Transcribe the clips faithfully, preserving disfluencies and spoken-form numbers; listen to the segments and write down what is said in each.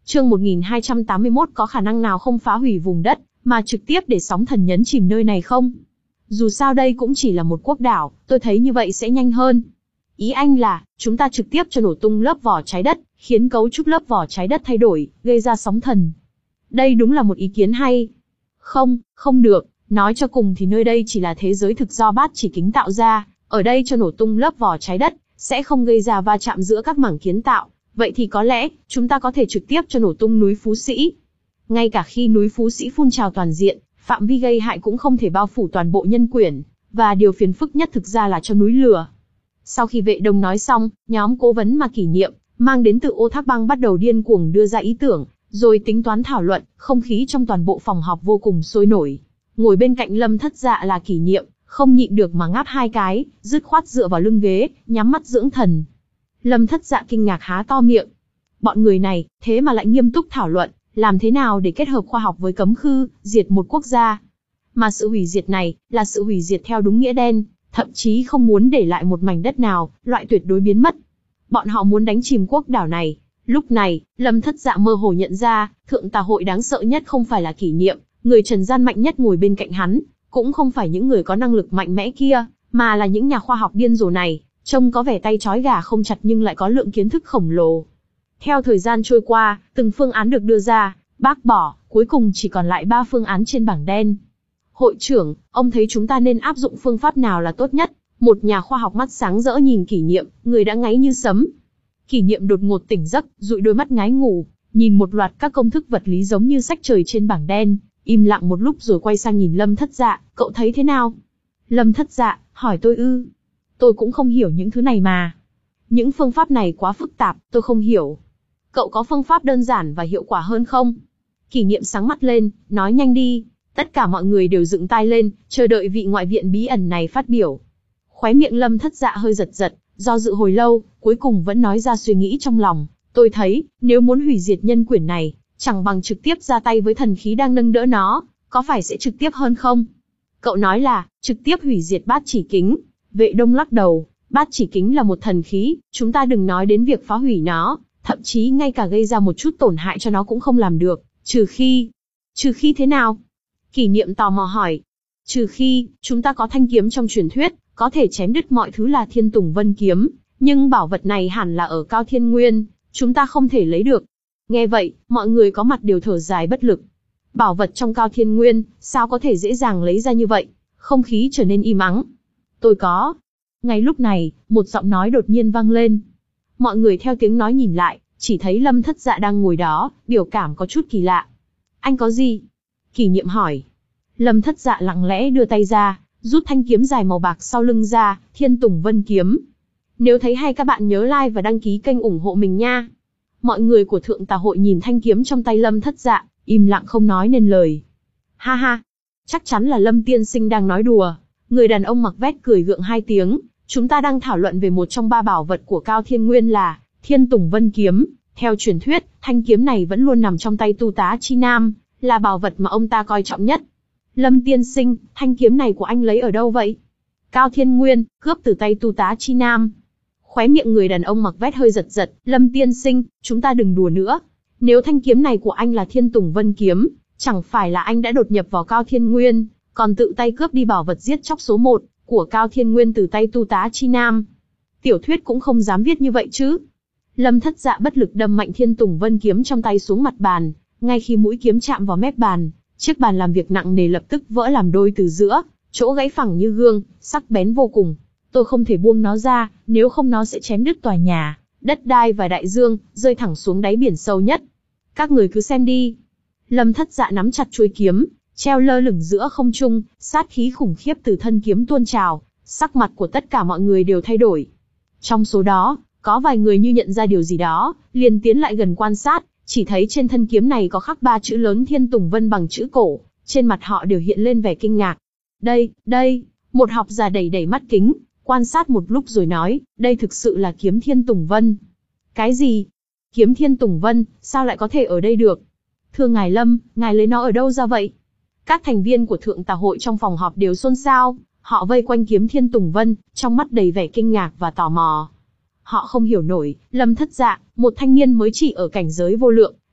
Chương một nghìn hai trăm tám mươi mốt có khả năng nào không phá hủy vùng đất, mà trực tiếp để sóng thần nhấn chìm nơi này không? Dù sao đây cũng chỉ là một quốc đảo, tôi thấy như vậy sẽ nhanh hơn. Ý anh là, chúng ta trực tiếp cho nổ tung lớp vỏ trái đất, khiến cấu trúc lớp vỏ trái đất thay đổi, gây ra sóng thần. Đây đúng là một ý kiến hay. Không, không được, nói cho cùng thì nơi đây chỉ là thế giới thực do bát chỉ kính tạo ra, ở đây cho nổ tung lớp vỏ trái đất, sẽ không gây ra va chạm giữa các mảng kiến tạo, vậy thì có lẽ, chúng ta có thể trực tiếp cho nổ tung núi Phú Sĩ. Ngay cả khi núi Phú Sĩ phun trào toàn diện, phạm vi gây hại cũng không thể bao phủ toàn bộ Nhân Quyển, và điều phiền phức nhất thực ra là cho núi lửa. Sau khi Vệ Đông nói xong, nhóm cố vấn mà Kỷ Niệm mang đến từ Ô Thác Bang bắt đầu điên cuồng đưa ra ý tưởng, rồi tính toán thảo luận, không khí trong toàn bộ phòng họp vô cùng sôi nổi. Ngồi bên cạnh Lâm Thất Dạ là Kỷ Niệm, không nhịn được mà ngáp hai cái, dứt khoát dựa vào lưng ghế, nhắm mắt dưỡng thần. Lâm Thất Dạ kinh ngạc há to miệng. Bọn người này, thế mà lại nghiêm túc thảo luận, làm thế nào để kết hợp khoa học với cấm khư, diệt một quốc gia. Mà sự hủy diệt này, là sự hủy diệt theo đúng nghĩa đen, thậm chí không muốn để lại một mảnh đất nào, loại tuyệt đối biến mất. Bọn họ muốn đánh chìm quốc đảo này. Lúc này, Lâm Thất Dạ mơ hồ nhận ra, Thượng Tà Hội đáng sợ nhất không phải là Kỷ Niệm, người trần gian mạnh nhất ngồi bên cạnh hắn, cũng không phải những người có năng lực mạnh mẽ kia, mà là những nhà khoa học điên rồ này, trông có vẻ tay trói gà không chặt nhưng lại có lượng kiến thức khổng lồ. Theo thời gian trôi qua, từng phương án được đưa ra, bác bỏ, cuối cùng chỉ còn lại ba phương án trên bảng đen. Hội trưởng, ông thấy chúng ta nên áp dụng phương pháp nào là tốt nhất? Một nhà khoa học mắt sáng rỡ nhìn Kỷ Niệm, người đã ngáy như sấm. Kỷ Niệm đột ngột tỉnh giấc, dụi đôi mắt ngái ngủ, nhìn một loạt các công thức vật lý giống như sách trời trên bảng đen, im lặng một lúc rồi quay sang nhìn Lâm Thất Dạ, cậu thấy thế nào? Lâm Thất Dạ, hỏi tôi ư? Tôi cũng không hiểu những thứ này mà. Những phương pháp này quá phức tạp, tôi không hiểu. Cậu có phương pháp đơn giản và hiệu quả hơn không? Kỷ Niệm sáng mắt lên, nói nhanh đi. Tất cả mọi người đều dựng tai lên, chờ đợi vị ngoại viện bí ẩn này phát biểu. Khóe miệng Lâm Thất Dạ hơi giật giật, do dự hồi lâu, cuối cùng vẫn nói ra suy nghĩ trong lòng. Tôi thấy, nếu muốn hủy diệt Nhân Quyển này, chẳng bằng trực tiếp ra tay với thần khí đang nâng đỡ nó, có phải sẽ trực tiếp hơn không? Cậu nói là, trực tiếp hủy diệt bát chỉ kính. Vệ Đông lắc đầu, bát chỉ kính là một thần khí, chúng ta đừng nói đến việc phá hủy nó, thậm chí ngay cả gây ra một chút tổn hại cho nó cũng không làm được, trừ khi... Trừ khi thế nào? Kỷ Niệm tò mò hỏi. Trừ khi, chúng ta có thanh kiếm trong truyền thuyết, có thể chém đứt mọi thứ là Thiên Tùng Vân Kiếm, nhưng bảo vật này hẳn là ở Cao Thiên Nguyên, chúng ta không thể lấy được. Nghe vậy, mọi người có mặt đều thở dài bất lực. Bảo vật trong Cao Thiên Nguyên, sao có thể dễ dàng lấy ra như vậy? Không khí trở nên im ắng. Tôi có. Ngay lúc này, một giọng nói đột nhiên vang lên. Mọi người theo tiếng nói nhìn lại, chỉ thấy Lâm Thất Dạ đang ngồi đó, biểu cảm có chút kỳ lạ. Anh có gì? Kỷ Niệm hỏi. Lâm Thất Dạ lặng lẽ đưa tay ra, rút thanh kiếm dài màu bạc sau lưng ra, Thiên Tùng Vân Kiếm. Nếu thấy hay các bạn nhớ like và đăng ký kênh ủng hộ mình nha. Mọi người của Thượng Tà Hội nhìn thanh kiếm trong tay Lâm Thất Dạ, im lặng không nói nên lời. Ha ha, chắc chắn là Lâm tiên sinh đang nói đùa. Người đàn ông mặc vest cười gượng hai tiếng. Chúng ta đang thảo luận về một trong ba bảo vật của Cao Thiên Nguyên là Thiên Tùng Vân Kiếm. Theo truyền thuyết, thanh kiếm này vẫn luôn nằm trong tay Tu Tá Chi Nam, là bảo vật mà ông ta coi trọng nhất. Lâm tiên sinh, thanh kiếm này của anh lấy ở đâu vậy? Cao Thiên Nguyên, cướp từ tay Tu Tá Chi Nam. Khóe miệng người đàn ông mặc vest hơi giật giật. Lâm tiên sinh, chúng ta đừng đùa nữa. Nếu thanh kiếm này của anh là Thiên Tùng Vân Kiếm, chẳng phải là anh đã đột nhập vào Cao Thiên Nguyên, còn tự tay cướp đi bảo vật giết chóc số một của Cao Thiên Nguyên từ tay Tu Tá Chi Nam. Tiểu thuyết cũng không dám viết như vậy chứ. Lâm Thất Dạ bất lực đâm mạnh Thiên Tùng Vân Kiếm trong tay xuống mặt bàn, ngay khi mũi kiếm chạm vào mép bàn, chiếc bàn làm việc nặng nề lập tức vỡ làm đôi từ giữa, chỗ gãy phẳng như gương, sắc bén vô cùng. Tôi không thể buông nó ra, nếu không nó sẽ chém đứt tòa nhà, đất đai và đại dương, rơi thẳng xuống đáy biển sâu nhất. Các người cứ xem đi. Lâm Thất Dạ nắm chặt chuôi kiếm, treo lơ lửng giữa không trung, sát khí khủng khiếp từ thân kiếm tuôn trào, sắc mặt của tất cả mọi người đều thay đổi. Trong số đó, có vài người như nhận ra điều gì đó, liền tiến lại gần quan sát, chỉ thấy trên thân kiếm này có khắc ba chữ lớn Thiên Tùng Vân bằng chữ cổ, trên mặt họ đều hiện lên vẻ kinh ngạc. Đây, đây, một học giả đẩy đẩy mắt kính, quan sát một lúc rồi nói, đây thực sự là kiếm Thiên Tùng Vân. Cái gì? Kiếm Thiên Tùng Vân, sao lại có thể ở đây được? Thưa ngài Lâm, ngài lấy nó ở đâu ra vậy? Các thành viên của Thượng Tà Hội trong phòng họp đều xôn xao, họ vây quanh kiếm Thiên Tùng Vân, trong mắt đầy vẻ kinh ngạc và tò mò. Họ không hiểu nổi, Lâm Thất Dạ, một thanh niên mới chỉ ở cảnh giới vô lượng,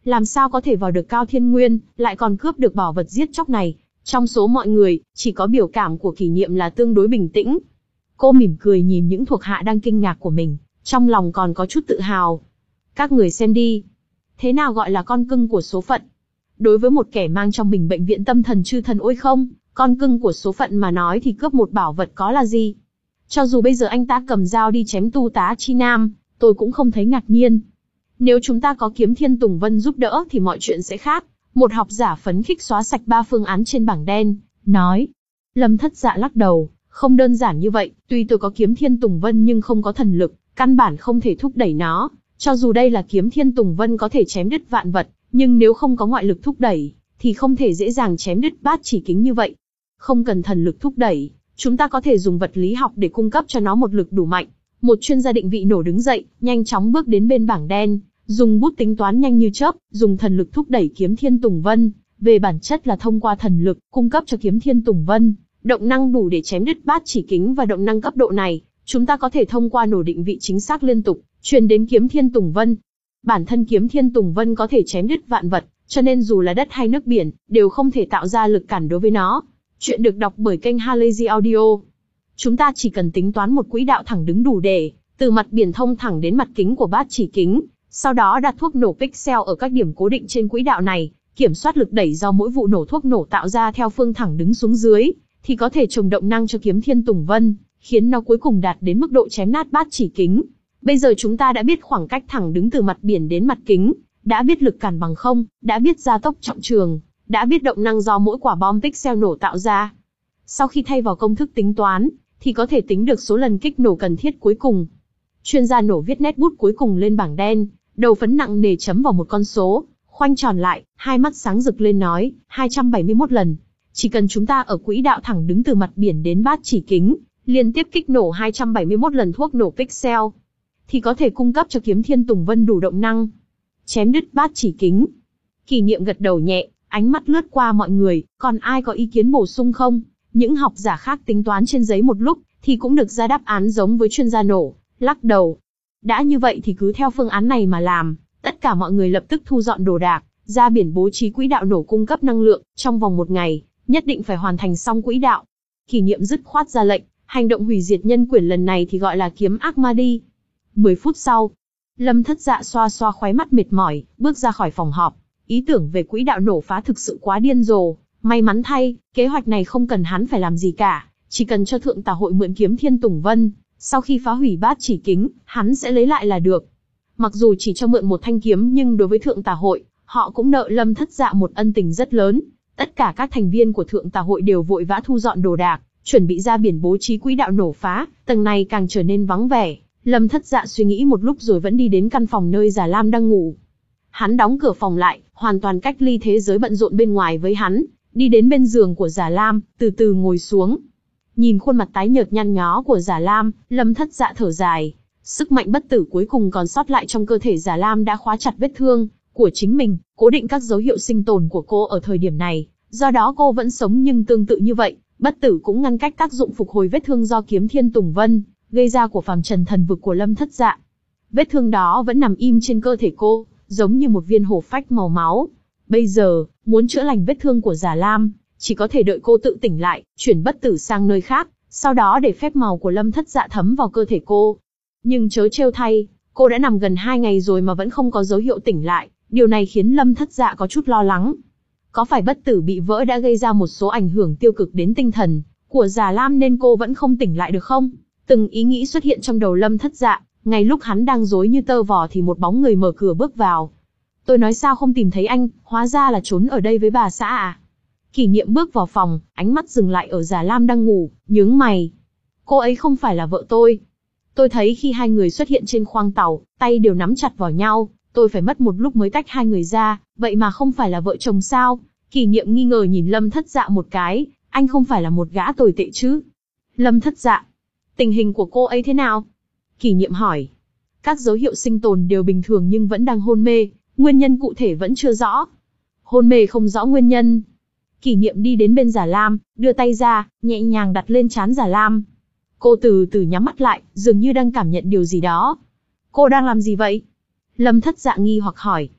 làm sao có thể vào được Cao Thiên Nguyên, lại còn cướp được bảo vật giết chóc này. Trong số mọi người, chỉ có biểu cảm của Kỷ Niệm là tương đối bình tĩnh. Cô mỉm cười nhìn những thuộc hạ đang kinh ngạc của mình, trong lòng còn có chút tự hào. Các người xem đi. Thế nào gọi là con cưng của số phận? Đối với một kẻ mang trong mình bệnh viện tâm thần chư thần ôi không, con cưng của số phận mà nói thì cướp một bảo vật có là gì? Cho dù bây giờ anh ta cầm dao đi chém tu tá Chi Nam, tôi cũng không thấy ngạc nhiên. Nếu chúng ta có Kiếm Thiên Tùng Vân giúp đỡ thì mọi chuyện sẽ khác. Một học giả phấn khích xóa sạch ba phương án trên bảng đen, nói. Lâm Thất Dạ lắc đầu, không đơn giản như vậy, tuy tôi có Kiếm Thiên Tùng Vân nhưng không có thần lực, căn bản không thể thúc đẩy nó. Cho dù đây là Kiếm Thiên Tùng Vân có thể chém đứt vạn vật, nhưng nếu không có ngoại lực thúc đẩy, thì không thể dễ dàng chém đứt bát chỉ kính như vậy. Không cần thần lực thúc đẩy, chúng ta có thể dùng vật lý học để cung cấp cho nó một lực đủ mạnh. Một chuyên gia định vị nổ đứng dậy, nhanh chóng bước đến bên bảng đen, dùng bút tính toán nhanh như chớp, dùng thần lực thúc đẩy Kiếm Thiên Tùng Vân. Về bản chất là thông qua thần lực, cung cấp cho Kiếm Thiên Tùng Vân, động năng đủ để chém đứt bát chỉ kính và động năng cấp độ này, chúng ta có thể thông qua nổ định vị chính xác liên tục, truyền đến Kiếm Thiên Tùng Vân. Bản thân Kiếm Thiên Tùng Vân có thể chém đứt vạn vật, cho nên dù là đất hay nước biển, đều không thể tạo ra lực cản đối với nó. Chuyện được đọc bởi kênh Halazy Audio. Chúng ta chỉ cần tính toán một quỹ đạo thẳng đứng đủ để, từ mặt biển thông thẳng đến mặt kính của bát chỉ kính, sau đó đặt thuốc nổ pixel ở các điểm cố định trên quỹ đạo này, kiểm soát lực đẩy do mỗi vụ nổ thuốc nổ tạo ra theo phương thẳng đứng xuống dưới, thì có thể trồng động năng cho Kiếm Thiên Tùng Vân, khiến nó cuối cùng đạt đến mức độ chém nát bát chỉ kính. Bây giờ chúng ta đã biết khoảng cách thẳng đứng từ mặt biển đến mặt kính, đã biết lực cản bằng không, đã biết gia tốc trọng trường, đã biết động năng do mỗi quả bom pixel nổ tạo ra. Sau khi thay vào công thức tính toán, thì có thể tính được số lần kích nổ cần thiết cuối cùng. Chuyên gia nổ viết nét bút cuối cùng lên bảng đen, đầu phấn nặng nề chấm vào một con số, khoanh tròn lại, hai mắt sáng rực lên nói, hai trăm bảy mươi mốt lần. Chỉ cần chúng ta ở quỹ đạo thẳng đứng từ mặt biển đến bát chỉ kính, liên tiếp kích nổ hai trăm bảy mươi mốt lần thuốc nổ pixel, thì có thể cung cấp cho Kiếm Thiên Tùng Vân đủ động năng chém đứt bát chỉ kính. Kỷ Niệm gật đầu nhẹ, ánh mắt lướt qua mọi người, còn ai có ý kiến bổ sung không? Những học giả khác tính toán trên giấy một lúc, thì cũng được ra đáp án giống với chuyên gia nổ, lắc đầu. Đã như vậy thì cứ theo phương án này mà làm, tất cả mọi người lập tức thu dọn đồ đạc, ra biển bố trí quỹ đạo nổ cung cấp năng lượng, trong vòng một ngày, nhất định phải hoàn thành xong quỹ đạo. Kỷ Niệm dứt khoát ra lệnh, hành động hủy diệt nhân quyển lần này thì gọi là kiếm ác ma đi. mười phút sau, Lâm Thất Dạ xoa xoa khóe mắt mệt mỏi, bước ra khỏi phòng họp. Ý tưởng về quỹ đạo nổ phá thực sự quá điên rồ, may mắn thay, kế hoạch này không cần hắn phải làm gì cả, chỉ cần cho Thượng Tà Hội mượn Kiếm Thiên Tùng Vân, sau khi phá hủy bát chỉ kính, hắn sẽ lấy lại là được. Mặc dù chỉ cho mượn một thanh kiếm nhưng đối với Thượng Tà Hội, họ cũng nợ Lâm Thất Dạ một ân tình rất lớn. Tất cả các thành viên của Thượng Tà Hội đều vội vã thu dọn đồ đạc, chuẩn bị ra biển bố trí quỹ đạo nổ phá, tầng này càng trở nên vắng vẻ. Lâm Thất Dạ suy nghĩ một lúc rồi vẫn đi đến căn phòng nơi Già Lam đang ngủ. Hắn đóng cửa phòng lại, hoàn toàn cách ly thế giới bận rộn bên ngoài với hắn, đi đến bên giường của Già Lam, từ từ ngồi xuống. Nhìn khuôn mặt tái nhợt nhăn nhó của Già Lam, Lâm Thất Dạ thở dài. Sức mạnh bất tử cuối cùng còn sót lại trong cơ thể Già Lam đã khóa chặt vết thương của chính mình, cố định các dấu hiệu sinh tồn của cô ở thời điểm này. Do đó cô vẫn sống nhưng tương tự như vậy, bất tử cũng ngăn cách tác dụng phục hồi vết thương do Kiếm Thiên Tùng Vân gây ra của phàm trần thần vực của Lâm Thất Dạ. Vết thương đó vẫn nằm im trên cơ thể cô, giống như một viên hổ phách màu máu. Bây giờ, muốn chữa lành vết thương của Già Lam, chỉ có thể đợi cô tự tỉnh lại, chuyển bất tử sang nơi khác, sau đó để phép màu của Lâm Thất Dạ thấm vào cơ thể cô. Nhưng chớ trêu thay, cô đã nằm gần hai ngày rồi mà vẫn không có dấu hiệu tỉnh lại, điều này khiến Lâm Thất Dạ có chút lo lắng. Có phải bất tử bị vỡ đã gây ra một số ảnh hưởng tiêu cực đến tinh thần của Già Lam nên cô vẫn không tỉnh lại được không? Từng ý nghĩ xuất hiện trong đầu Lâm Thất Dạ, ngay lúc hắn đang rối như tơ vò thì một bóng người mở cửa bước vào. Tôi nói sao không tìm thấy anh, hóa ra là trốn ở đây với bà xã à? Kỷ Niệm bước vào phòng, ánh mắt dừng lại ở Già Lam đang ngủ, nhướng mày. Cô ấy không phải là vợ tôi. Tôi thấy khi hai người xuất hiện trên khoang tàu, tay đều nắm chặt vào nhau, tôi phải mất một lúc mới tách hai người ra, vậy mà không phải là vợ chồng sao? Kỷ Niệm nghi ngờ nhìn Lâm Thất Dạ một cái, anh không phải là một gã tồi tệ chứ? Lâm Thất Dạ, tình hình của cô ấy thế nào? Kỷ Niệm hỏi. Các dấu hiệu sinh tồn đều bình thường nhưng vẫn đang hôn mê, nguyên nhân cụ thể vẫn chưa rõ. Hôn mê không rõ nguyên nhân. Kỷ Niệm đi đến bên Già Lam, đưa tay ra, nhẹ nhàng đặt lên trán Già Lam. Cô từ từ nhắm mắt lại, dường như đang cảm nhận điều gì đó. Cô đang làm gì vậy? Lâm Thất Dạ nghi hoặc hỏi.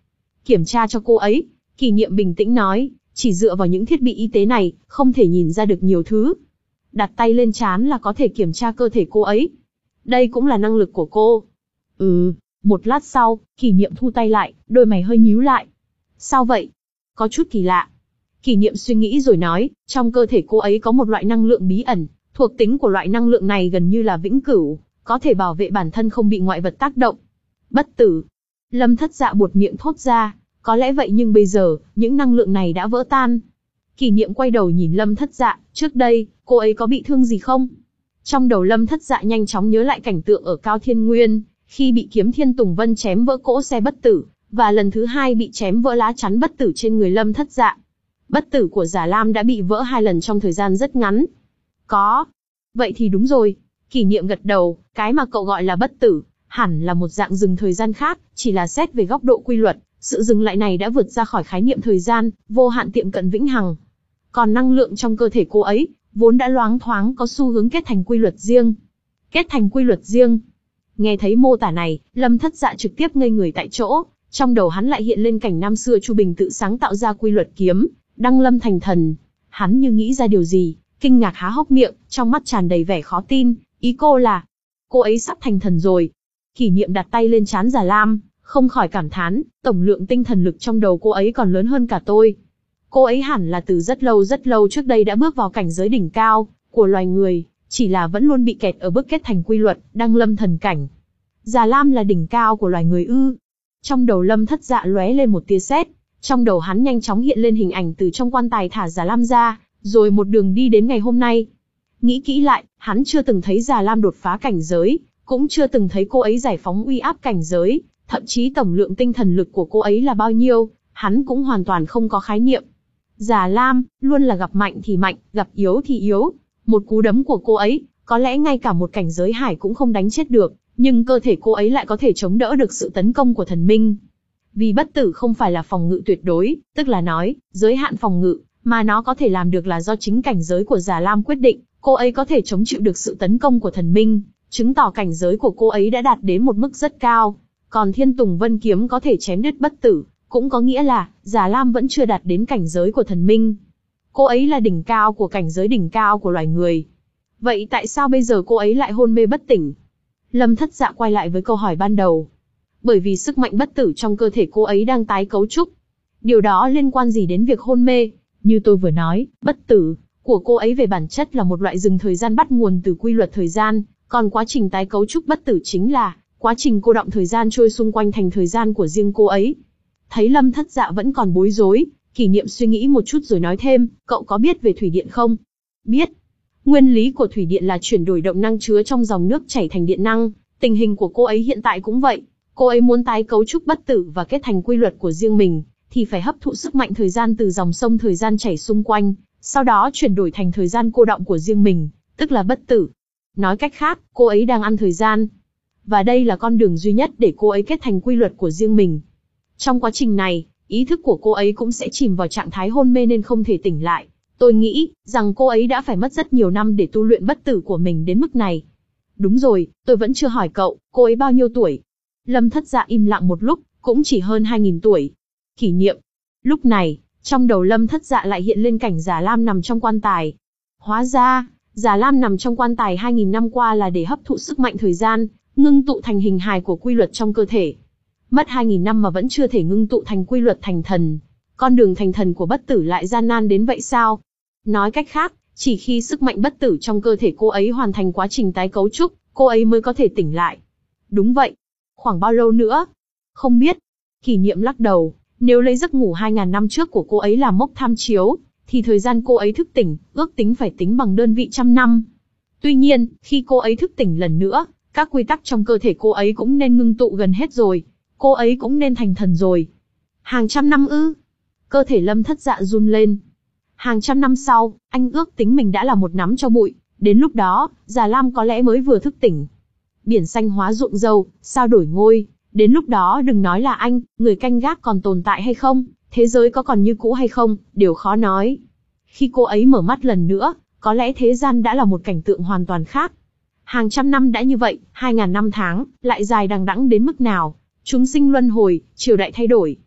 Kiểm tra cho cô ấy. Kỷ Niệm bình tĩnh nói, chỉ dựa vào những thiết bị y tế này, không thể nhìn ra được nhiều thứ. Đặt tay lên trán là có thể kiểm tra cơ thể cô ấy. Đây cũng là năng lực của cô. Ừ, một lát sau, Kỷ Niệm thu tay lại, đôi mày hơi nhíu lại. Sao vậy? Có chút kỳ lạ. Kỷ Niệm suy nghĩ rồi nói, trong cơ thể cô ấy có một loại năng lượng bí ẩn, thuộc tính của loại năng lượng này gần như là vĩnh cửu, có thể bảo vệ bản thân không bị ngoại vật tác động. Bất tử. Lâm Thất Dạ buột miệng thốt ra, có lẽ vậy nhưng bây giờ, những năng lượng này đã vỡ tan. Kỷ Niệm quay đầu nhìn Lâm Thất Dạ, trước đây, cô ấy có bị thương gì không? Trong đầu Lâm Thất Dạ nhanh chóng nhớ lại cảnh tượng ở Cao Thiên Nguyên, khi bị kiếm Thiên Tùng Vân chém vỡ cỗ xe bất tử, và lần thứ hai bị chém vỡ lá chắn bất tử trên người Lâm Thất Dạ. Bất tử của Già Lam đã bị vỡ hai lần trong thời gian rất ngắn. Có. Vậy thì đúng rồi. Kỷ Niệm gật đầu, cái mà cậu gọi là bất tử, hẳn là một dạng dừng thời gian khác, chỉ là xét về góc độ quy luật, sự dừng lại này đã vượt ra khỏi khái niệm thời gian, vô hạn tiệm cận vĩnh hằng. Còn năng lượng trong cơ thể cô ấy, vốn đã loáng thoáng có xu hướng kết thành quy luật riêng. Kết thành quy luật riêng. Nghe thấy mô tả này, Lâm Thất Dạ trực tiếp ngây người tại chỗ, trong đầu hắn lại hiện lên cảnh năm xưa Chu Bình tự sáng tạo ra quy luật kiếm, đăng lâm thành thần. Hắn như nghĩ ra điều gì, kinh ngạc há hốc miệng, trong mắt tràn đầy vẻ khó tin, ý cô là, cô ấy sắp thành thần rồi. Kỷ Niệm đặt tay lên trán Già Lam, không khỏi cảm thán, tổng lượng tinh thần lực trong đầu cô ấy còn lớn hơn cả tôi. Cô ấy hẳn là từ rất lâu rất lâu trước đây đã bước vào cảnh giới đỉnh cao của loài người, chỉ là vẫn luôn bị kẹt ở bước kết thành quy luật, đăng lâm thần cảnh. Già Lam là đỉnh cao của loài người ư? Trong đầu Lâm Thất Dạ lóe lên một tia sét, trong đầu hắn nhanh chóng hiện lên hình ảnh từ trong quan tài thả Già Lam ra, rồi một đường đi đến ngày hôm nay. Nghĩ kỹ lại, hắn chưa từng thấy Già Lam đột phá cảnh giới, cũng chưa từng thấy cô ấy giải phóng uy áp cảnh giới, thậm chí tổng lượng tinh thần lực của cô ấy là bao nhiêu, hắn cũng hoàn toàn không có khái niệm. Già Lam, luôn là gặp mạnh thì mạnh, gặp yếu thì yếu. Một cú đấm của cô ấy, có lẽ ngay cả một cảnh giới hải cũng không đánh chết được, nhưng cơ thể cô ấy lại có thể chống đỡ được sự tấn công của thần minh. Vì bất tử không phải là phòng ngự tuyệt đối, tức là nói, giới hạn phòng ngự, mà nó có thể làm được là do chính cảnh giới của Già Lam quyết định, cô ấy có thể chống chịu được sự tấn công của thần minh, chứng tỏ cảnh giới của cô ấy đã đạt đến một mức rất cao. Còn Thiên Tùng Vân kiếm có thể chém đứt bất tử, cũng có nghĩa là, Già Lam vẫn chưa đạt đến cảnh giới của thần minh. Cô ấy là đỉnh cao của cảnh giới đỉnh cao của loài người. Vậy tại sao bây giờ cô ấy lại hôn mê bất tỉnh? Lâm Thất Dạ quay lại với câu hỏi ban đầu. Bởi vì sức mạnh bất tử trong cơ thể cô ấy đang tái cấu trúc. Điều đó liên quan gì đến việc hôn mê? Như tôi vừa nói, bất tử của cô ấy về bản chất là một loại dừng thời gian bắt nguồn từ quy luật thời gian, còn quá trình tái cấu trúc bất tử chính là quá trình cô đọng thời gian trôi xung quanh thành thời gian của riêng cô ấy. Thấy Lâm Thất Dạ vẫn còn bối rối, Kỷ Niệm suy nghĩ một chút rồi nói thêm, cậu có biết về thủy điện không? Biết. Nguyên lý của thủy điện là chuyển đổi động năng chứa trong dòng nước chảy thành điện năng, tình hình của cô ấy hiện tại cũng vậy. Cô ấy muốn tái cấu trúc bất tử và kết thành quy luật của riêng mình, thì phải hấp thụ sức mạnh thời gian từ dòng sông thời gian chảy xung quanh, sau đó chuyển đổi thành thời gian cô đọng của riêng mình, tức là bất tử. Nói cách khác, cô ấy đang ăn thời gian. Và đây là con đường duy nhất để cô ấy kết thành quy luật của riêng mình. Trong quá trình này, ý thức của cô ấy cũng sẽ chìm vào trạng thái hôn mê nên không thể tỉnh lại. Tôi nghĩ rằng cô ấy đã phải mất rất nhiều năm để tu luyện bất tử của mình đến mức này. Đúng rồi, tôi vẫn chưa hỏi cậu, cô ấy bao nhiêu tuổi? Lâm Thất Dạ im lặng một lúc, cũng chỉ hơn hai nghìn tuổi. Kỷ Niệm. Lúc này, trong đầu Lâm Thất Dạ lại hiện lên cảnh Già Lam nằm trong quan tài. Hóa ra, Già Lam nằm trong quan tài hai nghìn năm qua là để hấp thụ sức mạnh thời gian, ngưng tụ thành hình hài của quy luật trong cơ thể. Mất hai nghìn năm mà vẫn chưa thể ngưng tụ thành quy luật thành thần. Con đường thành thần của bất tử lại gian nan đến vậy sao? Nói cách khác, chỉ khi sức mạnh bất tử trong cơ thể cô ấy hoàn thành quá trình tái cấu trúc, cô ấy mới có thể tỉnh lại. Đúng vậy. Khoảng bao lâu nữa? Không biết. Kỷ Niệm lắc đầu, nếu lấy giấc ngủ hai nghìn năm trước của cô ấy làm mốc tham chiếu, thì thời gian cô ấy thức tỉnh, ước tính phải tính bằng đơn vị trăm năm. Tuy nhiên, khi cô ấy thức tỉnh lần nữa, các quy tắc trong cơ thể cô ấy cũng nên ngưng tụ gần hết rồi. Cô ấy cũng nên thành thần rồi. Hàng trăm năm ư? Cơ thể Lâm Thất Dạ run lên. Hàng trăm năm sau, anh ước tính mình đã là một nắm cho bụi. Đến lúc đó, Già Lam có lẽ mới vừa thức tỉnh. Biển xanh hóa ruộng dâu, sao đổi ngôi. Đến lúc đó đừng nói là anh, người canh gác còn tồn tại hay không, thế giới có còn như cũ hay không, đều khó nói. Khi cô ấy mở mắt lần nữa, có lẽ thế gian đã là một cảnh tượng hoàn toàn khác. Hàng trăm năm đã như vậy, hai ngàn năm tháng, lại dài đằng đẵng đến mức nào. Chúng sinh luân hồi, triều đại thay đổi.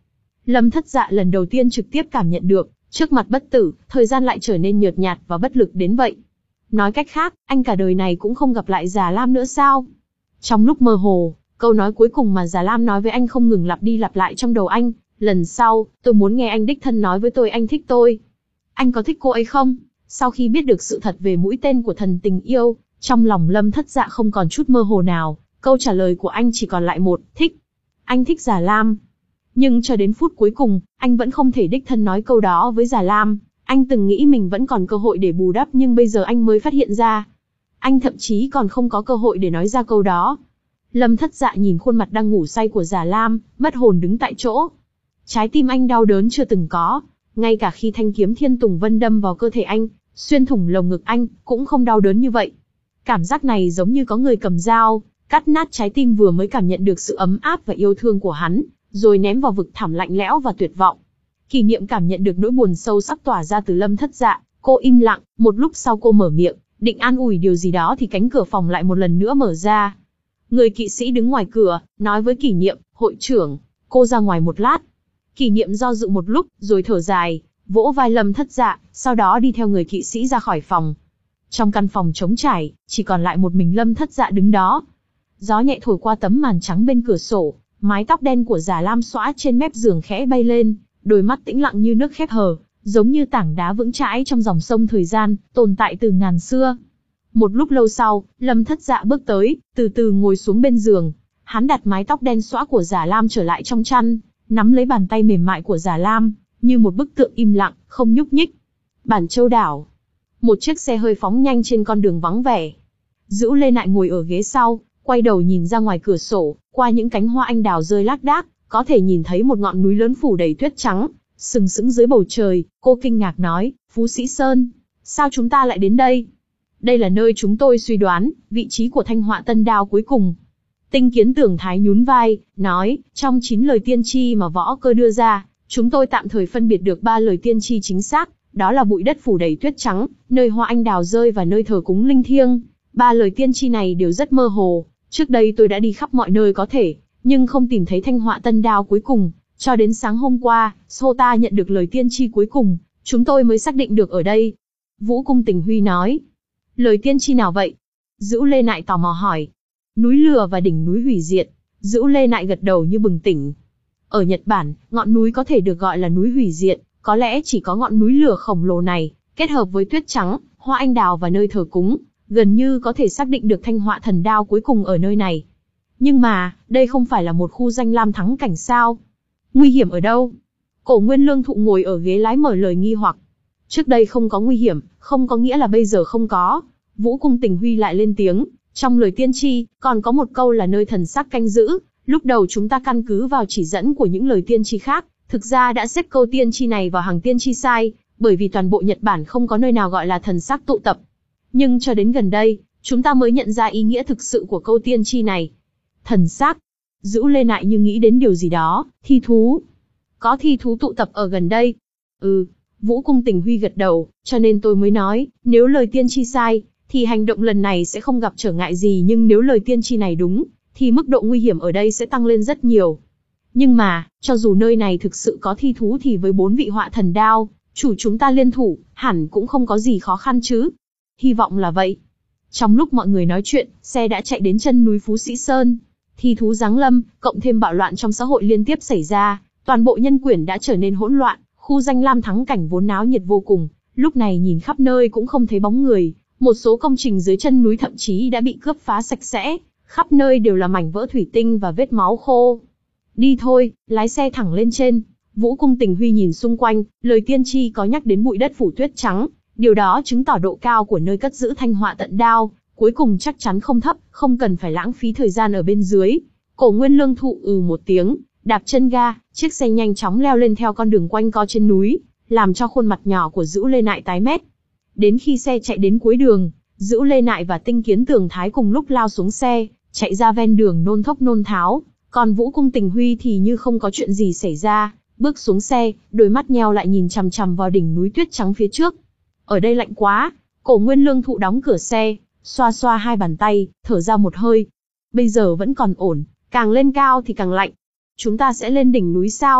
Lâm Thất Dạ lần đầu tiên trực tiếp cảm nhận được, trước mặt bất tử, thời gian lại trở nên nhợt nhạt và bất lực đến vậy. Nói cách khác, anh cả đời này cũng không gặp lại Già Lam nữa sao? Trong lúc mơ hồ, câu nói cuối cùng mà Già Lam nói với anh không ngừng lặp đi lặp lại trong đầu anh. Lần sau, tôi muốn nghe anh đích thân nói với tôi anh thích tôi. Anh có thích cô ấy không? Sau khi biết được sự thật về mũi tên của thần tình yêu, trong lòng Lâm Thất Dạ không còn chút mơ hồ nào. Câu trả lời của anh chỉ còn lại một, thích. Anh thích Già Lam. Nhưng cho đến phút cuối cùng, anh vẫn không thể đích thân nói câu đó với Già Lam. Anh từng nghĩ mình vẫn còn cơ hội để bù đắp nhưng bây giờ anh mới phát hiện ra. Anh thậm chí còn không có cơ hội để nói ra câu đó. Lâm Thất Dạ nhìn khuôn mặt đang ngủ say của Già Lam, mất hồn đứng tại chỗ. Trái tim anh đau đớn chưa từng có. Ngay cả khi thanh kiếm Thiên Tùng Vân đâm vào cơ thể anh, xuyên thủng lồng ngực anh, cũng không đau đớn như vậy. Cảm giác này giống như có người cầm dao, cắt nát trái tim vừa mới cảm nhận được sự ấm áp và yêu thương của hắn, rồi ném vào vực thẳm lạnh lẽo và tuyệt vọng. Kỷ Niệm cảm nhận được nỗi buồn sâu sắc tỏa ra từ Lâm Thất Dạ, cô im lặng, một lúc sau cô mở miệng, định an ủi điều gì đó thì cánh cửa phòng lại một lần nữa mở ra. Người kỵ sĩ đứng ngoài cửa, nói với Kỷ Niệm, hội trưởng, cô ra ngoài một lát. Kỷ Niệm do dự một lúc, rồi thở dài, vỗ vai Lâm Thất Dạ, sau đó đi theo người kỵ sĩ ra khỏi phòng. Trong căn phòng trống trải, chỉ còn lại một mình Lâm Thất Dạ đứng đó. Gió nhẹ thổi qua tấm màn trắng bên cửa sổ, mái tóc đen của Già Lam xõa trên mép giường khẽ bay lên, đôi mắt tĩnh lặng như nước khép hờ, giống như tảng đá vững chãi trong dòng sông thời gian, tồn tại từ ngàn xưa. Một lúc lâu sau, Lâm Thất Dạ bước tới, từ từ ngồi xuống bên giường. Hắn đặt mái tóc đen xõa của Già Lam trở lại trong chăn, nắm lấy bàn tay mềm mại của Già Lam, như một bức tượng im lặng, không nhúc nhích. Bản Châu đảo. Một chiếc xe hơi phóng nhanh trên con đường vắng vẻ. Dữu Lê Nại ngồi ở ghế sau, quay đầu nhìn ra ngoài cửa sổ, qua những cánh hoa anh đào rơi lác đác, có thể nhìn thấy một ngọn núi lớn phủ đầy tuyết trắng, sừng sững dưới bầu trời. Cô kinh ngạc nói, Phú Sĩ Sơn, sao chúng ta lại đến đây? Đây là nơi chúng tôi suy đoán, vị trí của thanh họa tân đao cuối cùng. Tinh Kiến Tưởng Thái nhún vai, nói, trong chín lời tiên tri mà Võ Cơ đưa ra, chúng tôi tạm thời phân biệt được ba lời tiên tri chính xác, đó là bụi đất phủ đầy tuyết trắng, nơi hoa anh đào rơi và nơi thờ cúng linh thiêng. Ba lời tiên tri này đều rất mơ hồ, trước đây tôi đã đi khắp mọi nơi có thể, nhưng không tìm thấy thanh họa tân đao cuối cùng, cho đến sáng hôm qua, Sota nhận được lời tiên tri cuối cùng, chúng tôi mới xác định được ở đây. Vũ Cung Tình Huy nói, lời tiên tri nào vậy? Dữu Lê Nại tò mò hỏi. Núi lửa và đỉnh núi hủy diệt. Dữu Lê Nại gật đầu như bừng tỉnh. Ở Nhật Bản, ngọn núi có thể được gọi là núi hủy diệt, có lẽ chỉ có ngọn núi lửa khổng lồ này, kết hợp với tuyết trắng, hoa anh đào và nơi thờ cúng, gần như có thể xác định được thanh họa thần đao cuối cùng ở nơi này. Nhưng mà, đây không phải là một khu danh lam thắng cảnh sao? Nguy hiểm ở đâu? Cổ Nguyên Lương Thụ ngồi ở ghế lái mở lời nghi hoặc. Trước đây không có nguy hiểm, không có nghĩa là bây giờ không có. Vũ Cung Tình Huy lại lên tiếng, trong lời tiên tri, còn có một câu là nơi thần sắc canh giữ. Lúc đầu chúng ta căn cứ vào chỉ dẫn của những lời tiên tri khác, thực ra đã xếp câu tiên tri này vào hàng tiên tri sai, bởi vì toàn bộ Nhật Bản không có nơi nào gọi là thần sắc tụ tập. Nhưng cho đến gần đây, chúng ta mới nhận ra ý nghĩa thực sự của câu tiên tri này. Thần sắc. Dữu Lê Nại như nghĩ đến điều gì đó, thi thú. Có thi thú tụ tập ở gần đây. Ừ, Vũ Cung Tình Huy gật đầu, cho nên tôi mới nói, nếu lời tiên tri sai, thì hành động lần này sẽ không gặp trở ngại gì, nhưng nếu lời tiên tri này đúng, thì mức độ nguy hiểm ở đây sẽ tăng lên rất nhiều. Nhưng mà, cho dù nơi này thực sự có thi thú thì với bốn vị họa thần đao, chủ chúng ta liên thủ, hẳn cũng không có gì khó khăn chứ. Hy vọng là vậy. Trong lúc mọi người nói chuyện, xe đã chạy đến chân núi Phú Sĩ Sơn. Thi thú giáng lâm, cộng thêm bạo loạn trong xã hội liên tiếp xảy ra, toàn bộ nhân quyển đã trở nên hỗn loạn, khu danh lam thắng cảnh vốn náo nhiệt vô cùng, lúc này nhìn khắp nơi cũng không thấy bóng người, một số công trình dưới chân núi thậm chí đã bị cướp phá sạch sẽ, khắp nơi đều là mảnh vỡ thủy tinh và vết máu khô. Đi thôi, lái xe thẳng lên trên. Vũ Cung Tình Huy nhìn xung quanh, lời tiên tri có nhắc đến bụi đất phủ tuyết trắng, điều đó chứng tỏ độ cao của nơi cất giữ thanh họa tận đao, cuối cùng chắc chắn không thấp, không cần phải lãng phí thời gian ở bên dưới. Cổ Nguyên Lương Thụ ừ một tiếng, đạp chân ga, chiếc xe nhanh chóng leo lên theo con đường quanh co trên núi, làm cho khuôn mặt nhỏ của Dữu Lê Nại tái mét. Đến khi xe chạy đến cuối đường, Dữu Lê Nại và Tinh Kiến Tưởng Thái cùng lúc lao xuống xe, chạy ra ven đường nôn thốc nôn tháo, còn Vũ Cung Tình Huy thì như không có chuyện gì xảy ra, bước xuống xe, đôi mắt nheo lại nhìn chằm chằm vào đỉnh núi tuyết trắng phía trước. Ở đây lạnh quá. Cổ Nguyên Lương Thụ đóng cửa xe, xoa xoa hai bàn tay, thở ra một hơi. Bây giờ vẫn còn ổn, càng lên cao thì càng lạnh. Chúng ta sẽ lên đỉnh núi sao?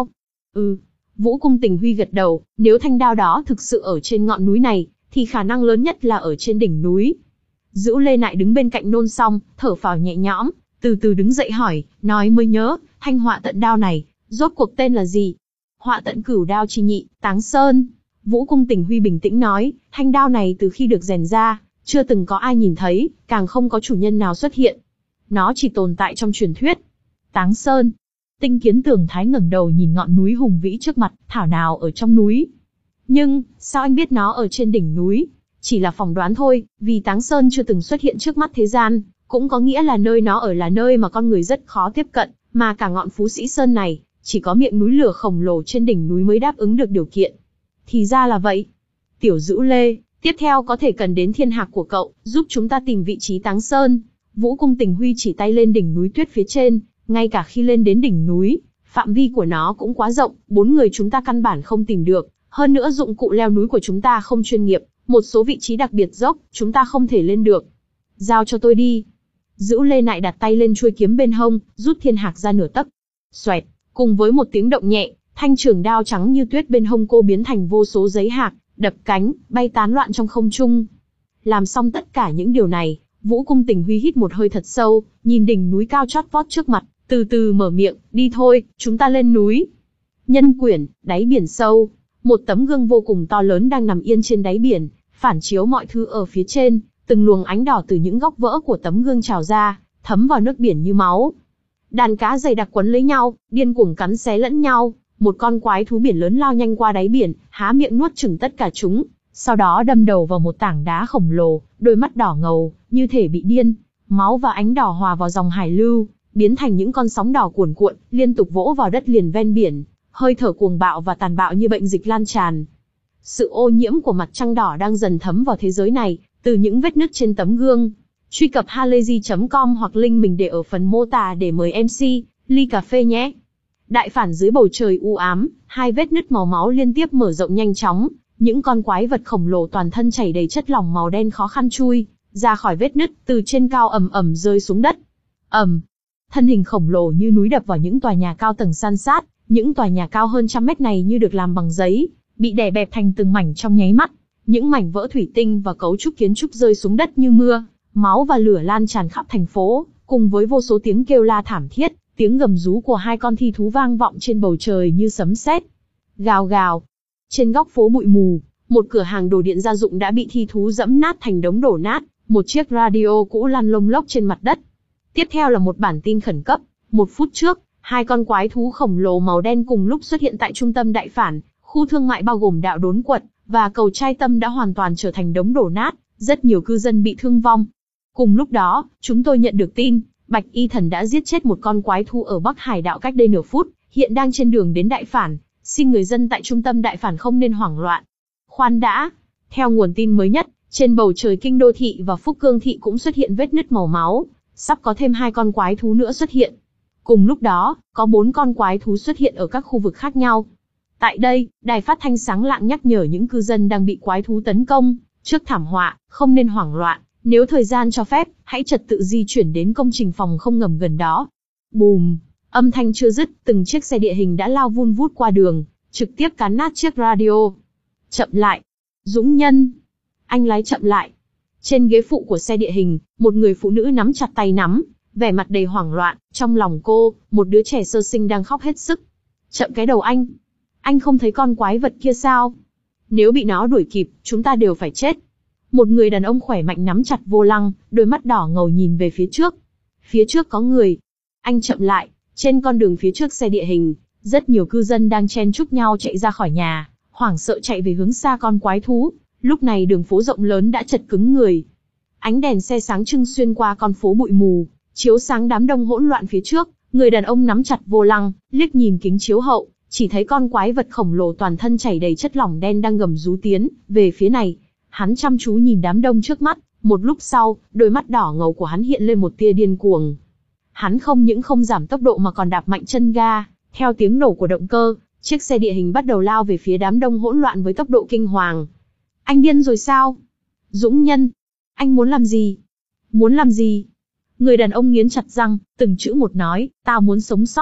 Ừ. Vũ Cung Tình Huy gật đầu, nếu thanh đao đó thực sự ở trên ngọn núi này, thì khả năng lớn nhất là ở trên đỉnh núi. Dữu Lê Nại đứng bên cạnh nôn xong, thở phào nhẹ nhõm, từ từ đứng dậy hỏi, nói mới nhớ, thanh họa tận đao này, rốt cuộc tên là gì? Họa tận cửu đao chi nhị, Táng Sơn. Vũ Cung Tình Huy bình tĩnh nói, thanh đao này từ khi được rèn ra, chưa từng có ai nhìn thấy, càng không có chủ nhân nào xuất hiện. Nó chỉ tồn tại trong truyền thuyết. Táng Sơn. Tinh Kiến Tưởng Thái ngẩng đầu nhìn ngọn núi hùng vĩ trước mặt, thảo nào ở trong núi. Nhưng, sao anh biết nó ở trên đỉnh núi? Chỉ là phỏng đoán thôi, vì Táng Sơn chưa từng xuất hiện trước mắt thế gian, cũng có nghĩa là nơi nó ở là nơi mà con người rất khó tiếp cận, mà cả ngọn Phú Sĩ Sơn này, chỉ có miệng núi lửa khổng lồ trên đỉnh núi mới đáp ứng được điều kiện. Thì ra là vậy. Tiểu Dữu Lê, tiếp theo có thể cần đến thiên hạc của cậu, giúp chúng ta tìm vị trí Táng Sơn. Vũ Cung Tình Huy chỉ tay lên đỉnh núi tuyết phía trên, ngay cả khi lên đến đỉnh núi, phạm vi của nó cũng quá rộng, bốn người chúng ta căn bản không tìm được, hơn nữa dụng cụ leo núi của chúng ta không chuyên nghiệp, một số vị trí đặc biệt dốc, chúng ta không thể lên được. Giao cho tôi đi. Dữu Lê Nại đặt tay lên chuôi kiếm bên hông, rút thiên hạc ra nửa tấc. Xoẹt, cùng với một tiếng động nhẹ, thanh trường đao trắng như tuyết bên hông cô biến thành vô số giấy hạc, đập cánh, bay tán loạn trong không trung. Làm xong tất cả những điều này, Vũ Cung Tình Huy hít một hơi thật sâu, nhìn đỉnh núi cao chót vót trước mặt, từ từ mở miệng, đi thôi, chúng ta lên núi. Nhân quyển, đáy biển sâu, một tấm gương vô cùng to lớn đang nằm yên trên đáy biển, phản chiếu mọi thứ ở phía trên, từng luồng ánh đỏ từ những góc vỡ của tấm gương trào ra, thấm vào nước biển như máu. Đàn cá dày đặc quấn lấy nhau, điên cuồng cắn xé lẫn nhau, một con quái thú biển lớn lao nhanh qua đáy biển, há miệng nuốt chửng tất cả chúng, sau đó đâm đầu vào một tảng đá khổng lồ, đôi mắt đỏ ngầu, như thể bị điên, máu và ánh đỏ hòa vào dòng hải lưu, biến thành những con sóng đỏ cuồn cuộn, liên tục vỗ vào đất liền ven biển, hơi thở cuồng bạo và tàn bạo như bệnh dịch lan tràn. Sự ô nhiễm của mặt trăng đỏ đang dần thấm vào thế giới này, từ những vết nứt trên tấm gương. Truy cập halayzi chấm com hoặc link mình để ở phần mô tả để mời em xê, ly cà phê nhé. Đại phản dưới bầu trời u ám, hai vết nứt màu máu liên tiếp mở rộng nhanh chóng, những con quái vật khổng lồ toàn thân chảy đầy chất lỏng màu đen khó khăn chui ra khỏi vết nứt, từ trên cao ầm ầm rơi xuống đất. Ầm, thân hình khổng lồ như núi đập vào những tòa nhà cao tầng san sát, những tòa nhà cao hơn trăm mét này như được làm bằng giấy, bị đè bẹp thành từng mảnh trong nháy mắt. Những mảnh vỡ thủy tinh và cấu trúc kiến trúc rơi xuống đất như mưa, máu và lửa lan tràn khắp thành phố, cùng với vô số tiếng kêu la thảm thiết, tiếng gầm rú của hai con thi thú vang vọng trên bầu trời như sấm sét. Gào gào. Trên góc phố bụi mù, một cửa hàng đồ điện gia dụng đã bị thi thú dẫm nát thành đống đổ nát, một chiếc radio cũ lăn lông lốc trên mặt đất. Tiếp theo là một bản tin khẩn cấp. Một phút trước, hai con quái thú khổng lồ màu đen cùng lúc xuất hiện tại trung tâm đại phản, khu thương mại bao gồm đạo đốn quận và cầu Trai Tâm đã hoàn toàn trở thành đống đổ nát, rất nhiều cư dân bị thương vong. Cùng lúc đó, chúng tôi nhận được tin, Bạch Y Thần đã giết chết một con quái thú ở Bắc Hải đạo cách đây nửa phút, hiện đang trên đường đến đại phản, xin người dân tại trung tâm đại phản không nên hoảng loạn. Khoan đã, theo nguồn tin mới nhất, trên bầu trời Kinh Đô Thị và Phúc Cương Thị cũng xuất hiện vết nứt màu máu, sắp có thêm hai con quái thú nữa xuất hiện. Cùng lúc đó, có bốn con quái thú xuất hiện ở các khu vực khác nhau. Tại đây, đài phát thanh sáng lạng nhắc nhở những cư dân đang bị quái thú tấn công, trước thảm họa, không nên hoảng loạn, nếu thời gian cho phép, hãy trật tự di chuyển đến công trình phòng không ngầm gần đó. Bùm, âm thanh chưa dứt, từng chiếc xe địa hình đã lao vun vút qua đường, trực tiếp cán nát chiếc radio. Chậm lại. Dũng Nhân. Anh lái chậm lại. Trên ghế phụ của xe địa hình, một người phụ nữ nắm chặt tay nắm, vẻ mặt đầy hoảng loạn, trong lòng cô, một đứa trẻ sơ sinh đang khóc hết sức. Chậm cái đầu anh. Anh không thấy con quái vật kia sao? Nếu bị nó đuổi kịp, chúng ta đều phải chết. Một người đàn ông khỏe mạnh nắm chặt vô lăng, đôi mắt đỏ ngầu nhìn về phía trước. Phía trước có người. Anh chậm lại, trên con đường phía trước xe địa hình, rất nhiều cư dân đang chen chúc nhau chạy ra khỏi nhà, hoảng sợ chạy về hướng xa con quái thú. Lúc này đường phố rộng lớn đã chật cứng người. Ánh đèn xe sáng trưng xuyên qua con phố bụi mù, chiếu sáng đám đông hỗn loạn phía trước. Người đàn ông nắm chặt vô lăng, liếc nhìn kính chiếu hậu, chỉ thấy con quái vật khổng lồ toàn thân chảy đầy chất lỏng đen đang gầm rú tiến về phía này. Hắn chăm chú nhìn đám đông trước mắt, một lúc sau, đôi mắt đỏ ngầu của hắn hiện lên một tia điên cuồng. Hắn không những không giảm tốc độ mà còn đạp mạnh chân ga, theo tiếng nổ của động cơ, chiếc xe địa hình bắt đầu lao về phía đám đông hỗn loạn với tốc độ kinh hoàng. Anh điên rồi sao? Dũng Nhân, anh muốn làm gì? Muốn làm gì? Người đàn ông nghiến chặt răng, từng chữ một nói, tao muốn sống sót,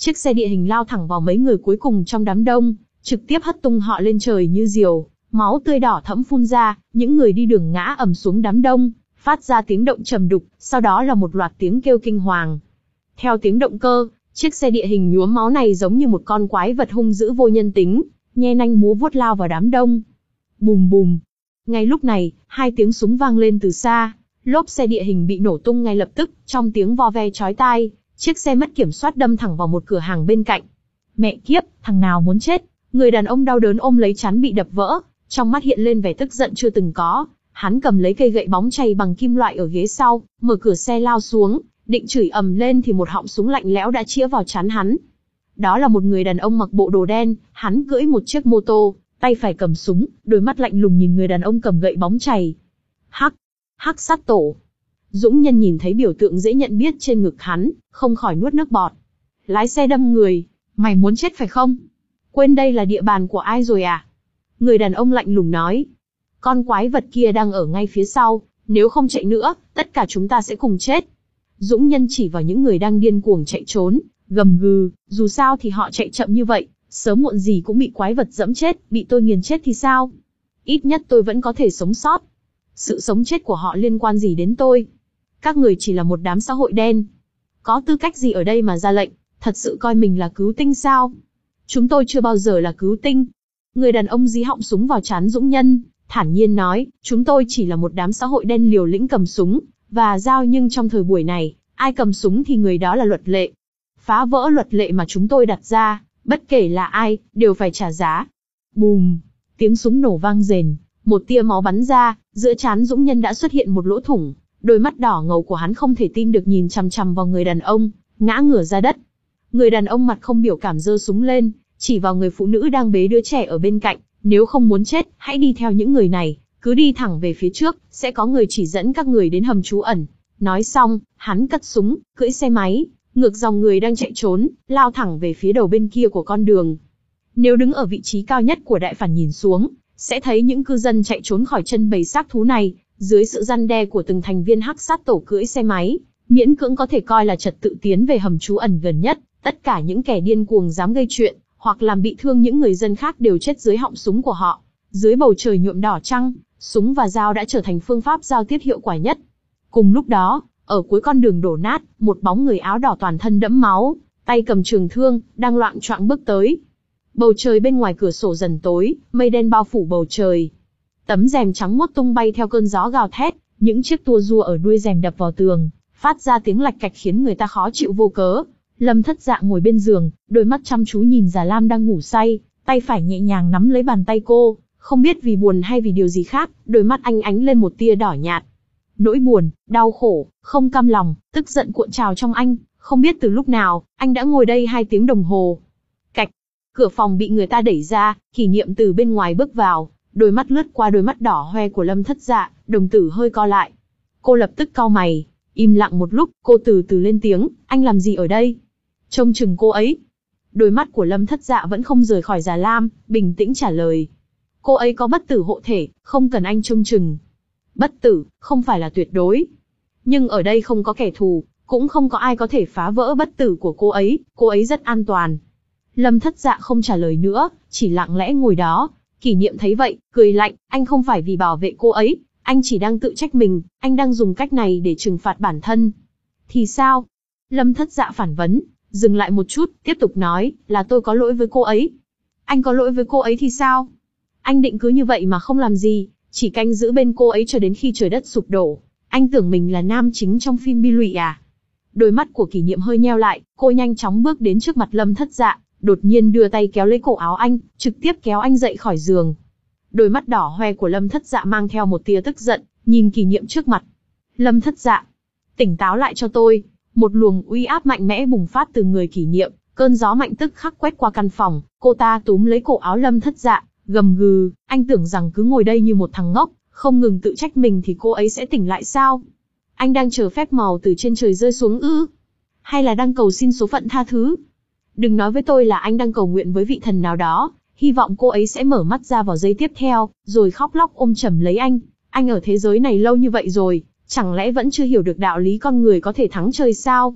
chiếc xe địa hình lao thẳng vào mấy người cuối cùng trong đám đông, trực tiếp hất tung họ lên trời như diều, máu tươi đỏ thẫm phun ra, những người đi đường ngã ầm xuống đám đông, phát ra tiếng động trầm đục, sau đó là một loạt tiếng kêu kinh hoàng. Theo tiếng động cơ, chiếc xe địa hình nhuốm máu này giống như một con quái vật hung dữ vô nhân tính, nhe nanh múa vuốt lao vào đám đông. Bùm bùm. Ngay lúc này, hai tiếng súng vang lên từ xa, lốp xe địa hình bị nổ tung ngay lập tức, trong tiếng vo ve chói tai, chiếc xe mất kiểm soát đâm thẳng vào một cửa hàng bên cạnh. Mẹ kiếp, thằng nào muốn chết? Người đàn ông đau đớn ôm lấy trán bị đập vỡ, trong mắt hiện lên vẻ tức giận chưa từng có. Hắn cầm lấy cây gậy bóng chày bằng kim loại ở ghế sau, mở cửa xe lao xuống, định chửi ầm lên thì một họng súng lạnh lẽo đã chĩa vào trán hắn. Đó là một người đàn ông mặc bộ đồ đen, hắn cưỡi một chiếc mô tô, tay phải cầm súng, đôi mắt lạnh lùng nhìn người đàn ông cầm gậy bóng chày. Hắc, Hắc sát tổ. Dũng Nhân nhìn thấy biểu tượng dễ nhận biết trên ngực hắn, không khỏi nuốt nước bọt. Lái xe đâm người, mày muốn chết phải không? Quên đây là địa bàn của ai rồi à? Người đàn ông lạnh lùng nói. Con quái vật kia đang ở ngay phía sau, nếu không chạy nữa, tất cả chúng ta sẽ cùng chết. Dũng Nhân chỉ vào những người đang điên cuồng chạy trốn, gầm gừ, dù sao thì họ chạy chậm như vậy, sớm muộn gì cũng bị quái vật dẫm chết, bị tôi nghiền chết thì sao? Ít nhất tôi vẫn có thể sống sót. Sự sống chết của họ liên quan gì đến tôi? Các người chỉ là một đám xã hội đen. Có tư cách gì ở đây mà ra lệnh, thật sự coi mình là cứu tinh sao? Chúng tôi chưa bao giờ là cứu tinh. Người đàn ông dí họng súng vào trán Dũng Nhân, thản nhiên nói, chúng tôi chỉ là một đám xã hội đen liều lĩnh cầm súng và dao, nhưng trong thời buổi này, ai cầm súng thì người đó là luật lệ. Phá vỡ luật lệ mà chúng tôi đặt ra, bất kể là ai, đều phải trả giá. Bùm, tiếng súng nổ vang rền, một tia máu bắn ra, giữa trán Dũng Nhân đã xuất hiện một lỗ thủng, đôi mắt đỏ ngầu của hắn không thể tin được nhìn chằm chằm vào người đàn ông, ngã ngửa ra đất. Người đàn ông mặt không biểu cảm giơ súng lên, chỉ vào người phụ nữ đang bế đứa trẻ ở bên cạnh, nếu không muốn chết, hãy đi theo những người này, cứ đi thẳng về phía trước, sẽ có người chỉ dẫn các người đến hầm trú ẩn. Nói xong, hắn cất súng, cưỡi xe máy, ngược dòng người đang chạy trốn, lao thẳng về phía đầu bên kia của con đường. Nếu đứng ở vị trí cao nhất của đại phản nhìn xuống, sẽ thấy những cư dân chạy trốn khỏi chân bầy xác thú này, dưới sự răn đe của từng thành viên Hắc sát tổ cưỡi xe máy, miễn cưỡng có thể coi là trật tự tiến về hầm trú ẩn gần nhất. Tất cả những kẻ điên cuồng dám gây chuyện, hoặc làm bị thương những người dân khác đều chết dưới họng súng của họ. Dưới bầu trời nhuộm đỏ trăng, súng và dao đã trở thành phương pháp giao tiếp hiệu quả nhất. Cùng lúc đó, ở cuối con đường đổ nát, một bóng người áo đỏ toàn thân đẫm máu, tay cầm trường thương, đang loạng choạng bước tới. Bầu trời bên ngoài cửa sổ dần tối, mây đen bao phủ bầu trời. Tấm rèm trắng muốt tung bay theo cơn gió gào thét, những chiếc tua rua ở đuôi rèm đập vào tường, phát ra tiếng lạch cạch khiến người ta khó chịu vô cớ. Lâm Thất Dạ ngồi bên giường, đôi mắt chăm chú nhìn Già Lam đang ngủ say, tay phải nhẹ nhàng nắm lấy bàn tay cô, không biết vì buồn hay vì điều gì khác, đôi mắt anh ánh lên một tia đỏ nhạt. Nỗi buồn, đau khổ, không cam lòng, tức giận cuộn trào trong anh, không biết từ lúc nào, anh đã ngồi đây hai tiếng đồng hồ. Cạch, cửa phòng bị người ta đẩy ra, Kỷ Niệm từ bên ngoài bước vào, đôi mắt lướt qua đôi mắt đỏ hoe của Lâm Thất Dạ, đồng tử hơi co lại. Cô lập tức cau mày, im lặng một lúc, cô từ từ lên tiếng, anh làm gì ở đây? Trông chừng cô ấy. Đôi mắt của Lâm Thất Dạ vẫn không rời khỏi Già Lam, bình tĩnh trả lời. Cô ấy có bất tử hộ thể, không cần anh trông chừng. Bất tử, không phải là tuyệt đối. Nhưng ở đây không có kẻ thù, cũng không có ai có thể phá vỡ bất tử của cô ấy, cô ấy rất an toàn. Lâm Thất Dạ không trả lời nữa, chỉ lặng lẽ ngồi đó. Kỷ Niệm thấy vậy, cười lạnh, anh không phải vì bảo vệ cô ấy, anh chỉ đang tự trách mình, anh đang dùng cách này để trừng phạt bản thân. Thì sao? Lâm Thất Dạ phản vấn, dừng lại một chút, tiếp tục nói, là tôi có lỗi với cô ấy. Anh có lỗi với cô ấy thì sao? Anh định cứ như vậy mà không làm gì, chỉ canh giữ bên cô ấy cho đến khi trời đất sụp đổ. Anh tưởng mình là nam chính trong phim bi lụy à? Đôi mắt của Kỷ Niệm hơi nheo lại, cô nhanh chóng bước đến trước mặt Lâm Thất Dạ, đột nhiên đưa tay kéo lấy cổ áo anh, trực tiếp kéo anh dậy khỏi giường. Đôi mắt đỏ hoe của Lâm Thất Dạ mang theo một tia tức giận, nhìn Kỷ Niệm trước mặt. Lâm Thất Dạ, tỉnh táo lại cho tôi. Một luồng uy áp mạnh mẽ bùng phát từ người Kỷ Niệm, cơn gió mạnh tức khắc quét qua căn phòng, cô ta túm lấy cổ áo Lâm Thất Dạ, gầm gừ, anh tưởng rằng cứ ngồi đây như một thằng ngốc, không ngừng tự trách mình thì cô ấy sẽ tỉnh lại sao? Anh đang chờ phép màu từ trên trời rơi xuống ư? Hay là đang cầu xin số phận tha thứ? Đừng nói với tôi là anh đang cầu nguyện với vị thần nào đó, hy vọng cô ấy sẽ mở mắt ra vào giây tiếp theo, rồi khóc lóc ôm chầm lấy anh. Anh ở thế giới này lâu như vậy rồi, chẳng lẽ vẫn chưa hiểu được đạo lý con người có thể thắng trời sao?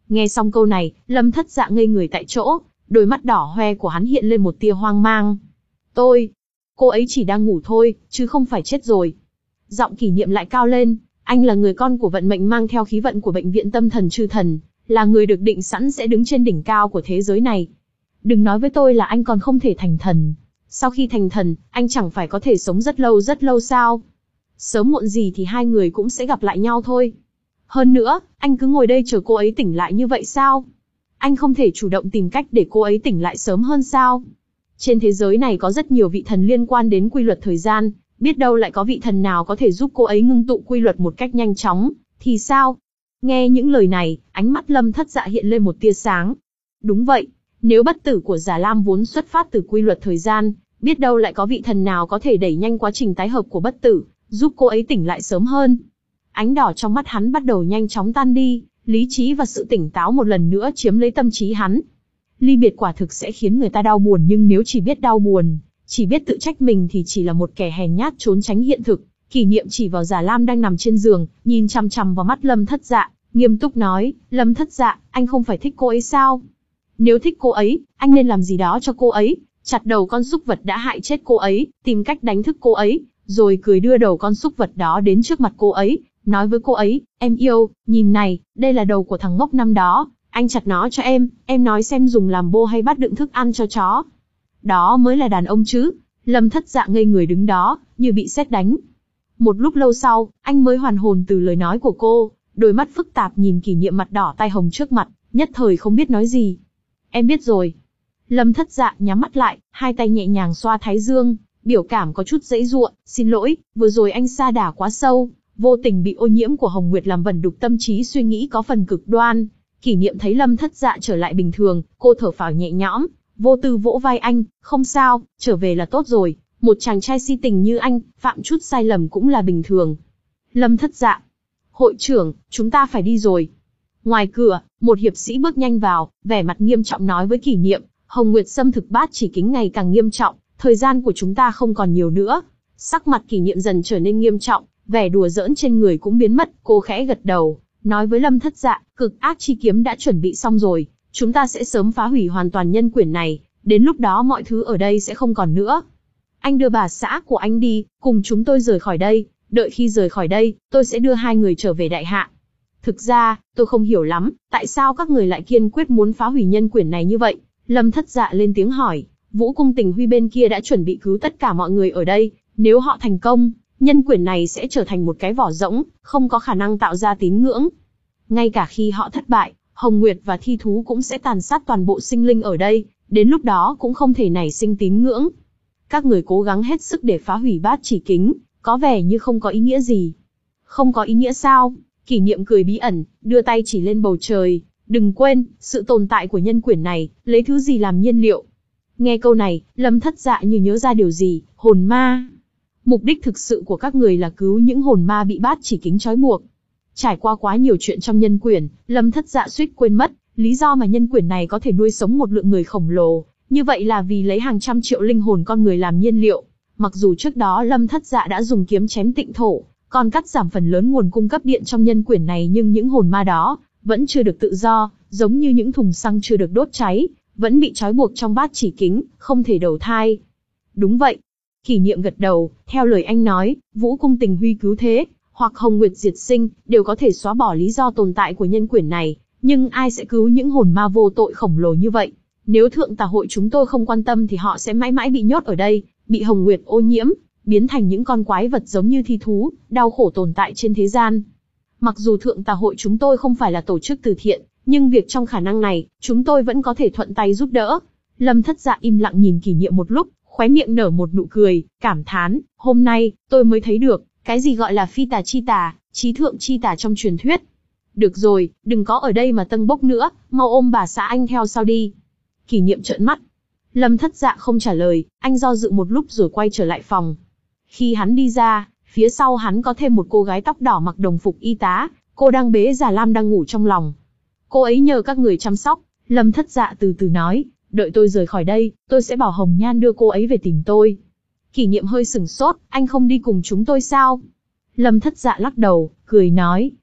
Nghe xong câu này, Lâm Thất Dạ ngây người tại chỗ, đôi mắt đỏ hoe của hắn hiện lên một tia hoang mang. Tôi, cô ấy chỉ đang ngủ thôi, chứ không phải chết rồi. Giọng Kỷ Niệm lại cao lên, anh là người con của vận mệnh mang theo khí vận của bệnh viện tâm thần chư thần, là người được định sẵn sẽ đứng trên đỉnh cao của thế giới này. Đừng nói với tôi là anh còn không thể thành thần. Sau khi thành thần, anh chẳng phải có thể sống rất lâu rất lâu sao? Sớm muộn gì thì hai người cũng sẽ gặp lại nhau thôi. Hơn nữa, anh cứ ngồi đây chờ cô ấy tỉnh lại như vậy sao? Anh không thể chủ động tìm cách để cô ấy tỉnh lại sớm hơn sao? Trên thế giới này có rất nhiều vị thần liên quan đến quy luật thời gian, biết đâu lại có vị thần nào có thể giúp cô ấy ngưng tụ quy luật một cách nhanh chóng, thì sao? Nghe những lời này, ánh mắt Lâm Thất Dạ hiện lên một tia sáng. Đúng vậy, nếu bất tử của Già Lam vốn xuất phát từ quy luật thời gian, biết đâu lại có vị thần nào có thể đẩy nhanh quá trình tái hợp của bất tử, giúp cô ấy tỉnh lại sớm hơn. Ánh đỏ trong mắt hắn bắt đầu nhanh chóng tan đi, lý trí và sự tỉnh táo một lần nữa chiếm lấy tâm trí hắn. Ly biệt quả thực sẽ khiến người ta đau buồn, nhưng nếu chỉ biết đau buồn, chỉ biết tự trách mình thì chỉ là một kẻ hèn nhát trốn tránh hiện thực. Kỷ Niệm chỉ vào Già Lam đang nằm trên giường, nhìn chằm chằm vào mắt Lâm Thất Dạ, nghiêm túc nói, Lâm Thất Dạ, anh không phải thích cô ấy sao? Nếu thích cô ấy, anh nên làm gì đó cho cô ấy, chặt đầu con súc vật đã hại chết cô ấy, tìm cách đánh thức cô ấy, rồi cười đưa đầu con súc vật đó đến trước mặt cô ấy, nói với cô ấy, em yêu, nhìn này, đây là đầu của thằng ngốc năm đó, anh chặt nó cho em, em nói xem dùng làm bô hay bát đựng thức ăn cho chó. Đó mới là đàn ông chứ. Lâm Thất Dạ ngây người đứng đó, như bị sét đánh. Một lúc lâu sau, anh mới hoàn hồn từ lời nói của cô, đôi mắt phức tạp nhìn Kỷ Niệm mặt đỏ tai hồng trước mặt, nhất thời không biết nói gì. Em biết rồi. Lâm Thất Dạ nhắm mắt lại, hai tay nhẹ nhàng xoa thái dương, biểu cảm có chút giãy giụa, xin lỗi, vừa rồi anh sa đà quá sâu, vô tình bị ô nhiễm của Hồng Nguyệt làm vẩn đục tâm trí suy nghĩ có phần cực đoan. Kỷ Niệm thấy Lâm Thất Dạ trở lại bình thường, cô thở phào nhẹ nhõm, vô tư vỗ vai anh, không sao, trở về là tốt rồi, một chàng trai si tình như anh, phạm chút sai lầm cũng là bình thường. Lâm Thất Dạ, hội trưởng, chúng ta phải đi rồi. Ngoài cửa, một hiệp sĩ bước nhanh vào, vẻ mặt nghiêm trọng nói với Kỷ Niệm, Hồng Nguyệt xâm thực bát chỉ kính ngày càng nghiêm trọng, thời gian của chúng ta không còn nhiều nữa. Sắc mặt Kỷ Niệm dần trở nên nghiêm trọng, vẻ đùa giỡn trên người cũng biến mất, cô khẽ gật đầu, nói với Lâm Thất Dạ, cực ác chi kiếm đã chuẩn bị xong rồi, chúng ta sẽ sớm phá hủy hoàn toàn nhân quyển này, đến lúc đó mọi thứ ở đây sẽ không còn nữa. Anh đưa bà xã của anh đi, cùng chúng tôi rời khỏi đây, đợi khi rời khỏi đây, tôi sẽ đưa hai người trở về đại hạ. Thực ra, tôi không hiểu lắm, tại sao các người lại kiên quyết muốn phá hủy nhân quyển này như vậy? Lâm Thất Dạ lên tiếng hỏi, Vũ Cung Tình Huy bên kia đã chuẩn bị cứu tất cả mọi người ở đây, nếu họ thành công, nhân quyển này sẽ trở thành một cái vỏ rỗng, không có khả năng tạo ra tín ngưỡng. Ngay cả khi họ thất bại, Hồng Nguyệt và thi thú cũng sẽ tàn sát toàn bộ sinh linh ở đây, đến lúc đó cũng không thể nảy sinh tín ngưỡng. Các người cố gắng hết sức để phá hủy bát chỉ kính, có vẻ như không có ý nghĩa gì. Không có ý nghĩa sao? Kỷ Niệm cười bí ẩn, đưa tay chỉ lên bầu trời. Đừng quên, sự tồn tại của nhân quyển này, lấy thứ gì làm nhiên liệu? Nghe câu này, Lâm Thất Dạ như nhớ ra điều gì, hồn ma. Mục đích thực sự của các người là cứu những hồn ma bị bát chỉ kính trói buộc. Trải qua quá nhiều chuyện trong nhân quyển, Lâm Thất Dạ suýt quên mất, lý do mà nhân quyển này có thể nuôi sống một lượng người khổng lồ, như vậy là vì lấy hàng trăm triệu linh hồn con người làm nhiên liệu. Mặc dù trước đó Lâm Thất Dạ đã dùng kiếm chém Tịnh Thổ, còn cắt giảm phần lớn nguồn cung cấp điện trong nhân quyển này, nhưng những hồn ma đó vẫn chưa được tự do, giống như những thùng xăng chưa được đốt cháy, vẫn bị trói buộc trong bát chỉ kính, không thể đầu thai. Đúng vậy. Kỷ Niệm gật đầu, theo lời anh nói, Vũ Cung Tình Huy cứu thế, hoặc Hồng Nguyệt diệt sinh, đều có thể xóa bỏ lý do tồn tại của nhân quyển này, nhưng ai sẽ cứu những hồn ma vô tội khổng lồ như vậy? Nếu Thượng Tà Hội chúng tôi không quan tâm thì họ sẽ mãi mãi bị nhốt ở đây, bị Hồng Nguyệt ô nhiễm, biến thành những con quái vật giống như thi thú, đau khổ tồn tại trên thế gian. Mặc dù Thượng Tà Hội chúng tôi không phải là tổ chức từ thiện, nhưng việc trong khả năng này, chúng tôi vẫn có thể thuận tay giúp đỡ. Lâm Thất Dạ im lặng nhìn Kỷ Niệm một lúc, khóe miệng nở một nụ cười, cảm thán, hôm nay, tôi mới thấy được, cái gì gọi là phi tà chi tà, trí thượng chi tà trong truyền thuyết. Được rồi, đừng có ở đây mà tâng bốc nữa, mau ôm bà xã anh theo sau đi. Kỷ Niệm trợn mắt. Lâm Thất Dạ không trả lời, anh do dự một lúc rồi quay trở lại phòng. Khi hắn đi ra, phía sau hắn có thêm một cô gái tóc đỏ mặc đồng phục y tá, cô đang bế Già Lam đang ngủ trong lòng. Cô ấy nhờ các người chăm sóc, Lâm Thất Dạ từ từ nói, đợi tôi rời khỏi đây, tôi sẽ bảo Hồng Nhan đưa cô ấy về tìm tôi. Kỷ Niệm hơi sửng sốt, anh không đi cùng chúng tôi sao? Lâm Thất Dạ lắc đầu, cười nói,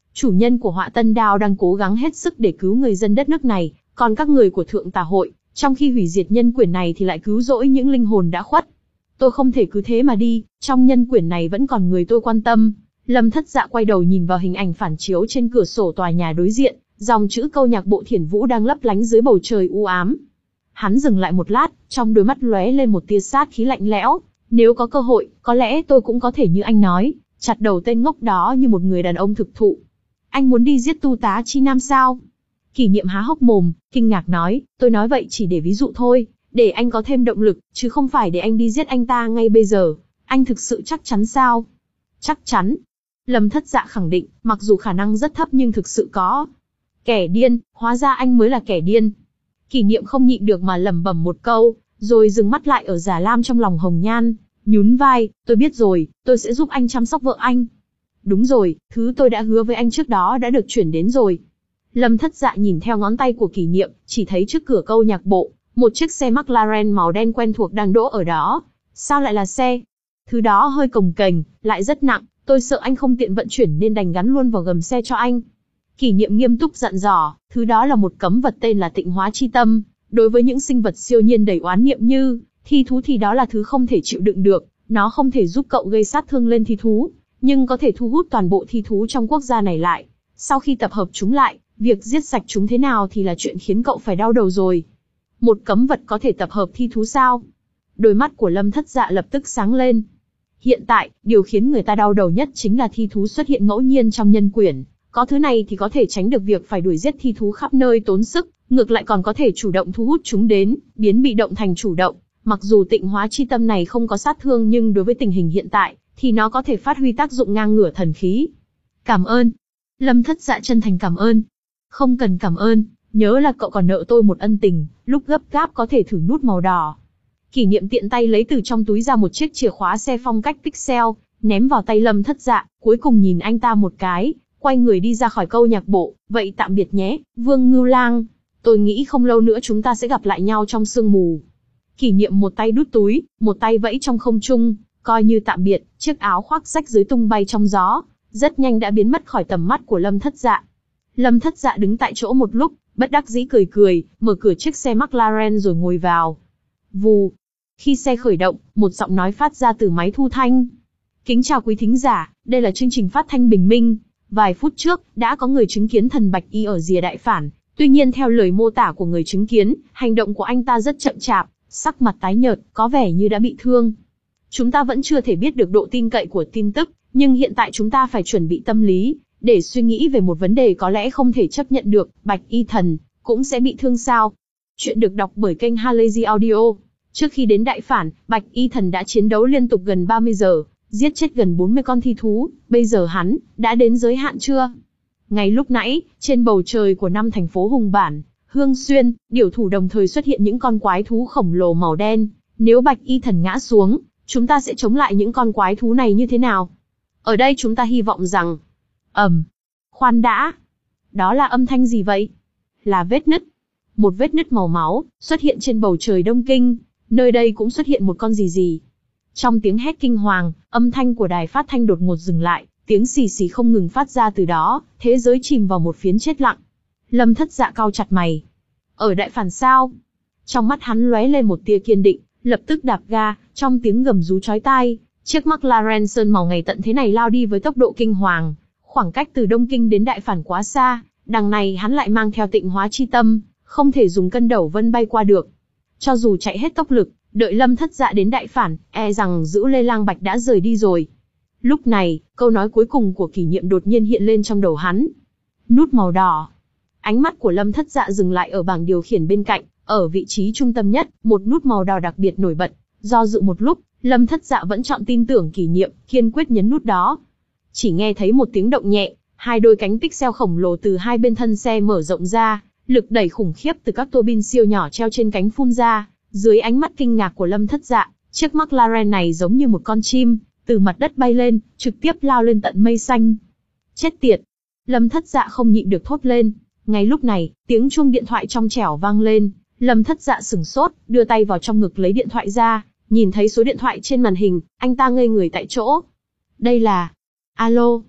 Chủ nhân của Họa Tân Đao đang cố gắng hết sức để cứu người dân đất nước này, còn các người của Thượng Tà Hội, trong khi hủy diệt nhân quyển này thì lại cứu rỗi những linh hồn đã khuất. Tôi không thể cứ thế mà đi, trong nhân quyển này vẫn còn người tôi quan tâm. Lâm Thất Dạ quay đầu nhìn vào hình ảnh phản chiếu trên cửa sổ tòa nhà đối diện, dòng chữ câu nhạc bộ Thiển Vũ đang lấp lánh dưới bầu trời u ám. Hắn dừng lại một lát, trong đôi mắt lóe lên một tia sát khí lạnh lẽo. Nếu có cơ hội, có lẽ tôi cũng có thể như anh nói, chặt đầu tên ngốc đó như một người đàn ông thực thụ. Anh muốn đi giết Tu Tá Chi Nam sao? Kỷ Niệm há hốc mồm, kinh ngạc nói, tôi nói vậy chỉ để ví dụ thôi, để anh có thêm động lực, chứ không phải để anh đi giết anh ta ngay bây giờ. Anh thực sự chắc chắn sao? Chắc chắn. Lâm Thất Dạ khẳng định, mặc dù khả năng rất thấp nhưng thực sự có. Kẻ điên, hóa ra anh mới là kẻ điên. Kỷ Niệm không nhịn được mà lẩm bẩm một câu, rồi dừng mắt lại ở Già Lam trong lòng Hồng Nhan, nhún vai, tôi biết rồi, tôi sẽ giúp anh chăm sóc vợ anh. Đúng rồi, thứ tôi đã hứa với anh trước đó đã được chuyển đến rồi. Lâm Thất Dạ nhìn theo ngón tay của Kỷ Niệm, chỉ thấy trước cửa câu nhạc bộ, một chiếc xe McLaren màu đen quen thuộc đang đỗ ở đó. Sao lại là xe? Thứ đó hơi cồng kềnh, lại rất nặng, tôi sợ anh không tiện vận chuyển nên đành gắn luôn vào gầm xe cho anh. Kỷ Niệm nghiêm túc dặn dò, thứ đó là một cấm vật tên là Tịnh Hóa Chi Tâm. Đối với những sinh vật siêu nhiên đầy oán niệm như thi thú thì đó là thứ không thể chịu đựng được, nó không thể giúp cậu gây sát thương lên thi thú, nhưng có thể thu hút toàn bộ thi thú trong quốc gia này lại. Sau khi tập hợp chúng lại, việc giết sạch chúng thế nào thì là chuyện khiến cậu phải đau đầu rồi. Một cấm vật có thể tập hợp thi thú sao? Đôi mắt của Lâm Thất Dạ lập tức sáng lên. Hiện tại, điều khiến người ta đau đầu nhất chính là thi thú xuất hiện ngẫu nhiên trong nhân quyển. Có thứ này thì có thể tránh được việc phải đuổi giết thi thú khắp nơi tốn sức, ngược lại còn có thể chủ động thu hút chúng đến, biến bị động thành chủ động. Mặc dù Tịnh Hóa Chi Tâm này không có sát thương nhưng đối với tình hình hiện tại, thì nó có thể phát huy tác dụng ngang ngửa thần khí. Cảm ơn. Lâm Thất Dạ chân thành cảm ơn. Không cần cảm ơn, nhớ là cậu còn nợ tôi một ân tình, lúc gấp gáp có thể thử nút màu đỏ. Kỷ Niệm tiện tay lấy từ trong túi ra một chiếc chìa khóa xe phong cách pixel, ném vào tay Lâm Thất Dạ, cuối cùng nhìn anh ta một cái, quay người đi ra khỏi câu nhạc bộ, vậy tạm biệt nhé, Vương Ngưu Lang. Tôi nghĩ không lâu nữa chúng ta sẽ gặp lại nhau trong sương mù. Kỷ Niệm một tay đút túi, một tay vẫy trong không trung, coi như tạm biệt, chiếc áo khoác rách dưới tung bay trong gió, rất nhanh đã biến mất khỏi tầm mắt của Lâm Thất Dạ. Lâm Thất Dạ đứng tại chỗ một lúc, bất đắc dĩ cười cười, mở cửa chiếc xe McLaren rồi ngồi vào. Vù. Khi xe khởi động, một giọng nói phát ra từ máy thu thanh. Kính chào quý thính giả, đây là chương trình phát thanh bình minh. Vài phút trước, đã có người chứng kiến thần Bạch Y ở rìa đại phản, tuy nhiên theo lời mô tả của người chứng kiến, hành động của anh ta rất chậm chạp, sắc mặt tái nhợt, có vẻ như đã bị thương. Chúng ta vẫn chưa thể biết được độ tin cậy của tin tức, nhưng hiện tại chúng ta phải chuẩn bị tâm lý, để suy nghĩ về một vấn đề có lẽ không thể chấp nhận được, Bạch Y thần, cũng sẽ bị thương sao? Chuyện được đọc bởi kênh Halazy Audio. Trước khi đến đại phản, Bạch Y thần đã chiến đấu liên tục gần ba mươi giờ, giết chết gần bốn mươi con thi thú, bây giờ hắn, đã đến giới hạn chưa? Ngay lúc nãy, trên bầu trời của năm thành phố Hùng Bản, Hương Xuyên, Điểu Thủ đồng thời xuất hiện những con quái thú khổng lồ màu đen. Nếu Bạch Y thần ngã xuống, chúng ta sẽ chống lại những con quái thú này như thế nào? Ở đây chúng ta hy vọng rằng... ầm, um, khoan đã. Đó là âm thanh gì vậy? Là vết nứt. Một vết nứt màu máu, xuất hiện trên bầu trời Đông Kinh. Nơi đây cũng xuất hiện một con gì gì. Trong tiếng hét kinh hoàng, âm thanh của đài phát thanh đột ngột dừng lại, tiếng xì xì không ngừng phát ra từ đó, thế giới chìm vào một phiến chết lặng. Lâm Thất Dạ cau chặt mày. Ở đại phản sao? Trong mắt hắn lóe lên một tia kiên định, lập tức đạp ga, trong tiếng gầm rú chói tai, chiếc McLaren sơn màu ngày tận thế này lao đi với tốc độ kinh hoàng. Khoảng cách từ Đông Kinh đến đại phản quá xa, đằng này hắn lại mang theo Tịnh Hóa Chi Tâm, không thể dùng cân đẩu vân bay qua được. Cho dù chạy hết tốc lực, đợi Lâm Thất Dạ đến đại phản, e rằng Dữ Lê Lang Bạch đã rời đi rồi. Lúc này, câu nói cuối cùng của Kỷ Niệm đột nhiên hiện lên trong đầu hắn. Nút màu đỏ. Ánh mắt của Lâm Thất Dạ dừng lại ở bảng điều khiển bên cạnh, ở vị trí trung tâm nhất, một nút màu đỏ đặc biệt nổi bật. Do dự một lúc, Lâm Thất Dạ vẫn chọn tin tưởng Kỷ Niệm, kiên quyết nhấn nút đó. Chỉ nghe thấy một tiếng động nhẹ, hai đôi cánh pixel khổng lồ từ hai bên thân xe mở rộng ra, lực đẩy khủng khiếp từ các tua bin siêu nhỏ treo trên cánh phun ra. Dưới ánh mắt kinh ngạc của Lâm Thất Dạ, chiếc McLaren này giống như một con chim, từ mặt đất bay lên, trực tiếp lao lên tận mây xanh. Chết tiệt! Lâm Thất Dạ không nhịn được thốt lên. Ngay lúc này, tiếng chuông điện thoại trong trẻo vang lên. Lâm Thất Dạ sửng sốt, đưa tay vào trong ngực lấy điện thoại ra, nhìn thấy số điện thoại trên màn hình, anh ta ngây người tại chỗ. Đây là... Alo?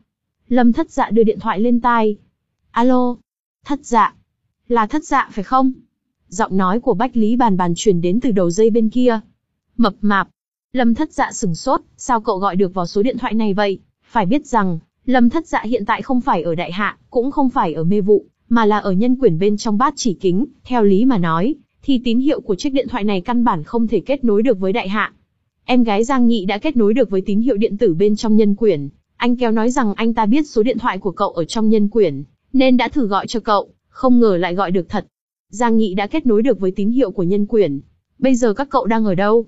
Lâm Thất Dạ đưa điện thoại lên tai. Alo, Thất Dạ. Là Thất Dạ phải không? Giọng nói của Bách Lý Bàn Bàn truyền đến từ đầu dây bên kia. Mập mạp. Lâm Thất Dạ sửng sốt, sao cậu gọi được vào số điện thoại này vậy? Phải biết rằng, Lâm Thất Dạ hiện tại không phải ở Đại Hạ, cũng không phải ở Mê Vụ, mà là ở Nhân Quyển bên trong Bát Chỉ Kính. Theo lý mà nói, thì tín hiệu của chiếc điện thoại này căn bản không thể kết nối được với Đại Hạ. Em gái Giang Nghị đã kết nối được với tín hiệu điện tử bên trong Nhân Quyển. Anh kéo nói rằng anh ta biết số điện thoại của cậu ở trong Nhân Quyển, nên đã thử gọi cho cậu, không ngờ lại gọi được thật. Giang Nghị đã kết nối được với tín hiệu của Nhân Quyển. Bây giờ các cậu đang ở đâu?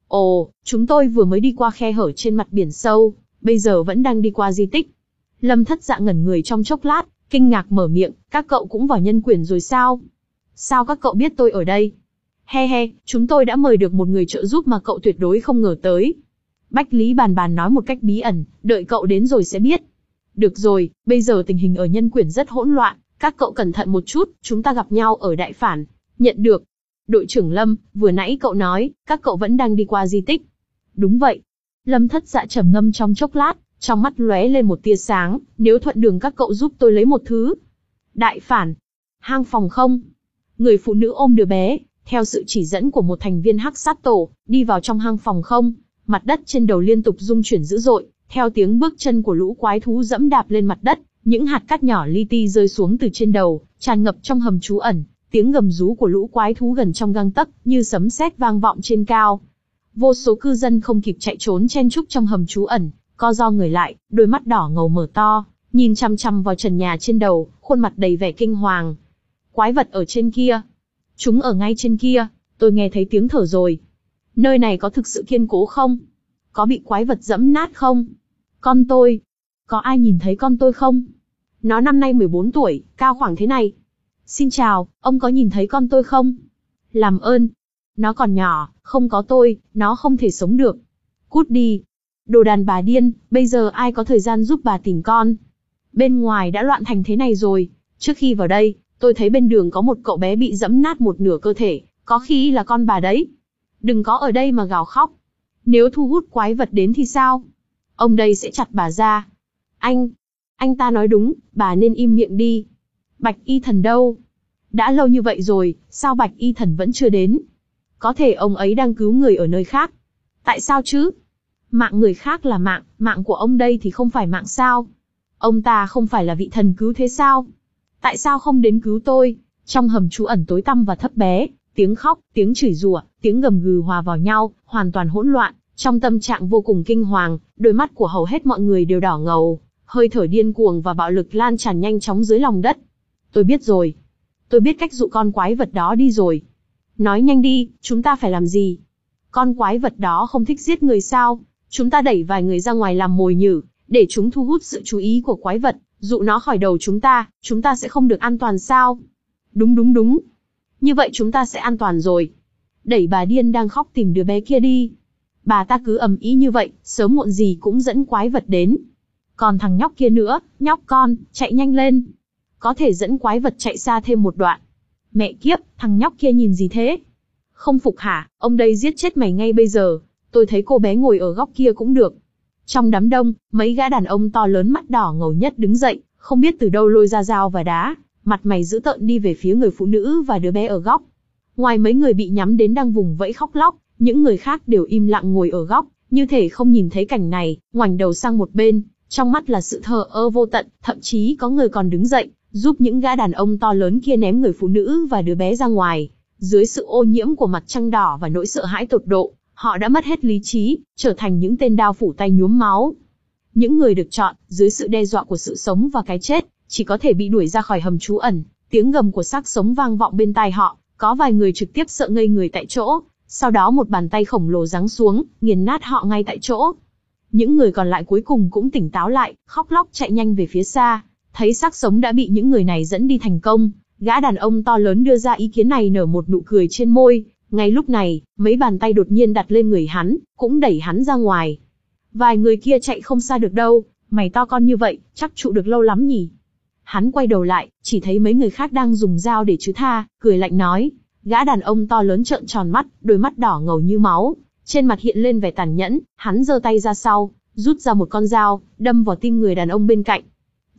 Ồ, chúng tôi vừa mới đi qua khe hở trên mặt biển sâu, bây giờ vẫn đang đi qua di tích. Lâm Thất Dạ ngẩn người trong chốc lát, kinh ngạc mở miệng, các cậu cũng vào Nhân Quyển rồi sao? Sao các cậu biết tôi ở đây? He he, chúng tôi đã mời được một người trợ giúp mà cậu tuyệt đối không ngờ tới. Bách Lý Bàn Bàn nói một cách bí ẩn, đợi cậu đến rồi sẽ biết. Được rồi, bây giờ tình hình ở Nhân Quyển rất hỗn loạn, các cậu cẩn thận một chút, chúng ta gặp nhau ở Đại Phản. Nhận được. Đội trưởng Lâm, vừa nãy cậu nói, các cậu vẫn đang đi qua di tích. Đúng vậy. Lâm Thất Dạ trầm ngâm trong chốc lát, trong mắt lóe lên một tia sáng, nếu thuận đường các cậu giúp tôi lấy một thứ. Đại Phản. Hang phòng không? Người phụ nữ ôm đứa bé, theo sự chỉ dẫn của một thành viên Hắc Sát Tổ, đi vào trong hang phòng không. Mặt đất trên đầu liên tục rung chuyển dữ dội, theo tiếng bước chân của lũ quái thú dẫm đạp lên mặt đất, những hạt cát nhỏ li ti rơi xuống từ trên đầu, tràn ngập trong hầm trú ẩn. Tiếng gầm rú của lũ quái thú gần trong gang tấc, như sấm sét vang vọng trên cao. Vô số cư dân không kịp chạy trốn chen chúc trong hầm trú ẩn, co ro người lại, đôi mắt đỏ ngầu mở to, nhìn chăm chăm vào trần nhà trên đầu, khuôn mặt đầy vẻ kinh hoàng. Quái vật ở trên kia. Chúng ở ngay trên kia, tôi nghe thấy tiếng thở rồi. Nơi này có thực sự kiên cố không? Có bị quái vật dẫm nát không? Con tôi. Có ai nhìn thấy con tôi không? Nó năm nay mười bốn tuổi, cao khoảng thế này. Xin chào, ông có nhìn thấy con tôi không? Làm ơn. Nó còn nhỏ, không có tôi, nó không thể sống được. Cút đi. Đồ đàn bà điên, bây giờ ai có thời gian giúp bà tìm con? Bên ngoài đã loạn thành thế này rồi. Trước khi vào đây, tôi thấy bên đường có một cậu bé bị dẫm nát một nửa cơ thể, có khi là con bà đấy. Đừng có ở đây mà gào khóc. Nếu thu hút quái vật đến thì sao? Ông đây sẽ chặt bà ra. Anh, anh ta nói đúng, bà nên im miệng đi. Bạch Y Thần đâu? Đã lâu như vậy rồi, sao Bạch Y Thần vẫn chưa đến? Có thể ông ấy đang cứu người ở nơi khác. Tại sao chứ? Mạng người khác là mạng, mạng của ông đây thì không phải mạng sao? Ông ta không phải là vị thần cứu thế sao? Tại sao không đến cứu tôi? Trong hầm trú ẩn tối tăm và thấp bé, tiếng khóc, tiếng chửi rủa, tiếng gầm gừ hòa vào nhau, hoàn toàn hỗn loạn. Trong tâm trạng vô cùng kinh hoàng, đôi mắt của hầu hết mọi người đều đỏ ngầu, hơi thở điên cuồng và bạo lực lan tràn nhanh chóng dưới lòng đất. Tôi biết rồi. Tôi biết cách dụ con quái vật đó đi rồi. Nói nhanh đi, chúng ta phải làm gì? Con quái vật đó không thích giết người sao? Chúng ta đẩy vài người ra ngoài làm mồi nhử, để chúng thu hút sự chú ý của quái vật, dụ nó khỏi đầu chúng ta, chúng ta sẽ không được an toàn sao? Đúng đúng đúng. Như vậy chúng ta sẽ an toàn rồi. Đẩy bà điên đang khóc tìm đứa bé kia đi. Bà ta cứ ầm ĩ như vậy, sớm muộn gì cũng dẫn quái vật đến. Còn thằng nhóc kia nữa, nhóc con, chạy nhanh lên. Có thể dẫn quái vật chạy xa thêm một đoạn. Mẹ kiếp, thằng nhóc kia nhìn gì thế? Không phục hả, ông đây giết chết mày ngay bây giờ. Tôi thấy cô bé ngồi ở góc kia cũng được. Trong đám đông, mấy gã đàn ông to lớn mắt đỏ ngầu nhất đứng dậy, không biết từ đâu lôi ra dao và đá, mặt mày dữ tợn đi về phía người phụ nữ và đứa bé ở góc. Ngoài mấy người bị nhắm đến đang vùng vẫy khóc lóc, những người khác đều im lặng ngồi ở góc, như thể không nhìn thấy cảnh này, ngoảnh đầu sang một bên, trong mắt là sự thờ ơ vô tận, thậm chí có người còn đứng dậy, giúp những gã đàn ông to lớn kia ném người phụ nữ và đứa bé ra ngoài. Dưới sự ô nhiễm của mặt trăng đỏ và nỗi sợ hãi tột độ, họ đã mất hết lý trí, trở thành những tên đao phủ tay nhuốm máu. Những người được chọn, dưới sự đe dọa của sự sống và cái chết, chỉ có thể bị đuổi ra khỏi hầm trú ẩn. Tiếng gầm của xác sống vang vọng bên tai họ, có vài người trực tiếp sợ ngây người tại chỗ, sau đó một bàn tay khổng lồ giáng xuống, nghiền nát họ ngay tại chỗ. Những người còn lại cuối cùng cũng tỉnh táo lại, khóc lóc chạy nhanh về phía xa, thấy xác sống đã bị những người này dẫn đi thành công. Gã đàn ông to lớn đưa ra ý kiến này nở một nụ cười trên môi. Ngay lúc này, mấy bàn tay đột nhiên đặt lên người hắn, cũng đẩy hắn ra ngoài. Vài người kia chạy không xa được đâu, mày to con như vậy, chắc trụ được lâu lắm nhỉ? Hắn quay đầu lại, chỉ thấy mấy người khác đang dùng dao để trứ tha, cười lạnh nói. Gã đàn ông to lớn trợn tròn mắt, đôi mắt đỏ ngầu như máu, trên mặt hiện lên vẻ tàn nhẫn, hắn giơ tay ra sau, rút ra một con dao, đâm vào tim người đàn ông bên cạnh.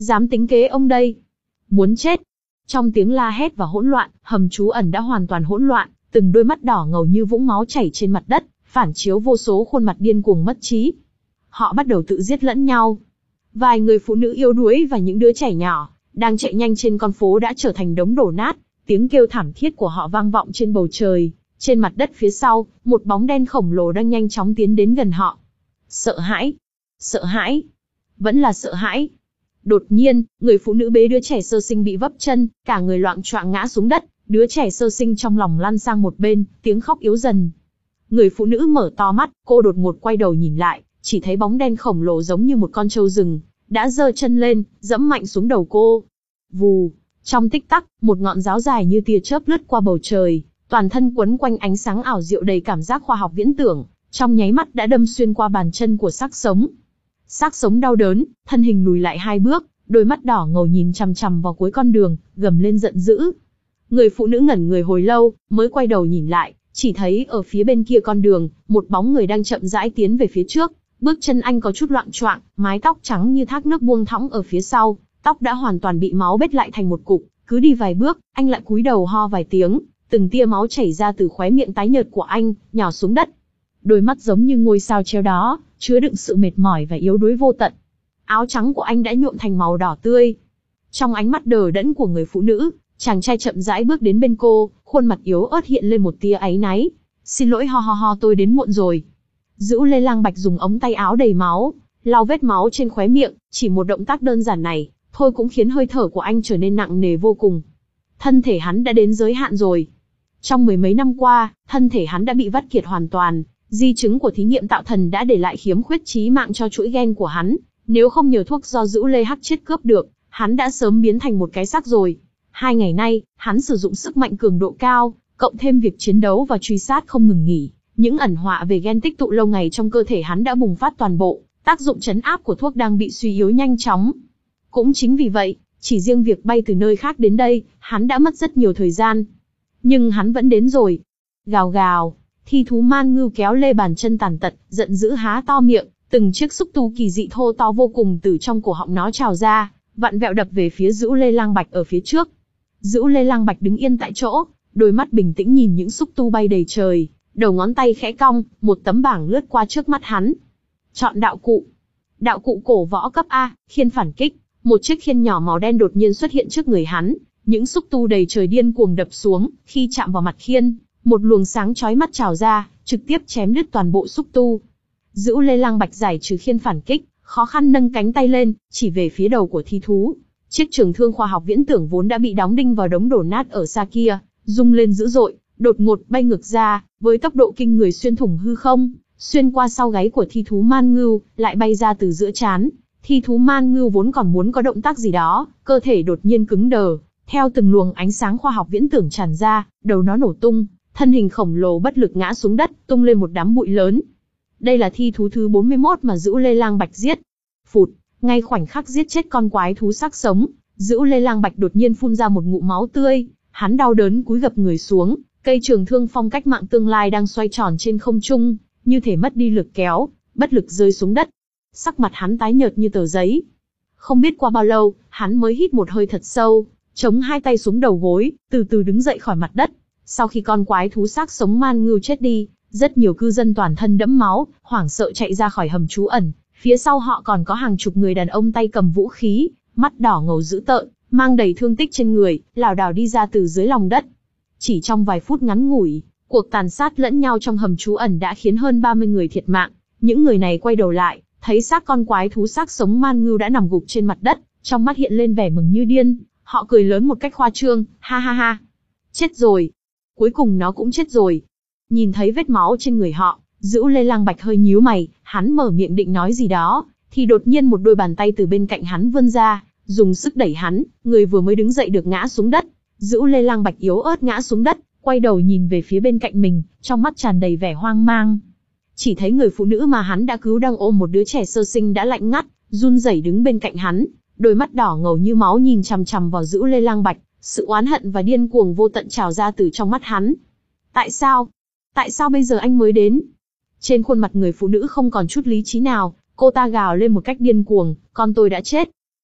Dám tính kế ông đây. Muốn chết. Trong tiếng la hét và hỗn loạn, hầm trú ẩn đã hoàn toàn hỗn loạn, từng đôi mắt đỏ ngầu như vũng máu chảy trên mặt đất, phản chiếu vô số khuôn mặt điên cuồng mất trí. Họ bắt đầu tự giết lẫn nhau. Vài người phụ nữ yếu đuối và những đứa trẻ nhỏ, đang chạy nhanh trên con phố đã trở thành đống đổ nát, tiếng kêu thảm thiết của họ vang vọng trên bầu trời. Trên mặt đất phía sau, một bóng đen khổng lồ đang nhanh chóng tiến đến gần họ. Sợ hãi. Sợ hãi. Vẫn là sợ hãi. Đột nhiên, người phụ nữ bế đứa trẻ sơ sinh bị vấp chân, cả người loạng choạng ngã xuống đất, đứa trẻ sơ sinh trong lòng lăn sang một bên, tiếng khóc yếu dần. Người phụ nữ mở to mắt, cô đột ngột quay đầu nhìn lại, chỉ thấy bóng đen khổng lồ giống như một con trâu rừng, đã giơ chân lên, giẫm mạnh xuống đầu cô. Vù, trong tích tắc, một ngọn giáo dài như tia chớp lướt qua bầu trời, toàn thân quấn quanh ánh sáng ảo diệu đầy cảm giác khoa học viễn tưởng, trong nháy mắt đã đâm xuyên qua bàn chân của xác sống. Xác sống đau đớn, thân hình lùi lại hai bước, đôi mắt đỏ ngầu nhìn chằm chằm vào cuối con đường, gầm lên giận dữ. Người phụ nữ ngẩn người hồi lâu, mới quay đầu nhìn lại, chỉ thấy ở phía bên kia con đường, một bóng người đang chậm rãi tiến về phía trước. Bước chân anh có chút loạng choạng, mái tóc trắng như thác nước buông thõng ở phía sau, tóc đã hoàn toàn bị máu bết lại thành một cục, cứ đi vài bước, anh lại cúi đầu ho vài tiếng, từng tia máu chảy ra từ khóe miệng tái nhợt của anh, nhỏ xuống đất. Đôi mắt giống như ngôi sao treo đó, chứa đựng sự mệt mỏi và yếu đuối vô tận. Áo trắng của anh đã nhuộm thành màu đỏ tươi. Trong ánh mắt đờ đẫn của người phụ nữ, chàng trai chậm rãi bước đến bên cô, khuôn mặt yếu ớt hiện lên một tia áy náy. Xin lỗi, ho ho ho, tôi đến muộn rồi. Dữu Lê Lang Bạch dùng ống tay áo đầy máu, lau vết máu trên khóe miệng, chỉ một động tác đơn giản này, thôi cũng khiến hơi thở của anh trở nên nặng nề vô cùng. Thân thể hắn đã đến giới hạn rồi. Trong mười mấy năm qua, thân thể hắn đã bị vắt kiệt hoàn toàn, di chứng của thí nghiệm tạo thần đã để lại khiếm khuyết chí mạng cho chuỗi gen của hắn. Nếu không nhờ thuốc do Dữu Lê Hắc Triết cướp được, hắn đã sớm biến thành một cái xác rồi. Hai ngày nay, hắn sử dụng sức mạnh cường độ cao, cộng thêm việc chiến đấu và truy sát không ngừng nghỉ. Những ẩn họa về gen tích tụ lâu ngày trong cơ thể hắn đã bùng phát toàn bộ, tác dụng trấn áp của thuốc đang bị suy yếu nhanh chóng. Cũng chính vì vậy, chỉ riêng việc bay từ nơi khác đến đây, hắn đã mất rất nhiều thời gian. Nhưng hắn vẫn đến rồi. Gào gào, thi thú man ngưu kéo lê bàn chân tàn tật, giận dữ há to miệng, từng chiếc xúc tu kỳ dị thô to vô cùng từ trong cổ họng nó trào ra, vặn vẹo đập về phía Dữu Lê Lang Bạch ở phía trước. Dữu Lê Lang Bạch đứng yên tại chỗ, đôi mắt bình tĩnh nhìn những xúc tu bay đầy trời. Đầu ngón tay khẽ cong, một tấm bảng lướt qua trước mắt hắn. Chọn đạo cụ. Đạo cụ cổ võ cấp A, khiên phản kích. Một chiếc khiên nhỏ màu đen đột nhiên xuất hiện trước người hắn. Những xúc tu đầy trời điên cuồng đập xuống, khi chạm vào mặt khiên, một luồng sáng chói mắt trào ra, trực tiếp chém đứt toàn bộ xúc tu. Dữu Lê Lang Bạch giải trừ khiên phản kích, khó khăn nâng cánh tay lên, chỉ về phía đầu của thi thú. Chiếc trường thương khoa học viễn tưởng vốn đã bị đóng đinh vào đống đổ nát ở xa kia, rung lên dữ dội, đột ngột bay ngược ra, với tốc độ kinh người xuyên thủng hư không, xuyên qua sau gáy của thi thú man ngưu, lại bay ra từ giữa trán. Thi thú man ngưu vốn còn muốn có động tác gì đó, cơ thể đột nhiên cứng đờ, theo từng luồng ánh sáng khoa học viễn tưởng tràn ra, đầu nó nổ tung, thân hình khổng lồ bất lực ngã xuống đất, tung lên một đám bụi lớn. Đây là thi thú thứ bốn mươi mốt mà Dữu Lê Lang Bạch giết. Phụt, ngay khoảnh khắc giết chết con quái thú xác sống, Dữu Lê Lang Bạch đột nhiên phun ra một ngụm máu tươi, hắn đau đớn cúi gập người xuống. Cây trường thương phong cách mạng tương lai đang xoay tròn trên không trung, như thể mất đi lực kéo, bất lực rơi xuống đất. Sắc mặt hắn tái nhợt như tờ giấy. Không biết qua bao lâu, hắn mới hít một hơi thật sâu, chống hai tay xuống đầu gối, từ từ đứng dậy khỏi mặt đất. Sau khi con quái thú xác sống man ngưu chết đi, rất nhiều cư dân toàn thân đẫm máu, hoảng sợ chạy ra khỏi hầm trú ẩn. Phía sau họ còn có hàng chục người đàn ông tay cầm vũ khí, mắt đỏ ngầu dữ tợn, mang đầy thương tích trên người, lảo đảo đi ra từ dưới lòng đất. Chỉ trong vài phút ngắn ngủi, cuộc tàn sát lẫn nhau trong hầm trú ẩn đã khiến hơn ba mươi người thiệt mạng. Những người này quay đầu lại, thấy xác con quái thú xác sống man ngưu đã nằm gục trên mặt đất, trong mắt hiện lên vẻ mừng như điên. Họ cười lớn một cách khoa trương, ha ha ha. Chết rồi. Cuối cùng nó cũng chết rồi. Nhìn thấy vết máu trên người họ, Dữu Lê Lang Bạch hơi nhíu mày, hắn mở miệng định nói gì đó, thì đột nhiên một đôi bàn tay từ bên cạnh hắn vươn ra, dùng sức đẩy hắn, người vừa mới đứng dậy được ngã xuống đất. Dữu Lê Lang Bạch yếu ớt ngã xuống đất, quay đầu nhìn về phía bên cạnh mình, trong mắt tràn đầy vẻ hoang mang. Chỉ thấy người phụ nữ mà hắn đã cứu đang ôm một đứa trẻ sơ sinh đã lạnh ngắt, run rẩy đứng bên cạnh hắn, đôi mắt đỏ ngầu như máu nhìn chằm chằm vào Dữu Lê Lang Bạch, sự oán hận và điên cuồng vô tận trào ra từ trong mắt hắn. Tại sao? Tại sao bây giờ anh mới đến? Trên khuôn mặt người phụ nữ không còn chút lý trí nào, cô ta gào lên một cách điên cuồng, con tôi đã chết.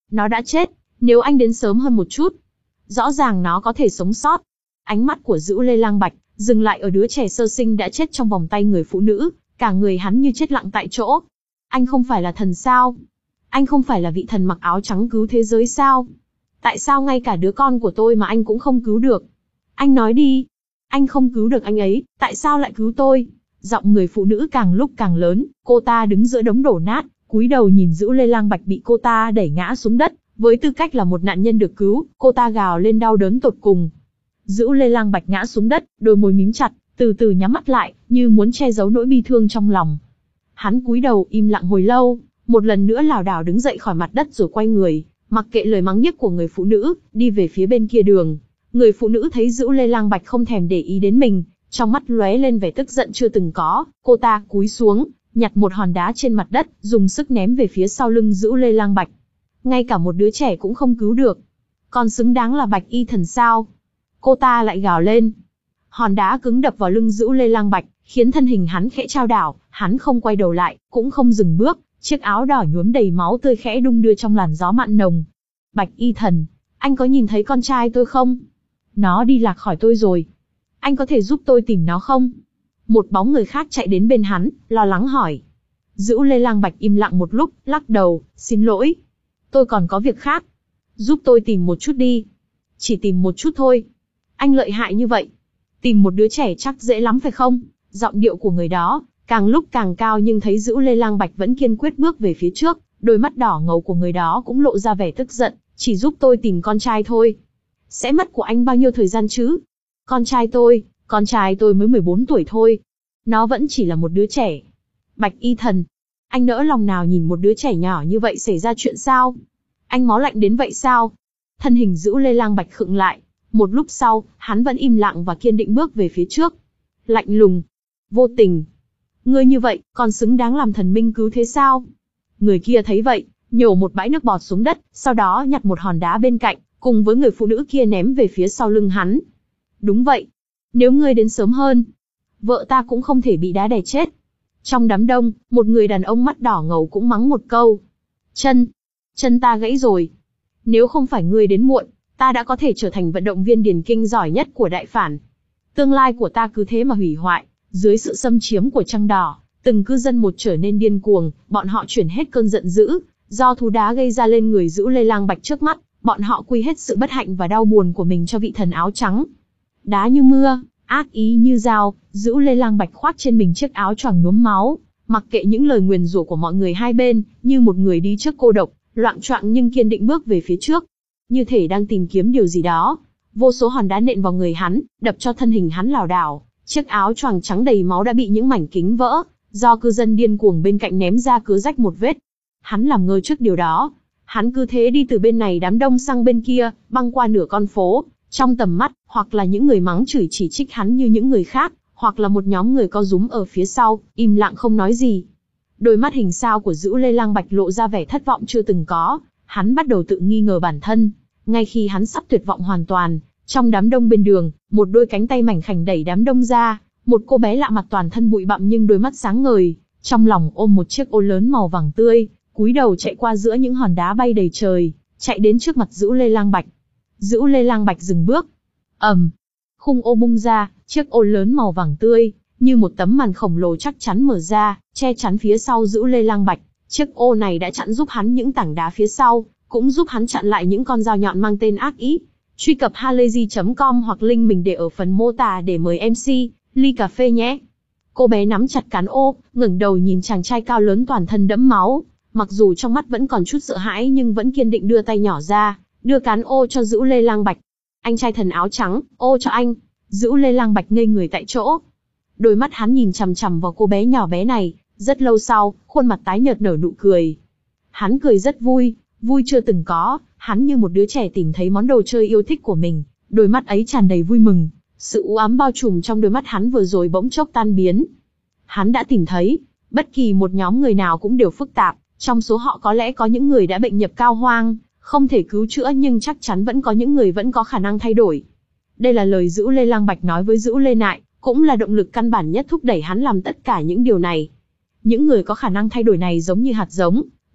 Nó đã chết, nếu anh đến sớm hơn một chút, rõ ràng nó có thể sống sót. Ánh mắt của Dữu Lê Lang Bạch dừng lại ở đứa trẻ sơ sinh đã chết trong vòng tay người phụ nữ, cả người hắn như chết lặng tại chỗ. Anh không phải là thần sao? Anh không phải là vị thần mặc áo trắng cứu thế giới sao? Tại sao ngay cả đứa con của tôi mà anh cũng không cứu được? Anh nói đi. Anh không cứu được anh ấy, tại sao lại cứu tôi? Giọng người phụ nữ càng lúc càng lớn, cô ta đứng giữa đống đổ nát, cúi đầu nhìn Dữu Lê Lang Bạch bị cô ta đẩy ngã xuống đất. Với tư cách là một nạn nhân được cứu, cô ta gào lên đau đớn tột cùng. Dữu Lê Lang Bạch ngã xuống đất, đôi môi mím chặt, từ từ nhắm mắt lại, như muốn che giấu nỗi bi thương trong lòng. Hắn cúi đầu im lặng hồi lâu, một lần nữa lảo đảo đứng dậy khỏi mặt đất rồi quay người, mặc kệ lời mắng nhiếc của người phụ nữ, đi về phía bên kia đường. Người phụ nữ thấy Dữu Lê Lang Bạch không thèm để ý đến mình, trong mắt lóe lên vẻ tức giận chưa từng có, cô ta cúi xuống, nhặt một hòn đá trên mặt đất, dùng sức ném về phía sau lưng Dữu Lê Lang Bạch. Ngay cả một đứa trẻ cũng không cứu được, còn xứng đáng là Bạch Y Thần sao? Cô ta lại gào lên. Hòn đá cứng đập vào lưng Dữu Lê Lang Bạch, khiến thân hình hắn khẽ chao đảo, hắn không quay đầu lại, cũng không dừng bước, chiếc áo đỏ nhuốm đầy máu tươi khẽ đung đưa trong làn gió mặn nồng. Bạch Y Thần, anh có nhìn thấy con trai tôi không? Nó đi lạc khỏi tôi rồi. Anh có thể giúp tôi tìm nó không? Một bóng người khác chạy đến bên hắn, lo lắng hỏi. Dữu Lê Lang Bạch im lặng một lúc, lắc đầu, xin lỗi. Tôi còn có việc khác. Giúp tôi tìm một chút đi. Chỉ tìm một chút thôi. Anh lợi hại như vậy. Tìm một đứa trẻ chắc dễ lắm phải không? Giọng điệu của người đó, càng lúc càng cao nhưng thấy Dữu Lê Lang Bạch vẫn kiên quyết bước về phía trước, đôi mắt đỏ ngầu của người đó cũng lộ ra vẻ tức giận, chỉ giúp tôi tìm con trai thôi. Sẽ mất của anh bao nhiêu thời gian chứ? Con trai tôi, con trai tôi mới mười bốn tuổi thôi. Nó vẫn chỉ là một đứa trẻ. Bạch Y Thần, anh nỡ lòng nào nhìn một đứa trẻ nhỏ như vậy xảy ra chuyện sao? Anh máu lạnh đến vậy sao? Thân hình Dữu Lê Lang Bạch khựng lại. Một lúc sau, hắn vẫn im lặng và kiên định bước về phía trước. Lạnh lùng, vô tình. Ngươi như vậy, còn xứng đáng làm thần minh cứu thế sao? Người kia thấy vậy, nhổ một bãi nước bọt xuống đất, sau đó nhặt một hòn đá bên cạnh, cùng với người phụ nữ kia ném về phía sau lưng hắn. Đúng vậy. Nếu ngươi đến sớm hơn, vợ ta cũng không thể bị đá đè chết. Trong đám đông, một người đàn ông mắt đỏ ngầu cũng mắng một câu. Chân, chân ta gãy rồi. Nếu không phải ngươi đến muộn, ta đã có thể trở thành vận động viên điền kinh giỏi nhất của đại phản. Tương lai của ta cứ thế mà hủy hoại, dưới sự xâm chiếm của trăng đỏ, từng cư dân một trở nên điên cuồng, bọn họ chuyển hết cơn giận dữ, do thú đá gây ra lên người Dữu Lê Lang Bạch trước mắt, bọn họ quy hết sự bất hạnh và đau buồn của mình cho vị thần áo trắng. Đá như mưa, ác ý như dao, Dữu Lê Lang Bạch khoác trên mình chiếc áo choàng nhuốm máu, mặc kệ những lời nguyền rủa của mọi người hai bên, như một người đi trước cô độc, loạng choạng nhưng kiên định bước về phía trước, như thể đang tìm kiếm điều gì đó. Vô số hòn đá nện vào người hắn, đập cho thân hình hắn lảo đảo, chiếc áo choàng trắng đầy máu đã bị những mảnh kính vỡ, do cư dân điên cuồng bên cạnh ném ra cứ rách một vết. Hắn làm ngơ trước điều đó, hắn cứ thế đi từ bên này đám đông sang bên kia, băng qua nửa con phố, trong tầm mắt, hoặc là những người mắng chửi chỉ trích hắn như những người khác, hoặc là một nhóm người co rúm ở phía sau, im lặng không nói gì. Đôi mắt hình sao của Dữu Lê Lang Bạch lộ ra vẻ thất vọng chưa từng có, hắn bắt đầu tự nghi ngờ bản thân. Ngay khi hắn sắp tuyệt vọng hoàn toàn, trong đám đông bên đường, một đôi cánh tay mảnh khảnh đẩy đám đông ra, một cô bé lạ mặt toàn thân bụi bặm nhưng đôi mắt sáng ngời, trong lòng ôm một chiếc ô lớn màu vàng tươi, cúi đầu chạy qua giữa những hòn đá bay đầy trời, chạy đến trước mặt Dữu Lê Lang Bạch. Dữu Lê Lang Bạch dừng bước. ầm, um, khung ô bung ra, chiếc ô lớn màu vàng tươi, như một tấm màn khổng lồ chắc chắn mở ra, che chắn phía sau Dữu Lê Lang Bạch. Chiếc ô này đã chặn giúp hắn những tảng đá phía sau, cũng giúp hắn chặn lại những con dao nhọn mang tên ác ý. Truy cập halayzi chấm com hoặc link mình để ở phần mô tả để mời em xê, ly cà phê nhé. Cô bé nắm chặt cán ô, ngẩng đầu nhìn chàng trai cao lớn toàn thân đẫm máu, mặc dù trong mắt vẫn còn chút sợ hãi nhưng vẫn kiên định đưa tay nhỏ ra, đưa cán ô cho Dữu Lê Lang Bạch. Anh trai thần áo trắng, ô cho anh. Dữu Lê Lang Bạch ngây người tại chỗ. Đôi mắt hắn nhìn chằm chằm vào cô bé nhỏ bé này, rất lâu sau, khuôn mặt tái nhợt nở nụ cười. Hắn cười rất vui, vui chưa từng có, hắn như một đứa trẻ tìm thấy món đồ chơi yêu thích của mình, đôi mắt ấy tràn đầy vui mừng, sự u ám bao trùm trong đôi mắt hắn vừa rồi bỗng chốc tan biến. Hắn đã tìm thấy, bất kỳ một nhóm người nào cũng đều phức tạp, trong số họ có lẽ có những người đã bệnh nhập cao hoang, không thể cứu chữa nhưng chắc chắn vẫn có những người vẫn có khả năng thay đổi. Đây là lời Dữu Lê Lang Bạch nói với Dữu Lê Nại, cũng là động lực căn bản nhất thúc đẩy hắn làm tất cả những điều này. Những người có khả năng thay đổi này giống như hạt giống,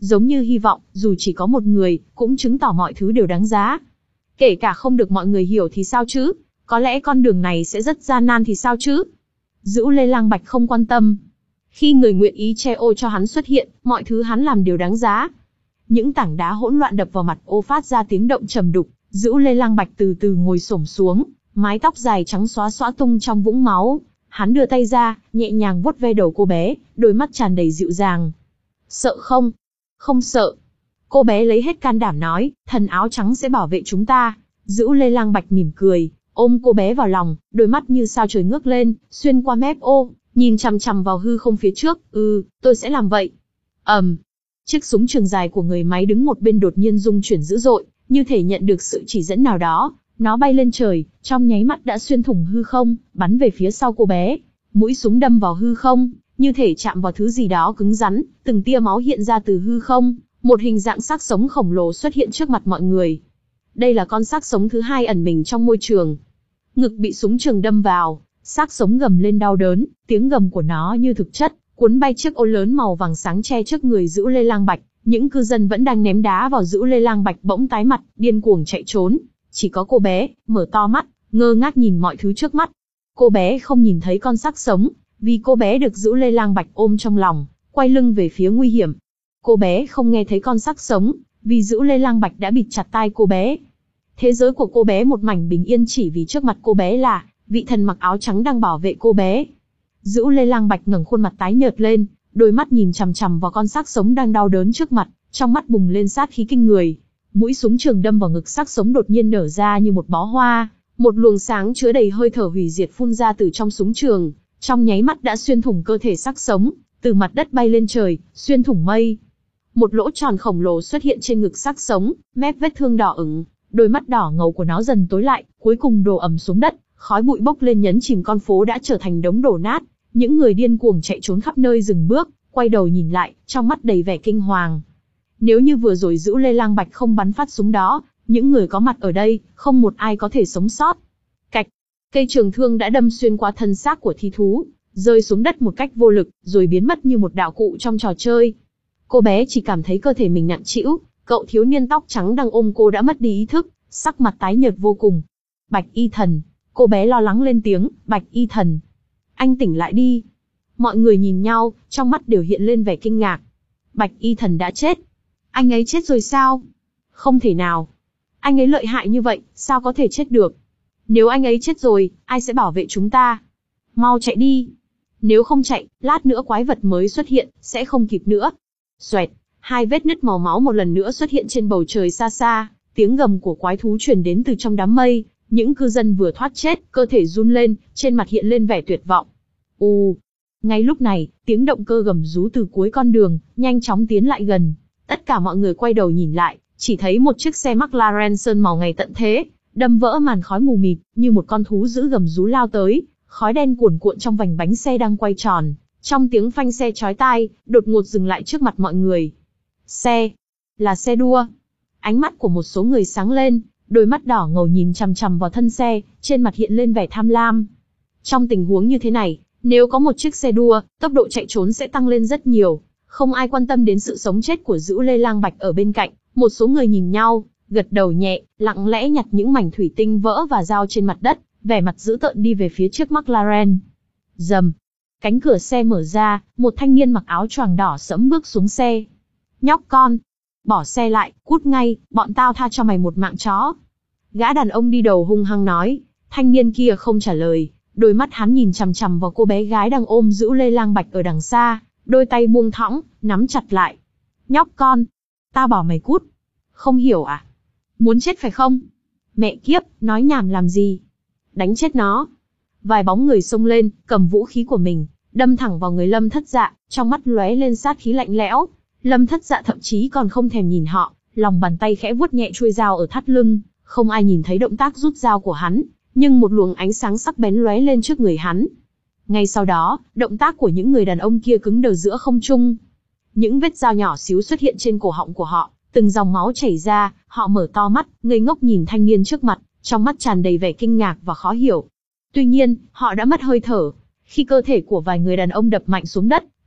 Giống như hy vọng, dù chỉ có một người, cũng chứng tỏ mọi thứ đều đáng giá. Kể cả không được mọi người hiểu thì sao chứ? Có lẽ con đường này sẽ rất gian nan thì sao chứ? Dữu Lê Lang Bạch không quan tâm. Khi người nguyện ý che ô cho hắn xuất hiện, mọi thứ hắn làm đều đáng giá. Những tảng đá hỗn loạn đập vào mặt ô phát ra tiếng động trầm đục. Dữu Lê Lang Bạch từ từ ngồi xổm xuống, mái tóc dài trắng xóa xõa tung trong vũng máu. Hắn đưa tay ra, nhẹ nhàng vuốt ve đầu cô bé, đôi mắt tràn đầy dịu dàng. Sợ không? Không sợ. Cô bé lấy hết can đảm nói, thần áo trắng sẽ bảo vệ chúng ta. Dữu Lê Lang Bạch mỉm cười, ôm cô bé vào lòng, đôi mắt như sao trời ngước lên, xuyên qua mép ô, nhìn chằm chằm vào hư không phía trước. Ừ, tôi sẽ làm vậy. ầm, um, chiếc súng trường dài của người máy đứng một bên đột nhiên rung chuyển dữ dội, như thể nhận được sự chỉ dẫn nào đó. Nó bay lên trời, trong nháy mắt đã xuyên thủng hư không, bắn về phía sau cô bé. Mũi súng đâm vào hư không, như thể chạm vào thứ gì đó cứng rắn, từng tia máu hiện ra từ hư không, một hình dạng xác sống khổng lồ xuất hiện trước mặt mọi người. Đây là con xác sống thứ hai ẩn mình trong môi trường. Ngực bị súng trường đâm vào, xác sống gầm lên đau đớn, tiếng gầm của nó như thực chất, cuốn bay chiếc ô lớn màu vàng sáng che trước người Dữu Lê Lang Bạch. Những cư dân vẫn đang ném đá vào Dữu Lê Lang Bạch bỗng tái mặt, điên cuồng chạy trốn. Chỉ có cô bé, mở to mắt, ngơ ngác nhìn mọi thứ trước mắt. Cô bé không nhìn thấy con xác sống, vì cô bé được Dữu Lê Lang Bạch ôm trong lòng, quay lưng về phía nguy hiểm. Cô bé không nghe thấy con xác sống, vì Dữu Lê Lang Bạch đã bịt chặt tai cô bé. Thế giới của cô bé một mảnh bình yên chỉ vì trước mặt cô bé là vị thần mặc áo trắng đang bảo vệ cô bé. Dữu Lê Lang Bạch ngẩng khuôn mặt tái nhợt lên, đôi mắt nhìn chằm chằm vào con xác sống đang đau đớn trước mặt, trong mắt bùng lên sát khí kinh người. Mũi súng trường đâm vào ngực xác sống đột nhiên nở ra như một bó hoa, một luồng sáng chứa đầy hơi thở hủy diệt phun ra từ trong súng trường, trong nháy mắt đã xuyên thủng cơ thể xác sống, từ mặt đất bay lên trời, xuyên thủng mây. Một lỗ tròn khổng lồ xuất hiện trên ngực xác sống, mép vết thương đỏ ửng, đôi mắt đỏ ngầu của nó dần tối lại, cuối cùng đổ ầm xuống đất, khói bụi bốc lên nhấn chìm con phố đã trở thành đống đổ nát. Những người điên cuồng chạy trốn khắp nơi dừng bước, quay đầu nhìn lại, trong mắt đầy vẻ kinh hoàng. Nếu như vừa rồi Dữu Lê Lang Bạch không bắn phát súng đó, những người có mặt ở đây, không một ai có thể sống sót. Cạch, cây trường thương đã đâm xuyên qua thân xác của thi thú, rơi xuống đất một cách vô lực, rồi biến mất như một đạo cụ trong trò chơi. Cô bé chỉ cảm thấy cơ thể mình nặng trĩu, cậu thiếu niên tóc trắng đang ôm cô đã mất đi ý thức, sắc mặt tái nhợt vô cùng. Bạch Y Thần, cô bé lo lắng lên tiếng, Bạch Y Thần, anh tỉnh lại đi. Mọi người nhìn nhau, trong mắt đều hiện lên vẻ kinh ngạc. Bạch Y Thần đã chết. Anh ấy chết rồi sao? Không thể nào. Anh ấy lợi hại như vậy, sao có thể chết được? Nếu anh ấy chết rồi, ai sẽ bảo vệ chúng ta? Mau chạy đi. Nếu không chạy, lát nữa quái vật mới xuất hiện, sẽ không kịp nữa. Xoẹt, hai vết nứt màu máu một lần nữa xuất hiện trên bầu trời xa xa, tiếng gầm của quái thú truyền đến từ trong đám mây. Những cư dân vừa thoát chết, cơ thể run lên, trên mặt hiện lên vẻ tuyệt vọng. Ù. Ngay lúc này, tiếng động cơ gầm rú từ cuối con đường, nhanh chóng tiến lại gần. Tất cả mọi người quay đầu nhìn lại, chỉ thấy một chiếc xe McLaren sơn màu ngày tận thế, đâm vỡ màn khói mù mịt, như một con thú dữ gầm rú lao tới, khói đen cuồn cuộn trong vành bánh xe đang quay tròn. Trong tiếng phanh xe chói tai, đột ngột dừng lại trước mặt mọi người. Xe, là xe đua. Ánh mắt của một số người sáng lên, đôi mắt đỏ ngầu nhìn chằm chằm vào thân xe, trên mặt hiện lên vẻ tham lam. Trong tình huống như thế này, nếu có một chiếc xe đua, tốc độ chạy trốn sẽ tăng lên rất nhiều. Không ai quan tâm đến sự sống chết của Dữu Lê Lang Bạch ở bên cạnh. Một số người nhìn nhau, gật đầu nhẹ, lặng lẽ nhặt những mảnh thủy tinh vỡ và dao trên mặt đất, vẻ mặt dữ tợn đi về phía chiếc McLaren. Rầm, cánh cửa xe mở ra, một thanh niên mặc áo choàng đỏ sẫm bước xuống xe. Nhóc con, bỏ xe lại, cút ngay, bọn tao tha cho mày một mạng chó. Gã đàn ông đi đầu hung hăng nói. Thanh niên kia không trả lời, đôi mắt hắn nhìn chằm chằm vào cô bé gái đang ôm Dữu Lê Lang Bạch ở đằng xa, đôi tay buông thõng, nắm chặt lại. Nhóc con, tao bảo mày cút. Không hiểu à? Muốn chết phải không? Mẹ kiếp, nói nhảm làm gì? Đánh chết nó. Vài bóng người xông lên, cầm vũ khí của mình, đâm thẳng vào người Lâm Thất Dạ, trong mắt lóe lên sát khí lạnh lẽo. Lâm Thất Dạ thậm chí còn không thèm nhìn họ, lòng bàn tay khẽ vuốt nhẹ chuôi dao ở thắt lưng, không ai nhìn thấy động tác rút dao của hắn, nhưng một luồng ánh sáng sắc bén lóe lên trước người hắn. Ngay sau đó, động tác của những người đàn ông kia cứng đờ giữa không trung. Những vết dao nhỏ xíu xuất hiện trên cổ họng của họ, từng dòng máu chảy ra, họ mở to mắt, ngây ngốc nhìn thanh niên trước mặt, trong mắt tràn đầy vẻ kinh ngạc và khó hiểu. Tuy nhiên, họ đã mất hơi thở. Khi cơ thể của vài người đàn ông đập mạnh xuống đất,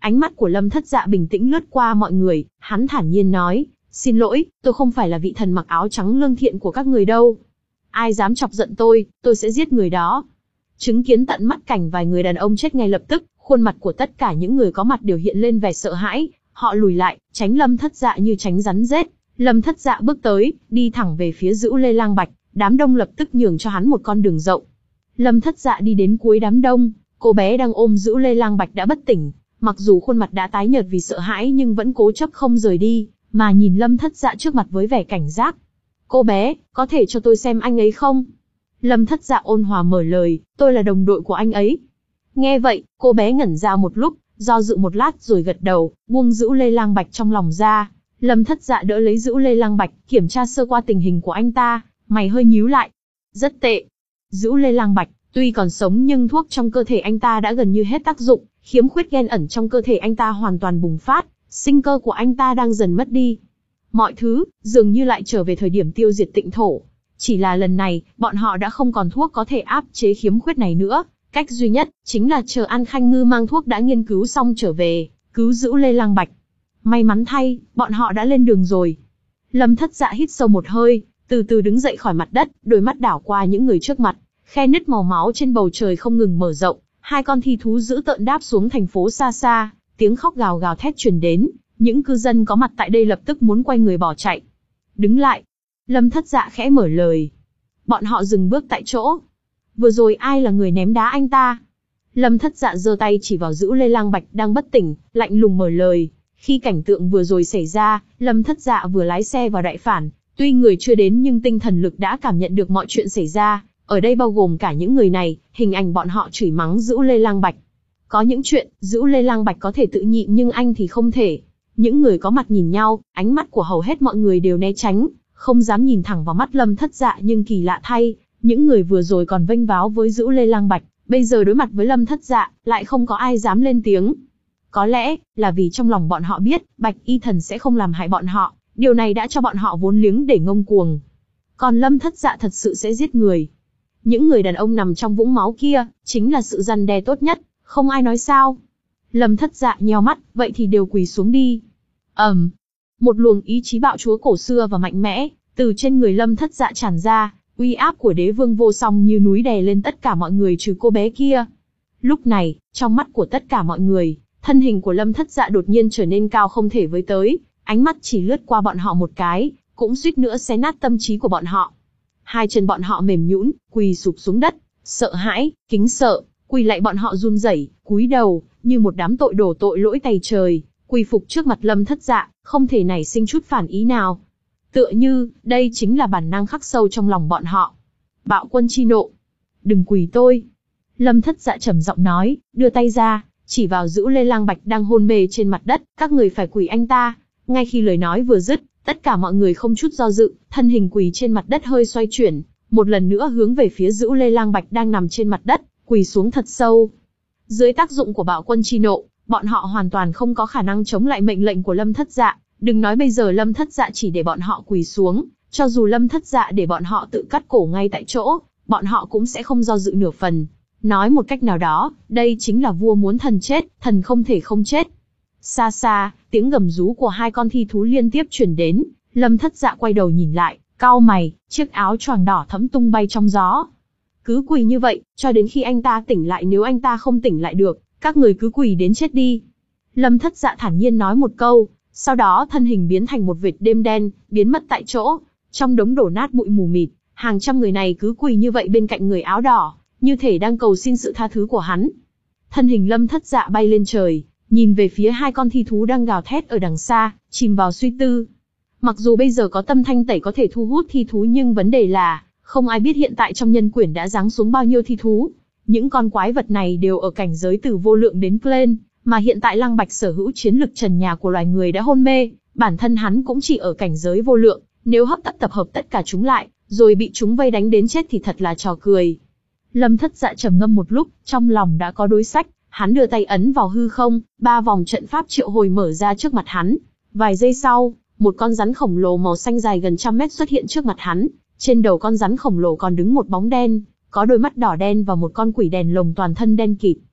Ánh mắt của Lâm Thất Dạ bình tĩnh lướt qua mọi người, hắn thản nhiên nói, xin lỗi, tôi không phải là vị thần mặc áo trắng lương thiện của các người đâu. Ai dám chọc giận tôi, tôi sẽ giết người đó. Chứng kiến tận mắt cảnh vài người đàn ông chết ngay lập tức, khuôn mặt của tất cả những người có mặt đều hiện lên vẻ sợ hãi, họ lùi lại, tránh Lâm Thất Dạ như tránh rắn rết. Lâm Thất Dạ bước tới, đi thẳng về phía Dữu Lê Lang Bạch, đám đông lập tức nhường cho hắn một con đường rộng. Lâm Thất Dạ đi đến cuối đám đông, cô bé đang ôm Dữu Lê Lang Bạch đã bất tỉnh, mặc dù khuôn mặt đã tái nhợt vì sợ hãi nhưng vẫn cố chấp không rời đi, mà nhìn Lâm Thất Dạ trước mặt với vẻ cảnh giác. Cô bé, có thể cho tôi xem anh ấy không? Lâm Thất Dạ ôn hòa mở lời, tôi là đồng đội của anh ấy. Nghe vậy, cô bé ngẩn ra một lúc, do dự một lát rồi gật đầu, buông Dữu Lê Lang Bạch trong lòng ra. Lâm Thất Dạ đỡ lấy Dữu Lê Lang Bạch, kiểm tra sơ qua tình hình của anh ta, mày hơi nhíu lại. Rất tệ. Dữu Lê Lang Bạch, tuy còn sống nhưng thuốc trong cơ thể anh ta đã gần như hết tác dụng, khiếm khuyết gen ẩn trong cơ thể anh ta hoàn toàn bùng phát, sinh cơ của anh ta đang dần mất đi. Mọi thứ, dường như lại trở về thời điểm tiêu diệt Tịnh Thổ. Chỉ là lần này, bọn họ đã không còn thuốc có thể áp chế khiếm khuyết này nữa. Cách duy nhất, chính là chờ An Khanh Ngư mang thuốc đã nghiên cứu xong trở về, cứu Dữu Lê Lang Bạch. May mắn thay, bọn họ đã lên đường rồi. Lâm Thất Dạ hít sâu một hơi, từ từ đứng dậy khỏi mặt đất, đôi mắt đảo qua những người trước mặt. Khe nứt màu máu trên bầu trời không ngừng mở rộng, hai con thi thú dữ tợn đáp xuống thành phố xa xa, tiếng khóc gào gào thét truyền đến, những cư dân có mặt tại đây lập tức muốn quay người bỏ chạy. Đứng lại. Lâm Thất Dạ khẽ mở lời. Bọn họ dừng bước tại chỗ. Vừa rồi ai là người ném đá anh ta? Lâm Thất Dạ giơ tay chỉ vào Dữu Lê Lang Bạch đang bất tỉnh, lạnh lùng mở lời. Khi cảnh tượng vừa rồi xảy ra, Lâm Thất Dạ vừa lái xe vào đại phản, tuy người chưa đến nhưng tinh thần lực đã cảm nhận được mọi chuyện xảy ra, ở đây bao gồm cả những người này, hình ảnh bọn họ chửi mắng Dữu Lê Lang Bạch. Có những chuyện, Dữu Lê Lang Bạch có thể tự nhịn nhưng anh thì không thể. Những người có mặt nhìn nhau, ánh mắt của hầu hết mọi người đều né tránh, không dám nhìn thẳng vào mắt Lâm Thất Dạ nhưng kỳ lạ thay, những người vừa rồi còn vênh váo với Dữu Lê Lang Bạch, bây giờ đối mặt với Lâm Thất Dạ, lại không có ai dám lên tiếng. Có lẽ, là vì trong lòng bọn họ biết, Bạch Y Thần sẽ không làm hại bọn họ, điều này đã cho bọn họ vốn liếng để ngông cuồng. Còn Lâm Thất Dạ thật sự sẽ giết người. Những người đàn ông nằm trong vũng máu kia, chính là sự răn đe tốt nhất, không ai nói sao. Lâm Thất Dạ nheo mắt, vậy thì đều quỳ xuống đi. ầm, um, một luồng ý chí bạo chúa cổ xưa và mạnh mẽ, từ trên người Lâm Thất Dạ tràn ra, uy áp của đế vương vô song như núi đè lên tất cả mọi người trừ cô bé kia. Lúc này, trong mắt của tất cả mọi người, thân hình của Lâm Thất Dạ đột nhiên trở nên cao không thể với tới, ánh mắt chỉ lướt qua bọn họ một cái, cũng suýt nữa xé nát tâm trí của bọn họ. Hai chân bọn họ mềm nhũn, quỳ sụp xuống đất, sợ hãi, kính sợ, quỳ lại bọn họ run rẩy, cúi đầu, như một đám tội đổ tội lỗi tày trời, quỳ phục trước mặt Lâm Thất Dạ, không thể nảy sinh chút phản ý nào. Tựa như, đây chính là bản năng khắc sâu trong lòng bọn họ. Bạo quân chi nộ. Đừng quỳ tôi. Lâm Thất Dạ trầm giọng nói, đưa tay ra, chỉ vào Dữu Lê Lang Bạch đang hôn mê trên mặt đất, các người phải quỳ anh ta. Ngay khi lời nói vừa dứt, tất cả mọi người không chút do dự, thân hình quỳ trên mặt đất hơi xoay chuyển, một lần nữa hướng về phía Dữu Lê Lang Bạch đang nằm trên mặt đất, quỳ xuống thật sâu. Dưới tác dụng của bạo quân chi nộ, bọn họ hoàn toàn không có khả năng chống lại mệnh lệnh của Lâm Thất Dạ. Đừng nói bây giờ Lâm Thất Dạ chỉ để bọn họ quỳ xuống, cho dù Lâm Thất Dạ để bọn họ tự cắt cổ ngay tại chỗ, bọn họ cũng sẽ không do dự nửa phần. Nói một cách nào đó, đây chính là vua muốn thần chết, thần không thể không chết. Xa xa, tiếng gầm rú của hai con thi thú liên tiếp truyền đến, Lâm Thất Dạ quay đầu nhìn lại, cau mày, chiếc áo choàng đỏ thẫm tung bay trong gió. Cứ quỳ như vậy, cho đến khi anh ta tỉnh lại, nếu anh ta không tỉnh lại được, các người cứ quỳ đến chết đi. Lâm Thất Dạ thản nhiên nói một câu, sau đó thân hình biến thành một vệt đêm đen, biến mất tại chỗ. Trong đống đổ nát bụi mù mịt, hàng trăm người này cứ quỳ như vậy bên cạnh người áo đỏ, như thể đang cầu xin sự tha thứ của hắn. Thân hình Lâm Thất Dạ bay lên trời, nhìn về phía hai con thi thú đang gào thét ở đằng xa, chìm vào suy tư. Mặc dù bây giờ có tâm thanh tẩy có thể thu hút thi thú nhưng vấn đề là, không ai biết hiện tại trong nhân quyển đã giáng xuống bao nhiêu thi thú. Những con quái vật này đều ở cảnh giới từ vô lượng đến lên, mà hiện tại Lăng Bạch sở hữu chiến lực trần nhà của loài người đã hôn mê, bản thân hắn cũng chỉ ở cảnh giới vô lượng, nếu hấp tấp tập hợp tất cả chúng lại, rồi bị chúng vây đánh đến chết thì thật là trò cười. Lâm Thất Dạ trầm ngâm một lúc, trong lòng đã có đối sách, hắn đưa tay ấn vào hư không, ba vòng trận pháp triệu hồi mở ra trước mặt hắn. Vài giây sau, một con rắn khổng lồ màu xanh dài gần trăm mét xuất hiện trước mặt hắn, trên đầu con rắn khổng lồ còn đứng một bóng đen, có đôi mắt đỏ đen và một con quỷ đèn lồng toàn thân đen kịt.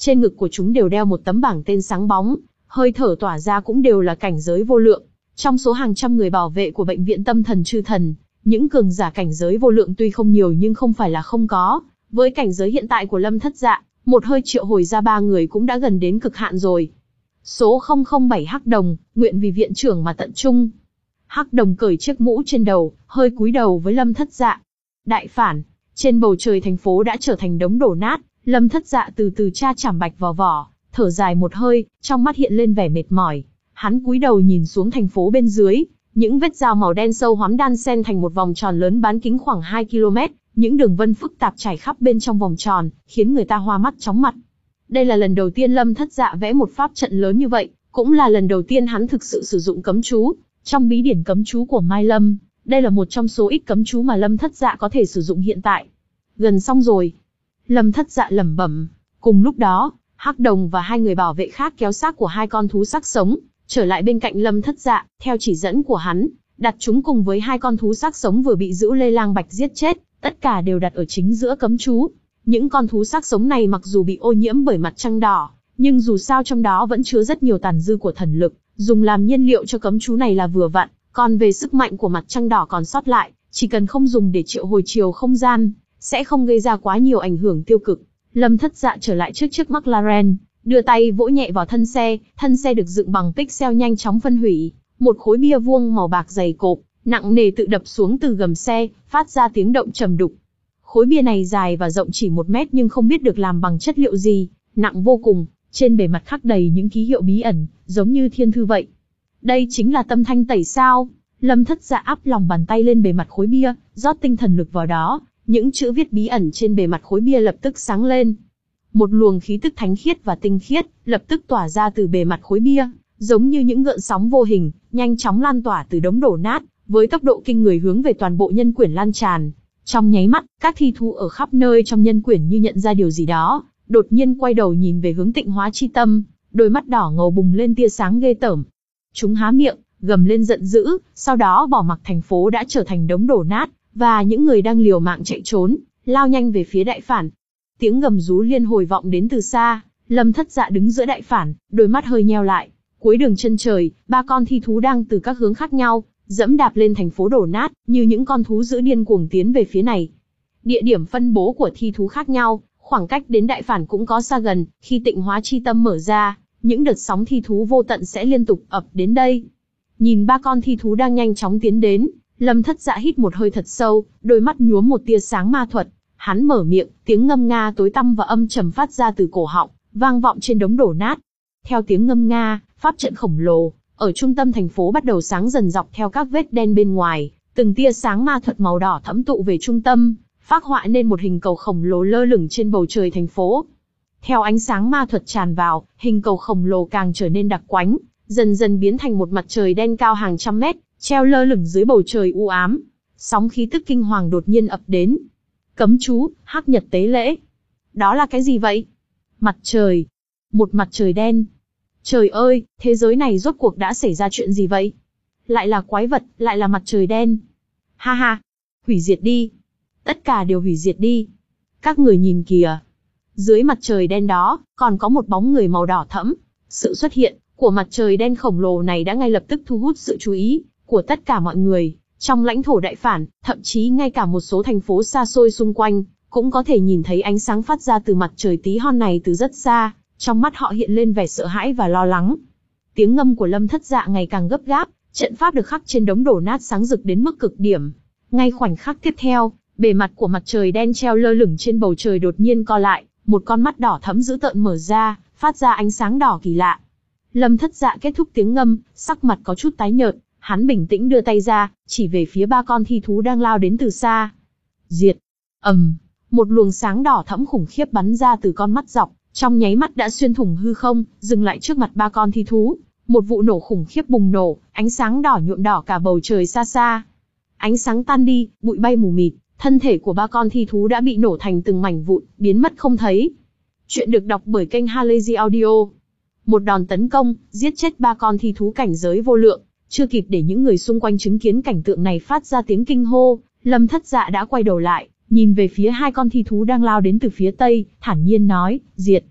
Trên ngực của chúng đều đeo một tấm bảng tên sáng bóng, hơi thở tỏa ra cũng đều là cảnh giới vô lượng. Trong số hàng trăm người bảo vệ của bệnh viện tâm thần chư thần, những cường giả cảnh giới vô lượng tuy không nhiều nhưng không phải là không có. Với cảnh giới hiện tại của Lâm Thất Dạ, một hơi triệu hồi ra ba người cũng đã gần đến cực hạn rồi. Số không không bảy Hắc Đồng, nguyện vì viện trưởng mà tận trung. Hắc Đồng cởi chiếc mũ trên đầu, hơi cúi đầu với Lâm Thất Dạ. Đại phản, trên bầu trời thành phố đã trở thành đống đổ nát, Lâm Thất Dạ từ từ tra chảm bạch vào vỏ, thở dài một hơi, trong mắt hiện lên vẻ mệt mỏi. Hắn cúi đầu nhìn xuống thành phố bên dưới, những vết dao màu đen sâu hoắm đan xen thành một vòng tròn lớn bán kính khoảng hai ki lô mét, những đường vân phức tạp trải khắp bên trong vòng tròn, khiến người ta hoa mắt chóng mặt. Đây là lần đầu tiên Lâm Thất Dạ vẽ một pháp trận lớn như vậy, cũng là lần đầu tiên hắn thực sự sử dụng cấm chú. Trong bí điển cấm chú của Mai Lâm, đây là một trong số ít cấm chú mà Lâm Thất Dạ có thể sử dụng hiện tại. Gần xong rồi. Lâm Thất Dạ lẩm bẩm. Cùng lúc đó, Hắc Đồng và hai người bảo vệ khác kéo xác của hai con thú xác sống, trở lại bên cạnh Lâm Thất Dạ, theo chỉ dẫn của hắn, đặt chúng cùng với hai con thú xác sống vừa bị Dữ Lê Lang Bạch giết chết, tất cả đều đặt ở chính giữa cấm chú. Những con thú xác sống này mặc dù bị ô nhiễm bởi mặt trăng đỏ, nhưng dù sao trong đó vẫn chứa rất nhiều tàn dư của thần lực, dùng làm nhiên liệu cho cấm chú này là vừa vặn. Còn về sức mạnh của mặt trăng đỏ còn sót lại, chỉ cần không dùng để triệu hồi chiều không gian, sẽ không gây ra quá nhiều ảnh hưởng tiêu cực. Lâm Thất Dạ trở lại trước chiếc McLaren, đưa tay vỗ nhẹ vào thân xe, thân xe được dựng bằng pixel nhanh chóng phân hủy. Một khối bia vuông màu bạc dày cộp, nặng nề tự đập xuống từ gầm xe, phát ra tiếng động trầm đục. Khối bia này dài và rộng chỉ một mét nhưng không biết được làm bằng chất liệu gì, nặng vô cùng, trên bề mặt khắc đầy những ký hiệu bí ẩn, giống như thiên thư vậy. Đây chính là tâm thanh tẩy sao? Lâm Thất Dạ áp lòng bàn tay lên bề mặt khối bia, rót tinh thần lực vào đó, những chữ viết bí ẩn trên bề mặt khối bia lập tức sáng lên. Một luồng khí tức thánh khiết và tinh khiết, lập tức tỏa ra từ bề mặt khối bia, giống như những gợn sóng vô hình, nhanh chóng lan tỏa từ đống đổ nát, với tốc độ kinh người hướng về toàn bộ nhân quyển lan tràn. Trong nháy mắt, các thi thú ở khắp nơi trong nhân quyển như nhận ra điều gì đó, đột nhiên quay đầu nhìn về hướng Tịnh Hóa Chi Tâm, đôi mắt đỏ ngầu bùng lên tia sáng ghê tởm. Chúng há miệng, gầm lên giận dữ, sau đó bỏ mặc thành phố đã trở thành đống đổ nát, và những người đang liều mạng chạy trốn, lao nhanh về phía đại phản. Tiếng gầm rú liên hồi vọng đến từ xa, Lâm Thất Dạ đứng giữa đại phản, đôi mắt hơi nheo lại. Cuối đường chân trời, ba con thi thú đang từ các hướng khác nhau, dẫm đạp lên thành phố đổ nát, như những con thú dữ điên cuồng tiến về phía này. Địa điểm phân bố của thi thú khác nhau, khoảng cách đến đại phản cũng có xa gần, khi Tịnh Hóa Chi Tâm mở ra, những đợt sóng thi thú vô tận sẽ liên tục ập đến đây. Nhìn ba con thi thú đang nhanh chóng tiến đến, Lâm Thất Dạ hít một hơi thật sâu, đôi mắt nhuốm một tia sáng ma thuật. Hắn mở miệng, tiếng ngâm nga tối tăm và âm trầm phát ra từ cổ họng, vang vọng trên đống đổ nát. Theo tiếng ngâm nga, pháp trận khổng lồ ở trung tâm thành phố bắt đầu sáng dần dọc theo các vết đen bên ngoài, từng tia sáng ma thuật màu đỏ thẫm tụ về trung tâm, phác họa nên một hình cầu khổng lồ lơ lửng trên bầu trời thành phố. Theo ánh sáng ma thuật tràn vào, hình cầu khổng lồ càng trở nên đặc quánh, dần dần biến thành một mặt trời đen cao hàng trăm mét, treo lơ lửng dưới bầu trời u ám. Sóng khí tức kinh hoàng đột nhiên ập đến. Cấm chú, Hắc Nhật tế lễ. Đó là cái gì vậy? Mặt trời. Một mặt trời đen. Trời ơi, thế giới này rốt cuộc đã xảy ra chuyện gì vậy? Lại là quái vật, lại là mặt trời đen. Ha ha, hủy diệt đi. Tất cả đều hủy diệt đi. Các người nhìn kìa. Dưới mặt trời đen đó, còn có một bóng người màu đỏ thẫm. Sự xuất hiện của mặt trời đen khổng lồ này đã ngay lập tức thu hút sự chú ý của tất cả mọi người. Trong lãnh thổ đại phản, thậm chí ngay cả một số thành phố xa xôi xung quanh, cũng có thể nhìn thấy ánh sáng phát ra từ mặt trời tí hon này từ rất xa. Trong mắt họ hiện lên vẻ sợ hãi và lo lắng. Tiếng ngâm của Lâm Thất Dạ ngày càng gấp gáp, trận pháp được khắc trên đống đổ nát sáng rực đến mức cực điểm. Ngay khoảnh khắc tiếp theo, bề mặt của mặt trời đen treo lơ lửng trên bầu trời đột nhiên co lại, một con mắt đỏ thẫm dữ tợn mở ra, phát ra ánh sáng đỏ kỳ lạ. Lâm Thất Dạ kết thúc tiếng ngâm, sắc mặt có chút tái nhợt, hắn bình tĩnh đưa tay ra, chỉ về phía ba con thi thú đang lao đến từ xa. Diệt! ầm, um, một luồng sáng đỏ thẫm khủng khiếp bắn ra từ con mắt dọc, trong nháy mắt đã xuyên thủng hư không, dừng lại trước mặt ba con thi thú. Một vụ nổ khủng khiếp bùng nổ, ánh sáng đỏ nhuộm đỏ cả bầu trời xa xa. Ánh sáng tan đi, bụi bay mù mịt, thân thể của ba con thi thú đã bị nổ thành từng mảnh vụn, biến mất không thấy. Chuyện được đọc bởi kênh Halazy Audio. Một đòn tấn công, giết chết ba con thi thú cảnh giới vô lượng. Chưa kịp để những người xung quanh chứng kiến cảnh tượng này phát ra tiếng kinh hô, Lâm Thất Dạ đã quay đầu lại, nhìn về phía hai con thi thú đang lao đến từ phía tây, thản nhiên nói, diệt.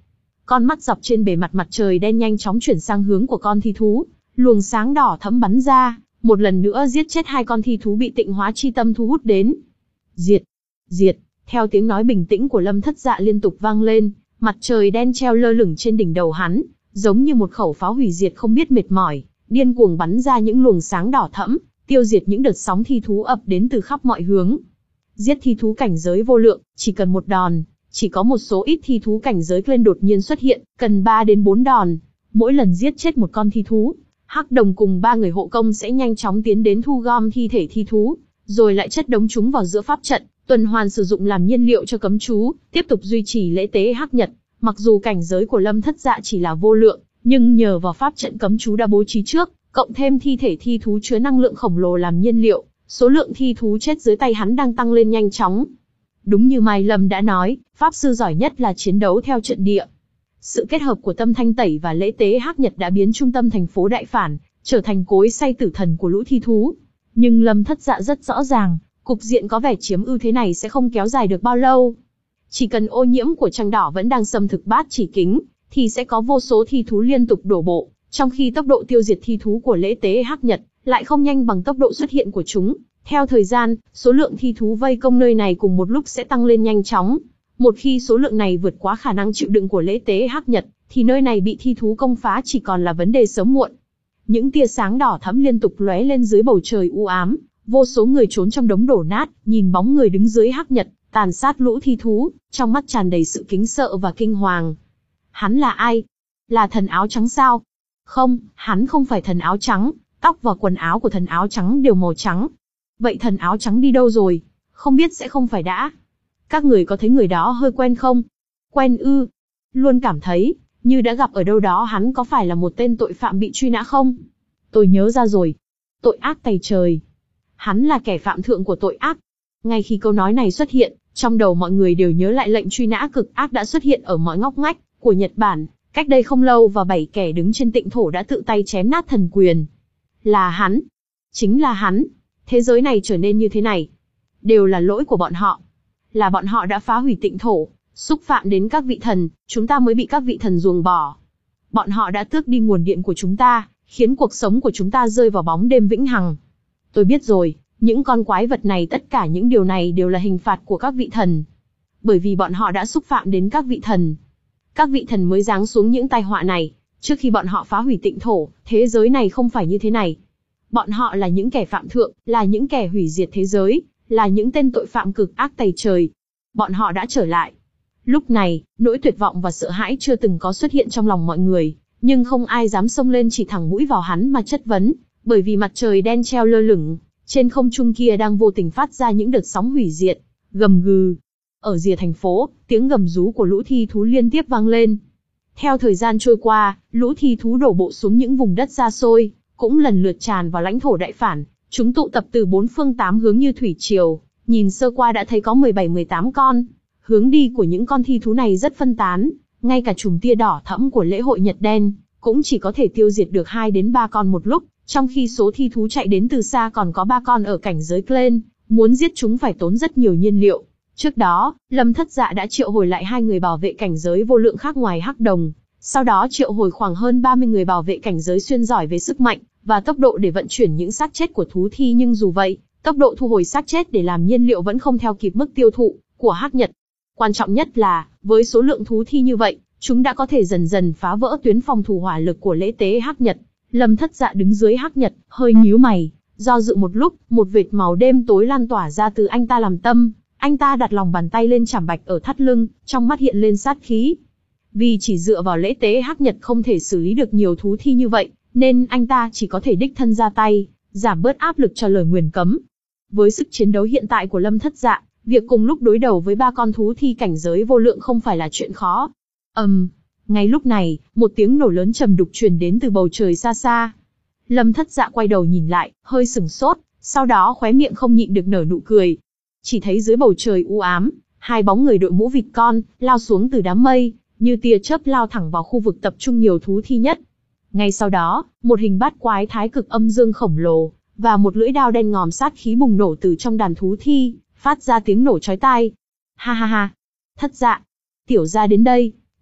Con mắt dọc trên bề mặt mặt trời đen nhanh chóng chuyển sang hướng của con thi thú, luồng sáng đỏ thẫm bắn ra, một lần nữa giết chết hai con thi thú bị tịnh hóa chi tâm thu hút đến. Diệt, diệt, theo tiếng nói bình tĩnh của Lâm Thất Dạ liên tục vang lên, mặt trời đen treo lơ lửng trên đỉnh đầu hắn, giống như một khẩu pháo hủy diệt không biết mệt mỏi, điên cuồng bắn ra những luồng sáng đỏ thẫm, tiêu diệt những đợt sóng thi thú ập đến từ khắp mọi hướng. Giết thi thú cảnh giới vô lượng, chỉ cần một đòn, chỉ có một số ít thi thú cảnh giới lên đột nhiên xuất hiện, cần ba đến bốn đòn. Mỗi lần giết chết một con thi thú, Hắc Đồng cùng ba người hộ công sẽ nhanh chóng tiến đến thu gom thi thể thi thú, rồi lại chất đống chúng vào giữa pháp trận, tuần hoàn sử dụng làm nhiên liệu cho cấm chú, tiếp tục duy trì lễ tế Hắc Nhật. Mặc dù cảnh giới của Lâm Thất Dạ chỉ là vô lượng, nhưng nhờ vào pháp trận cấm chú đã bố trí trước, cộng thêm thi thể thi thú chứa năng lượng khổng lồ làm nhiên liệu, số lượng thi thú chết dưới tay hắn đang tăng lên nhanh chóng. Đúng như Mai Lâm đã nói, pháp sư giỏi nhất là chiến đấu theo trận địa. Sự kết hợp của tâm thanh tẩy và lễ tế Hắc Nhật đã biến trung tâm thành phố Đại Phản trở thành cối xay tử thần của lũ thi thú. Nhưng Lâm Thất Dạ rất rõ ràng, cục diện có vẻ chiếm ưu thế này sẽ không kéo dài được bao lâu. Chỉ cần ô nhiễm của trăng đỏ vẫn đang xâm thực bát chỉ kính, thì sẽ có vô số thi thú liên tục đổ bộ, trong khi tốc độ tiêu diệt thi thú của lễ tế Hắc Nhật lại không nhanh bằng tốc độ xuất hiện của chúng. Theo thời gian, số lượng thi thú vây công nơi này cùng một lúc sẽ tăng lên nhanh chóng. Một khi số lượng này vượt quá khả năng chịu đựng của lễ tế Hắc Nhật, thì nơi này bị thi thú công phá chỉ còn là vấn đề sớm muộn. Những tia sáng đỏ thẫm liên tục lóe lên dưới bầu trời u ám, vô số người trốn trong đống đổ nát, nhìn bóng người đứng dưới Hắc Nhật, tàn sát lũ thi thú, trong mắt tràn đầy sự kính sợ và kinh hoàng. Hắn là ai? Là thần áo trắng sao? Không, hắn không phải thần áo trắng, tóc và quần áo của thần áo trắng đều màu trắng. Vậy thần áo trắng đi đâu rồi? Không biết sẽ không phải đã. Các người có thấy người đó hơi quen không? Quen ư? Luôn cảm thấy, như đã gặp ở đâu đó. Hắn có phải là một tên tội phạm bị truy nã không? Tôi nhớ ra rồi. Tội ác tày trời. Hắn là kẻ phạm thượng của tội ác. Ngay khi câu nói này xuất hiện, trong đầu mọi người đều nhớ lại lệnh truy nã cực ác đã xuất hiện ở mọi ngóc ngách của Nhật Bản. Cách đây không lâu và bảy kẻ đứng trên tịnh thổ đã tự tay chém nát thần quyền. Là hắn. Chính là hắn. Thế giới này trở nên như thế này, đều là lỗi của bọn họ. Là bọn họ đã phá hủy tịnh thổ, xúc phạm đến các vị thần, chúng ta mới bị các vị thần ruồng bỏ. Bọn họ đã tước đi nguồn điện của chúng ta, khiến cuộc sống của chúng ta rơi vào bóng đêm vĩnh hằng. Tôi biết rồi, những con quái vật này, tất cả những điều này đều là hình phạt của các vị thần. Bởi vì bọn họ đã xúc phạm đến các vị thần. Các vị thần mới giáng xuống những tai họa này. Trước khi bọn họ phá hủy tịnh thổ, thế giới này không phải như thế này. Bọn họ là những kẻ phạm thượng, là những kẻ hủy diệt thế giới, là những tên tội phạm cực ác tày trời. Bọn họ đã trở lại. Lúc này, nỗi tuyệt vọng và sợ hãi chưa từng có xuất hiện trong lòng mọi người, nhưng không ai dám xông lên chỉ thẳng mũi vào hắn mà chất vấn, bởi vì mặt trời đen treo lơ lửng, trên không trung kia đang vô tình phát ra những đợt sóng hủy diệt, gầm gừ. Ở rìa thành phố, tiếng gầm rú của lũ thi thú liên tiếp vang lên. Theo thời gian trôi qua, lũ thi thú đổ bộ xuống những vùng đất xa xôi, cũng lần lượt tràn vào lãnh thổ Đại Phản. Chúng tụ tập từ bốn phương tám hướng như thủy triều, nhìn sơ qua đã thấy có mười bảy mười tám con. Hướng đi của những con thi thú này rất phân tán, ngay cả chùm tia đỏ thẫm của lễ hội Nhật Đen cũng chỉ có thể tiêu diệt được hai đến ba con một lúc, trong khi số thi thú chạy đến từ xa còn có ba con ở cảnh giới Clen, muốn giết chúng phải tốn rất nhiều nhiên liệu. Trước đó, Lâm Thất Dạ đã triệu hồi lại hai người bảo vệ cảnh giới vô lượng khác ngoài Hắc Đồng, sau đó triệu hồi khoảng hơn ba mươi người bảo vệ cảnh giới xuyên giỏi về sức mạnh và tốc độ để vận chuyển những xác chết của thú thi, nhưng dù vậy, tốc độ thu hồi xác chết để làm nhiên liệu vẫn không theo kịp mức tiêu thụ của Hắc Nhật. Quan trọng nhất là, với số lượng thú thi như vậy, chúng đã có thể dần dần phá vỡ tuyến phòng thủ hỏa lực của lễ tế Hắc Nhật. Lâm Thất Dạ đứng dưới Hắc Nhật, hơi nhíu mày, do dự một lúc, một vệt màu đêm tối lan tỏa ra từ anh ta làm tâm. Anh ta đặt lòng bàn tay lên chảm bạch ở thắt lưng, trong mắt hiện lên sát khí. Vì chỉ dựa vào lễ tế Hắc Nhật không thể xử lý được nhiều thú thi như vậy, nên anh ta chỉ có thể đích thân ra tay, giảm bớt áp lực cho lời nguyền cấm. Với sức chiến đấu hiện tại của Lâm Thất Dạ, việc cùng lúc đối đầu với ba con thú thi cảnh giới vô lượng không phải là chuyện khó. Ầm, um, ngay lúc này, một tiếng nổ lớn trầm đục truyền đến từ bầu trời xa xa. Lâm Thất Dạ quay đầu nhìn lại, hơi sừng sốt, sau đó khóe miệng không nhịn được nở nụ cười. Chỉ thấy dưới bầu trời u ám, hai bóng người đội mũ vịt con lao xuống từ đám mây, như tia chớp lao thẳng vào khu vực tập trung nhiều thú thi nhất. Ngay sau đó, một hình bát quái thái cực âm dương khổng lồ và một lưỡi đao đen ngòm sát khí bùng nổ từ trong đàn thú thi, phát ra tiếng nổ chói tai. Ha ha ha! Thất Dạ! Tiểu gia đến đây!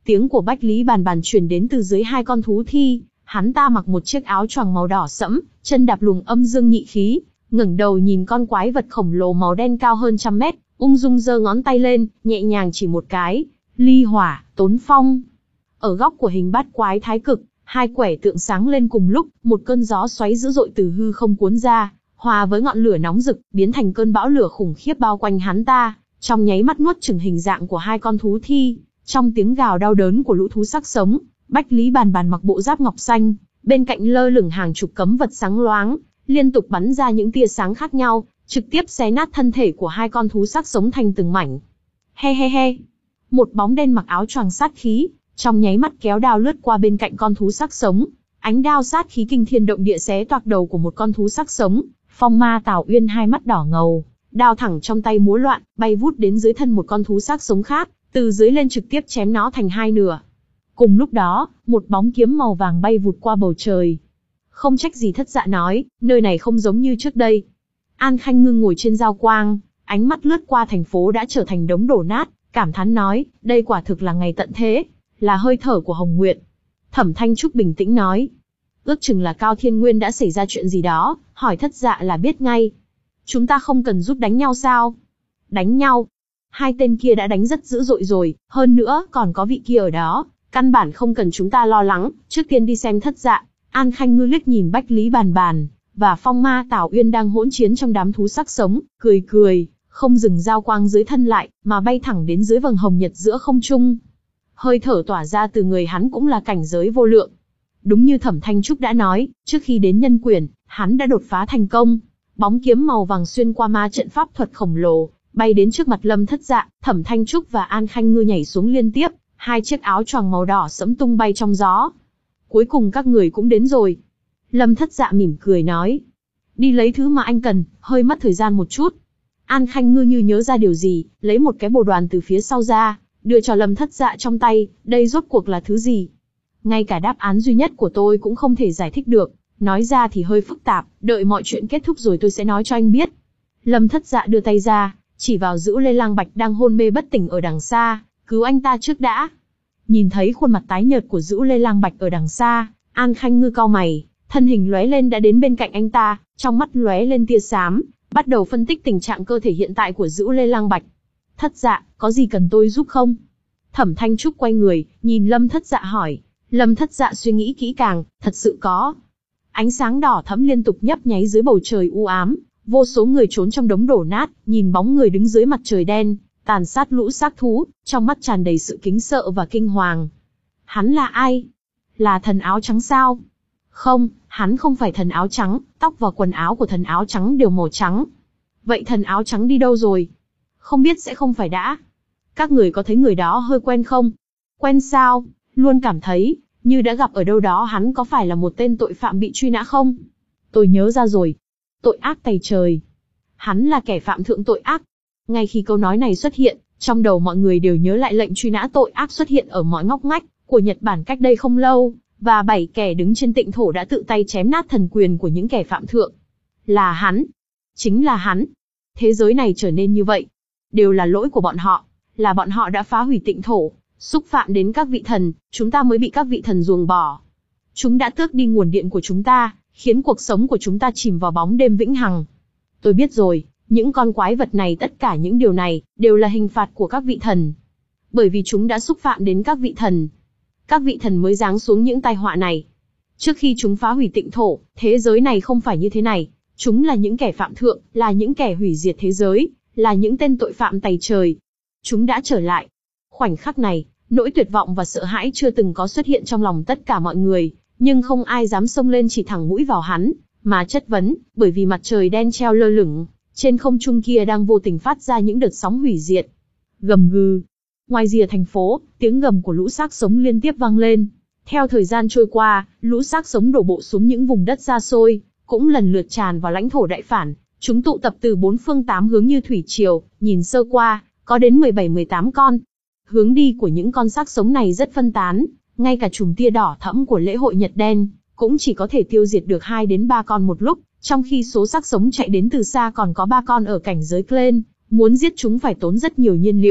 Tiếng của Bách Lý Bàn Bàn truyền đến từ dưới hai con thú thi, hắn ta mặc một chiếc áo choàng màu đỏ sẫm, chân đạp luồng âm dương nhị khí, ngẩng đầu nhìn con quái vật khổng lồ màu đen cao hơn trăm mét, ung dung giơ ngón tay lên, nhẹ nhàng chỉ một cái, ly hỏa, tốn phong. Ở góc của hình bát quái thái cực, hai quẻ tượng sáng lên cùng lúc, một cơn gió xoáy dữ dội từ hư không cuốn ra, hòa với ngọn lửa nóng rực, biến thành cơn bão lửa khủng khiếp bao quanh hắn ta, trong nháy mắt nuốt chửng hình dạng của hai con thú thi. Trong tiếng gào đau đớn của lũ thú xác sống, Bách Lý Bàn Bàn mặc bộ giáp ngọc xanh, bên cạnh lơ lửng hàng chục cấm vật sáng loáng, liên tục bắn ra những tia sáng khác nhau, trực tiếp xé nát thân thể của hai con thú xác sống thành từng mảnh. He he he. Một bóng đen mặc áo choàng sát khí, trong nháy mắt kéo đao lướt qua bên cạnh con thú xác sống, ánh đao sát khí kinh thiên động địa xé toạc đầu của một con thú xác sống. Phong Ma Tào Uyên hai mắt đỏ ngầu, đao thẳng trong tay múa loạn, bay vút đến dưới thân một con thú xác sống khác, từ dưới lên trực tiếp chém nó thành hai nửa. Cùng lúc đó, một bóng kiếm màu vàng bay vụt qua bầu trời. Không trách gì Thất Dạ nói, nơi này không giống như trước đây. An Khanh Ngưng ngồi trên giao quang, ánh mắt lướt qua thành phố đã trở thành đống đổ nát, cảm thán nói, đây quả thực là ngày tận thế, là hơi thở của Hồng Nguyệt. Thẩm Thanh Trúc bình tĩnh nói, ước chừng là Cao Thiên Nguyên đã xảy ra chuyện gì đó, hỏi Thất Dạ là biết ngay. Chúng ta không cần giúp đánh nhau sao? Đánh nhau? Hai tên kia đã đánh rất dữ dội rồi, hơn nữa còn có vị kia ở đó, căn bản không cần chúng ta lo lắng, trước tiên đi xem Thất Dạ. An Khanh Ngư liếc nhìn Bách Lý Bàn Bàn và Phong Ma Tào Uyên đang hỗn chiến trong đám thú sắc sống, cười cười, không dừng giao quang dưới thân lại, mà bay thẳng đến dưới vầng hồng nhật giữa không trung. Hơi thở tỏa ra từ người hắn cũng là cảnh giới vô lượng. Đúng như Thẩm Thanh Trúc đã nói, trước khi đến Nhân Quyển, hắn đã đột phá thành công. Bóng kiếm màu vàng xuyên qua ma trận pháp thuật khổng lồ, bay đến trước mặt Lâm Thất Dạ. Thẩm Thanh Trúc và An Khanh Ngư nhảy xuống liên tiếp, hai chiếc áo choàng màu đỏ sẫm tung bay trong gió. Cuối cùng các người cũng đến rồi. Lâm Thất Dạ mỉm cười nói, đi lấy thứ mà anh cần, hơi mất thời gian một chút. An Khanh Ngư như nhớ ra điều gì, lấy một cái bồ đoàn từ phía sau ra, đưa cho Lâm Thất Dạ trong tay. Đây rốt cuộc là thứ gì? Ngay cả đáp án duy nhất của tôi cũng không thể giải thích được, nói ra thì hơi phức tạp, đợi mọi chuyện kết thúc rồi tôi sẽ nói cho anh biết. Lâm Thất Dạ đưa tay ra, chỉ vào Dữu Lê Lang Bạch đang hôn mê bất tỉnh ở đằng xa, cứu anh ta trước đã. Nhìn thấy khuôn mặt tái nhợt của Dữu Lê Lang Bạch ở đằng xa, An Khanh Ngư cau mày, thân hình lóe lên đã đến bên cạnh anh ta, trong mắt lóe lên tia xám, bắt đầu phân tích tình trạng cơ thể hiện tại của Dữu Lê Lang Bạch. Thất Dạ, có gì cần tôi giúp không? Thẩm Thanh Trúc quay người, nhìn Lâm Thất Dạ hỏi. Lâm Thất Dạ suy nghĩ kỹ càng, thật sự có. Ánh sáng đỏ thẫm liên tục nhấp nháy dưới bầu trời u ám, vô số người trốn trong đống đổ nát, nhìn bóng người đứng dưới mặt trời đen, tàn sát lũ xác thú, trong mắt tràn đầy sự kính sợ và kinh hoàng. Hắn là ai? Là thần áo trắng sao? Không, hắn không phải thần áo trắng, tóc và quần áo của thần áo trắng đều màu trắng. Vậy thần áo trắng đi đâu rồi? Không biết sẽ không phải đã. Các người có thấy người đó hơi quen không? Quen sao? Luôn cảm thấy, như đã gặp ở đâu đó. Hắn có phải là một tên tội phạm bị truy nã không? Tôi nhớ ra rồi. Tội ác tày trời. Hắn là kẻ phạm thượng tội ác. Ngay khi câu nói này xuất hiện, trong đầu mọi người đều nhớ lại lệnh truy nã tội ác xuất hiện ở mọi ngóc ngách của Nhật Bản cách đây không lâu, và bảy kẻ đứng trên tịnh thổ đã tự tay chém nát thần quyền của những kẻ phạm thượng. Là hắn. Chính là hắn. Thế giới này trở nên như vậy, đều là lỗi của bọn họ. Là bọn họ đã phá hủy tịnh thổ, xúc phạm đến các vị thần, chúng ta mới bị các vị thần ruồng bỏ. Chúng đã tước đi nguồn điện của chúng ta, khiến cuộc sống của chúng ta chìm vào bóng đêm vĩnh hằng. Tôi biết rồi, những con quái vật này, tất cả những điều này, đều là hình phạt của các vị thần. Bởi vì chúng đã xúc phạm đến các vị thần. Các vị thần mới giáng xuống những tai họa này. Trước khi chúng phá hủy tịnh thổ, thế giới này không phải như thế này. Chúng là những kẻ phạm thượng, là những kẻ hủy diệt thế giới, là những tên tội phạm tày trời. Chúng đã trở lại. Khoảnh khắc này, nỗi tuyệt vọng và sợ hãi chưa từng có xuất hiện trong lòng tất cả mọi người, nhưng không ai dám xông lên chỉ thẳng mũi vào hắn, mà chất vấn, bởi vì mặt trời đen treo lơ lửng, trên không trung kia đang vô tình phát ra những đợt sóng hủy diệt. Gầm gừ. Ngoài rìa thành phố, tiếng gầm của lũ xác sống liên tiếp vang lên. Theo thời gian trôi qua, lũ xác sống đổ bộ xuống những vùng đất xa xôi, cũng lần lượt tràn vào lãnh thổ Đại Phản. Chúng tụ tập từ bốn phương tám hướng như thủy triều, nhìn sơ qua, có đến mười bảy mười tám con. Hướng đi của những con xác sống này rất phân tán, ngay cả chùm tia đỏ thẫm của lễ hội Nhật Đen, cũng chỉ có thể tiêu diệt được hai đến ba con một lúc, trong khi số xác sống chạy đến từ xa còn có ba con ở cảnh giới Klein, muốn giết chúng phải tốn rất nhiều nhiên liệu.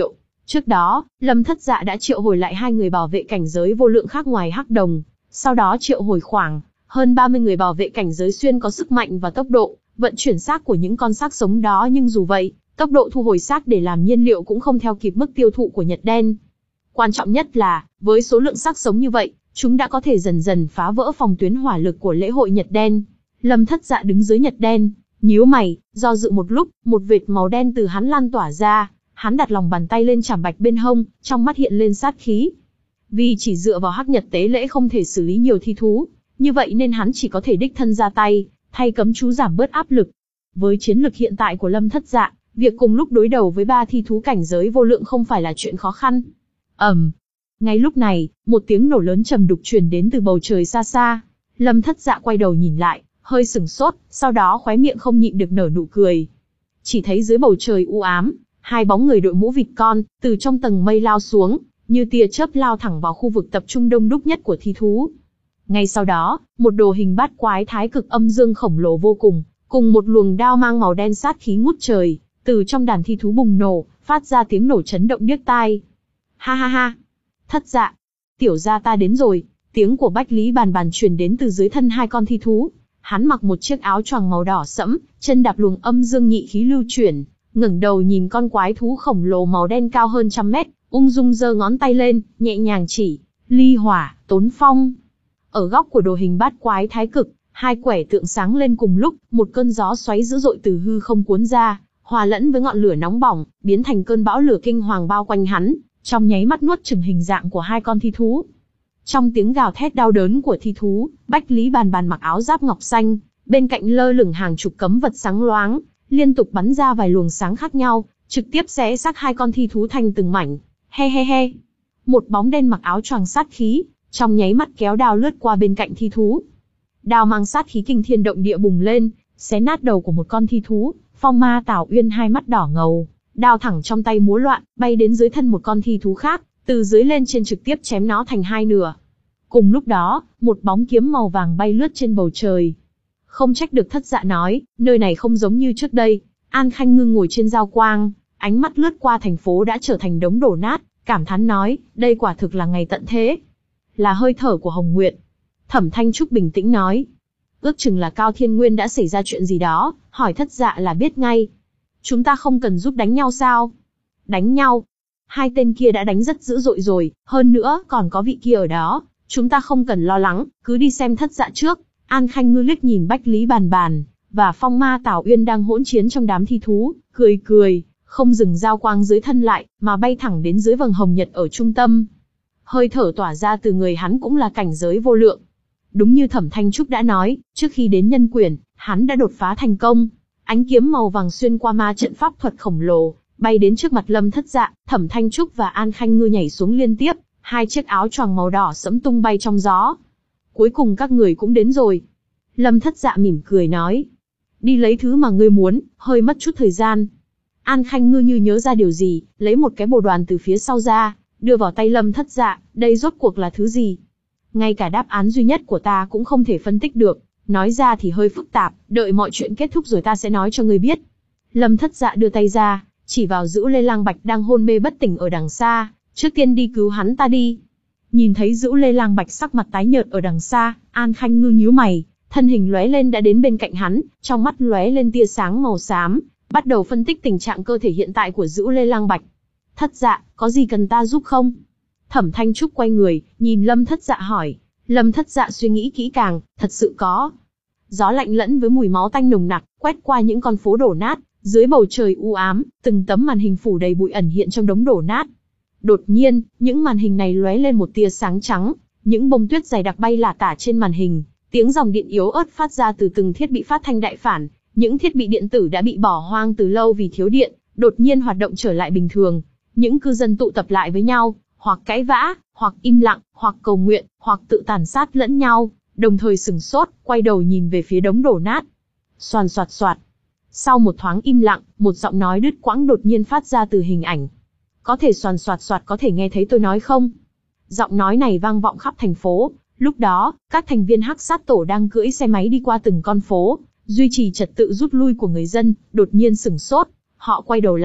Trước đó, Lâm Thất Dạ đã triệu hồi lại hai người bảo vệ cảnh giới vô lượng khác ngoài Hắc Đồng, sau đó triệu hồi khoảng hơn ba mươi người bảo vệ cảnh giới xuyên có sức mạnh và tốc độ vận chuyển xác của những con xác sống đó, nhưng dù vậy, tốc độ thu hồi xác để làm nhiên liệu cũng không theo kịp mức tiêu thụ của Nhật Đen. Quan trọng nhất là, với số lượng xác sống như vậy, chúng đã có thể dần dần phá vỡ phòng tuyến hỏa lực của lễ hội Nhật Đen. Lâm Thất Dạ đứng dưới Nhật Đen, nhíu mày, do dự một lúc, một vệt màu đen từ hắn lan tỏa ra, hắn đặt lòng bàn tay lên chảm bạch bên hông, trong mắt hiện lên sát khí. Vì chỉ dựa vào Hắc Nhật tế lễ không thể xử lý nhiều thi thú, như vậy nên hắn chỉ có thể đích thân ra tay, thay cấm chú giảm bớt áp lực. Với chiến lực hiện tại của Lâm Thất Dạ, việc cùng lúc đối đầu với ba thi thú cảnh giới vô lượng không phải là chuyện khó khăn. ầm, um. Ngay lúc này, một tiếng nổ lớn trầm đục truyền đến từ bầu trời xa xa. Lâm Thất Dạ quay đầu nhìn lại, hơi sừng sốt, sau đó khóe miệng không nhịn được nở nụ cười. Chỉ thấy dưới bầu trời u ám, hai bóng người đội mũ vịt con, từ trong tầng mây lao xuống, như tia chớp lao thẳng vào khu vực tập trung đông đúc nhất của thi thú. Ngay sau đó, một đồ hình bát quái thái cực âm dương khổng lồ vô cùng, cùng một luồng đao mang màu đen sát khí ngút trời, từ trong đàn thi thú bùng nổ, phát ra tiếng nổ chấn động điếc tai. Ha ha ha! Thất Dạ! Tiểu gia ta đến rồi! Tiếng của Bách Lý Bàn Bàn truyền đến từ dưới thân hai con thi thú. Hắn mặc một chiếc áo choàng màu đỏ sẫm, chân đạp luồng âm dương nhị khí lưu chuyển, ngẩng đầu nhìn con quái thú khổng lồ màu đen cao hơn trăm mét, ung dung giơ ngón tay lên, nhẹ nhàng chỉ, ly hỏa, tốn phong. Ở góc của đồ hình bát quái thái cực, hai quẻ tượng sáng lên cùng lúc, một cơn gió xoáy dữ dội từ hư không cuốn ra, hòa lẫn với ngọn lửa nóng bỏng, biến thành cơn bão lửa kinh hoàng bao quanh hắn, trong nháy mắt nuốt chửng hình dạng của hai con thi thú. Trong tiếng gào thét đau đớn của thi thú, Bách Lý Bàn Bàn mặc áo giáp ngọc xanh, bên cạnh lơ lửng hàng chục cấm vật sáng loáng, liên tục bắn ra vài luồng sáng khác nhau, trực tiếp xé xác hai con thi thú thành từng mảnh. He he he. Một bóng đen mặc áo choàng sát khí, trong nháy mắt kéo đao lướt qua bên cạnh thi thú. Đao mang sát khí kinh thiên động địa bùng lên, xé nát đầu của một con thi thú. Phong Ma Tảo Uyên hai mắt đỏ ngầu, đao thẳng trong tay múa loạn, bay đến dưới thân một con thi thú khác, từ dưới lên trên trực tiếp chém nó thành hai nửa. Cùng lúc đó, một bóng kiếm màu vàng bay lướt trên bầu trời. Không trách được Thất Dạ nói, nơi này không giống như trước đây. An Khanh Ngư ngồi trên giao quang, ánh mắt lướt qua thành phố đã trở thành đống đổ nát, cảm thán nói, đây quả thực là ngày tận thế. Là hơi thở của Hồng Nguyệt. Thẩm Thanh Trúc bình tĩnh nói, ước chừng là Cao Thiên Nguyên đã xảy ra chuyện gì đó, hỏi Thất Dạ là biết ngay. Chúng ta không cần giúp đánh nhau sao? Đánh nhau? Hai tên kia đã đánh rất dữ dội rồi, hơn nữa còn có vị kia ở đó, chúng ta không cần lo lắng, cứ đi xem Thất Dạ trước. An Khanh Ngư liếc nhìn Bách Lý Bàn Bàn và Phong Ma Tảo Uyên đang hỗn chiến trong đám thi thú, cười cười, không dừng giao quang dưới thân lại, mà bay thẳng đến dưới vầng hồng nhật ở trung tâm. Hơi thở tỏa ra từ người hắn cũng là cảnh giới vô lượng. Đúng như Thẩm Thanh Trúc đã nói, trước khi đến Nhân Quyển, hắn đã đột phá thành công. Ánh kiếm màu vàng xuyên qua ma trận pháp thuật khổng lồ, bay đến trước mặt Lâm Thất Dạ. Thẩm Thanh Trúc và An Khanh Ngư nhảy xuống liên tiếp, hai chiếc áo choàng màu đỏ sẫm tung bay trong gió. Cuối cùng các người cũng đến rồi. Lâm Thất Dạ mỉm cười nói, đi lấy thứ mà ngươi muốn, hơi mất chút thời gian. An Khanh Ngư như nhớ ra điều gì, lấy một cái bồ đoàn từ phía sau ra, đưa vào tay Lâm Thất Dạ. Đây rốt cuộc là thứ gì? Ngay cả đáp án duy nhất của ta cũng không thể phân tích được, nói ra thì hơi phức tạp, đợi mọi chuyện kết thúc rồi ta sẽ nói cho ngươi biết. Lâm Thất Dạ đưa tay ra, chỉ vào Dữu Lê Lang Bạch đang hôn mê bất tỉnh ở đằng xa, trước tiên đi cứu hắn ta đi. Nhìn thấy Dữu Lê Lang Bạch sắc mặt tái nhợt ở đằng xa, An Khanh Ngư nhíu mày, thân hình lóe lên đã đến bên cạnh hắn, trong mắt lóe lên tia sáng màu xám, bắt đầu phân tích tình trạng cơ thể hiện tại của Dữu Lê Lang Bạch. Thất Dạ, có gì cần ta giúp không? Thẩm Thanh Trúc quay người, nhìn Lâm Thất Dạ hỏi. Lâm Thất Dạ suy nghĩ kỹ càng, thật sự có. Gió lạnh lẫn với mùi máu tanh nồng nặc, quét qua những con phố đổ nát, dưới bầu trời u ám, từng tấm màn hình phủ đầy bụi ẩn hiện trong đống đổ nát. Đột nhiên, những màn hình này lóe lên một tia sáng trắng, những bông tuyết dày đặc bay lả tả trên màn hình, tiếng dòng điện yếu ớt phát ra từ từng thiết bị phát thanh đại phản, những thiết bị điện tử đã bị bỏ hoang từ lâu vì thiếu điện, đột nhiên hoạt động trở lại bình thường. Những cư dân tụ tập lại với nhau, hoặc cãi vã, hoặc im lặng, hoặc cầu nguyện, hoặc tự tàn sát lẫn nhau, đồng thời sửng sốt, quay đầu nhìn về phía đống đổ nát. Xoàn xoạt xoạt. Sau một thoáng im lặng, một giọng nói đứt quãng đột nhiên phát ra từ hình ảnh. Có thể xoàn xoạt xoạt có thể nghe thấy tôi nói không? Giọng nói này vang vọng khắp thành phố. Lúc đó, các thành viên Hắc Sát Tổ đang cưỡi xe máy đi qua từng con phố, duy trì trật tự rút lui của người dân, đột nhiên sửng sốt. Họ quay đầu lại,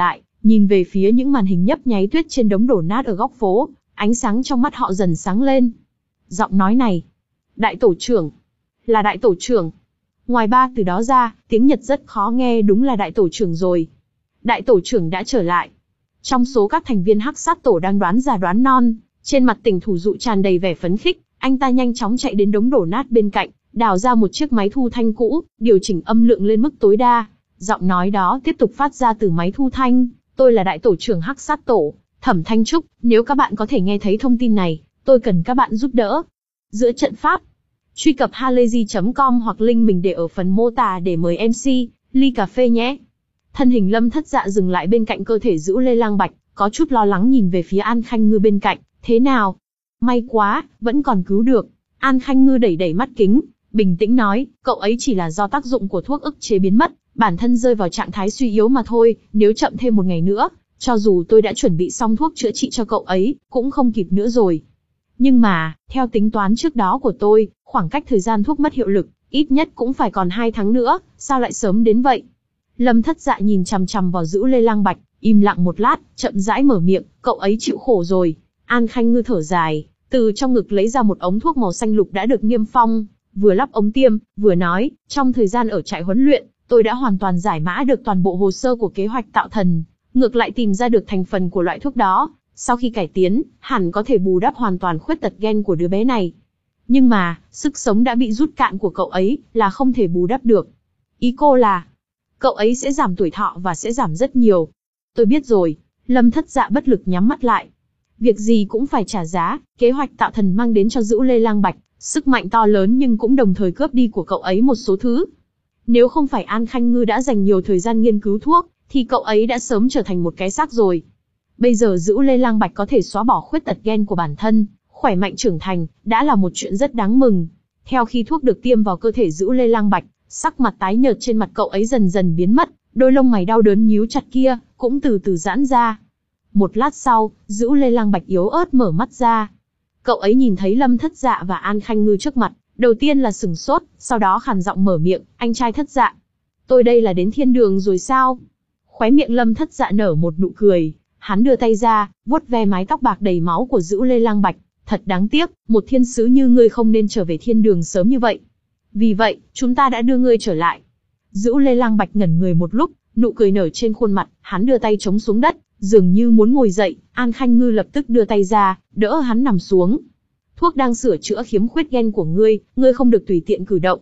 nhìn về phía những màn hình nhấp nháy tuyết trên đống đổ nát ở góc phố, ánh sáng trong mắt họ dần sáng lên. Giọng nói này, đại tổ trưởng, là đại tổ trưởng. Ngoài ba từ đó ra, tiếng Nhật rất khó nghe, đúng là đại tổ trưởng rồi. Đại tổ trưởng đã trở lại. Trong số các thành viên Hắc Sát Tổ đang đoán già đoán non, trên mặt Tỉnh Thủ Dụ tràn đầy vẻ phấn khích, anh ta nhanh chóng chạy đến đống đổ nát bên cạnh, đào ra một chiếc máy thu thanh cũ, điều chỉnh âm lượng lên mức tối đa. Giọng nói đó tiếp tục phát ra từ máy thu thanh, tôi là đại tổ trưởng Hắc Sát Tổ, Thẩm Thanh Trúc, nếu các bạn có thể nghe thấy thông tin này, tôi cần các bạn giúp đỡ. Giữa trận pháp, truy cập halayzi chấm com hoặc link mình để ở phần mô tả để mời em xê, ly cà phê nhé. Thân hình Lâm Thất Dạ dừng lại bên cạnh cơ thể Dữu Lê Lang Bạch, có chút lo lắng nhìn về phía An Khanh Ngư bên cạnh, thế nào? May quá, vẫn còn cứu được. An Khanh Ngư đẩy đẩy mắt kính, bình tĩnh nói, cậu ấy chỉ là do tác dụng của thuốc ức chế biến mất, bản thân rơi vào trạng thái suy yếu mà thôi, nếu chậm thêm một ngày nữa, cho dù tôi đã chuẩn bị xong thuốc chữa trị cho cậu ấy, cũng không kịp nữa rồi. Nhưng mà, theo tính toán trước đó của tôi, khoảng cách thời gian thuốc mất hiệu lực, ít nhất cũng phải còn hai tháng nữa, sao lại sớm đến vậy? Lâm Thất Dạ nhìn chằm chằm vào Dữu Lê Lang Bạch, im lặng một lát, chậm rãi mở miệng, cậu ấy chịu khổ rồi. An Khanh Ngư thở dài, từ trong ngực lấy ra một ống thuốc màu xanh lục đã được niêm phong, vừa lắp ống tiêm, vừa nói, trong thời gian ở trại huấn luyện, tôi đã hoàn toàn giải mã được toàn bộ hồ sơ của kế hoạch tạo thần, ngược lại tìm ra được thành phần của loại thuốc đó, sau khi cải tiến, hẳn có thể bù đắp hoàn toàn khuyết tật gen của đứa bé này. Nhưng mà, sức sống đã bị rút cạn của cậu ấy, là không thể bù đắp được. Ý cô là, cậu ấy sẽ giảm tuổi thọ và sẽ giảm rất nhiều. Tôi biết rồi, Lâm Thất Dạ bất lực nhắm mắt lại. Việc gì cũng phải trả giá, kế hoạch tạo thần mang đến cho Dữu Lê Lang Bạch, sức mạnh to lớn nhưng cũng đồng thời cướp đi của cậu ấy một số thứ. Nếu không phải An Khanh Ngư đã dành nhiều thời gian nghiên cứu thuốc, thì cậu ấy đã sớm trở thành một cái xác rồi. Bây giờ Dữu Lê Lang Bạch có thể xóa bỏ khuyết tật gen của bản thân, khỏe mạnh trưởng thành, đã là một chuyện rất đáng mừng. Theo khi thuốc được tiêm vào cơ thể Dữu Lê Lang Bạch, sắc mặt tái nhợt trên mặt cậu ấy dần dần biến mất, đôi lông mày đau đớn nhíu chặt kia, cũng từ từ giãn ra. Một lát sau, Dữu Lê Lang Bạch yếu ớt mở mắt ra. Cậu ấy nhìn thấy Lâm Thất Dạ và An Khanh Ngư trước mặt, đầu tiên là sửng sốt, sau đó khàn giọng mở miệng, anh trai Thất Dạ. Tôi đây là đến thiên đường rồi sao? Khóe miệng Lâm Thất Dạ nở một nụ cười, hắn đưa tay ra, vuốt ve mái tóc bạc đầy máu của Dữu Lê Lang Bạch. Thật đáng tiếc, một thiên sứ như ngươi không nên trở về thiên đường sớm như vậy. Vì vậy, chúng ta đã đưa ngươi trở lại. Dữu Lê Lang Bạch ngẩn người một lúc, nụ cười nở trên khuôn mặt, hắn đưa tay chống xuống đất, dường như muốn ngồi dậy. An Khanh Ngư lập tức đưa tay ra, đỡ hắn nằm xuống. Thuốc đang sửa chữa khiếm khuyết gen của ngươi, ngươi không được tùy tiện cử động.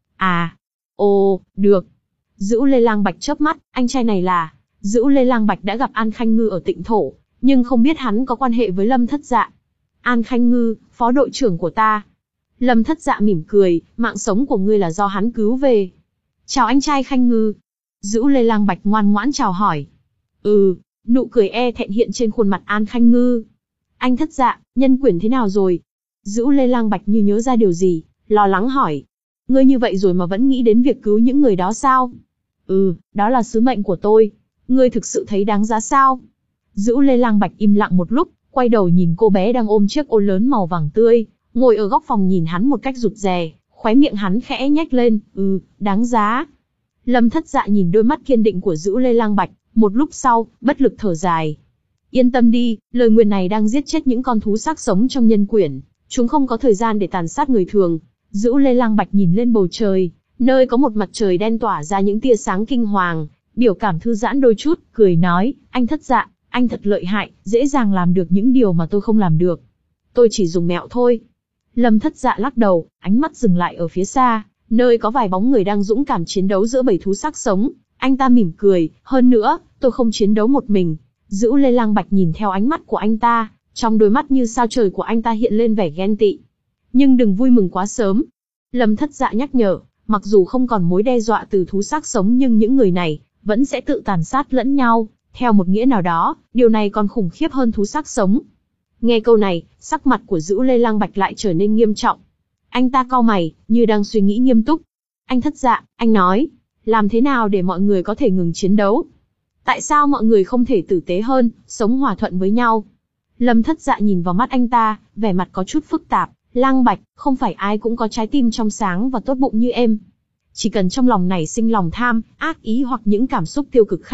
À, ồ, được. Dữu Lê Lang Bạch chớp mắt, anh trai này là... Dữu Lê Lang Bạch đã gặp An Khanh Ngư ở Tịnh Thổ, nhưng không biết hắn có quan hệ với Lâm Thất Dạ. An Khanh Ngư, phó đội trưởng của ta. Lâm Thất Dạ mỉm cười, mạng sống của ngươi là do hắn cứu về. Chào anh trai Khanh Ngư. Dữu Lê Lang Bạch ngoan ngoãn chào hỏi. Ừ, nụ cười e thẹn hiện trên khuôn mặt An Khanh Ngư. Anh Thất Dạ, nhân quyển thế nào rồi? Dữu Lê Lang Bạch như nhớ ra điều gì, lo lắng hỏi. Ngươi như vậy rồi mà vẫn nghĩ đến việc cứu những người đó sao? Ừ, đó là sứ mệnh của tôi. Ngươi thực sự thấy đáng giá sao? Dữu Lê Lang Bạch im lặng một lúc, quay đầu nhìn cô bé đang ôm chiếc ô lớn màu vàng tươi, ngồi ở góc phòng nhìn hắn một cách rụt rè, khóe miệng hắn khẽ nhếch lên, ừ, đáng giá. Lâm Thất Dạ nhìn đôi mắt kiên định của Dữu Lê Lang Bạch, một lúc sau, bất lực thở dài. Yên tâm đi, lời nguyền này đang giết chết những con thú xác sống trong nhân quyển, chúng không có thời gian để tàn sát người thường. Dữu Lê Lang Bạch nhìn lên bầu trời, nơi có một mặt trời đen tỏa ra những tia sáng kinh hoàng, biểu cảm thư giãn đôi chút, cười nói, anh Thất Dạ, anh thật lợi hại, dễ dàng làm được những điều mà tôi không làm được. Tôi chỉ dùng mẹo thôi. Lâm Thất Dạ lắc đầu, ánh mắt dừng lại ở phía xa, nơi có vài bóng người đang dũng cảm chiến đấu giữa bầy thú xác sống. Anh ta mỉm cười, hơn nữa, tôi không chiến đấu một mình. Dữu Lê Lang Bạch nhìn theo ánh mắt của anh ta, trong đôi mắt như sao trời của anh ta hiện lên vẻ ghen tị. Nhưng đừng vui mừng quá sớm. Lâm Thất Dạ nhắc nhở, mặc dù không còn mối đe dọa từ thú xác sống nhưng những người này vẫn sẽ tự tàn sát lẫn nhau. Theo một nghĩa nào đó, điều này còn khủng khiếp hơn thú xác sống. Nghe câu này, sắc mặt của Dữu Lê Lang Bạch lại trở nên nghiêm trọng. Anh ta cau mày, như đang suy nghĩ nghiêm túc. Anh Thất Dạ, anh nói, làm thế nào để mọi người có thể ngừng chiến đấu? Tại sao mọi người không thể tử tế hơn, sống hòa thuận với nhau? Lâm Thất Dạ nhìn vào mắt anh ta, vẻ mặt có chút phức tạp. Lang Bạch, không phải ai cũng có trái tim trong sáng và tốt bụng như em. Chỉ cần trong lòng nảy sinh lòng tham, ác ý hoặc những cảm xúc tiêu cực khác,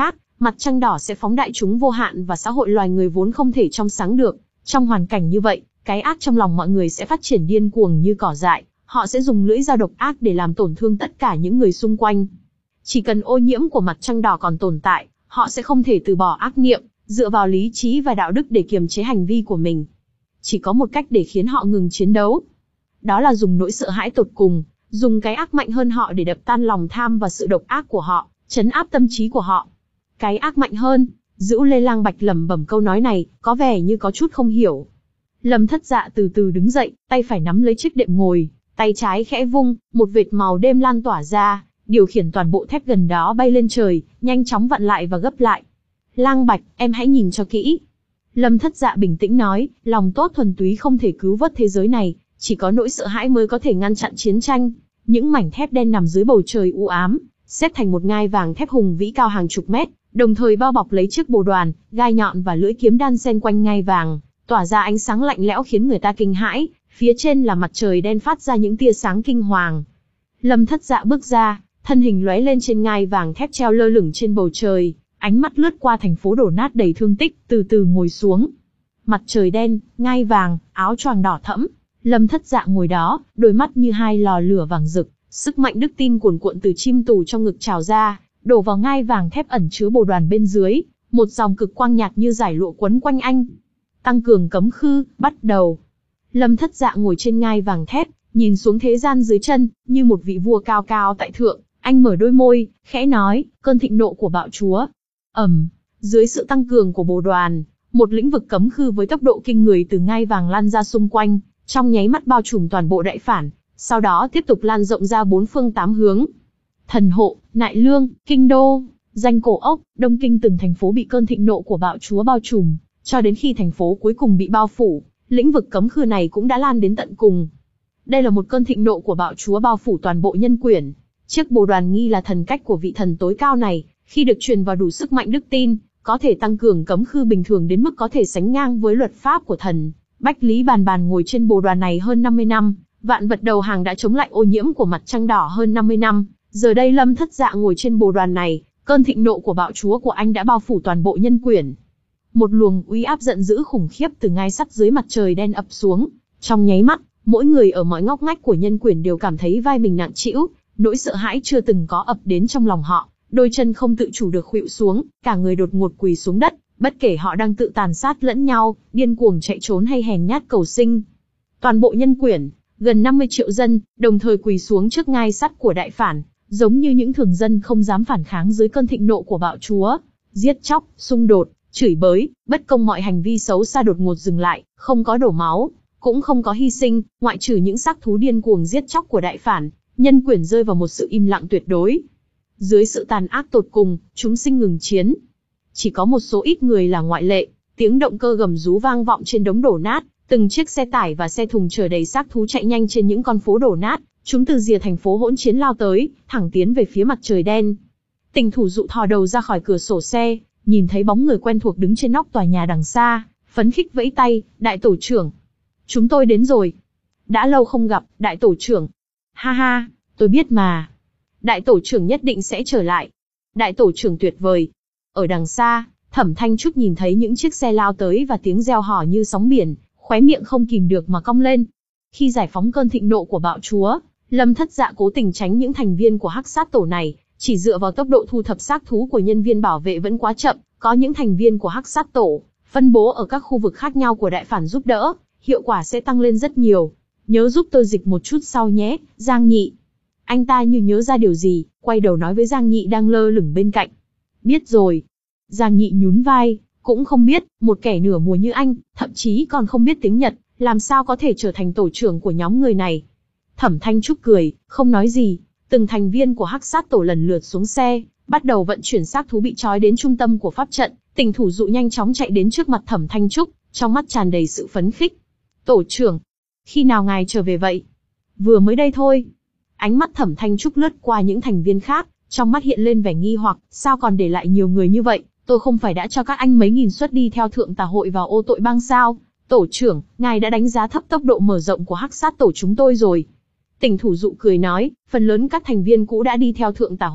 mặt trăng đỏ sẽ phóng đại chúng vô hạn và xã hội loài người vốn không thể trong sáng được. Trong hoàn cảnh như vậy, cái ác trong lòng mọi người sẽ phát triển điên cuồng như cỏ dại, họ sẽ dùng lưỡi dao độc ác để làm tổn thương tất cả những người xung quanh. Chỉ cần ô nhiễm của mặt trăng đỏ còn tồn tại, họ sẽ không thể từ bỏ ác niệm, dựa vào lý trí và đạo đức để kiềm chế hành vi của mình. Chỉ có một cách để khiến họ ngừng chiến đấu. Đó là dùng nỗi sợ hãi tột cùng, dùng cái ác mạnh hơn họ để đập tan lòng tham và sự độc ác của họ, trấn áp tâm trí của họ. Cái ác mạnh hơn. Dữu Lê Lang Bạch lẩm bẩm câu nói này, có vẻ như có chút không hiểu. Lâm Thất Dạ từ từ đứng dậy, tay phải nắm lấy chiếc đệm ngồi, tay trái khẽ vung, một vệt màu đêm lan tỏa ra, điều khiển toàn bộ thép gần đó bay lên trời, nhanh chóng vặn lại và gấp lại. Lang Bạch, em hãy nhìn cho kỹ. Lâm Thất Dạ bình tĩnh nói, lòng tốt thuần túy không thể cứu vớt thế giới này, chỉ có nỗi sợ hãi mới có thể ngăn chặn chiến tranh. Những mảnh thép đen nằm dưới bầu trời u ám, xếp thành một ngai vàng thép hùng vĩ cao hàng chục mét, đồng thời bao bọc lấy chiếc bồ đoàn, gai nhọn và lưỡi kiếm đan xen quanh ngai vàng, tỏa ra ánh sáng lạnh lẽo khiến người ta kinh hãi. Phía trên là mặt trời đen phát ra những tia sáng kinh hoàng. Lâm Thất Dạ bước ra, thân hình lóe lên trên ngai vàng thép treo lơ lửng trên bầu trời, ánh mắt lướt qua thành phố đổ nát đầy thương tích, từ từ ngồi xuống. Mặt trời đen, ngai vàng, áo choàng đỏ thẫm, Lâm Thất Dạ ngồi đó, đôi mắt như hai lò lửa vàng rực, sức mạnh đức tin cuồn cuộn từ chim tù trong ngực trào ra, đổ vào ngai vàng thép ẩn chứa bồ đoàn bên dưới, một dòng cực quang nhạt như dải lụa quấn quanh anh. Tăng cường cấm khư, bắt đầu. Lâm Thất Dạ ngồi trên ngai vàng thép, nhìn xuống thế gian dưới chân, như một vị vua cao cao tại thượng. Anh mở đôi môi, khẽ nói, cơn thịnh nộ của bạo chúa. Ầm, dưới sự tăng cường của bồ đoàn, một lĩnh vực cấm khư với tốc độ kinh người từ ngai vàng lan ra xung quanh, trong nháy mắt bao trùm toàn bộ đại phản, sau đó tiếp tục lan rộng ra bốn phương tám hướng. Thần Hộ, Nại Lương, Kinh Đô, Danh Cổ Ốc, Đông Kinh từng thành phố bị cơn thịnh nộ của bạo chúa bao trùm, cho đến khi thành phố cuối cùng bị bao phủ, lĩnh vực cấm khư này cũng đã lan đến tận cùng. Đây là một cơn thịnh nộ của bạo chúa bao phủ toàn bộ nhân quyển. Chiếc bồ đoàn nghi là thần cách của vị thần tối cao này, khi được truyền vào đủ sức mạnh đức tin, có thể tăng cường cấm khư bình thường đến mức có thể sánh ngang với luật pháp của thần. Bách Lý Bàn Bàn ngồi trên bồ đoàn này hơn năm mươi năm, vạn vật đầu hàng đã chống lại ô nhiễm của mặt trăng đỏ hơn năm mươi năm. Giờ đây Lâm Thất Dạ ngồi trên bồ đoàn này, cơn thịnh nộ của bạo chúa của anh đã bao phủ toàn bộ nhân quyển. Một luồng uy áp giận dữ khủng khiếp từ ngai sắt dưới mặt trời đen ập xuống. Trong nháy mắt, mỗi người ở mọi ngóc ngách của nhân quyển đều cảm thấy vai mình nặng trĩu, nỗi sợ hãi chưa từng có ập đến trong lòng họ, đôi chân không tự chủ được khuỵu xuống, cả người đột ngột quỳ xuống đất, bất kể họ đang tự tàn sát lẫn nhau, điên cuồng chạy trốn hay hèn nhát cầu sinh. Toàn bộ nhân quyển, gần năm mươi triệu dân, đồng thời quỳ xuống trước ngai sắt của đại phản, giống như những thường dân không dám phản kháng dưới cơn thịnh nộ của bạo chúa. Giết chóc, xung đột, chửi bới, bất công, mọi hành vi xấu xa đột ngột dừng lại, không có đổ máu, cũng không có hy sinh, ngoại trừ những xác thú điên cuồng giết chóc của đại phản, nhân quyển rơi vào một sự im lặng tuyệt đối. Dưới sự tàn ác tột cùng, chúng sinh ngừng chiến. Chỉ có một số ít người là ngoại lệ, tiếng động cơ gầm rú vang vọng trên đống đổ nát, từng chiếc xe tải và xe thùng chở đầy xác thú chạy nhanh trên những con phố đổ nát, chúng từ rìa thành phố hỗn chiến lao tới, thẳng tiến về phía mặt trời đen. Tình Thủ Dụ thò đầu ra khỏi cửa sổ xe, nhìn thấy bóng người quen thuộc đứng trên nóc tòa nhà đằng xa, phấn khích vẫy tay, đại tổ trưởng. Chúng tôi đến rồi. Đã lâu không gặp, đại tổ trưởng. Ha ha, tôi biết mà. Đại tổ trưởng nhất định sẽ trở lại. Đại tổ trưởng tuyệt vời. Ở đằng xa, Thẩm Thanh Trúc nhìn thấy những chiếc xe lao tới và tiếng reo hò như sóng biển, khóe miệng không kìm được mà cong lên. Khi giải phóng cơn thịnh nộ của bạo chúa, Lâm Thất Dạ cố tình tránh những thành viên của Hắc Sát Tổ này, chỉ dựa vào tốc độ thu thập xác thú của nhân viên bảo vệ vẫn quá chậm, có những thành viên của Hắc Sát Tổ phân bố ở các khu vực khác nhau của đại phản giúp đỡ, hiệu quả sẽ tăng lên rất nhiều. Nhớ giúp tôi dịch một chút sau nhé, Giang Nhị. Anh ta như nhớ ra điều gì, quay đầu nói với Giang Nhị đang lơ lửng bên cạnh. Biết rồi. Giang Nhị nhún vai, cũng không biết, một kẻ nửa mùa như anh, thậm chí còn không biết tiếng Nhật, làm sao có thể trở thành tổ trưởng của nhóm người này. Thẩm Thanh Trúc cười, không nói gì. Từng thành viên của Hắc Sát Tổ lần lượt xuống xe, bắt đầu vận chuyển xác thú bị trói đến trung tâm của pháp trận. Tình Thủ Dụ nhanh chóng chạy đến trước mặt Thẩm Thanh Trúc, trong mắt tràn đầy sự phấn khích. Tổ trưởng, khi nào ngài trở về vậy? Vừa mới đây thôi. Ánh mắt Thẩm Thanh Trúc lướt qua những thành viên khác, trong mắt hiện lên vẻ nghi hoặc, sao còn để lại nhiều người như vậy? Tôi không phải đã cho các anh mấy nghìn suất đi theo Thượng Tà Hội vào ô tội bang sao? Tổ trưởng, ngài đã đánh giá thấp tốc độ mở rộng của Hắc Sát Tổ chúng tôi rồi. Tình Thủ Dụ cười nói, phần lớn các thành viên cũ đã đi theo Thượng Tà Hội,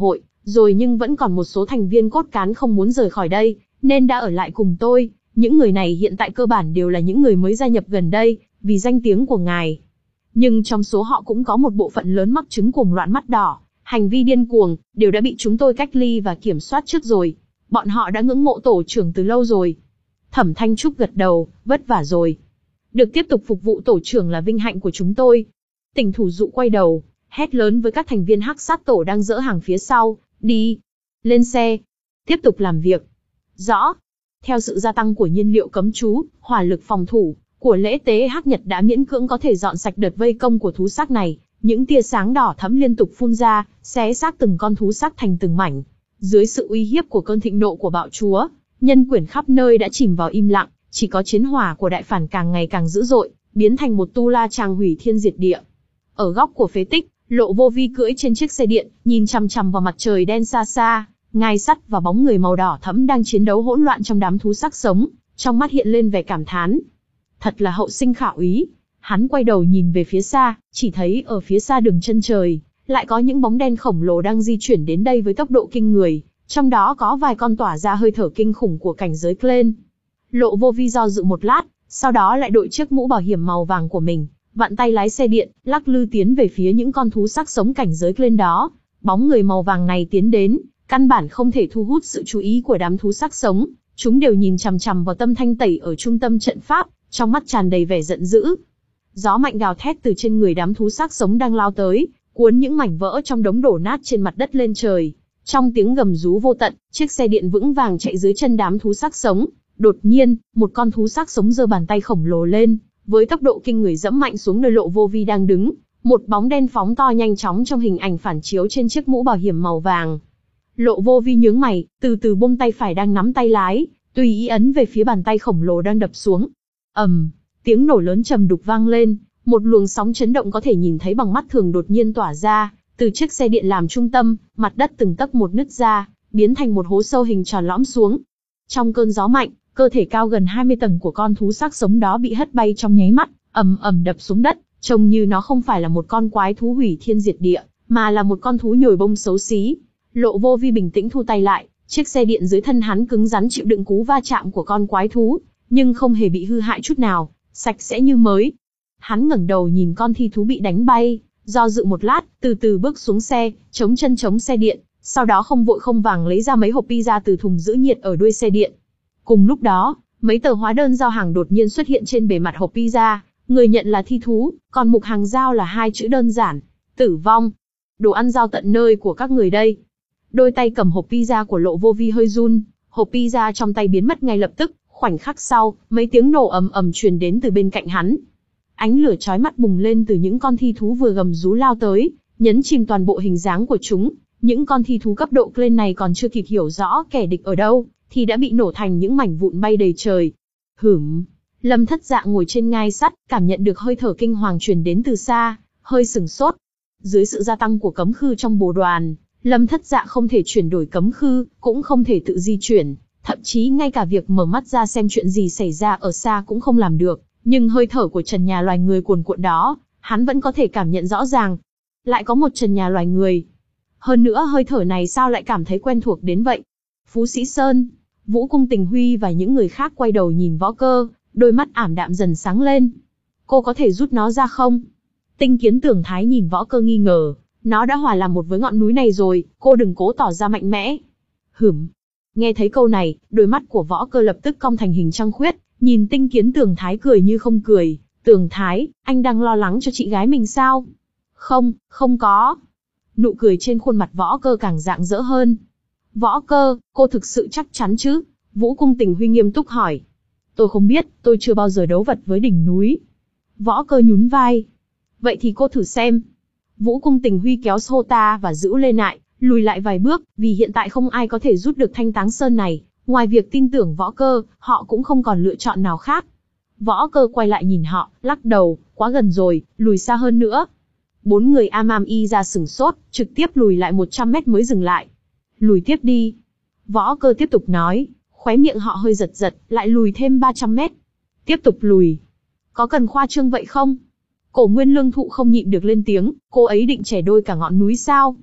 rồi nhưng vẫn còn một số thành viên cốt cán không muốn rời khỏi đây, nên đã ở lại cùng tôi. Những người này hiện tại cơ bản đều là những người mới gia nhập gần đây, vì danh tiếng của ngài. Nhưng trong số họ cũng có một bộ phận lớn mắc chứng cuồng loạn mắt đỏ, hành vi điên cuồng, đều đã bị chúng tôi cách ly và kiểm soát trước rồi. Bọn họ đã ngưỡng mộ tổ trưởng từ lâu rồi. Thẩm Thanh Trúc gật đầu, vất vả rồi. Được tiếp tục phục vụ tổ trưởng là vinh hạnh của chúng tôi. Tỉnh thủ dụ quay đầu, hét lớn với các thành viên Hắc Sát Tổ đang dỡ hàng phía sau, đi, lên xe, tiếp tục làm việc. Rõ. Theo sự gia tăng của nhiên liệu cấm chú, hỏa lực phòng thủ của lễ tế Hắc Nhật đã miễn cưỡng có thể dọn sạch đợt vây công của thú xác này. Những tia sáng đỏ thẫm liên tục phun ra, xé xác từng con thú xác thành từng mảnh. Dưới sự uy hiếp của cơn thịnh nộ của bạo chúa, nhân quyển khắp nơi đã chìm vào im lặng, chỉ có chiến hỏa của đại phản càng ngày càng dữ dội, biến thành một tu la tràng hủy thiên diệt địa. Ở góc của phế tích, Lộ Vô Vi cưỡi trên chiếc xe điện, nhìn chằm chằm vào mặt trời đen xa xa, ngai sắt và bóng người màu đỏ thẫm đang chiến đấu hỗn loạn trong đám thú xác sống, trong mắt hiện lên vẻ cảm thán. Thật là hậu sinh khả úy. Hắn quay đầu nhìn về phía xa, chỉ thấy ở phía xa đường chân trời, lại có những bóng đen khổng lồ đang di chuyển đến đây với tốc độ kinh người, trong đó có vài con tỏa ra hơi thở kinh khủng của cảnh giới Clen. Lộ Vô Vi do dự một lát, sau đó lại đội chiếc mũ bảo hiểm màu vàng của mình, vặn tay lái xe điện, lắc lư tiến về phía những con thú xác sống cảnh giới Clen đó. Bóng người màu vàng này tiến đến, căn bản không thể thu hút sự chú ý của đám thú xác sống, chúng đều nhìn chằm chằm vào Tâm Thanh Tẩy ở trung tâm trận pháp, trong mắt tràn đầy vẻ giận dữ. Gió mạnh gào thét từ trên người đám thú xác sống đang lao tới, cuốn những mảnh vỡ trong đống đổ nát trên mặt đất lên trời. Trong tiếng gầm rú vô tận, chiếc xe điện vững vàng chạy dưới chân đám thú xác sống. Đột nhiên, một con thú xác sống giơ bàn tay khổng lồ lên, với tốc độ kinh người dẫm mạnh xuống nơi Lộ Vô Vi đang đứng. Một bóng đen phóng to nhanh chóng trong hình ảnh phản chiếu trên chiếc mũ bảo hiểm màu vàng. Lộ Vô Vi nhướng mày, từ từ buông tay phải đang nắm tay lái, tùy ý ấn về phía bàn tay khổng lồ đang đập xuống. ầm, um, tiếng nổ lớn trầm đục vang lên, một luồng sóng chấn động có thể nhìn thấy bằng mắt thường đột nhiên tỏa ra, từ chiếc xe điện làm trung tâm, mặt đất từng tấc một nứt ra, biến thành một hố sâu hình tròn lõm xuống. Trong cơn gió mạnh, cơ thể cao gần hai mươi tầng của con thú xác sống đó bị hất bay trong nháy mắt, ầm ầm đập xuống đất, trông như nó không phải là một con quái thú hủy thiên diệt địa, mà là một con thú nhồi bông xấu xí. Lộ Vô Vi bình tĩnh thu tay lại, chiếc xe điện dưới thân hắn cứng rắn chịu đựng cú va chạm của con quái thú, nhưng không hề bị hư hại chút nào, sạch sẽ như mới. Hắn ngẩng đầu nhìn con thi thú bị đánh bay, do dự một lát, từ từ bước xuống xe, chống chân chống xe điện, sau đó không vội không vàng lấy ra mấy hộp pizza từ thùng giữ nhiệt ở đuôi xe điện. Cùng lúc đó, mấy tờ hóa đơn giao hàng đột nhiên xuất hiện trên bề mặt hộp pizza, người nhận là thi thú, còn mục hàng giao là hai chữ đơn giản, tử vong. Đồ ăn giao tận nơi của các người đây. Đôi tay cầm hộp pizza của Lộ Vô Vi hơi run, hộp pizza trong tay biến mất ngay lập tức, khoảnh khắc sau, mấy tiếng nổ ầm ầm truyền đến từ bên cạnh hắn. Ánh lửa chói mắt bùng lên từ những con thi thú vừa gầm rú lao tới, nhấn chìm toàn bộ hình dáng của chúng. Những con thi thú cấp độ Clen này còn chưa kịp hiểu rõ kẻ địch ở đâu, thì đã bị nổ thành những mảnh vụn bay đầy trời. Hửm. Lâm Thất Dạ ngồi trên ngai sắt, cảm nhận được hơi thở kinh hoàng truyền đến từ xa, hơi sửng sốt. Dưới sự gia tăng của cấm khư trong bồ đoàn, Lâm Thất Dạ không thể chuyển đổi cấm khư, cũng không thể tự di chuyển, thậm chí ngay cả việc mở mắt ra xem chuyện gì xảy ra ở xa cũng không làm được. Nhưng hơi thở của trần nhà loài người cuồn cuộn đó, hắn vẫn có thể cảm nhận rõ ràng. Lại có một trần nhà loài người. Hơn nữa hơi thở này sao lại cảm thấy quen thuộc đến vậy? Phú Sĩ Sơn, Vũ Cung Tình Huy và những người khác quay đầu nhìn Võ Cơ, đôi mắt ảm đạm dần sáng lên. Cô có thể rút nó ra không? Tinh Kiến Tưởng Thái nhìn Võ Cơ nghi ngờ. Nó đã hòa làm một với ngọn núi này rồi, cô đừng cố tỏ ra mạnh mẽ. Hửm. Nghe thấy câu này, đôi mắt của Võ Cơ lập tức cong thành hình trăng khuyết, nhìn Tinh Kiến Tưởng Thái cười như không cười. Tưởng Thái, anh đang lo lắng cho chị gái mình sao? Không, không có. Nụ cười trên khuôn mặt Võ Cơ càng rạng rỡ hơn. Võ Cơ, cô thực sự chắc chắn chứ? Vũ Cung Tình Huy nghiêm túc hỏi. Tôi không biết, tôi chưa bao giờ đấu vật với đỉnh núi. Võ Cơ nhún vai. Vậy thì cô thử xem. Vũ Cung Tình Huy kéo Sota và giữ lên lại, lùi lại vài bước, vì hiện tại không ai có thể rút được Thanh Táng Sơn này. Ngoài việc tin tưởng Võ Cơ, họ cũng không còn lựa chọn nào khác. Võ Cơ quay lại nhìn họ, lắc đầu, quá gần rồi, lùi xa hơn nữa. Bốn người Amam Y ra sừng sốt, trực tiếp lùi lại một trăm mét mới dừng lại. Lùi tiếp đi. Võ Cơ tiếp tục nói, khóe miệng họ hơi giật giật, lại lùi thêm ba trăm mét. Tiếp tục lùi. Có cần khoa trương vậy không? Cổ Nguyên Lương Thụ không nhịn được lên tiếng, cô ấy định chẻ đôi cả ngọn núi sao?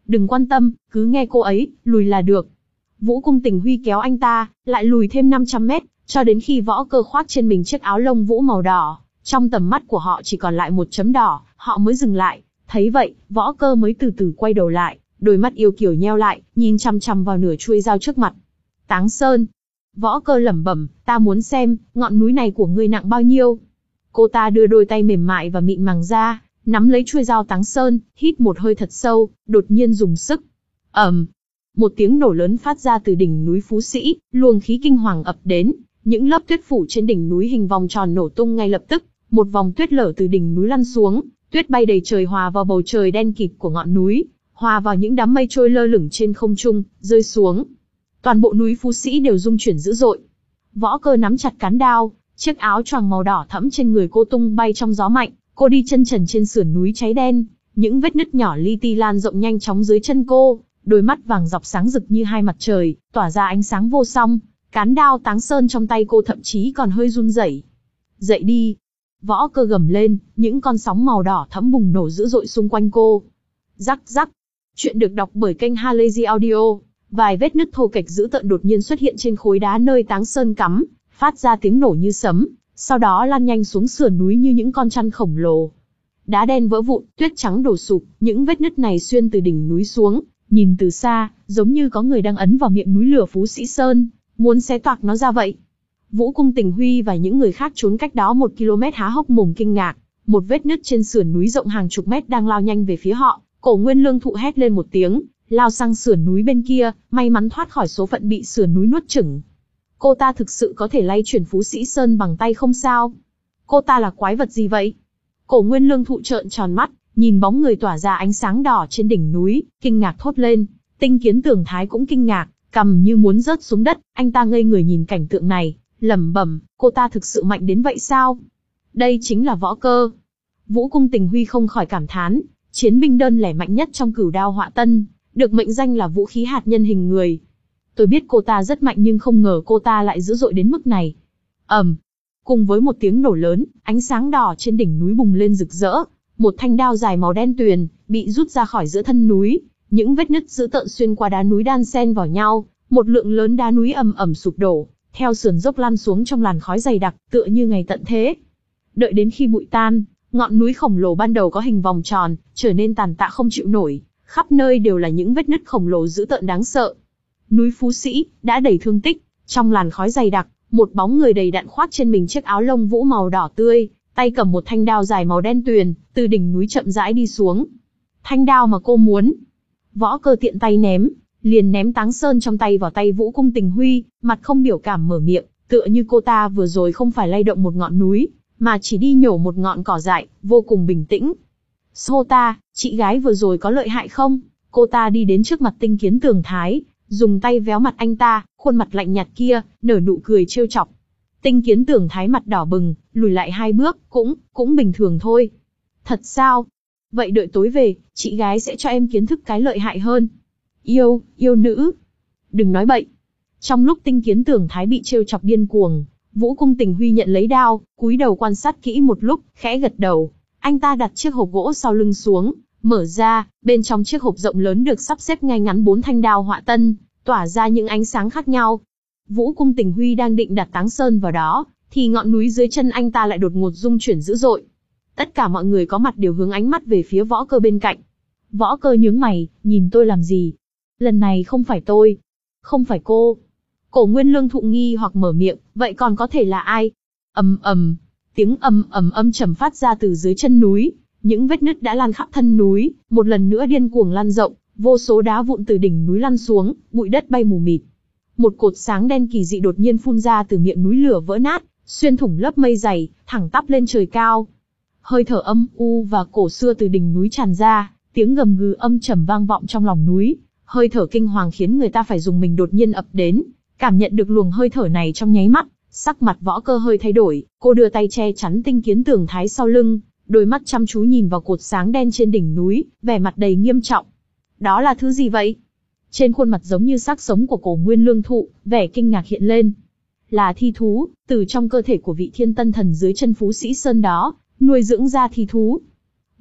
Đừng quan tâm, cứ nghe cô ấy, lùi là được. Vũ Cung Tình Huy kéo anh ta, lại lùi thêm năm trăm mét, cho đến khi Võ Cơ khoác trên mình chiếc áo lông vũ màu đỏ. Trong tầm mắt của họ chỉ còn lại một chấm đỏ, họ mới dừng lại. Thấy vậy, Võ Cơ mới từ từ quay đầu lại, đôi mắt yêu kiều nheo lại, nhìn chằm chằm vào nửa chuôi dao trước mặt. Táng Sơn. Võ Cơ lẩm bẩm, ta muốn xem, ngọn núi này của ngươi nặng bao nhiêu. Cô ta đưa đôi tay mềm mại và mịn màng ra, nắm lấy chuôi dao Táng Sơn, hít một hơi thật sâu, đột nhiên dùng sức. ầm, um, một tiếng nổ lớn phát ra từ đỉnh núi Phú Sĩ, luồng khí kinh hoàng ập đến, những lớp tuyết phủ trên đỉnh núi hình vòng tròn nổ tung ngay lập tức, một vòng tuyết lở từ đỉnh núi lăn xuống, tuyết bay đầy trời hòa vào bầu trời đen kịt của ngọn núi, hòa vào những đám mây trôi lơ lửng trên không trung, rơi xuống. Toàn bộ núi Phú Sĩ đều rung chuyển dữ dội. Võ Cơ nắm chặt cán đao, chiếc áo choàng màu đỏ thẫm trên người cô tung bay trong gió mạnh, cô đi chân trần trên sườn núi cháy đen, những vết nứt nhỏ li ti lan rộng nhanh chóng dưới chân cô, đôi mắt vàng dọc sáng rực như hai mặt trời, tỏa ra ánh sáng vô song. Cán đao Táng Sơn trong tay cô thậm chí còn hơi run rẩy. Dậy đi! Võ Cơ gầm lên, những con sóng màu đỏ thẫm bùng nổ dữ dội xung quanh cô. Rắc rắc! Chuyện được đọc bởi kênh Halazy Audio. Vài vết nứt thô kệch dữ tợn đột nhiên xuất hiện trên khối đá nơi Táng Sơn cắm, phát ra tiếng nổ như sấm, sau đó lan nhanh xuống sườn núi như những con chăn khổng lồ. Đá đen vỡ vụn, tuyết trắng đổ sụp, những vết nứt này xuyên từ đỉnh núi xuống, nhìn từ xa, giống như có người đang ấn vào miệng núi lửa Phú Sĩ Sơn, muốn xé toạc nó ra vậy. Vũ Cung Tình Huy và những người khác trốn cách đó một ki lô mét há hốc mồm kinh ngạc, một vết nứt trên sườn núi rộng hàng chục mét đang lao nhanh về phía họ. Cổ Nguyên Lương Thụ hét lên một tiếng, lao sang sườn núi bên kia, may mắn thoát khỏi số phận bị sườn núi nuốt chửng. Cô ta thực sự có thể lay chuyển Phú Sĩ Sơn bằng tay không sao? Cô ta là quái vật gì vậy? Cổ Nguyên Lương Thụ trợn tròn mắt, nhìn bóng người tỏa ra ánh sáng đỏ trên đỉnh núi, kinh ngạc thốt lên. Tinh Kiến Tưởng Thái cũng kinh ngạc, cằm như muốn rớt xuống đất, anh ta ngây người nhìn cảnh tượng này, lẩm bẩm, cô ta thực sự mạnh đến vậy sao? Đây chính là Võ Cơ. Vũ Cung Tình Huy không khỏi cảm thán, chiến binh đơn lẻ mạnh nhất trong Cửu Đao Họa Tân, được mệnh danh là vũ khí hạt nhân hình người. Tôi biết cô ta rất mạnh nhưng không ngờ cô ta lại dữ dội đến mức này. ầm, um, cùng với một tiếng nổ lớn, ánh sáng đỏ trên đỉnh núi bùng lên rực rỡ, một thanh đao dài màu đen tuyền bị rút ra khỏi giữa thân núi, những vết nứt dữ tợn xuyên qua đá núi đan xen vào nhau, một lượng lớn đá núi ầm ầm sụp đổ, theo sườn dốc lăn xuống trong làn khói dày đặc, tựa như ngày tận thế. Đợi đến khi bụi tan, ngọn núi khổng lồ ban đầu có hình vòng tròn, trở nên tàn tạ không chịu nổi, khắp nơi đều là những vết nứt khổng lồ dữ tợn đáng sợ. Núi Phú Sĩ đã đầy thương tích, trong làn khói dày đặc, một bóng người đầy đặn khoác trên mình chiếc áo lông vũ màu đỏ tươi, tay cầm một thanh đao dài màu đen tuyền, từ đỉnh núi chậm rãi đi xuống. Thanh đao mà cô muốn. Võ Cơ tiện tay ném, liền ném Táng Sơn trong tay vào tay Vũ Cung Tình Huy, mặt không biểu cảm mở miệng, tựa như cô ta vừa rồi không phải lay động một ngọn núi, mà chỉ đi nhổ một ngọn cỏ dại, vô cùng bình tĩnh. Sô ta, chị gái vừa rồi có lợi hại không? Cô ta đi đến trước mặt Tinh Kiến Tưởng Thái, dùng tay véo mặt anh ta, khuôn mặt lạnh nhạt kia, nở nụ cười trêu chọc. Tinh Kiến Tưởng Thái mặt đỏ bừng, lùi lại hai bước, cũng, cũng bình thường thôi. Thật sao? Vậy đợi tối về, chị gái sẽ cho em kiến thức cái lợi hại hơn. Yêu, yêu nữ. Đừng nói bậy. Trong lúc Tinh Kiến Tưởng Thái bị trêu chọc điên cuồng, Vũ Cung Tình Huy nhận lấy đao, cúi đầu quan sát kỹ một lúc, khẽ gật đầu. Anh ta đặt chiếc hộp gỗ sau lưng xuống, mở ra, bên trong chiếc hộp rộng lớn được sắp xếp ngay ngắn bốn thanh đao họa tân, tỏa ra những ánh sáng khác nhau. Vũ Cung Tình Huy đang định đặt Táng Sơn vào đó, thì ngọn núi dưới chân anh ta lại đột ngột rung chuyển dữ dội. Tất cả mọi người có mặt đều hướng ánh mắt về phía Võ Cơ bên cạnh. Võ Cơ nhướng mày, nhìn tôi làm gì? Lần này không phải tôi, không phải cô. Cổ Nguyên Lương Thụ nghi hoặc mở miệng, vậy còn có thể là ai? Ầm ầm, tiếng ầm ầm âm trầm phát ra từ dưới chân núi, những vết nứt đã lan khắp thân núi, một lần nữa điên cuồng lan rộng, vô số đá vụn từ đỉnh núi lăn xuống, bụi đất bay mù mịt. Một cột sáng đen kỳ dị đột nhiên phun ra từ miệng núi lửa vỡ nát, xuyên thủng lớp mây dày, thẳng tắp lên trời cao. Hơi thở âm u và cổ xưa từ đỉnh núi tràn ra, tiếng gầm gừ âm trầm vang vọng trong lòng núi. Hơi thở kinh hoàng khiến người ta phải dùng mình đột nhiên ập đến, cảm nhận được luồng hơi thở này trong nháy mắt, sắc mặt Võ Cơ hơi thay đổi, cô đưa tay che chắn Tinh Kiến Tưởng Thái sau lưng, đôi mắt chăm chú nhìn vào cột sáng đen trên đỉnh núi, vẻ mặt đầy nghiêm trọng. Đó là thứ gì vậy? Trên khuôn mặt giống như xác sống của Cổ Nguyên Lương Thụ, vẻ kinh ngạc hiện lên. Là thi thú, từ trong cơ thể của vị thiên tân thần dưới chân Phú Sĩ Sơn đó, nuôi dưỡng ra thi thú.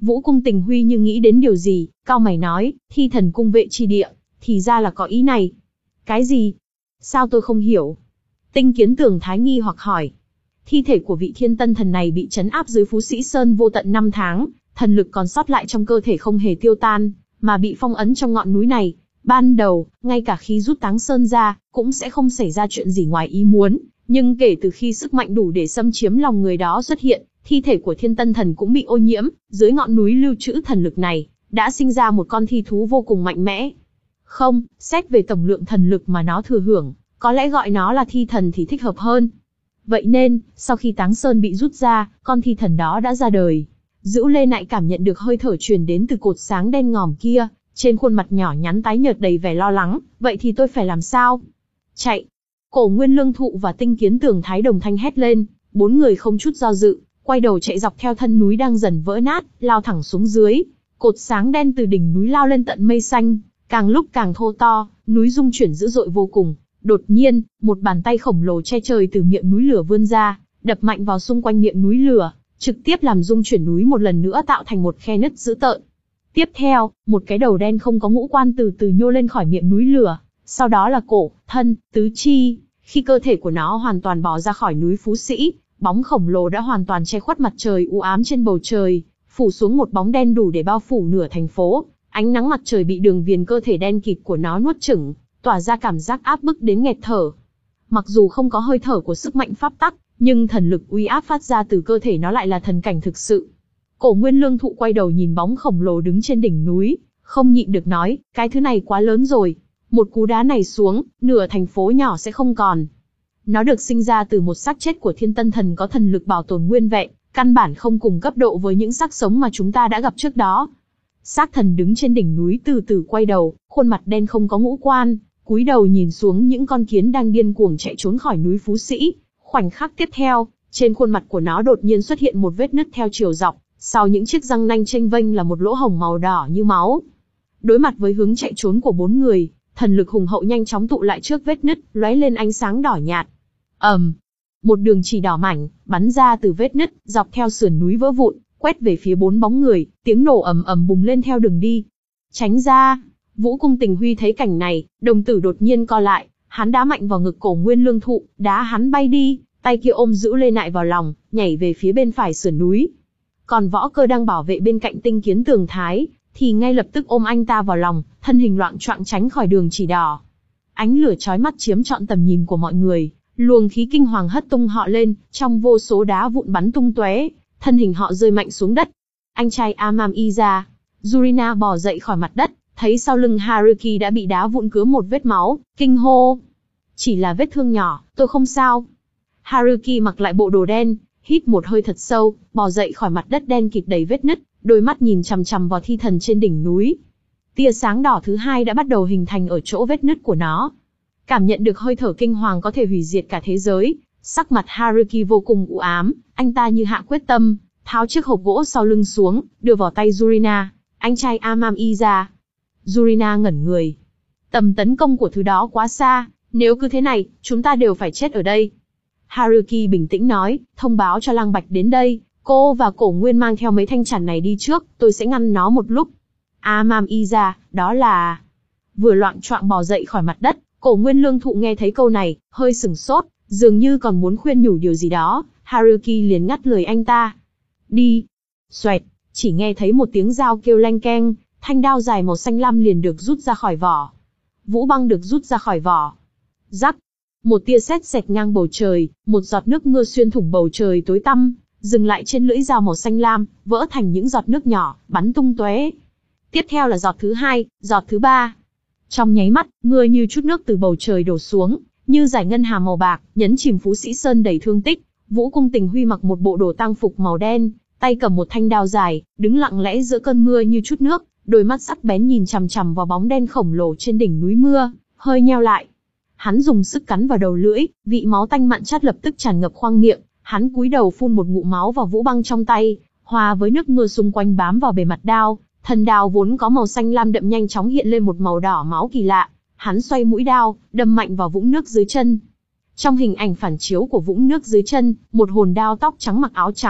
Vũ Cung Tình Huy như nghĩ đến điều gì, cau mày nói, thi thần cung vệ chi địa, thì ra là có ý này. Cái gì? Sao tôi không hiểu? Tinh Kiến Tường Thái nghi hoặc hỏi. Thi thể của vị thiên tân thần này bị trấn áp dưới Phú Sĩ Sơn vô tận năm tháng, thần lực còn sót lại trong cơ thể không hề tiêu tan, mà bị phong ấn trong ngọn núi này. Ban đầu, ngay cả khi rút Táng Sơn ra, cũng sẽ không xảy ra chuyện gì ngoài ý muốn, nhưng kể từ khi sức mạnh đủ để xâm chiếm lòng người đó xuất hiện, thi thể của thiên tân thần cũng bị ô nhiễm, dưới ngọn núi lưu trữ thần lực này, đã sinh ra một con thi thú vô cùng mạnh mẽ. Không, xét về tổng lượng thần lực mà nó thừa hưởng, có lẽ gọi nó là thi thần thì thích hợp hơn. Vậy nên, sau khi Táng Sơn bị rút ra, con thi thần đó đã ra đời. Dữu Lê Nại cảm nhận được hơi thở truyền đến từ cột sáng đen ngòm kia, trên khuôn mặt nhỏ nhắn tái nhợt đầy vẻ lo lắng, vậy thì tôi phải làm sao? Chạy! Cổ Nguyên Lương Thụ và Tinh Kiến Tường Thái đồng thanh hét lên, bốn người không chút do dự, quay đầu chạy dọc theo thân núi đang dần vỡ nát, lao thẳng xuống dưới. Cột sáng đen từ đỉnh núi lao lên tận mây xanh, càng lúc càng thô to, núi rung chuyển dữ dội vô cùng. Đột nhiên, một bàn tay khổng lồ che trời từ miệng núi lửa vươn ra, đập mạnh vào xung quanh miệng núi lửa, trực tiếp làm rung chuyển núi một lần nữa tạo thành một khe nứt dữ tợn. Tiếp theo, một cái đầu đen không có ngũ quan từ từ nhô lên khỏi miệng núi lửa, sau đó là cổ, thân, tứ chi. Khi cơ thể của nó hoàn toàn bò ra khỏi núi Phú Sĩ, bóng khổng lồ đã hoàn toàn che khuất mặt trời u ám trên bầu trời, phủ xuống một bóng đen đủ để bao phủ nửa thành phố. Ánh nắng mặt trời bị đường viền cơ thể đen kịt của nó nuốt chửng, tỏa ra cảm giác áp bức đến nghẹt thở. Mặc dù không có hơi thở của sức mạnh pháp tắc, nhưng thần lực uy áp phát ra từ cơ thể nó lại là thần cảnh thực sự. Cổ Nguyên Lương Thụ quay đầu nhìn bóng khổng lồ đứng trên đỉnh núi, không nhịn được nói, cái thứ này quá lớn rồi. Một cú đá này xuống, nửa thành phố nhỏ sẽ không còn. Nó được sinh ra từ một xác chết của thiên tân thần có thần lực bảo tồn nguyên vẹn, căn bản không cùng cấp độ với những xác sống mà chúng ta đã gặp trước đó. Xác thần đứng trên đỉnh núi từ từ quay đầu, khuôn mặt đen không có ngũ quan, cúi đầu nhìn xuống những con kiến đang điên cuồng chạy trốn khỏi núi Phú Sĩ. Khoảnh khắc tiếp theo, trên khuôn mặt của nó đột nhiên xuất hiện một vết nứt theo chiều dọc, sau những chiếc răng nanh chênh vênh là một lỗ hổng màu đỏ như máu. Đối mặt với hướng chạy trốn của bốn người, thần lực hùng hậu nhanh chóng tụ lại trước vết nứt, lóe lên ánh sáng đỏ nhạt. ầm, um, một đường chỉ đỏ mảnh bắn ra từ vết nứt, dọc theo sườn núi vỡ vụn, quét về phía bốn bóng người, tiếng nổ ầm ầm bùng lên theo đường đi. Tránh ra! Vũ Cung Tình Huy thấy cảnh này, đồng tử đột nhiên co lại, hắn đá mạnh vào ngực Cổ Nguyên Lương Thụ, đá hắn bay đi, tay kia ôm giữ Lê Nại vào lòng, nhảy về phía bên phải sườn núi. Còn Võ Cơ đang bảo vệ bên cạnh Tinh Kiến Tường Thái, thì ngay lập tức ôm anh ta vào lòng, thân hình loạng choạng tránh khỏi đường chỉ đỏ. Ánh lửa chói mắt chiếm trọn tầm nhìn của mọi người, luồng khí kinh hoàng hất tung họ lên, trong vô số đá vụn bắn tung tóe, thân hình họ rơi mạnh xuống đất. Anh trai Amam Iza, Zurina bò dậy khỏi mặt đất, thấy sau lưng Haruki đã bị đá vụn cứa một vết máu, kinh hô. Chỉ là vết thương nhỏ, tôi không sao. Haruki mặc lại bộ đồ đen, hít một hơi thật sâu, bò dậy khỏi mặt đất đen kịt đầy vết nứt, đôi mắt nhìn chằm chằm vào thi thần trên đỉnh núi. Tia sáng đỏ thứ hai đã bắt đầu hình thành ở chỗ vết nứt của nó. Cảm nhận được hơi thở kinh hoàng có thể hủy diệt cả thế giới, sắc mặt Haruki vô cùng u ám, anh ta như hạ quyết tâm, tháo chiếc hộp gỗ sau lưng xuống, đưa vào tay Zurina, anh trai Amam Iza. Zurina ngẩn người. Tầm tấn công của thứ đó quá xa, nếu cứ thế này, chúng ta đều phải chết ở đây. Haruki bình tĩnh nói, thông báo cho Lang Bạch đến đây, cô và Cổ Nguyên mang theo mấy thanh chản này đi trước, tôi sẽ ngăn nó một lúc. Amam Iza, đó là... Vừa loạng choạng bò dậy khỏi mặt đất, Cổ Nguyên Lương Thụ nghe thấy câu này, hơi sửng sốt, dường như còn muốn khuyên nhủ điều gì đó, Haruki liền ngắt lời anh ta. Đi. Xoẹt, chỉ nghe thấy một tiếng dao kêu leng keng, thanh đao dài màu xanh lam liền được rút ra khỏi vỏ. Vũ băng được rút ra khỏi vỏ. Rắc. Một tia sét xẹt ngang bầu trời, một giọt nước mưa xuyên thủng bầu trời tối tăm, dừng lại trên lưỡi dao màu xanh lam, vỡ thành những giọt nước nhỏ, bắn tung tóe. Tiếp theo là giọt thứ hai, giọt thứ ba. Trong nháy mắt, mưa như chút nước từ bầu trời đổ xuống, như giải ngân hà màu bạc, nhấn chìm Phú Sĩ Sơn đầy thương tích. Vũ Cung Tình Huy mặc một bộ đồ tang phục màu đen, tay cầm một thanh đao dài, đứng lặng lẽ giữa cơn mưa như chút nước, đôi mắt sắc bén nhìn chằm chằm vào bóng đen khổng lồ trên đỉnh núi mưa, hơi nheo lại. Hắn dùng sức cắn vào đầu lưỡi, vị máu tanh mặn chát lập tức tràn ngập khoang miệng, hắn cúi đầu phun một ngụm máu vào vũ băng trong tay, hòa với nước mưa xung quanh bám vào bề mặt đao, thần đao vốn có màu xanh lam đậm nhanh chóng hiện lên một màu đỏ máu kỳ lạ, hắn xoay mũi đao, đâm mạnh vào vũng nước dưới chân. Trong hình ảnh phản chiếu của vũng nước dưới chân, một hồn đao tóc trắng mặc áo trắng,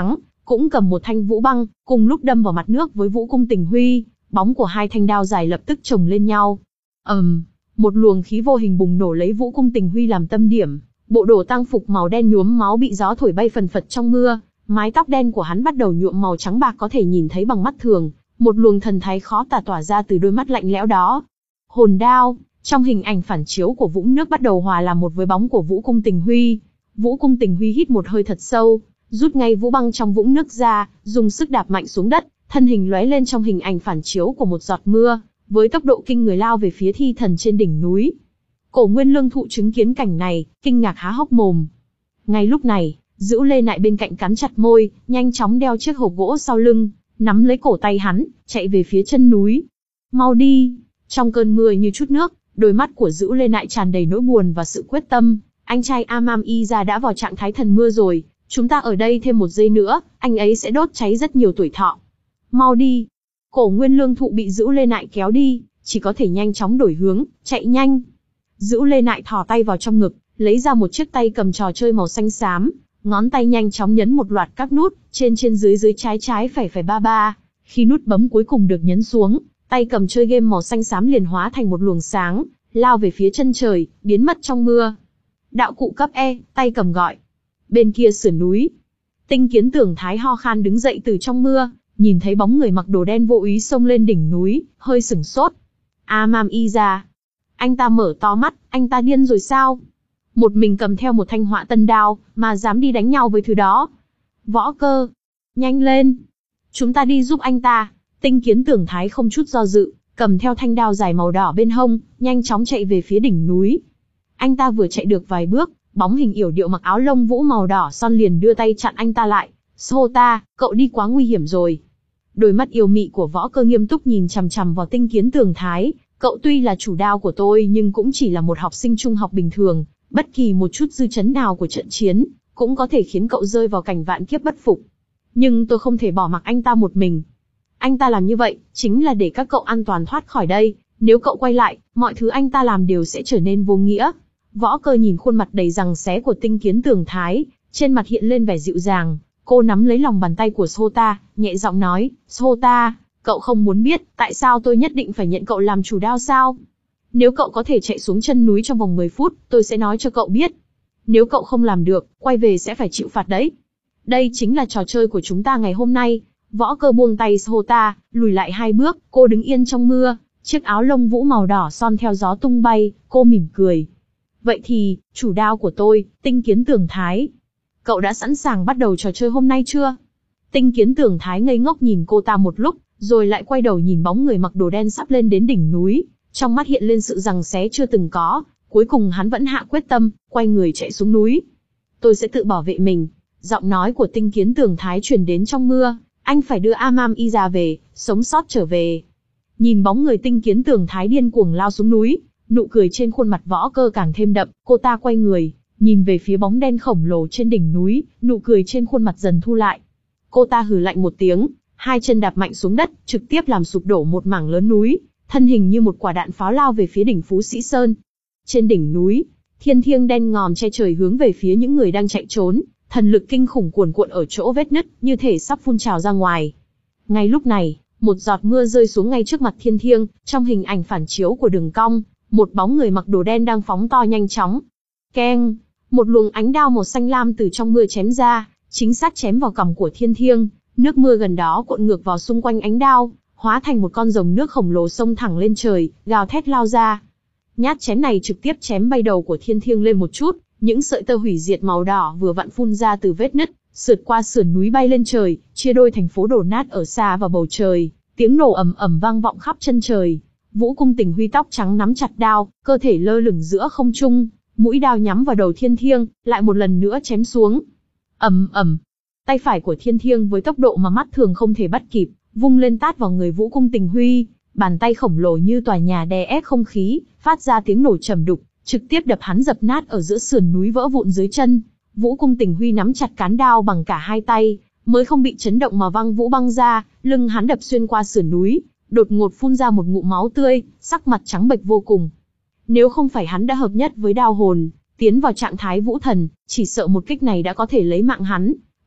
cũng cầm một thanh vũ băng, cùng lúc đâm vào mặt nước với Vũ Cung Tình Huy, bóng của hai thanh đao dài lập tức chồng lên nhau. ầm, um, một luồng khí vô hình bùng nổ lấy Vũ Cung Tình Huy làm tâm điểm, bộ đồ tang phục màu đen nhuốm máu bị gió thổi bay phần phật trong mưa, mái tóc đen của hắn bắt đầu nhuộm màu trắng bạc có thể nhìn thấy bằng mắt thường, một luồng thần thái khó tả tỏa ra từ đôi mắt lạnh lẽo đó. Hồn đao, trong hình ảnh phản chiếu của vũng nước bắt đầu hòa làm một với bóng của Vũ Cung Tình Huy. Vũ Cung Tình Huy hít một hơi thật sâu, rút ngay vũ băng trong vũng nước ra, dùng sức đạp mạnh xuống đất, thân hình lóe lên trong hình ảnh phản chiếu của một giọt mưa, với tốc độ kinh người lao về phía thi thần trên đỉnh núi. Cổ Nguyên Lương Thụ chứng kiến cảnh này, kinh ngạc há hốc mồm. Ngay lúc này, Dữu Lê Nại bên cạnh cắn chặt môi, nhanh chóng đeo chiếc hộp gỗ sau lưng, nắm lấy cổ tay hắn, chạy về phía chân núi. Mau đi! Trong cơn mưa như chút nước, đôi mắt của Dữu Lê Nại tràn đầy nỗi buồn và sự quyết tâm. Anh trai Amam Y Gia đã vào trạng thái thần mưa rồi, chúng ta ở đây thêm một giây nữa, anh ấy sẽ đốt cháy rất nhiều tuổi thọ. Mau đi! Cổ Nguyên Lương Thụ bị Dữu Lê Nại kéo đi, chỉ có thể nhanh chóng đổi hướng, chạy nhanh. Dữu Lê Nại thò tay vào trong ngực, lấy ra một chiếc tay cầm trò chơi màu xanh xám, ngón tay nhanh chóng nhấn một loạt các nút, trên trên dưới dưới trái trái phải phải ba ba. Khi nút bấm cuối cùng được nhấn xuống, tay cầm chơi game màu xanh xám liền hóa thành một luồng sáng, lao về phía chân trời, biến mất trong mưa. Đạo cụ cấp E, tay cầm gọi. Bên kia sườn núi, Tinh Kiến Tưởng Thái ho khan đứng dậy từ trong mưa, nhìn thấy bóng người mặc đồ đen vô ý xông lên đỉnh núi, hơi sửng sốt. Amam Y Gia. Anh ta mở to mắt, anh ta điên rồi sao? Một mình cầm theo một thanh họa tân đao, mà dám đi đánh nhau với thứ đó. Võ Cơ, nhanh lên. Chúng ta đi giúp anh ta. Tinh Kiến Tưởng Thái không chút do dự, cầm theo thanh đao dài màu đỏ bên hông, nhanh chóng chạy về phía đỉnh núi. Anh ta vừa chạy được vài bước, bóng hình yểu điệu mặc áo lông vũ màu đỏ son liền đưa tay chặn anh ta lại. Sota, cậu đi quá nguy hiểm rồi. Đôi mắt yêu mị của Võ Cơ nghiêm túc nhìn chằm chằm vào Tinh Kiến Tưởng Thái. Cậu tuy là chủ đao của tôi nhưng cũng chỉ là một học sinh trung học bình thường. Bất kỳ một chút dư chấn nào của trận chiến, cũng có thể khiến cậu rơi vào cảnh vạn kiếp bất phục. Nhưng tôi không thể bỏ mặc anh ta một mình. Anh ta làm như vậy, chính là để các cậu an toàn thoát khỏi đây. Nếu cậu quay lại, mọi thứ anh ta làm đều sẽ trở nên vô nghĩa. Võ Cơ nhìn khuôn mặt đầy giằng xé của Tinh Kiến Tưởng Thái, trên mặt hiện lên vẻ dịu dàng. Cô nắm lấy lòng bàn tay của Sota, nhẹ giọng nói, Sota, cậu không muốn biết, tại sao tôi nhất định phải nhận cậu làm chủ đao sao? Nếu cậu có thể chạy xuống chân núi trong vòng mười phút, tôi sẽ nói cho cậu biết. Nếu cậu không làm được, quay về sẽ phải chịu phạt đấy. Đây chính là trò chơi của chúng ta ngày hôm nay. Võ Cơ buông tay Sota, lùi lại hai bước, cô đứng yên trong mưa, chiếc áo lông vũ màu đỏ son theo gió tung bay, cô mỉm cười. Vậy thì, chủ đao của tôi, Tinh Kiến Tưởng Thái. Cậu đã sẵn sàng bắt đầu trò chơi hôm nay chưa? Tinh Kiến Tưởng Thái ngây ngốc nhìn cô ta một lúc, rồi lại quay đầu nhìn bóng người mặc đồ đen sắp lên đến đỉnh núi. Trong mắt hiện lên sự giằng xé chưa từng có, cuối cùng hắn vẫn hạ quyết tâm, quay người chạy xuống núi. Tôi sẽ tự bảo vệ mình. Giọng nói của Tinh Kiến Tưởng Thái truyền đến trong mưa, anh phải đưa Amam Y Gia về, sống sót trở về. Nhìn bóng người Tinh Kiến Tưởng Thái điên cuồng lao xuống núi, nụ cười trên khuôn mặt Võ Cơ càng thêm đậm, cô ta quay người, nhìn về phía bóng đen khổng lồ trên đỉnh núi, nụ cười trên khuôn mặt dần thu lại. Cô ta hừ lạnh một tiếng, hai chân đạp mạnh xuống đất, trực tiếp làm sụp đổ một mảng lớn núi. Thân hình như một quả đạn pháo lao về phía đỉnh Phú Sĩ Sơn. Trên đỉnh núi, thiên thiêng đen ngòm che trời hướng về phía những người đang chạy trốn, thần lực kinh khủng cuồn cuộn ở chỗ vết nứt, như thể sắp phun trào ra ngoài. Ngay lúc này, một giọt mưa rơi xuống ngay trước mặt thiên thiêng, trong hình ảnh phản chiếu của đường cong, một bóng người mặc đồ đen đang phóng to nhanh chóng. Keng, một luồng ánh đao màu xanh lam từ trong mưa chém ra, chính xác chém vào cằm của thiên thiêng, nước mưa gần đó cuộn ngược vào xung quanh ánh đao, hóa thành một con rồng nước khổng lồ xông thẳng lên trời, gào thét lao ra. Nhát chém này trực tiếp chém bay đầu của thiên thiêng lên một chút, những sợi tơ hủy diệt màu đỏ vừa vặn phun ra từ vết nứt, sượt qua sườn núi bay lên trời, chia đôi thành phố đổ nát ở xa vào bầu trời, tiếng nổ ầm ầm vang vọng khắp chân trời. Vũ Cung Tình Huy tóc trắng nắm chặt đao, cơ thể lơ lửng giữa không trung, mũi đao nhắm vào đầu thiên thiêng, lại một lần nữa chém xuống. Ầm ầm, tay phải của thiên thiêng với tốc độ mà mắt thường không thể bắt kịp, vung lên tát vào người Vũ Cung Tình Huy, bàn tay khổng lồ như tòa nhà đè ép không khí, phát ra tiếng nổ trầm đục, trực tiếp đập hắn dập nát ở giữa sườn núi vỡ vụn dưới chân. Vũ Cung Tình Huy nắm chặt cán đao bằng cả hai tay, mới không bị chấn động mà văng vũ băng ra, lưng hắn đập xuyên qua sườn núi, đột ngột phun ra một ngụm máu tươi, sắc mặt trắng bệch vô cùng. Nếu không phải hắn đã hợp nhất với đao hồn, tiến vào trạng thái vũ thần, chỉ sợ một kích này đã có thể lấy mạng hắn.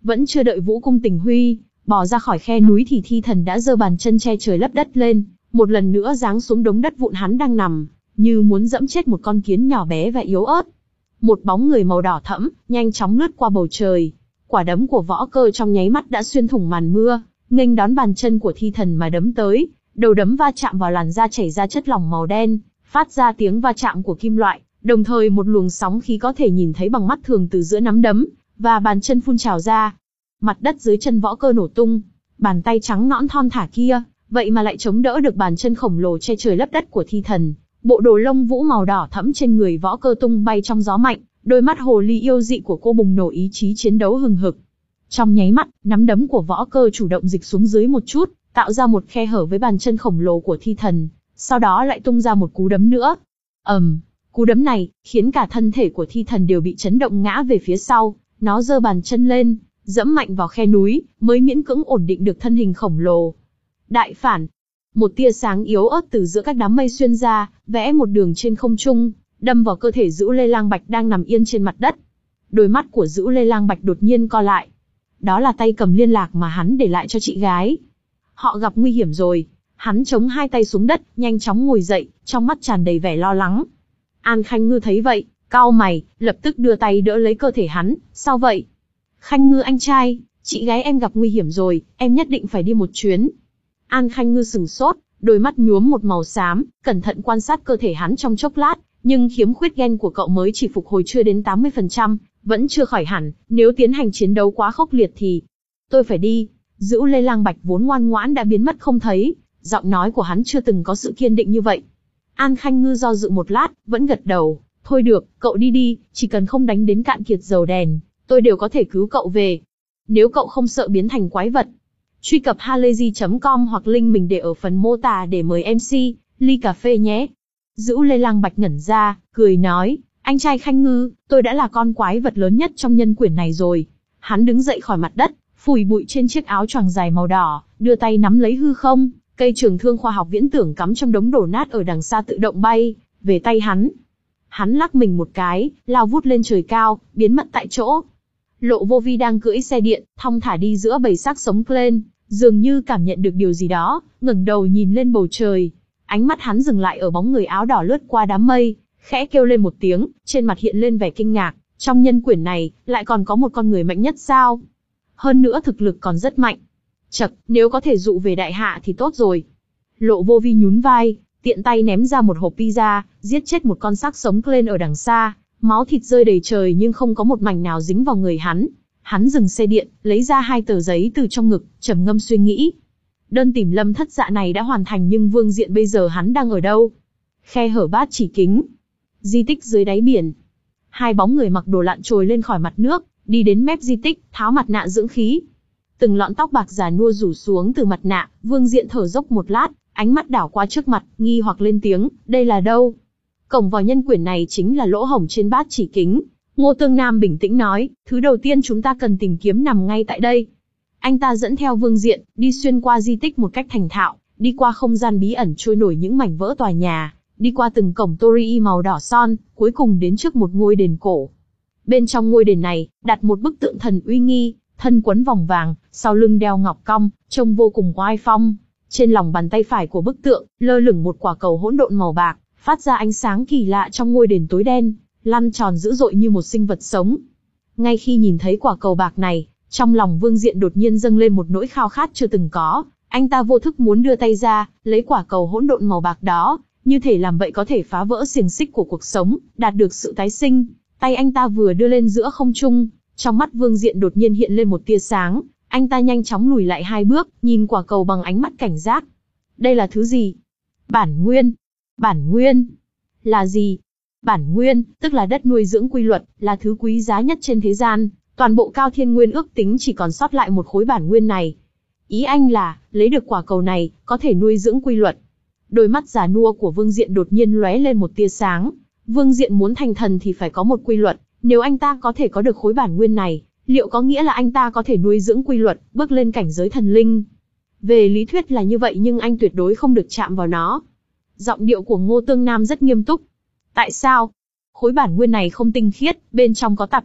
Vẫn chưa đợi Vũ Cung Tình Huy bỏ ra khỏi khe núi thì thi thần đã giơ bàn chân che trời lấp đất lên, một lần nữa giáng xuống đống đất vụn hắn đang nằm, như muốn dẫm chết một con kiến nhỏ bé và yếu ớt. Một bóng người màu đỏ thẫm, nhanh chóng lướt qua bầu trời. Quả đấm của Võ Cơ trong nháy mắt đã xuyên thủng màn mưa, nghênh đón bàn chân của thi thần mà đấm tới. Đầu đấm va chạm vào làn da chảy ra chất lỏng màu đen, phát ra tiếng va chạm của kim loại, đồng thời một luồng sóng khí có thể nhìn thấy bằng mắt thường từ giữa nắm đấm và bàn chân phun trào ra. Mặt đất dưới chân Võ Cơ nổ tung, bàn tay trắng nõn thon thả kia, vậy mà lại chống đỡ được bàn chân khổng lồ che trời lấp đất của thi thần. Bộ đồ lông vũ màu đỏ thẫm trên người Võ Cơ tung bay trong gió mạnh, đôi mắt hồ ly yêu dị của cô bùng nổ ý chí chiến đấu hừng hực. Trong nháy mắt, nắm đấm của Võ Cơ chủ động dịch xuống dưới một chút, tạo ra một khe hở với bàn chân khổng lồ của thi thần, sau đó lại tung ra một cú đấm nữa. ầm, um, cú đấm này khiến cả thân thể của thi thần đều bị chấn động ngã về phía sau. Nó giơ bàn chân lên, dẫm mạnh vào khe núi, mới miễn cưỡng ổn định được thân hình khổng lồ. Đại phản, một tia sáng yếu ớt từ giữa các đám mây xuyên ra, vẽ một đường trên không trung, đâm vào cơ thể Dữu Lê Lang Bạch đang nằm yên trên mặt đất. Đôi mắt của Dữu Lê Lang Bạch đột nhiên co lại. Đó là tay cầm liên lạc mà hắn để lại cho chị gái. Họ gặp nguy hiểm rồi. Hắn chống hai tay xuống đất, nhanh chóng ngồi dậy, trong mắt tràn đầy vẻ lo lắng. An Khanh Ngư thấy vậy, cau mày, lập tức đưa tay đỡ lấy cơ thể hắn. Sao vậy? Khanh Ngư anh trai, chị gái em gặp nguy hiểm rồi, em nhất định phải đi một chuyến. An Khanh Ngư sửng sốt, đôi mắt nhuốm một màu xám, cẩn thận quan sát cơ thể hắn trong chốc lát, nhưng khiếm khuyết gen của cậu mới chỉ phục hồi chưa đến tám mươi phần trăm, vẫn chưa khỏi hẳn, nếu tiến hành chiến đấu quá khốc liệt thì... Tôi phải đi. Dữu Lê Lang Bạch vốn ngoan ngoãn đã biến mất không thấy, giọng nói của hắn chưa từng có sự kiên định như vậy. An Khanh Ngư do dự một lát, vẫn gật đầu. Thôi được, cậu đi đi, chỉ cần không đánh đến cạn kiệt dầu đèn, tôi đều có thể cứu cậu về. Nếu cậu không sợ biến thành quái vật. Truy cập halayzi chấm com hoặc link mình để ở phần mô tả để mời em xê, ly cà phê nhé. Dữu Lê Lang Bạch ngẩn ra, cười nói, anh trai Khanh Ngư, tôi đã là con quái vật lớn nhất trong nhân quyển này rồi. Hắn đứng dậy khỏi mặt đất, phủi bụi trên chiếc áo choàng dài màu đỏ, đưa tay nắm lấy hư không, cây trường thương khoa học viễn tưởng cắm trong đống đổ nát ở đằng xa tự động bay về tay hắn. Hắn lắc mình một cái, lao vút lên trời cao, biến mất tại chỗ. Lộ Vô Vi đang cưỡi xe điện, thong thả đi giữa bầy xác sống lên, dường như cảm nhận được điều gì đó, ngẩng đầu nhìn lên bầu trời. Ánh mắt hắn dừng lại ở bóng người áo đỏ lướt qua đám mây, khẽ kêu lên một tiếng, trên mặt hiện lên vẻ kinh ngạc. Trong nhân quyển này, lại còn có một con người mạnh nhất sao? Hơn nữa thực lực còn rất mạnh. Chậc, nếu có thể dụ về đại hạ thì tốt rồi. Lộ Vô Vi nhún vai, tiện tay ném ra một hộp pizza, giết chết một con xác sống lên ở đằng xa. Máu thịt rơi đầy trời nhưng không có một mảnh nào dính vào người hắn. Hắn dừng xe điện, lấy ra hai tờ giấy từ trong ngực, trầm ngâm suy nghĩ. Đơn tìm Lâm Thất Dạ này đã hoàn thành nhưng Vương Diện bây giờ hắn đang ở đâu? Khe hở Bát Chỉ Kính. Di tích dưới đáy biển. Hai bóng người mặc đồ lặn trồi lên khỏi mặt nước, đi đến mép di tích, tháo mặt nạ dưỡng khí. Từng lọn tóc bạc già nua rủ xuống từ mặt nạ, Vương Diện thở dốc một lát, ánh mắt đảo qua trước mặt, nghi hoặc lên tiếng, đây là đâu? Cổng vào nhân quyển này chính là lỗ hổng trên Bát Chỉ Kính. Ngô Tương Nam bình tĩnh nói, thứ đầu tiên chúng ta cần tìm kiếm nằm ngay tại đây. Anh ta dẫn theo Vương Diện, đi xuyên qua di tích một cách thành thạo, đi qua không gian bí ẩn trôi nổi những mảnh vỡ tòa nhà, đi qua từng cổng torii màu đỏ son, cuối cùng đến trước một ngôi đền cổ. Bên trong ngôi đền này, đặt một bức tượng thần uy nghi, thân quấn vòng vàng, sau lưng đeo ngọc cong, trông vô cùng oai phong. Trên lòng bàn tay phải của bức tượng, lơ lửng một quả cầu hỗn độn màu bạc, phát ra ánh sáng kỳ lạ trong ngôi đền tối đen, lăn tròn dữ dội như một sinh vật sống. Ngay khi nhìn thấy quả cầu bạc này, trong lòng Vương Diện đột nhiên dâng lên một nỗi khao khát chưa từng có. Anh ta vô thức muốn đưa tay ra, lấy quả cầu hỗn độn màu bạc đó, như thể làm vậy có thể phá vỡ xiềng xích của cuộc sống, đạt được sự tái sinh. Tay anh ta vừa đưa lên giữa không trung, trong mắt Vương Diện đột nhiên hiện lên một tia sáng. Anh ta nhanh chóng lùi lại hai bước, nhìn quả cầu bằng ánh mắt cảnh giác. Đây là thứ gì? Bản nguyên. Bản nguyên. Là gì? Bản nguyên, tức là đất nuôi dưỡng quy luật, là thứ quý giá nhất trên thế gian. Toàn bộ Cao Thiên Nguyên ước tính chỉ còn sót lại một khối bản nguyên này. Ý anh là, lấy được quả cầu này, có thể nuôi dưỡng quy luật. Đôi mắt già nua của Vương Diện đột nhiên lóe lên một tia sáng. Vương Diện muốn thành thần thì phải có một quy luật. Nếu anh ta có thể có được khối bản nguyên này, liệu có nghĩa là anh ta có thể nuôi dưỡng quy luật, bước lên cảnh giới thần linh? Về lý thuyết là như vậy nhưng anh tuyệt đối không được chạm vào nó. Giọng điệu của Ngô Tương Nam rất nghiêm túc. Tại sao? Khối bản nguyên này không tinh khiết, bên trong có tạp chất,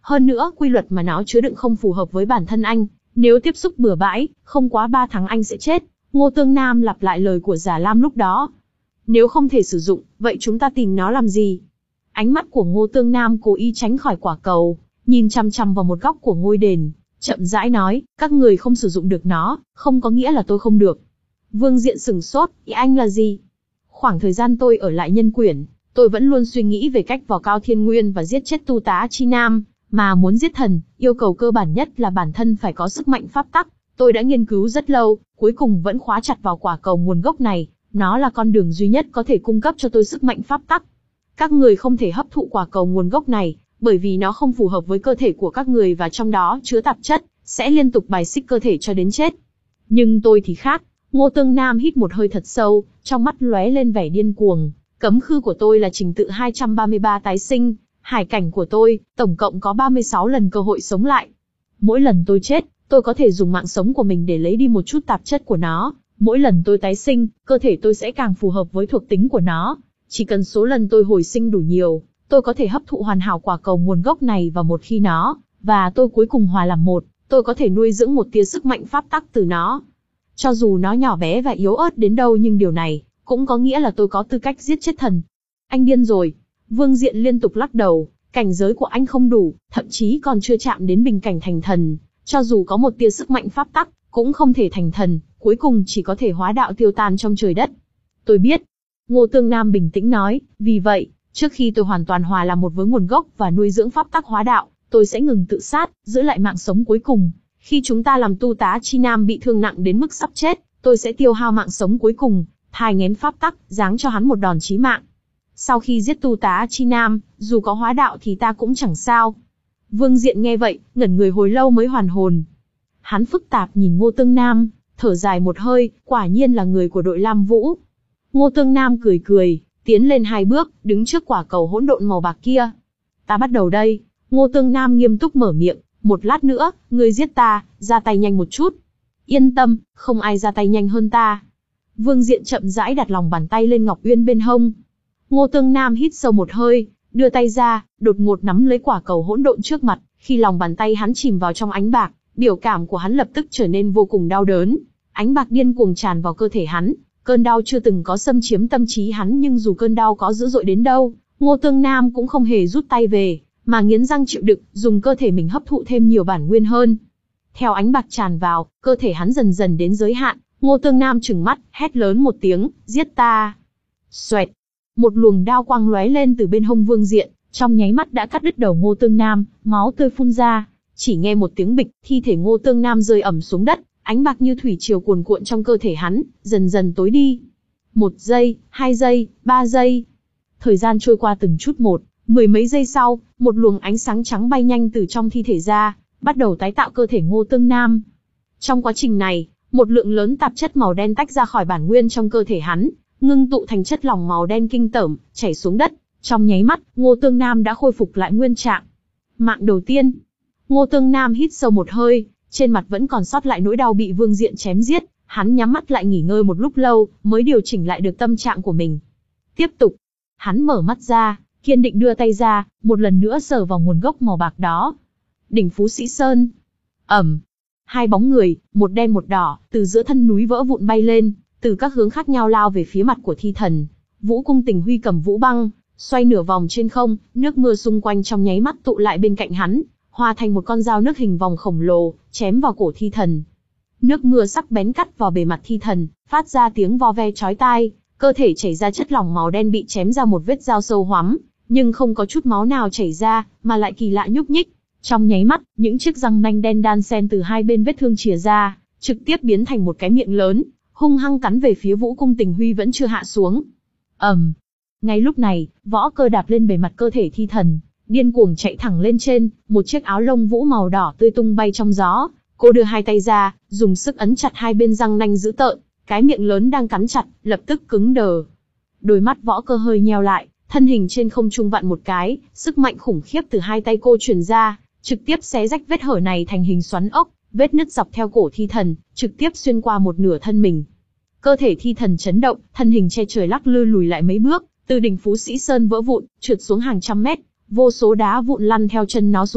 Hơn nữa, quy luật mà nó chứa đựng không phù hợp với bản thân anh. Nếu tiếp xúc bừa bãi, không quá ba tháng anh sẽ chết. Ngô Tương Nam lặp lại lời của Giả Lam lúc đó. Nếu không thể sử dụng, vậy chúng ta tìm nó làm gì? Ánh mắt của Ngô Tương Nam cố ý tránh khỏi quả cầu, nhìn chằm chằm vào một góc của ngôi đền, chậm rãi nói, các người không sử dụng được nó, không có nghĩa là tôi không được. Vương Diện sửng sốt, ý anh là gì? Khoảng thời gian tôi ở lại Nhân Quyển, tôi vẫn luôn suy nghĩ về cách vào Cao Thiên Nguyên và giết chết Tu Tá Chi Nam, mà muốn giết thần, yêu cầu cơ bản nhất là bản thân phải có sức mạnh pháp tắc. Tôi đã nghiên cứu rất lâu, cuối cùng vẫn khóa chặt vào quả cầu nguồn gốc này, nó là con đường duy nhất có thể cung cấp cho tôi sức mạnh pháp tắc. Các người không thể hấp thụ quả cầu nguồn gốc này, bởi vì nó không phù hợp với cơ thể của các người và trong đó chứa tạp chất, sẽ liên tục bài xích cơ thể cho đến chết. Nhưng tôi thì khác. Ngô Tương Nam hít một hơi thật sâu, trong mắt lóe lên vẻ điên cuồng. Cấm khư của tôi là trình tự hai trăm ba mươi ba tái sinh, hải cảnh của tôi, tổng cộng có ba mươi sáu lần cơ hội sống lại. Mỗi lần tôi chết, tôi có thể dùng mạng sống của mình để lấy đi một chút tạp chất của nó. Mỗi lần tôi tái sinh, cơ thể tôi sẽ càng phù hợp với thuộc tính của nó. Chỉ cần số lần tôi hồi sinh đủ nhiều, tôi có thể hấp thụ hoàn hảo quả cầu nguồn gốc này vào một khi nó, và tôi cuối cùng hòa làm một, tôi có thể nuôi dưỡng một tia sức mạnh pháp tắc từ nó. Cho dù nó nhỏ bé và yếu ớt đến đâu nhưng điều này, cũng có nghĩa là tôi có tư cách giết chết thần. Anh điên rồi. Vương Diện liên tục lắc đầu, cảnh giới của anh không đủ, thậm chí còn chưa chạm đến bình cảnh thành thần. Cho dù có một tia sức mạnh pháp tắc, cũng không thể thành thần, cuối cùng chỉ có thể hóa đạo tiêu tan trong trời đất. Tôi biết. Ngô Tương Nam bình tĩnh nói, vì vậy, trước khi tôi hoàn toàn hòa làm một với nguồn gốc và nuôi dưỡng pháp tắc hóa đạo, tôi sẽ ngừng tự sát, giữ lại mạng sống cuối cùng. Khi chúng ta làm Tu Tá Chi Nam bị thương nặng đến mức sắp chết, tôi sẽ tiêu hao mạng sống cuối cùng, thai nghén pháp tắc, giáng cho hắn một đòn chí mạng. Sau khi giết Tu Tá Chi Nam, dù có hóa đạo thì ta cũng chẳng sao. Vương Diện nghe vậy, ngẩn người hồi lâu mới hoàn hồn. Hắn phức tạp nhìn Ngô Tương Nam, thở dài một hơi, quả nhiên là người của đội Lam Vũ. Ngô Tương Nam cười cười, tiến lên hai bước, đứng trước quả cầu hỗn độn màu bạc kia. Ta bắt đầu đây. Ngô Tương Nam nghiêm túc mở miệng, một lát nữa, ngươi giết ta, ra tay nhanh một chút. Yên tâm, không ai ra tay nhanh hơn ta. Vương Diện chậm rãi đặt lòng bàn tay lên Ngọc Uyên bên hông. Ngô Tương Nam hít sâu một hơi, đưa tay ra, đột ngột nắm lấy quả cầu hỗn độn trước mặt. Khi lòng bàn tay hắn chìm vào trong ánh bạc, biểu cảm của hắn lập tức trở nên vô cùng đau đớn. Ánh bạc điên cuồng tràn vào cơ thể hắn, cơn đau chưa từng có xâm chiếm tâm trí hắn, nhưng dù cơn đau có dữ dội đến đâu, Ngô Tương Nam cũng không hề rút tay về, mà nghiến răng chịu đựng, dùng cơ thể mình hấp thụ thêm nhiều bản nguyên hơn. Theo ánh bạc tràn vào, cơ thể hắn dần dần đến giới hạn, Ngô Tương Nam trừng mắt, hét lớn một tiếng, giết ta. Xoẹt, một luồng đao quang lóe lên từ bên hông Vương Diện, trong nháy mắt đã cắt đứt đầu Ngô Tương Nam, máu tươi phun ra. Chỉ nghe một tiếng bịch, thi thể Ngô Tương Nam rơi ẩm xuống đất, ánh bạc như thủy triều cuồn cuộn trong cơ thể hắn, dần dần tối đi. Một giây, hai giây, ba giây. Thời gian trôi qua từng chút một, mười mấy giây sau, một luồng ánh sáng trắng bay nhanh từ trong thi thể ra, bắt đầu tái tạo cơ thể Ngô Tương Nam. Trong quá trình này, một lượng lớn tạp chất màu đen tách ra khỏi bản nguyên trong cơ thể hắn, ngưng tụ thành chất lỏng màu đen kinh tởm, chảy xuống đất. Trong nháy mắt, Ngô Tương Nam đã khôi phục lại nguyên trạng. Mạng đầu tiên. Ngô Tương Nam hít sâu một hơi, trên mặt vẫn còn sót lại nỗi đau bị Vương Diện chém giết, hắn nhắm mắt lại nghỉ ngơi một lúc lâu, mới điều chỉnh lại được tâm trạng của mình. Tiếp tục. Hắn mở mắt ra, kiên định đưa tay ra, một lần nữa sờ vào nguồn gốc màu bạc đó. Đỉnh Phú Sĩ Sơn. Ẩm. Hai bóng người, một đen một đỏ, từ giữa thân núi vỡ vụn bay lên, từ các hướng khác nhau lao về phía mặt của thi thần. Vũ Cung Tình Huy cầm vũ băng, xoay nửa vòng trên không, nước mưa xung quanh trong nháy mắt tụ lại bên cạnh hắn, hòa thành một con dao nước hình vòng khổng lồ, chém vào cổ thi thần. Nước mưa sắc bén cắt vào bề mặt thi thần, phát ra tiếng vo ve chói tai, cơ thể chảy ra chất lỏng màu đen bị chém ra một vết dao sâu hoắm, nhưng không có chút máu nào chảy ra, mà lại kỳ lạ nhúc nhích. Trong nháy mắt, những chiếc răng nanh đen đan xen từ hai bên vết thương chìa ra, trực tiếp biến thành một cái miệng lớn, hung hăng cắn về phía Vũ Cung Tình Huy vẫn chưa hạ xuống. Ầm. Um. Ngay lúc này, Võ Cơ đạp lên bề mặt cơ thể thi thần, điên cuồng chạy thẳng lên trên, một chiếc áo lông vũ màu đỏ tươi tung bay trong gió. Cô đưa hai tay ra, dùng sức ấn chặt hai bên răng nanh dữ tợn, cái miệng lớn đang cắn chặt, lập tức cứng đờ. Đôi mắt Võ Cơ hơi nheo lại, thân hình trên không trung vặn một cái, sức mạnh khủng khiếp từ hai tay cô truyền ra, trực tiếp xé rách vết hở này thành hình xoắn ốc, vết nứt dọc theo cổ thi thần, trực tiếp xuyên qua một nửa thân mình. Cơ thể thi thần chấn động, thân hình che trời lắc lư lùi lại mấy bước, từ đỉnh Phú Sĩ Sơn vỡ vụn, trượt xuống hàng trăm mét, vô số đá vụn lăn theo chân nó xuống đất,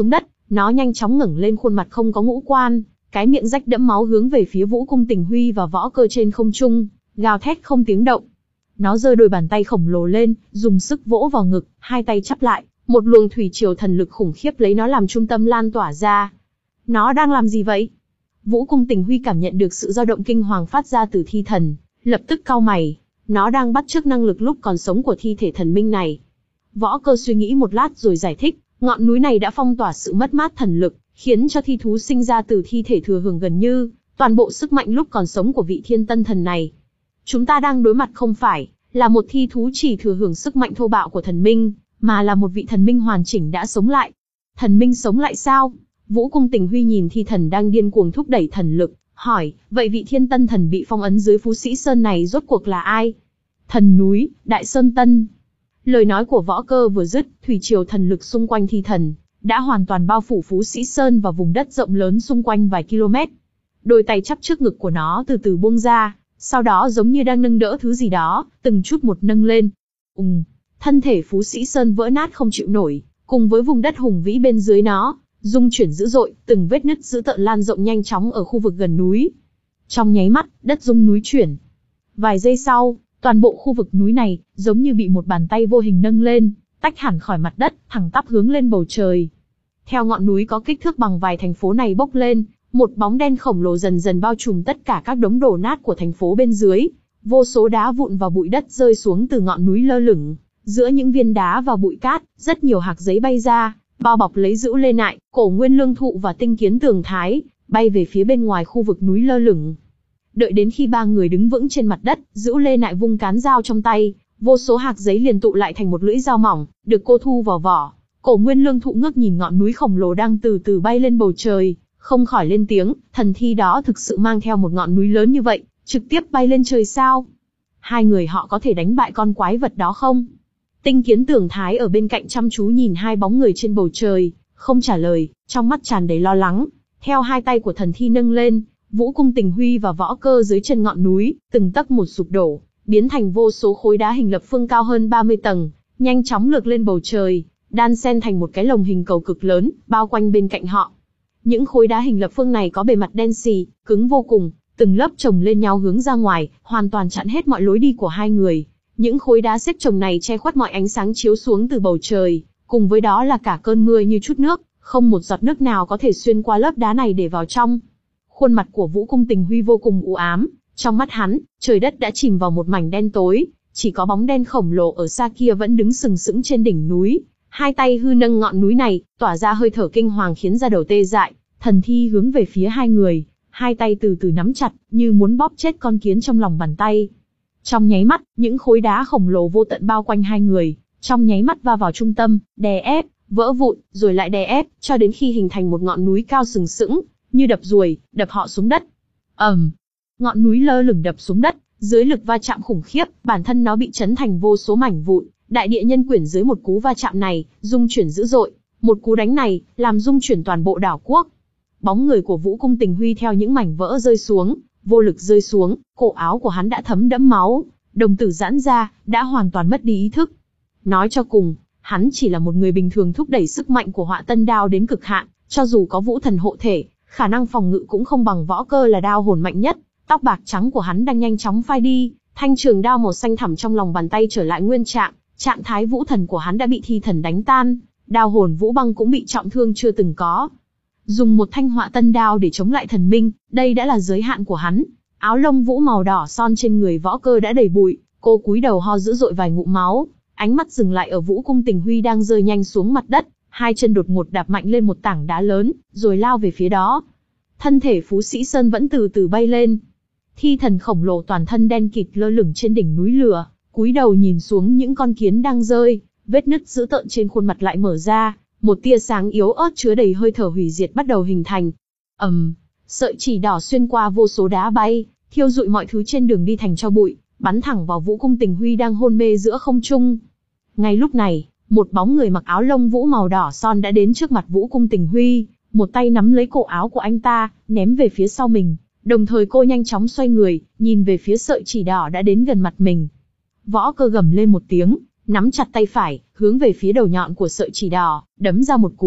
Nó nhanh chóng ngẩng lên, khuôn mặt không có ngũ quan, cái miệng rách đẫm máu hướng về phía Vũ Cung Tình Huy và Võ Cơ trên không trung, gào thét không tiếng động. Nó giơ đôi bàn tay khổng lồ lên, dùng sức vỗ vào ngực, hai tay chắp lại, một luồng thủy triều thần lực khủng khiếp lấy nó làm trung tâm lan tỏa ra. Nó đang làm gì vậy? Vũ Cung Tình Huy cảm nhận được sự dao động kinh hoàng phát ra từ thi thần, lập tức cau mày. Nó đang bắt chước năng lực lúc còn sống của thi thể thần minh này. Võ Cơ suy nghĩ một lát rồi giải thích, ngọn núi này đã phong tỏa sự mất mát thần lực, khiến cho thi thú sinh ra từ thi thể thừa hưởng gần như toàn bộ sức mạnh lúc còn sống của vị thiên tân thần này. Chúng ta đang đối mặt không phải là một thi thú chỉ thừa hưởng sức mạnh thô bạo của thần minh, mà là một vị thần minh hoàn chỉnh đã sống lại. Thần minh sống lại sao? Vũ Cung Tình Huy nhìn thi thần đang điên cuồng thúc đẩy thần lực, hỏi, vậy vị thiên tân thần bị phong ấn dưới Phú Sĩ Sơn này rốt cuộc là ai? Thần núi, Đại Sơn Tân. Lời nói của Võ Cơ vừa dứt, thủy triều thần lực xung quanh thi thần đã hoàn toàn bao phủ Phú Sĩ Sơn và vùng đất rộng lớn xung quanh vài km. Đôi tay chắp trước ngực của nó từ từ buông ra, sau đó giống như đang nâng đỡ thứ gì đó, từng chút một nâng lên. Ùng, thân thể Phú Sĩ Sơn vỡ nát không chịu nổi, cùng với vùng đất hùng vĩ bên dưới nó, rung chuyển dữ dội, từng vết nứt dữ tợn lan rộng nhanh chóng ở khu vực gần núi. Trong nháy mắt, đất rung núi chuyển. Vài giây sau, toàn bộ khu vực núi này giống như bị một bàn tay vô hình nâng lên, tách hẳn khỏi mặt đất, thẳng tắp hướng lên bầu trời. Theo ngọn núi có kích thước bằng vài thành phố này bốc lên, một bóng đen khổng lồ dần dần bao trùm tất cả các đống đổ nát của thành phố bên dưới. Vô số đá vụn và bụi đất rơi xuống từ ngọn núi lơ lửng. Giữa những viên đá và bụi cát, rất nhiều hạt giấy bay ra, bao bọc lấy Dữu Lê Nại, Cổ Nguyên Lương Thụ và Tinh Kiến Tường Thái, bay về phía bên ngoài khu vực núi lơ lửng. Đợi đến khi ba người đứng vững trên mặt đất, Dữu Lê Nại vung cán dao trong tay, vô số hạt giấy liền tụ lại thành một lưỡi dao mỏng, được cô thu vào vỏ. Cổ Nguyên Lương Thụ ngước nhìn ngọn núi khổng lồ đang từ từ bay lên bầu trời, không khỏi lên tiếng, thần thi đó thực sự mang theo một ngọn núi lớn như vậy, trực tiếp bay lên trời sao? Hai người họ có thể đánh bại con quái vật đó không? Tinh Kiến Tường Thái ở bên cạnh chăm chú nhìn hai bóng người trên bầu trời, không trả lời, trong mắt tràn đầy lo lắng. Theo hai tay của thần thi nâng lên, Vũ Cung Tình Huy và Võ Cơ dưới chân ngọn núi, từng tấc một sụp đổ, biến thành vô số khối đá hình lập phương cao hơn ba mươi tầng, nhanh chóng lượn lên bầu trời, đan xen thành một cái lồng hình cầu cực lớn, bao quanh bên cạnh họ. Những khối đá hình lập phương này có bề mặt đen xì, cứng vô cùng, từng lớp chồng lên nhau hướng ra ngoài, hoàn toàn chặn hết mọi lối đi của hai người. Những khối đá xếp chồng này che khuất mọi ánh sáng chiếu xuống từ bầu trời, cùng với đó là cả cơn mưa như chút nước, không một giọt nước nào có thể xuyên qua lớp đá này để vào trong. Khuôn mặt của Vũ Cung Tình Huy vô cùng u ám, trong mắt hắn, trời đất đã chìm vào một mảnh đen tối, chỉ có bóng đen khổng lồ ở xa kia vẫn đứng sừng sững trên đỉnh núi, hai tay hư nâng ngọn núi này, tỏa ra hơi thở kinh hoàng khiến da đầu tê dại. Thần thi hướng về phía hai người, hai tay từ từ nắm chặt, như muốn bóp chết con kiến trong lòng bàn tay. Trong nháy mắt, những khối đá khổng lồ vô tận bao quanh hai người, trong nháy mắt va vào trung tâm, đè ép, vỡ vụn, rồi lại đè ép, cho đến khi hình thành một ngọn núi cao sừng sững, như đập ruồi, đập họ xuống đất. ầm, um, ngọn núi lơ lửng đập xuống đất, dưới lực va chạm khủng khiếp, bản thân nó bị chấn thành vô số mảnh vụn. Đại địa nhân quyển dưới một cú va chạm này, rung chuyển dữ dội, một cú đánh này làm rung chuyển toàn bộ đảo quốc. Bóng người của Vũ Cung Tình Huy theo những mảnh vỡ rơi xuống, vô lực rơi xuống, cổ áo của hắn đã thấm đẫm máu, đồng tử giãn ra, đã hoàn toàn mất đi ý thức. Nói cho cùng, hắn chỉ là một người bình thường thúc đẩy sức mạnh của Họa Tân Đao đến cực hạn, cho dù có vũ thần hộ thể, khả năng phòng ngự cũng không bằng Võ Cơ là đao hồn mạnh nhất. Tóc bạc trắng của hắn đang nhanh chóng phai đi, thanh trường đao màu xanh thẳm trong lòng bàn tay trở lại nguyên trạng, trạng thái vũ thần của hắn đã bị thi thần đánh tan, đao hồn Vũ Băng cũng bị trọng thương chưa từng có. Dùng một thanh Họa Tân Đao để chống lại thần minh, đây đã là giới hạn của hắn. Áo lông vũ màu đỏ son trên người Võ Cơ đã đầy bụi, cô cúi đầu ho dữ dội vài ngụm máu, ánh mắt dừng lại ở Vũ Cung Tình Huy đang rơi nhanh xuống mặt đất, hai chân đột ngột đạp mạnh lên một tảng đá lớn, rồi lao về phía đó. Thân thể Phú Sĩ Sơn vẫn từ từ bay lên. Thi thần khổng lồ toàn thân đen kịt lơ lửng trên đỉnh núi lửa, cúi đầu nhìn xuống những con kiến đang rơi, vết nứt dữ tợn trên khuôn mặt lại mở ra, một tia sáng yếu ớt chứa đầy hơi thở hủy diệt bắt đầu hình thành. ầm, um, sợi chỉ đỏ xuyên qua vô số đá bay, thiêu rụi mọi thứ trên đường đi thành tro bụi, bắn thẳng vào Vũ Cung Tình Huy đang hôn mê giữa không trung. Ngay lúc này, một bóng người mặc áo lông vũ màu đỏ son đã đến trước mặt Vũ Cung Tình Huy, một tay nắm lấy cổ áo của anh ta, ném về phía sau mình, đồng thời cô nhanh chóng xoay người, nhìn về phía sợi chỉ đỏ đã đến gần mặt mình. Võ Cơ gầm lên một tiếng, nắm chặt tay phải, hướng về phía đầu nhọn của sợi chỉ đỏ, đấm ra một cú.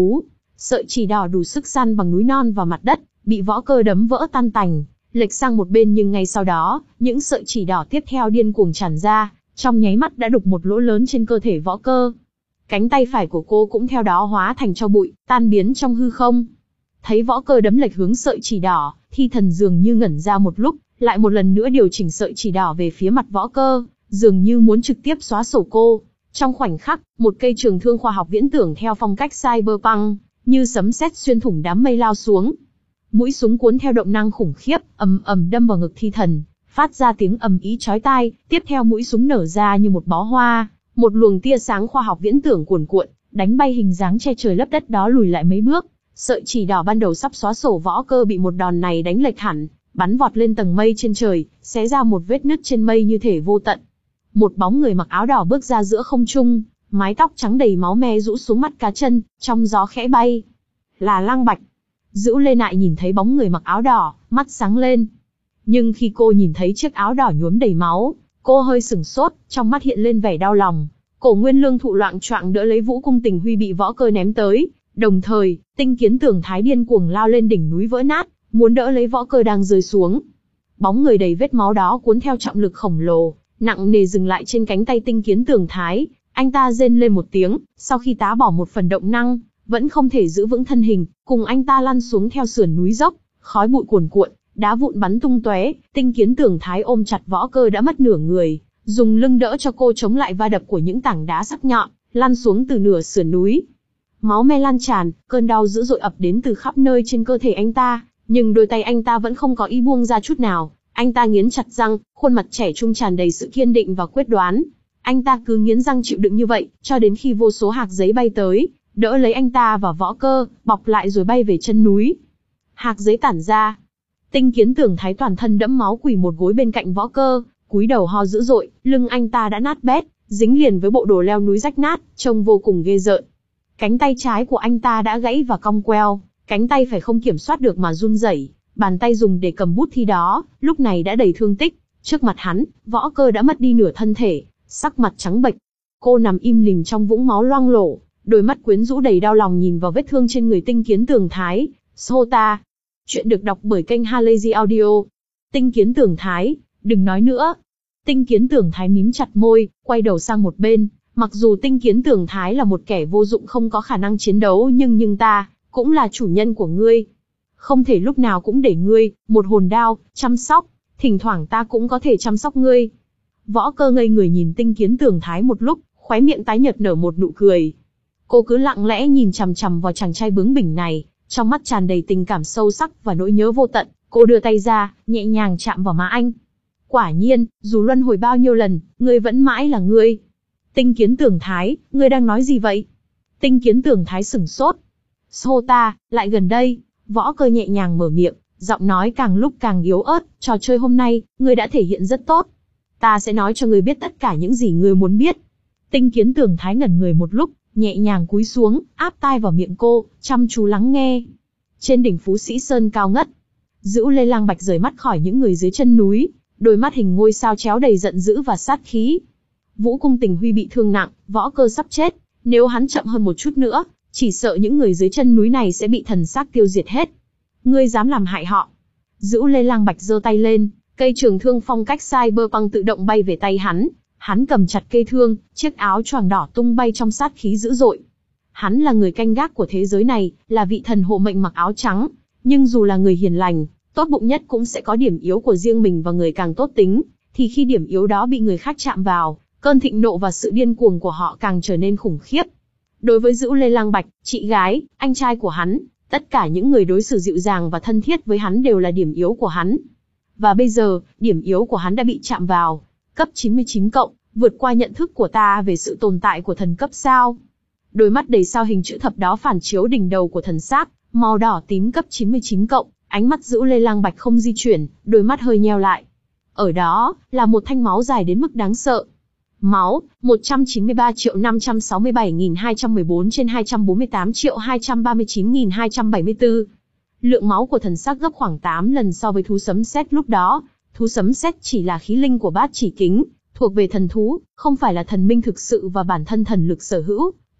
Sợi chỉ đỏ đủ sức san bằng núi non và mặt đất, bị Võ Cơ đấm vỡ tan tành, lệch sang một bên, nhưng ngay sau đó, những sợi chỉ đỏ tiếp theo điên cuồng tràn ra, trong nháy mắt đã đục một lỗ lớn trên cơ thể Võ Cơ. Cánh tay phải của cô cũng theo đó hóa thành tro bụi, tan biến trong hư không. Thấy Võ Cơ đấm lệch hướng sợi chỉ đỏ, Thi Thần dường như ngẩn ra một lúc, lại một lần nữa điều chỉnh sợi chỉ đỏ về phía mặt Võ Cơ, dường như muốn trực tiếp xóa sổ cô. Trong khoảnh khắc, một cây trường thương khoa học viễn tưởng theo phong cách cyberpunk, như sấm sét xuyên thủng đám mây lao xuống. Mũi súng cuốn theo động năng khủng khiếp, ầm ầm đâm vào ngực Thi Thần, phát ra tiếng ầm ĩ chói tai. Tiếp theo mũi súng nở ra như một bó hoa, một luồng tia sáng khoa học viễn tưởng cuồn cuộn, đánh bay hình dáng che trời lấp đất đó lùi lại mấy bước. Sợi chỉ đỏ ban đầu sắp xóa sổ Võ Cơ bị một đòn này đánh lệch hẳn, bắn vọt lên tầng mây trên trời, xé ra một vết nứt trên mây như thể vô tận. Một bóng người mặc áo đỏ bước ra giữa không trung, mái tóc trắng đầy máu me rũ xuống mắt cá chân, trong gió khẽ bay. Là Lăng Bạch. Dữu Lê Nại nhìn thấy bóng người mặc áo đỏ, mắt sáng lên. Nhưng khi cô nhìn thấy chiếc áo đỏ nhuốm đầy máu, cô hơi sửng sốt, trong mắt hiện lên vẻ đau lòng. Cổ Nguyên Lương Thụ loạng choạng đỡ lấy Vũ Cung Tình Huy bị Võ Cơ ném tới, đồng thời, Tinh Kiến Tưởng Thái điên cuồng lao lên đỉnh núi vỡ nát, muốn đỡ lấy Võ Cơ đang rơi xuống. Bóng người đầy vết máu đó cuốn theo trọng lực khổng lồ, nặng nề dừng lại trên cánh tay Tinh Kiến Tưởng Thái. Anh ta rên lên một tiếng, sau khi tá bỏ một phần động năng, vẫn không thể giữ vững thân hình, cùng anh ta lăn xuống theo sườn núi dốc, khói bụi cuồn cuộn, đá vụn bắn tung tóe. Tinh Kiến Tưởng Thái ôm chặt Võ Cơ đã mất nửa người, dùng lưng đỡ cho cô chống lại va đập của những tảng đá sắc nhọn, lăn xuống từ nửa sườn núi. Máu me lan tràn, cơn đau dữ dội ập đến từ khắp nơi trên cơ thể anh ta, nhưng đôi tay anh ta vẫn không có ý buông ra chút nào. Anh ta nghiến chặt răng, khuôn mặt trẻ trung tràn đầy sự kiên định và quyết đoán. Anh ta cứ nghiến răng chịu đựng như vậy, cho đến khi vô số hạt giấy bay tới, đỡ lấy anh ta và Võ Cơ, bọc lại rồi bay về chân núi. Hạt giấy tản ra. Tinh Kiến Tưởng Thái toàn thân đẫm máu quỳ một gối bên cạnh Võ Cơ, cúi đầu ho dữ dội, lưng anh ta đã nát bét, dính liền với bộ đồ leo núi rách nát, trông vô cùng ghê rợn. Cánh tay trái của anh ta đã gãy và cong queo, cánh tay phải không kiểm soát được mà run rẩy, bàn tay dùng để cầm bút thi đó, lúc này đã đầy thương tích. Trước mặt hắn, Võ Cơ đã mất đi nửa thân thể, sắc mặt trắng bệch. Cô nằm im lìm trong vũng máu loang lổ, đôi mắt quyến rũ đầy đau lòng nhìn vào vết thương trên người Tinh Kiến Tưởng Thái. Sota. Chuyện được đọc bởi kênh Halazy Audio. Tinh Kiến Tưởng Thái, đừng nói nữa. Tinh Kiến Tưởng Thái mím chặt môi, quay đầu sang một bên. Mặc dù Tinh Kiến Tưởng Thái là một kẻ vô dụng không có khả năng chiến đấu, nhưng nhưng ta cũng là chủ nhân của ngươi. Không thể lúc nào cũng để ngươi, một hồn đao, chăm sóc. Thỉnh thoảng ta cũng có thể chăm sóc ngươi. Võ Cơ ngây người nhìn Tinh Kiến Tưởng Thái một lúc, khóe miệng tái nhợt nở một nụ cười. Cô cứ lặng lẽ nhìn chằm chằm vào chàng trai bướng bỉnh này, trong mắt tràn đầy tình cảm sâu sắc và nỗi nhớ vô tận. Cô đưa tay ra, nhẹ nhàng chạm vào má anh. Quả nhiên, dù luân hồi bao nhiêu lần, ngươi vẫn mãi là ngươi. Tinh Kiến Tưởng Thái, ngươi đang nói gì vậy? Tinh Kiến Tưởng Thái sửng sốt. Sota, lại gần đây. Võ Cơ nhẹ nhàng mở miệng, giọng nói càng lúc càng yếu ớt. Trò chơi hôm nay, ngươi đã thể hiện rất tốt. Ta sẽ nói cho ngươi biết tất cả những gì ngươi muốn biết. Tinh Kiến Tưởng Thái ngẩn người một lúc, nhẹ nhàng cúi xuống, áp tai vào miệng cô, chăm chú lắng nghe. Trên đỉnh Phú Sĩ Sơn cao ngất, Dữu Lê Lang Bạch rời mắt khỏi những người dưới chân núi, đôi mắt hình ngôi sao chéo đầy giận dữ và sát khí. Vũ Cung Tình Huy bị thương nặng, Võ Cơ sắp chết, nếu hắn chậm hơn một chút nữa, chỉ sợ những người dưới chân núi này sẽ bị thần xác tiêu diệt hết. Ngươi dám làm hại họ? Dữu Lê Lang Bạch giơ tay lên, cây trường thương phong cách cyberpunk tự động bay về tay hắn. Hắn cầm chặt cây thương, chiếc áo choàng đỏ tung bay trong sát khí dữ dội. Hắn là người canh gác của thế giới này, là vị thần hộ mệnh mặc áo trắng, nhưng dù là người hiền lành, tốt bụng nhất cũng sẽ có điểm yếu của riêng mình, và người càng tốt tính, thì khi điểm yếu đó bị người khác chạm vào, cơn thịnh nộ và sự điên cuồng của họ càng trở nên khủng khiếp. Đối với Dữu Lê Lang Bạch, chị gái, anh trai của hắn, tất cả những người đối xử dịu dàng và thân thiết với hắn đều là điểm yếu của hắn. Và bây giờ, điểm yếu của hắn đã bị chạm vào. Cấp chín mươi chín cộng, vượt qua nhận thức của ta về sự tồn tại của thần cấp sao. Đôi mắt đầy sao hình chữ thập đó phản chiếu đỉnh đầu của thần xác, màu đỏ tím cấp chín mươi chín cộng, ánh mắt Dữu Lê Lang Bạch không di chuyển, đôi mắt hơi nheo lại. Ở đó, là một thanh máu dài đến mức đáng sợ. Máu, một trăm chín mươi ba triệu năm trăm sáu mươi bảy nghìn hai trăm mười bốn trên hai trăm bốn mươi tám triệu hai trăm ba mươi chín nghìn hai trăm bảy mươi tư. Lượng máu của thần xác gấp khoảng tám lần so với thú sấm sét lúc đó. Thú sấm sét chỉ là khí linh của bát chỉ kính, thuộc về thần thú, không phải là thần minh thực sự và bản thân thần lực sở hữu,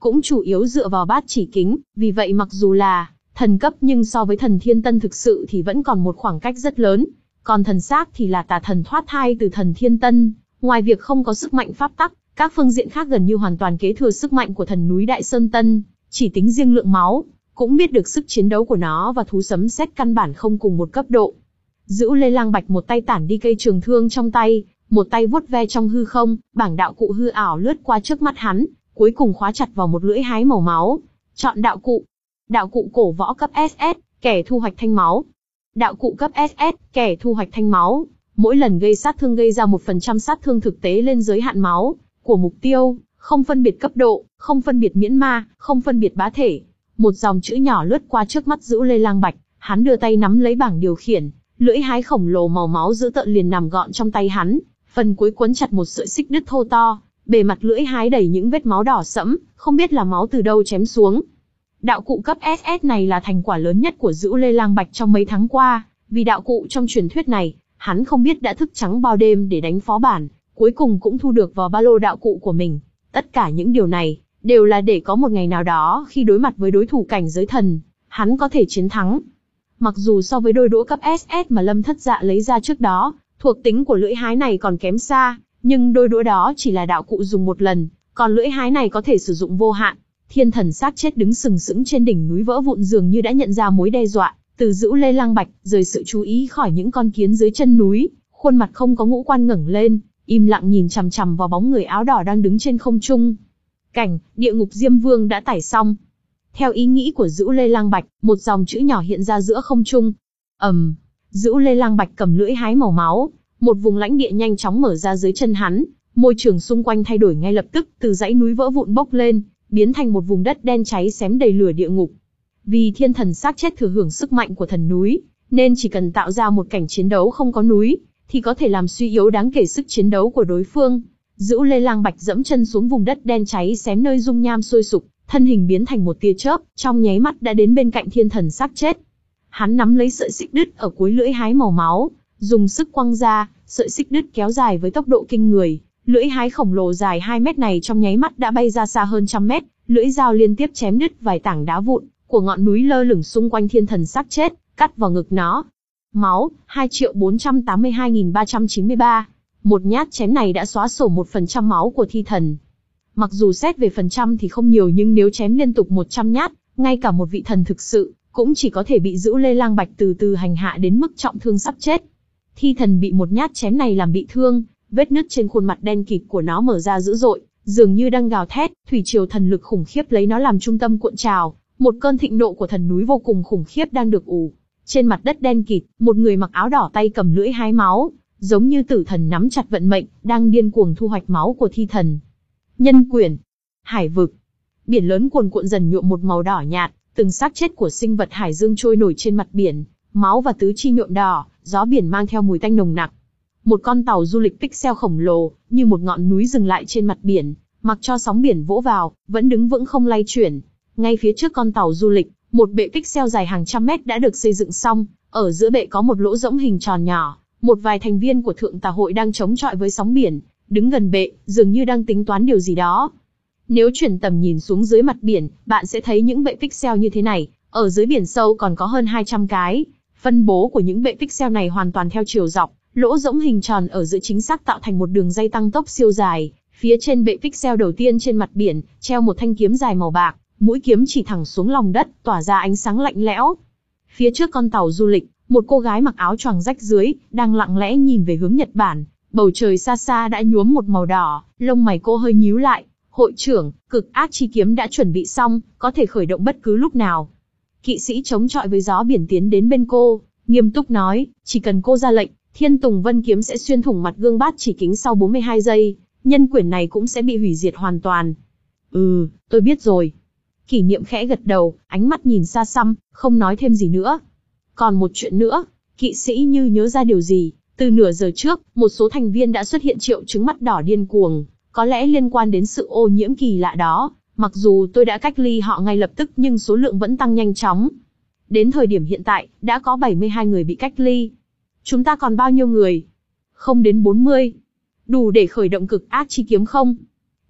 cũng chủ yếu dựa vào bát chỉ kính, vì vậy mặc dù là thần cấp nhưng so với thần thiên tân thực sự thì vẫn còn một khoảng cách rất lớn. Còn thần xác thì là tà thần thoát thai từ thần thiên tân, ngoài việc không có sức mạnh pháp tắc, các phương diện khác gần như hoàn toàn kế thừa sức mạnh của thần núi Đại Sơn Tân, chỉ tính riêng lượng máu, cũng biết được sức chiến đấu của nó và thú sấm sét căn bản không cùng một cấp độ. Dữ Lê Lang Bạch một tay tản đi cây trường thương trong tay, một tay vuốt ve trong hư không, bảng đạo cụ hư ảo lướt qua trước mắt hắn, cuối cùng khóa chặt vào một lưỡi hái màu máu. Chọn đạo cụ. Đạo cụ cổ võ cấp ét ét, kẻ thu hoạch thanh máu. Đạo cụ cấp ét ét, kẻ thu hoạch thanh máu. Mỗi lần gây sát thương gây ra một phần trăm sát thương thực tế lên giới hạn máu của mục tiêu, không phân biệt cấp độ, không phân biệt miễn ma, không phân biệt bá thể. Một dòng chữ nhỏ lướt qua trước mắt Dữ Lê Lang Bạch, hắn đưa tay nắm lấy bảng điều khiển, lưỡi hái khổng lồ màu máu dữ tợn liền nằm gọn trong tay hắn, phần cuối quấn chặt một sợi xích đứt thô to, bề mặt lưỡi hái đầy những vết máu đỏ sẫm, không biết là máu từ đâu chém xuống. Đạo cụ cấp ét ét này là thành quả lớn nhất của Dữ Lê Lang Bạch trong mấy tháng qua, vì đạo cụ trong truyền thuyết này, hắn không biết đã thức trắng bao đêm để đánh phó bản, cuối cùng cũng thu được vào ba lô đạo cụ của mình. Tất cả những điều này, đều là để có một ngày nào đó khi đối mặt với đối thủ cảnh giới thần, hắn có thể chiến thắng. Mặc dù so với đôi đũa cấp ét ét mà Lâm Thất Dạ lấy ra trước đó, thuộc tính của lưỡi hái này còn kém xa, nhưng đôi đũa đó chỉ là đạo cụ dùng một lần, còn lưỡi hái này có thể sử dụng vô hạn. Thiên thần xác chết đứng sừng sững trên đỉnh núi vỡ vụn dường như đã nhận ra mối đe dọa từ Dữ Lê Lang Bạch, rời sự chú ý khỏi những con kiến dưới chân núi, khuôn mặt không có ngũ quan ngẩng lên, im lặng nhìn chằm chằm vào bóng người áo đỏ đang đứng trên không trung. Cảnh, địa ngục Diêm Vương đã tải xong. Theo ý nghĩ của Dữ Lê Lang Bạch, một dòng chữ nhỏ hiện ra giữa không trung. ầm, um, Dữ Lê Lang Bạch cầm lưỡi hái màu máu, một vùng lãnh địa nhanh chóng mở ra dưới chân hắn, môi trường xung quanh thay đổi ngay lập tức, từ dãy núi vỡ vụn bốc lên, biến thành một vùng đất đen cháy xém đầy lửa địa ngục. Vì thiên thần xác chết thừa hưởng sức mạnh của thần núi, nên chỉ cần tạo ra một cảnh chiến đấu không có núi, thì có thể làm suy yếu đáng kể sức chiến đấu của đối phương. Dữ Lê Lang Bạch dẫm chân xuống vùng đất đen cháy xém nơi dung nham sôi sục, thân hình biến thành một tia chớp, trong nháy mắt đã đến bên cạnh thiên thần xác chết. Hắn nắm lấy sợi xích đứt ở cuối lưỡi hái màu máu, dùng sức quăng ra, sợi xích đứt kéo dài với tốc độ kinh người, lưỡi hái khổng lồ dài hai mét này trong nháy mắt đã bay ra xa hơn trăm mét, lưỡi dao liên tiếp chém đứt vài tảng đá vụn của ngọn núi lơ lửng xung quanh thiên thần xác chết, cắt vào ngực nó. Máu, hai triệu bốn trăm tám mươi hai nghìn ba trăm chín mươi ba. Một nhát chém này đã xóa sổ một phần trăm máu của thi thần. Mặc dù xét về phần trăm thì không nhiều, nhưng nếu chém liên tục một trăm nhát, ngay cả một vị thần thực sự, cũng chỉ có thể bị Dữ Lê Lang Bạch từ từ hành hạ đến mức trọng thương sắp chết. Thi thần bị một nhát chém này làm bị thương, vết nứt trên khuôn mặt đen kịt của nó mở ra dữ dội, dường như đang gào thét, thủy triều thần lực khủng khiếp lấy nó làm trung tâm cuộn trào, một cơn thịnh nộ của thần núi vô cùng khủng khiếp đang được ủ. Trên mặt đất đen kịt, một người mặc áo đỏ tay cầm lưỡi hái máu, giống như tử thần nắm chặt vận mệnh, đang điên cuồng thu hoạch máu của thi thần. Nhân quyển, hải vực, biển lớn cuồn cuộn dần nhuộm một màu đỏ nhạt, từng xác chết của sinh vật hải dương trôi nổi trên mặt biển, máu và tứ chi nhuộm đỏ, gió biển mang theo mùi tanh nồng nặc. Một con tàu du lịch pixel khổng lồ, như một ngọn núi dừng lại trên mặt biển, mặc cho sóng biển vỗ vào, vẫn đứng vững không lay chuyển. Ngay phía trước con tàu du lịch, một bệ pixel dài hàng trăm mét đã được xây dựng xong, ở giữa bệ có một lỗ rỗng hình tròn nhỏ, một vài thành viên của thượng tà hội đang chống chọi với sóng biển, đứng gần bệ, dường như đang tính toán điều gì đó. Nếu chuyển tầm nhìn xuống dưới mặt biển, bạn sẽ thấy những bệ pixel như thế này, ở dưới biển sâu còn có hơn hai trăm cái. Phân bố của những bệ pixel này hoàn toàn theo chiều dọc, lỗ rỗng hình tròn ở giữa chính xác tạo thành một đường dây tăng tốc siêu dài. Phía trên bệ pixel đầu tiên trên mặt biển, treo một thanh kiếm dài màu bạc, mũi kiếm chỉ thẳng xuống lòng đất, tỏa ra ánh sáng lạnh lẽo. Phía trước con tàu du lịch, một cô gái mặc áo choàng rách rưới, đang lặng lẽ nhìn về hướng Nhật Bản. Bầu trời xa xa đã nhuốm một màu đỏ, lông mày cô hơi nhíu lại. Hội trưởng, cực ác chi kiếm đã chuẩn bị xong, có thể khởi động bất cứ lúc nào. Kỵ sĩ chống chọi với gió biển tiến đến bên cô, nghiêm túc nói, chỉ cần cô ra lệnh, Thiên Tùng Vân kiếm sẽ xuyên thủng mặt gương bát chỉ kính sau bốn mươi hai giây, nhân quyển này cũng sẽ bị hủy diệt hoàn toàn. Ừ, tôi biết rồi. Kỷ Niệm khẽ gật đầu, ánh mắt nhìn xa xăm, không nói thêm gì nữa. Còn một chuyện nữa, kỵ sĩ như nhớ ra điều gì, từ nửa giờ trước, một số thành viên đã xuất hiện triệu chứng mắt đỏ điên cuồng, có lẽ liên quan đến sự ô nhiễm kỳ lạ đó. Mặc dù tôi đã cách ly họ ngay lập tức nhưng số lượng vẫn tăng nhanh chóng. Đến thời điểm hiện tại, đã có bảy mươi hai người bị cách ly. Chúng ta còn bao nhiêu người? Không đến bốn mươi. Đủ để khởi động cực ác chi kiếm không?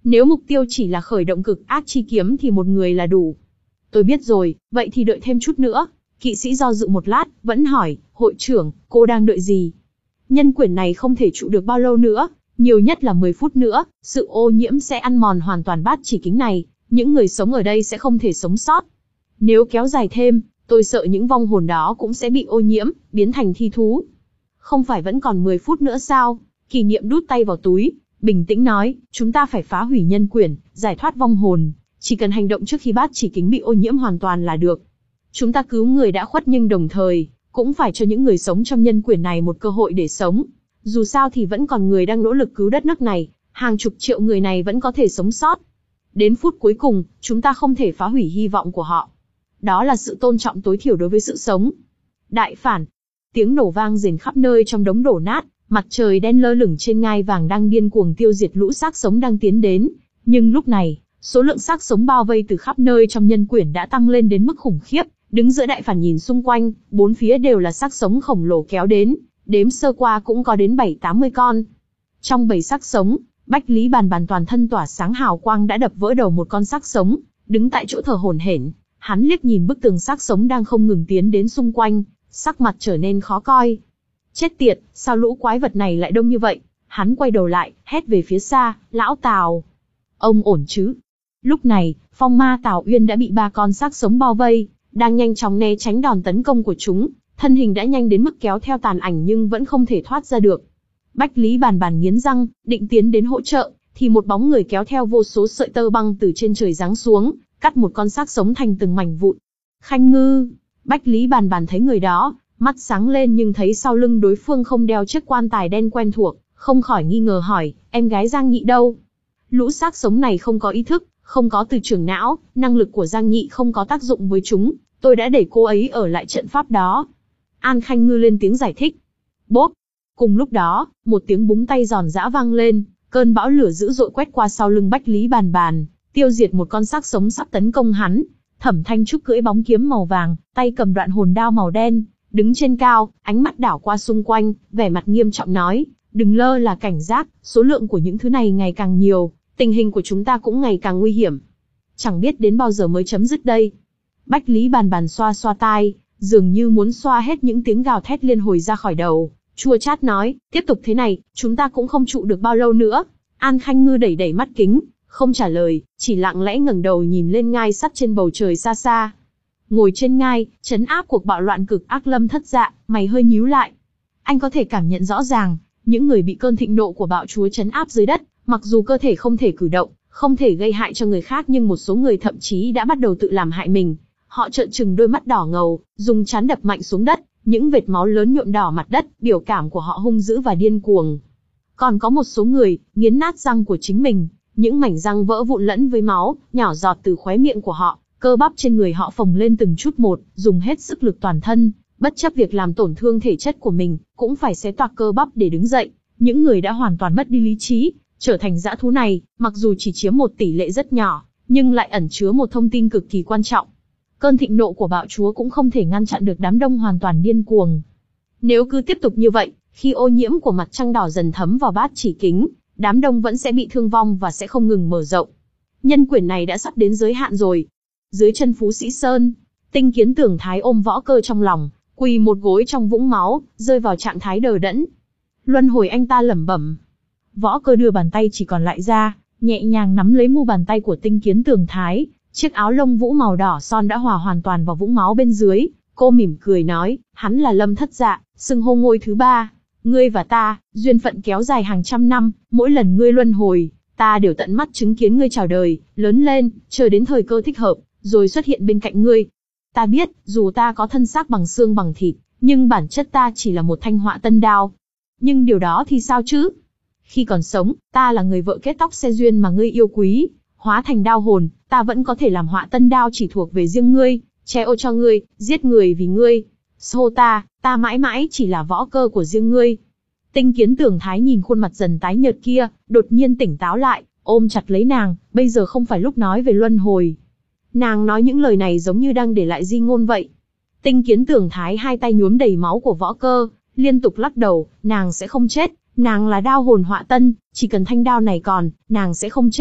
Nếu mục tiêu chỉ là khởi động cực ác chi kiếm thì một người là đủ. Tôi biết rồi, vậy thì đợi thêm chút nữa. Kỵ sĩ do dự một lát, vẫn hỏi, hội trưởng, cô đang đợi gì? Nhân quyển này không thể trụ được bao lâu nữa, nhiều nhất là mười phút nữa, sự ô nhiễm sẽ ăn mòn hoàn toàn bát chỉ kính này, những người sống ở đây sẽ không thể sống sót. Nếu kéo dài thêm, tôi sợ những vong hồn đó cũng sẽ bị ô nhiễm, biến thành thi thú. Không phải vẫn còn mười phút nữa sao? Kỷ niệm đút tay vào túi, bình tĩnh nói, chúng ta phải phá hủy nhân quyển, giải thoát vong hồn, chỉ cần hành động trước khi bát chỉ kính bị ô nhiễm hoàn toàn là được. Chúng ta cứu người đã khuất nhưng đồng thời, cũng phải cho những người sống trong nhân quyển này một cơ hội để sống. Dù sao thì vẫn còn người đang nỗ lực cứu đất nước này, hàng chục triệu người này vẫn có thể sống sót. Đến phút cuối cùng, chúng ta không thể phá hủy hy vọng của họ. Đó là sự tôn trọng tối thiểu đối với sự sống. Đại phản. Tiếng nổ vang rền khắp nơi trong đống đổ nát, mặt trời đen lơ lửng trên ngai vàng đang điên cuồng tiêu diệt lũ xác sống đang tiến đến. Nhưng lúc này, số lượng xác sống bao vây từ khắp nơi trong nhân quyển đã tăng lên đến mức khủng khiếp. Đứng giữa đại phản nhìn xung quanh, bốn phía đều là xác sống khổng lồ kéo đến, đếm sơ qua cũng có đến bảy tám mươi con. Trong bầy xác sống, Bách Lý Bàn Bàn toàn thân tỏa sáng hào quang đã đập vỡ đầu một con xác sống, đứng tại chỗ thở hổn hển. Hắn liếc nhìn bức tường xác sống đang không ngừng tiến đến xung quanh, sắc mặt trở nên khó coi. Chết tiệt, sao lũ quái vật này lại đông như vậy? Hắn quay đầu lại, hét về phía xa, lão Tào. Ông ổn chứ? Lúc này, phong ma Tào Uyên đã bị ba con xác sống bao vây, đang nhanh chóng né tránh đòn tấn công của chúng, thân hình đã nhanh đến mức kéo theo tàn ảnh nhưng vẫn không thể thoát ra được. Bách Lý Bàn Bàn nghiến răng, định tiến đến hỗ trợ, thì một bóng người kéo theo vô số sợi tơ băng từ trên trời giáng xuống, cắt một con xác sống thành từng mảnh vụn. Khanh Ngư. Bách Lý Bàn Bàn thấy người đó, mắt sáng lên nhưng thấy sau lưng đối phương không đeo chiếc quan tài đen quen thuộc, không khỏi nghi ngờ hỏi, em gái Giang Nhị đâu? Lũ xác sống này không có ý thức, không có từ trường não, năng lực của Giang Nhị không có tác dụng với chúng, tôi đã để cô ấy ở lại trận pháp đó. An Khanh Ngư lên tiếng giải thích. Bốp! Cùng lúc đó, một tiếng búng tay giòn giã vang lên, cơn bão lửa dữ dội quét qua sau lưng Bách Lý Bàn Bàn, tiêu diệt một con xác sống sắp tấn công hắn. Thẩm Thanh Trúc cưỡi bóng kiếm màu vàng, tay cầm đoạn hồn đao màu đen, đứng trên cao, ánh mắt đảo qua xung quanh, vẻ mặt nghiêm trọng nói, đừng lơ là cảnh giác, số lượng của những thứ này ngày càng nhiều, tình hình của chúng ta cũng ngày càng nguy hiểm. Chẳng biết đến bao giờ mới chấm dứt đây. Bách Lý Bàn Bàn xoa xoa tai, dường như muốn xoa hết những tiếng gào thét liên hồi ra khỏi đầu, chua chát nói, tiếp tục thế này, chúng ta cũng không trụ được bao lâu nữa. An Khanh Ngư đẩy đẩy mắt kính, không trả lời, chỉ lặng lẽ ngẩng đầu nhìn lên ngai sắt trên bầu trời xa xa. Ngồi trên ngai, trấn áp cuộc bạo loạn cực ác Lâm Thất Dạ, mày hơi nhíu lại. Anh có thể cảm nhận rõ ràng, những người bị cơn thịnh nộ của bạo chúa trấn áp dưới đất, mặc dù cơ thể không thể cử động, không thể gây hại cho người khác nhưng một số người thậm chí đã bắt đầu tự làm hại mình. Họ trợn trừng đôi mắt đỏ ngầu, dùng trán đập mạnh xuống đất, những vệt máu lớn nhuộm đỏ mặt đất, biểu cảm của họ hung dữ và điên cuồng. Còn có một số người, nghiến nát răng của chính mình, những mảnh răng vỡ vụn lẫn với máu, nhỏ giọt từ khóe miệng của họ, cơ bắp trên người họ phồng lên từng chút một, dùng hết sức lực toàn thân, bất chấp việc làm tổn thương thể chất của mình, cũng phải xé toạc cơ bắp để đứng dậy. Những người đã hoàn toàn mất đi lý trí, trở thành dã thú này, mặc dù chỉ chiếm một tỷ lệ rất nhỏ, nhưng lại ẩn chứa một thông tin cực kỳ quan trọng. Cơn thịnh nộ của bạo chúa cũng không thể ngăn chặn được đám đông hoàn toàn điên cuồng. Nếu cứ tiếp tục như vậy, khi ô nhiễm của mặt trăng đỏ dần thấm vào bát chỉ kính, đám đông vẫn sẽ bị thương vong và sẽ không ngừng mở rộng. Nhân quyển này đã sắp đến giới hạn rồi. Dưới chân Phú Sĩ Sơn, Tinh Kiến Tưởng Thái ôm Võ Cơ trong lòng, quỳ một gối trong vũng máu, rơi vào trạng thái đờ đẫn. Luân hồi, anh ta lẩm bẩm. Võ Cơ đưa bàn tay chỉ còn lại ra, nhẹ nhàng nắm lấy mu bàn tay của Tinh Kiến Tưởng Thái, chiếc áo lông vũ màu đỏ son đã hòa hoàn toàn vào vũng máu bên dưới. Cô mỉm cười nói, hắn là Lâm Thất Dạ, xưng hô ngôi thứ ba. Ngươi và ta, duyên phận kéo dài hàng trăm năm, mỗi lần ngươi luân hồi, ta đều tận mắt chứng kiến ngươi chào đời, lớn lên, chờ đến thời cơ thích hợp, rồi xuất hiện bên cạnh ngươi. Ta biết, dù ta có thân xác bằng xương bằng thịt, nhưng bản chất ta chỉ là một thanh họa tân đao. Nhưng điều đó thì sao chứ? Khi còn sống, ta là người vợ kết tóc xe duyên mà ngươi yêu quý, hóa thành đao hồn, ta vẫn có thể làm họa tân đao chỉ thuộc về riêng ngươi, che ô cho ngươi, giết người vì ngươi. Xô ta, ta mãi mãi chỉ là Võ Cơ của riêng ngươi. Tinh Kiến Tưởng Thái nhìn khuôn mặt dần tái nhợt kia, đột nhiên tỉnh táo lại, ôm chặt lấy nàng, bây giờ không phải lúc nói về luân hồi. Nàng nói những lời này giống như đang để lại di ngôn vậy. Tinh Kiến Tưởng Thái hai tay nhuốm đầy máu của Võ Cơ, liên tục lắc đầu, nàng sẽ không chết, nàng là đao hồn họa tân, chỉ cần thanh đao này còn, nàng sẽ không chết.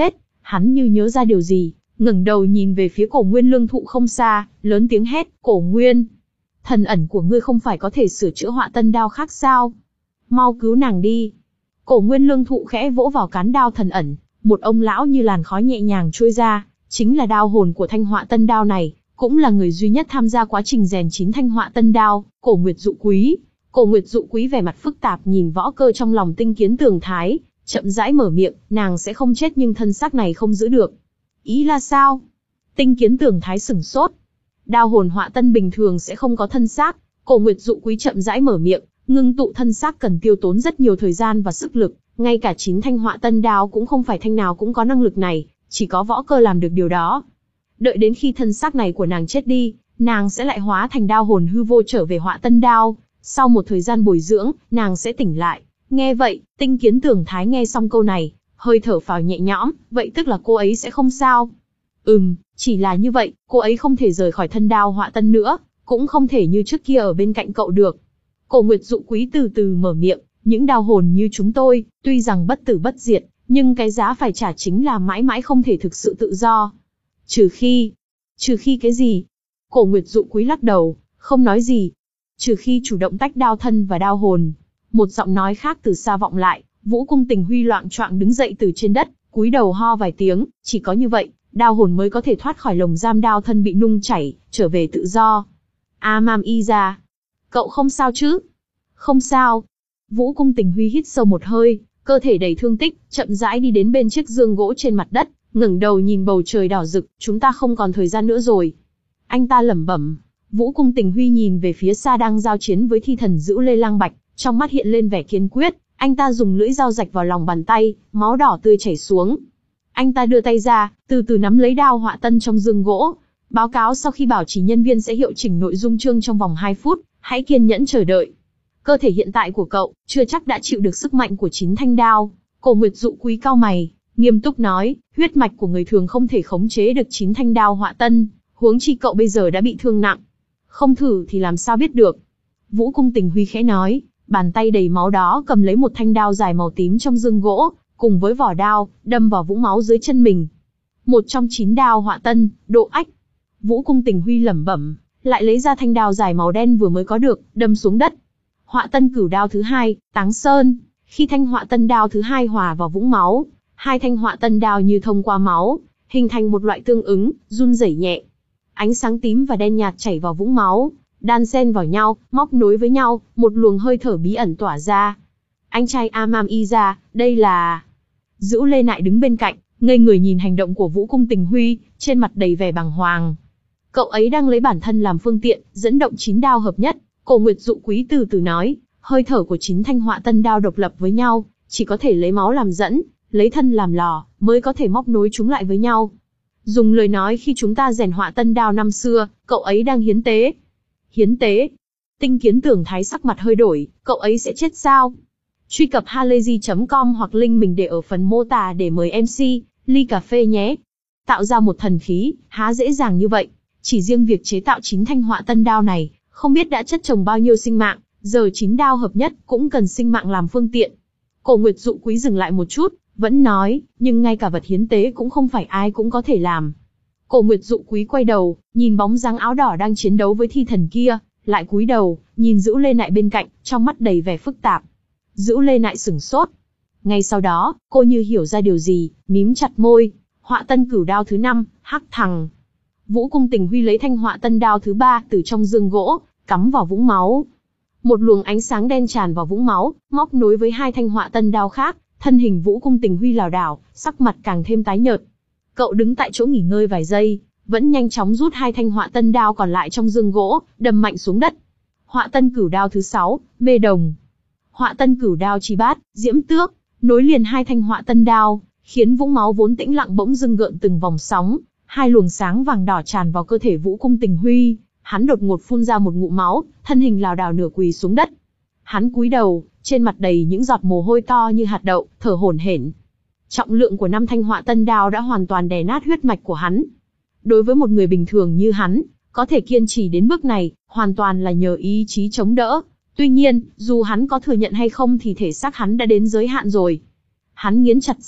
Hắn như nhớ ra điều gì, ngẩng đầu nhìn về phía Cổ Nguyên lương thụ không xa, lớn tiếng hét, Cổ Nguyên, thần ẩn của ngươi không phải có thể sửa chữa họa tân đao khác sao? Mau cứu nàng đi. Cổ Nguyên lương thụ khẽ vỗ vào cán đao thần ẩn, một ông lão như làn khói nhẹ nhàng trôi ra, chính là đao hồn của thanh họa tân đao này, cũng là người duy nhất tham gia quá trình rèn chín thanh họa tân đao, Cổ Nguyệt Dụ Quý. Cổ Nguyệt Dụ Quý vẻ mặt phức tạp nhìn võ cơ trong lòng Tinh Kiến Tường Thái, chậm rãi mở miệng, nàng sẽ không chết nhưng thân xác này không giữ được. Ý là sao? Tinh Kiến Tường Thái sửng sốt. Đao hồn họa tân bình thường sẽ không có thân xác, Cổ Nguyệt Dụ Quý chậm rãi mở miệng, ngưng tụ thân xác cần tiêu tốn rất nhiều thời gian và sức lực, ngay cả chín thanh họa tân đao cũng không phải thanh nào cũng có năng lực này, chỉ có võ cơ làm được điều đó. Đợi đến khi thân xác này của nàng chết đi, nàng sẽ lại hóa thành đao hồn hư vô trở về họa tân đao, sau một thời gian bồi dưỡng, nàng sẽ tỉnh lại. Nghe vậy, Tinh Kiến Tường Thái nghe xong câu này, hơi thở phào nhẹ nhõm, vậy tức là cô ấy sẽ không sao. Ừm, chỉ là như vậy, cô ấy không thể rời khỏi thân đao họa tân nữa, cũng không thể như trước kia ở bên cạnh cậu được. Cổ Nguyệt Dụ Quý từ từ mở miệng, những đao hồn như chúng tôi, tuy rằng bất tử bất diệt, nhưng cái giá phải trả chính là mãi mãi không thể thực sự tự do. Trừ khi... Trừ khi cái gì? Cổ Nguyệt Dụ Quý lắc đầu, không nói gì. Trừ khi chủ động tách đao thân và đao hồn. Một giọng nói khác từ xa vọng lại, Vũ Cung Tình Huy loạng choạng đứng dậy từ trên đất, cúi đầu ho vài tiếng, chỉ có như vậy, đao hồn mới có thể thoát khỏi lồng giam đao thân bị nung chảy, trở về tự do. A Mam Y ra. Cậu không sao chứ? Không sao. Vũ Cung Tình Huy hít sâu một hơi, cơ thể đầy thương tích, chậm rãi đi đến bên chiếc giường gỗ trên mặt đất, ngẩng đầu nhìn bầu trời đỏ rực, chúng ta không còn thời gian nữa rồi. Anh ta lẩm bẩm. Vũ Cung Tình Huy nhìn về phía xa đang giao chiến với thi thần Dữu Lê Lang Bạch, trong mắt hiện lên vẻ kiên quyết, anh ta dùng lưỡi dao rạch vào lòng bàn tay, máu đỏ tươi chảy xuống. Anh ta đưa tay ra, từ từ nắm lấy đao họa tân trong giường gỗ. Báo cáo sau khi bảo trì nhân viên sẽ hiệu chỉnh nội dung chương trong vòng hai phút, hãy kiên nhẫn chờ đợi. Cơ thể hiện tại của cậu, chưa chắc đã chịu được sức mạnh của chín thanh đao. Cổ Nguyệt Dụ Quý cau mày, nghiêm túc nói, huyết mạch của người thường không thể khống chế được chín thanh đao họa tân, huống chi cậu bây giờ đã bị thương nặng. Không thử thì làm sao biết được. Vũ Cung Tình Huy khẽ nói, bàn tay đầy máu đó cầm lấy một thanh đao dài màu tím trong giường gỗ, cùng với vỏ đao, đâm vào vũng máu dưới chân mình. Một trong chín đao họa tân, độ ách. Vũ Cung Tình Huy lẩm bẩm, lại lấy ra thanh đao dài màu đen vừa mới có được, đâm xuống đất. Họa tân cửu đao thứ hai, Táng Sơn. Khi thanh họa tân đao thứ hai hòa vào vũng máu, hai thanh họa tân đao như thông qua máu, hình thành một loại tương ứng, run rẩy nhẹ. Ánh sáng tím và đen nhạt chảy vào vũng máu, đan xen vào nhau, móc nối với nhau, một luồng hơi thở bí ẩn tỏa ra. Anh trai A Mam Y ra, đây là... Dữu Lê Nại đứng bên cạnh, ngây người nhìn hành động của Vũ Cung Tình Huy, trên mặt đầy vẻ bàng hoàng. Cậu ấy đang lấy bản thân làm phương tiện, dẫn động chín đao hợp nhất. Cổ Nguyệt Dụ Quý từ từ nói, hơi thở của chín thanh họa tân đao độc lập với nhau, chỉ có thể lấy máu làm dẫn, lấy thân làm lò, mới có thể móc nối chúng lại với nhau. Dùng lời nói khi chúng ta rèn họa tân đao năm xưa, cậu ấy đang hiến tế. Hiến tế? Tinh Kiến Tường Thái sắc mặt hơi đổi, cậu ấy sẽ chết sao? Truy cập halayzi chấm com hoặc link mình để ở phần mô tả để mời em xê, ly cà phê nhé. Tạo ra một thần khí, há dễ dàng như vậy. Chỉ riêng việc chế tạo chín thanh họa tân đao này, không biết đã chất chồng bao nhiêu sinh mạng, giờ chín đao hợp nhất cũng cần sinh mạng làm phương tiện. Cổ Nguyệt Dụ Quý dừng lại một chút, vẫn nói, nhưng ngay cả vật hiến tế cũng không phải ai cũng có thể làm. Cổ Nguyệt Dụ Quý quay đầu, nhìn bóng dáng áo đỏ đang chiến đấu với thi thần kia, lại cúi đầu, nhìn Dữu Lê Nại bên cạnh, trong mắt đầy vẻ phức tạp. Dữu Lê Nại sửng sốt. Ngay sau đó, cô như hiểu ra điều gì, mím chặt môi. Họa tân cửu đao thứ năm, hắc thằng. Vũ Cung Tình Huy lấy thanh họa tân đao thứ ba từ trong giường gỗ, cắm vào vũng máu. Một luồng ánh sáng đen tràn vào vũng máu, móc nối với hai thanh họa tân đao khác, thân hình Vũ Cung Tình Huy lảo đảo, sắc mặt càng thêm tái nhợt. Cậu đứng tại chỗ nghỉ ngơi vài giây, vẫn nhanh chóng rút hai thanh họa tân đao còn lại trong giường gỗ, đâm mạnh xuống đất. Họa tân cửu đao thứ sáu, mê đồng. Họa tân cửu đao chi bát, diễm tước, nối liền hai thanh họa tân đao, khiến vũng máu vốn tĩnh lặng bỗng dưng gợn từng vòng sóng, hai luồng sáng vàng đỏ tràn vào cơ thể Vũ Cung Tình Huy, hắn đột ngột phun ra một ngụm máu, thân hình lảo đảo nửa quỳ xuống đất. Hắn cúi đầu, trên mặt đầy những giọt mồ hôi to như hạt đậu, thở hổn hển. Trọng lượng của năm thanh họa tân đao đã hoàn toàn đè nát huyết mạch của hắn. Đối với một người bình thường như hắn, có thể kiên trì đến bước này, hoàn toàn là nhờ ý chí chống đỡ. Tuy nhiên, dù hắn có thừa nhận hay không thì thể xác hắn đã đến giới hạn rồi. Hắn nghiến chặt răng,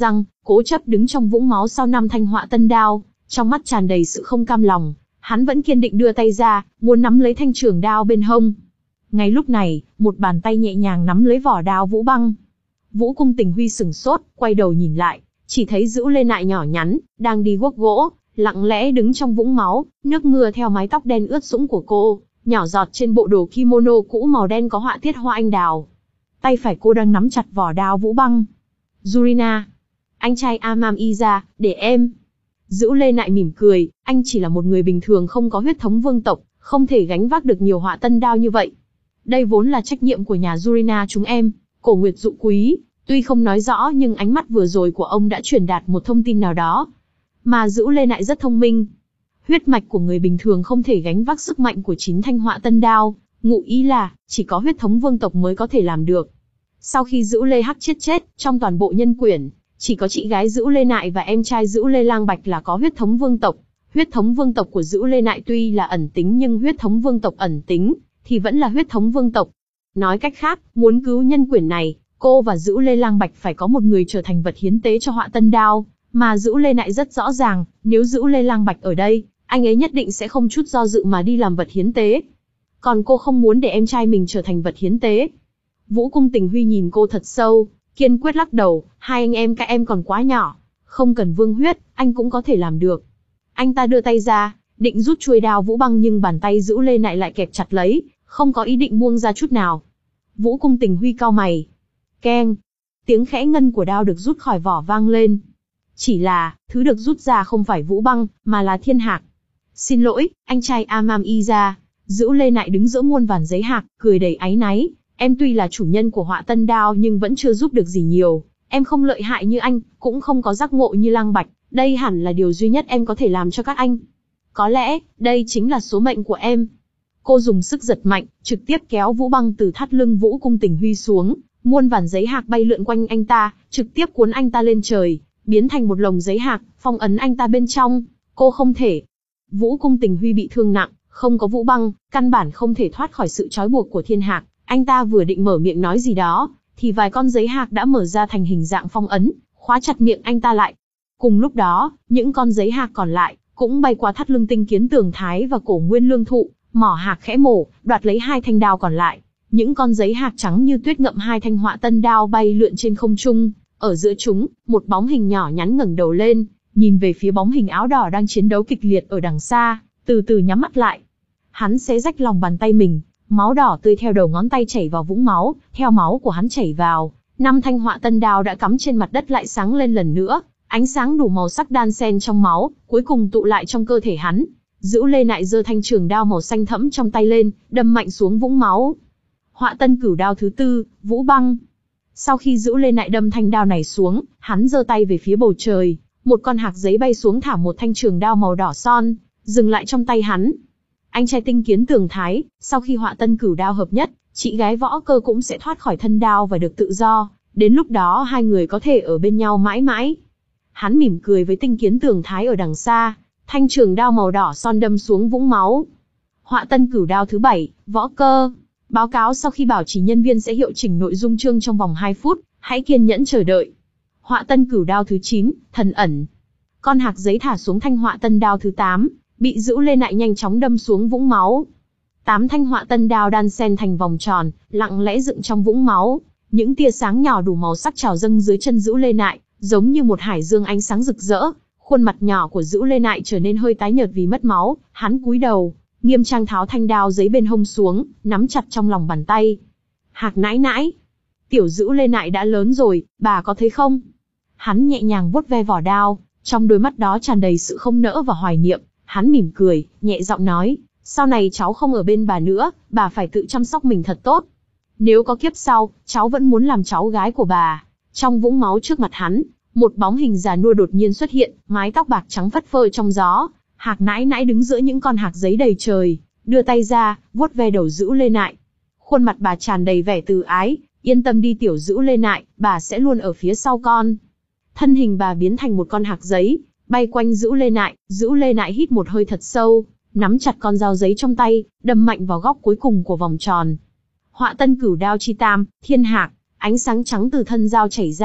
cố chấp đứng trong vũng máu sau năm thanh họa tân đao, trong mắt tràn đầy sự không cam lòng, hắn vẫn kiên định đưa tay ra, muốn nắm lấy thanh trường đao bên hông. Ngay lúc này, một bàn tay nhẹ nhàng nắm lấy vỏ đao Vũ Băng. Vũ Cung Tình Huy sửng sốt, quay đầu nhìn lại, chỉ thấy Dữu Lê Nại nhỏ nhắn, đang đi guốc gỗ, lặng lẽ đứng trong vũng máu, nước mưa theo mái tóc đen ướt sũng của cô, nhỏ giọt trên bộ đồ kimono cũ màu đen có họa tiết hoa anh đào. Tay phải cô đang nắm chặt vỏ đao Vũ Băng. Yurina, anh trai Amam Iza, để em. Dữu Lê Nại mỉm cười, anh chỉ là một người bình thường không có huyết thống vương tộc, không thể gánh vác được nhiều họa tân đao như vậy. Đây vốn là trách nhiệm của nhà Yurina chúng em. Cổ Nguyệt Dụ Quý, tuy không nói rõ nhưng ánh mắt vừa rồi của ông đã truyền đạt một thông tin nào đó. Mà Dữu Lê Nại rất thông minh. Huyết mạch của người bình thường không thể gánh vác sức mạnh của chín thanh họa tân đao, ngụ ý là, chỉ có huyết thống vương tộc mới có thể làm được. Sau khi Dữu Lê Hắc chết chết, trong toàn bộ nhân quyển, chỉ có chị gái Dữu Lê Nại và em trai Dữu Lê Lang Bạch là có huyết thống vương tộc. Huyết thống vương tộc của Dữu Lê Nại tuy là ẩn tính nhưng huyết thống vương tộc ẩn tính, thì vẫn là huyết thống vương tộc. Nói cách khác, muốn cứu nhân quyển này, cô và Dữu Lê Lang Bạch phải có một người trở thành vật hiến tế cho họa tân đao, mà Dữu Lê Nại rất rõ ràng, nếu Dữu Lê Lang Bạch ở đây, anh ấy nhất định sẽ không chút do dự mà đi làm vật hiến tế. Còn cô không muốn để em trai mình trở thành vật hiến tế. Vũ Cung Tình Huy nhìn cô thật sâu, kiên quyết lắc đầu, hai anh em các em còn quá nhỏ, không cần vương huyết, anh cũng có thể làm được. Anh ta đưa tay ra, định rút chuôi đao Vũ Băng nhưng bàn tay Dữu Lê Nại lại kẹp chặt lấy, không có ý định buông ra chút nào. Vũ Cung Tình Huy cau mày. Keng, tiếng khẽ ngân của đao được rút khỏi vỏ vang lên. Chỉ là, thứ được rút ra không phải Vũ Băng, mà là thiên hạc. Xin lỗi, anh trai Amam Iza. Dữu Lê Nại đứng giữa muôn vàn giấy hạc, cười đầy áy náy. Em tuy là chủ nhân của họa tân đao nhưng vẫn chưa giúp được gì nhiều. Em không lợi hại như anh, cũng không có giác ngộ như Lang Bạch. Đây hẳn là điều duy nhất em có thể làm cho các anh. Có lẽ, đây chính là số mệnh của em. Cô dùng sức giật mạnh, trực tiếp kéo Vũ Băng từ thắt lưng Vũ Cung Tình Huy xuống. Muôn vàn giấy hạc bay lượn quanh anh ta, trực tiếp cuốn anh ta lên trời, biến thành một lồng giấy hạc, phong ấn anh ta bên trong. Cô không thể. Vũ Cung Tình Huy bị thương nặng, không có Vũ Băng, căn bản không thể thoát khỏi sự trói buộc của thiên hạc. Anh ta vừa định mở miệng nói gì đó, thì vài con giấy hạc đã mở ra thành hình dạng phong ấn, khóa chặt miệng anh ta lại. Cùng lúc đó, những con giấy hạc còn lại cũng bay qua thắt lưng Tinh Kiến Tường Thái và cổ Nguyên Lương Thụ, mỏ hạc khẽ mổ, đoạt lấy hai thanh đao còn lại. Những con giấy hạc trắng như tuyết ngậm hai thanh họa tân đao bay lượn trên không trung, ở giữa chúng, một bóng hình nhỏ nhắn ngẩng đầu lên, nhìn về phía bóng hình áo đỏ đang chiến đấu kịch liệt ở đằng xa, từ từ nhắm mắt lại. Hắn xé rách lòng bàn tay mình, máu đỏ tươi theo đầu ngón tay chảy vào vũng máu, theo máu của hắn chảy vào, năm thanh họa tân đao đã cắm trên mặt đất lại sáng lên lần nữa, ánh sáng đủ màu sắc đan xen trong máu, cuối cùng tụ lại trong cơ thể hắn. Dữu Lê Nại giơ thanh trường đao màu xanh thẫm trong tay lên, đâm mạnh xuống vũng máu. Họa tân cửu đao thứ tư, Vũ Băng. Sau khi Dữu Lê Nại đâm thanh đao này xuống, hắn giơ tay về phía bầu trời, một con hạc giấy bay xuống thả một thanh trường đao màu đỏ son, dừng lại trong tay hắn. Anh trai Tinh Kiến Tường Thái, sau khi họa tân cửu đao hợp nhất, chị gái Võ Cơ cũng sẽ thoát khỏi thân đao và được tự do, đến lúc đó hai người có thể ở bên nhau mãi mãi. Hắn mỉm cười với Tinh Kiến Tường Thái ở đằng xa, thanh trường đao màu đỏ son đâm xuống vũng máu. Họa tân cửu đao thứ bảy, Võ Cơ. Báo cáo sau khi bảo trì nhân viên sẽ hiệu chỉnh nội dung chương trong vòng hai phút, hãy kiên nhẫn chờ đợi. Họa tân cửu đao thứ chín, Thần ẩn. Con hạc giấy thả xuống thanh họa tân đao thứ tám, bị Dữu Lê Nại nhanh chóng đâm xuống vũng máu. Tám thanh họa tân đao đan xen thành vòng tròn, lặng lẽ dựng trong vũng máu. Những tia sáng nhỏ đủ màu sắc trào dâng dưới chân Dữu Lê Nại, giống như một hải dương ánh sáng rực rỡ. Khuôn mặt nhỏ của Dữu Lê Nại trở nên hơi tái nhợt vì mất máu, hắn cúi đầu, nghiêm trang tháo thanh đao giấy bên hông xuống, nắm chặt trong lòng bàn tay. Hạc nãi nãi, tiểu Dữu Lê Nại đã lớn rồi, bà có thấy không? Hắn nhẹ nhàng vuốt ve vỏ đao, trong đôi mắt đó tràn đầy sự không nỡ và hoài niệm. Hắn mỉm cười, nhẹ giọng nói, sau này cháu không ở bên bà nữa, bà phải tự chăm sóc mình thật tốt. Nếu có kiếp sau, cháu vẫn muốn làm cháu gái của bà. Trong vũng máu trước mặt hắn, một bóng hình già nua đột nhiên xuất hiện, mái tóc bạc trắng phất phơ trong gió. Hạc nãi nãi đứng giữa những con hạc giấy đầy trời, đưa tay ra, vuốt ve đầu Dữu Lê Nại. Khuôn mặt bà tràn đầy vẻ từ ái, yên tâm đi tiểu Dữu Lê Nại, bà sẽ luôn ở phía sau con. Thân hình bà biến thành một con hạc giấy, bay quanh Dữu Lê Nại. Dữu Lê Nại hít một hơi thật sâu, nắm chặt con dao giấy trong tay, đâm mạnh vào góc cuối cùng của vòng tròn. Họa tân cửu đao chi tam, Thiên Hạc. Ánh sáng trắng từ thân dao chảy ra,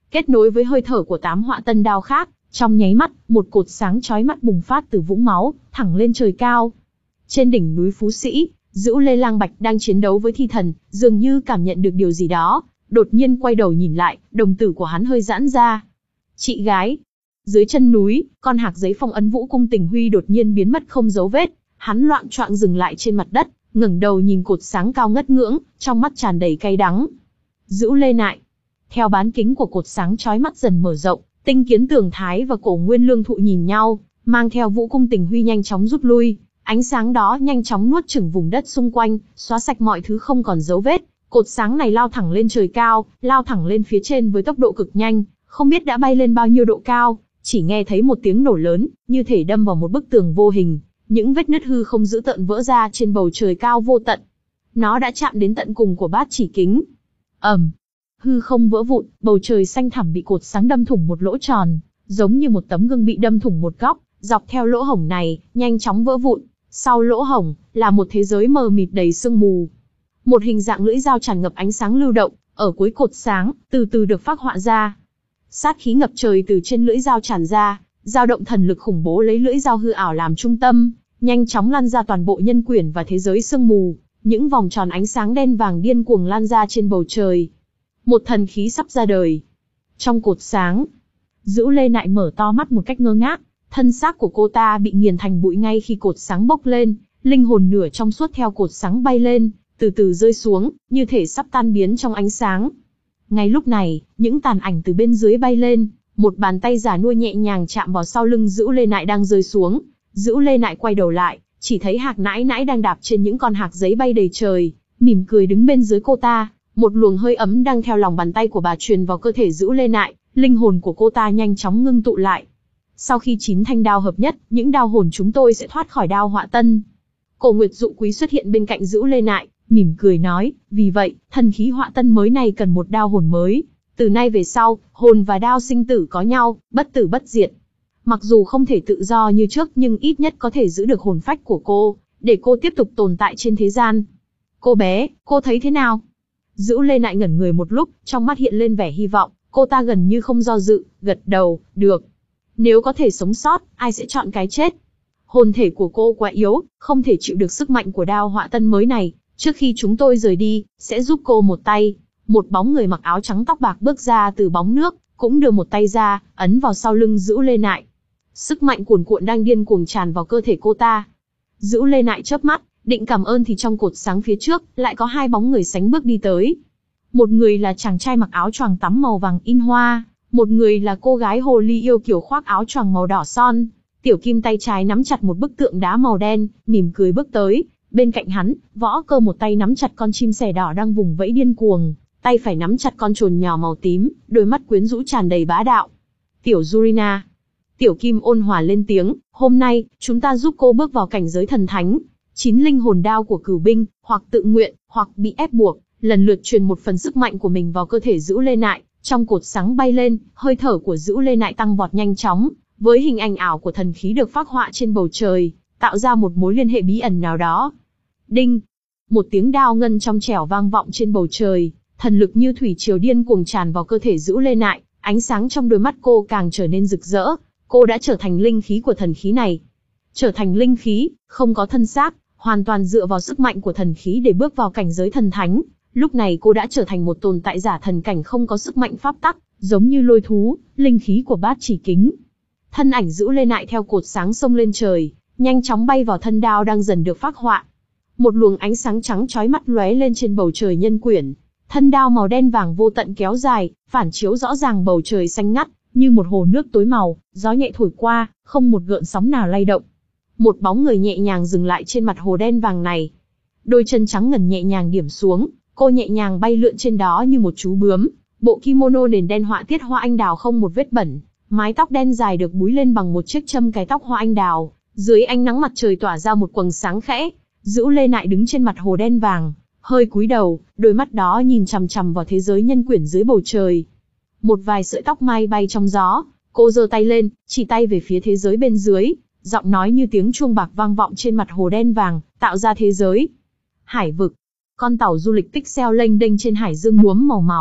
kết nối với hơi thở của tám họa tân đao khác. Trong nháy mắt, một cột sáng chói mắt bùng phát từ vũng máu, thẳng lên trời cao. Trên đỉnh núi Phú Sĩ, Dữu Lê Lang Bạch đang chiến đấu với thi thần, dường như cảm nhận được điều gì đó, đột nhiên quay đầu nhìn lại, đồng tử của hắn hơi giãn ra. Chị gái. Dưới chân núi, con hạc giấy phong ấn Vũ Cung Tình Huy đột nhiên biến mất không dấu vết, hắn loạng choạng dừng lại trên mặt đất, ngẩng đầu nhìn cột sáng cao ngất ngưỡng, trong mắt tràn đầy cay đắng. Dữu Lê Nại. Theo bán kính của cột sáng chói mắt dần mở rộng, Tinh Kiến Tường Thái và Cổ Nguyên Lương Thụ nhìn nhau, mang theo Vũ Cung Tình Huy nhanh chóng rút lui. Ánh sáng đó nhanh chóng nuốt chửng vùng đất xung quanh, xóa sạch mọi thứ không còn dấu vết. Cột sáng này lao thẳng lên trời cao, lao thẳng lên phía trên với tốc độ cực nhanh, không biết đã bay lên bao nhiêu độ cao, chỉ nghe thấy một tiếng nổ lớn, như thể đâm vào một bức tường vô hình, những vết nứt hư không dữ tợn vỡ ra trên bầu trời cao vô tận. Nó đã chạm đến tận cùng của bát chỉ kính. ầm, hư không vỡ vụn, bầu trời xanh thẳm bị cột sáng đâm thủng một lỗ tròn, giống như một tấm gương bị đâm thủng một góc, dọc theo lỗ hổng này, nhanh chóng vỡ vụn. Sau lỗ hổng, là một thế giới mờ mịt đầy sương mù. Một hình dạng lưỡi dao tràn ngập ánh sáng lưu động, ở cuối cột sáng, từ từ được phác họa ra. Sát khí ngập trời từ trên lưỡi dao tràn ra, dao động thần lực khủng bố lấy lưỡi dao hư ảo làm trung tâm, nhanh chóng lan ra toàn bộ nhân quyển và thế giới sương mù. Những vòng tròn ánh sáng đen vàng điên cuồng lan ra trên bầu trời. Một thần khí sắp ra đời. Trong cột sáng, Dữu Lê Nại mở to mắt một cách ngơ ngác. Thân xác của cô ta bị nghiền thành bụi ngay khi cột sáng bốc lên, linh hồn nửa trong suốt theo cột sáng bay lên, từ từ rơi xuống, như thể sắp tan biến trong ánh sáng. Ngay lúc này, những tàn ảnh từ bên dưới bay lên, một bàn tay giả nua nhẹ nhàng chạm vào sau lưng Dữu Lê Nại đang rơi xuống. Dữu Lê Nại quay đầu lại, chỉ thấy Hạc Nãi Nãi đang đạp trên những con hạc giấy bay đầy trời, mỉm cười đứng bên dưới cô ta. Một luồng hơi ấm đang theo lòng bàn tay của bà truyền vào cơ thể Dữu Lê Nại, linh hồn của cô ta nhanh chóng ngưng tụ lại. Sau khi chín thanh đao hợp nhất, những đao hồn chúng tôi sẽ thoát khỏi đao họa tân. Cổ Nguyệt Dụ Quý xuất hiện bên cạnh Dữu Lê Nại, mỉm cười nói, vì vậy, thần khí họa tân mới này cần một đao hồn mới. Từ nay về sau, hồn và đao sinh tử có nhau, bất tử bất diệt. Mặc dù không thể tự do như trước nhưng ít nhất có thể giữ được hồn phách của cô, để cô tiếp tục tồn tại trên thế gian. Cô bé, cô thấy thế nào? Dữu Lê Nại ngẩn người một lúc, trong mắt hiện lên vẻ hy vọng, cô ta gần như không do dự, gật đầu, được. Nếu có thể sống sót, ai sẽ chọn cái chết? Hồn thể của cô quá yếu, không thể chịu được sức mạnh của đao họa tân mới này. Trước khi chúng tôi rời đi, sẽ giúp cô một tay. Một bóng người mặc áo trắng tóc bạc bước ra từ bóng nước, cũng đưa một tay ra, ấn vào sau lưng Dữu Lê Nại. Sức mạnh cuồn cuộn đang điên cuồng tràn vào cơ thể cô ta. Dữu Lê Nại chớp mắt, định cảm ơn thì trong cột sáng phía trước, lại có hai bóng người sánh bước đi tới. Một người là chàng trai mặc áo choàng tắm màu vàng in hoa, một người là cô gái hồ ly yêu kiều khoác áo choàng màu đỏ son. Tiểu Kim tay trái nắm chặt một bức tượng đá màu đen, mỉm cười bước tới. Bên cạnh hắn, Võ Cơ một tay nắm chặt con chim sẻ đỏ đang vùng vẫy điên cuồng, tay phải nắm chặt con trồn nhỏ màu tím, đôi mắt quyến rũ tràn đầy bá đạo. Tiểu Yurina. Tiểu Kim ôn hòa lên tiếng, hôm nay, chúng ta giúp cô bước vào cảnh giới thần thánh. Chín linh hồn đao của cửu binh, hoặc tự nguyện, hoặc bị ép buộc, lần lượt truyền một phần sức mạnh của mình vào cơ thể Dữu Lê Nại. Trong cột sáng bay lên, hơi thở của Dữu Lê Nại tăng vọt nhanh chóng, với hình ảnh ảo của thần khí được phác họa trên bầu trời, tạo ra một mối liên hệ bí ẩn nào đó. Đinh! Một tiếng đao ngân trong trẻo vang vọng trên bầu trời, thần lực như thủy triều điên cuồng tràn vào cơ thể Dữu Lê Nại, ánh sáng trong đôi mắt cô càng trở nên rực rỡ, cô đã trở thành linh khí của thần khí này. Trở thành linh khí, không có thân xác, hoàn toàn dựa vào sức mạnh của thần khí để bước vào cảnh giới thần thánh. Lúc này cô đã trở thành một tồn tại giả thần cảnh không có sức mạnh pháp tắc, giống như lôi thú, linh khí của bát chỉ kính. Thân ảnh Dữu Lê Nại theo cột sáng xông lên trời, nhanh chóng bay vào thân đao đang dần được phác họa. Một luồng ánh sáng trắng chói mắt lóe lên trên bầu trời nhân quyển. Thân đao màu đen vàng vô tận kéo dài, phản chiếu rõ ràng bầu trời xanh ngắt, như một hồ nước tối màu, gió nhẹ thổi qua, không một gợn sóng nào lay động. Một bóng người nhẹ nhàng dừng lại trên mặt hồ đen vàng này. Đôi chân trắng ngần nhẹ nhàng điểm xuống, cô nhẹ nhàng bay lượn trên đó như một chú bướm. Bộ kimono nền đen họa tiết hoa anh đào không một vết bẩn, mái tóc đen dài được búi lên bằng một chiếc châm cài tóc hoa anh đào. Dưới ánh nắng mặt trời tỏa ra một quầng sáng khẽ. Dữu Lê Nại đứng trên mặt hồ đen vàng, hơi cúi đầu, đôi mắt đó nhìn chằm chằm vào thế giới nhân quyển dưới bầu trời. Một vài sợi tóc mai bay trong gió, cô giơ tay lên, chỉ tay về phía thế giới bên dưới, giọng nói như tiếng chuông bạc vang vọng trên mặt hồ đen vàng, tạo ra thế giới. Hải vực. Con tàu du lịch Pixel lênh đênh trên hải dương nhuốm màu máu,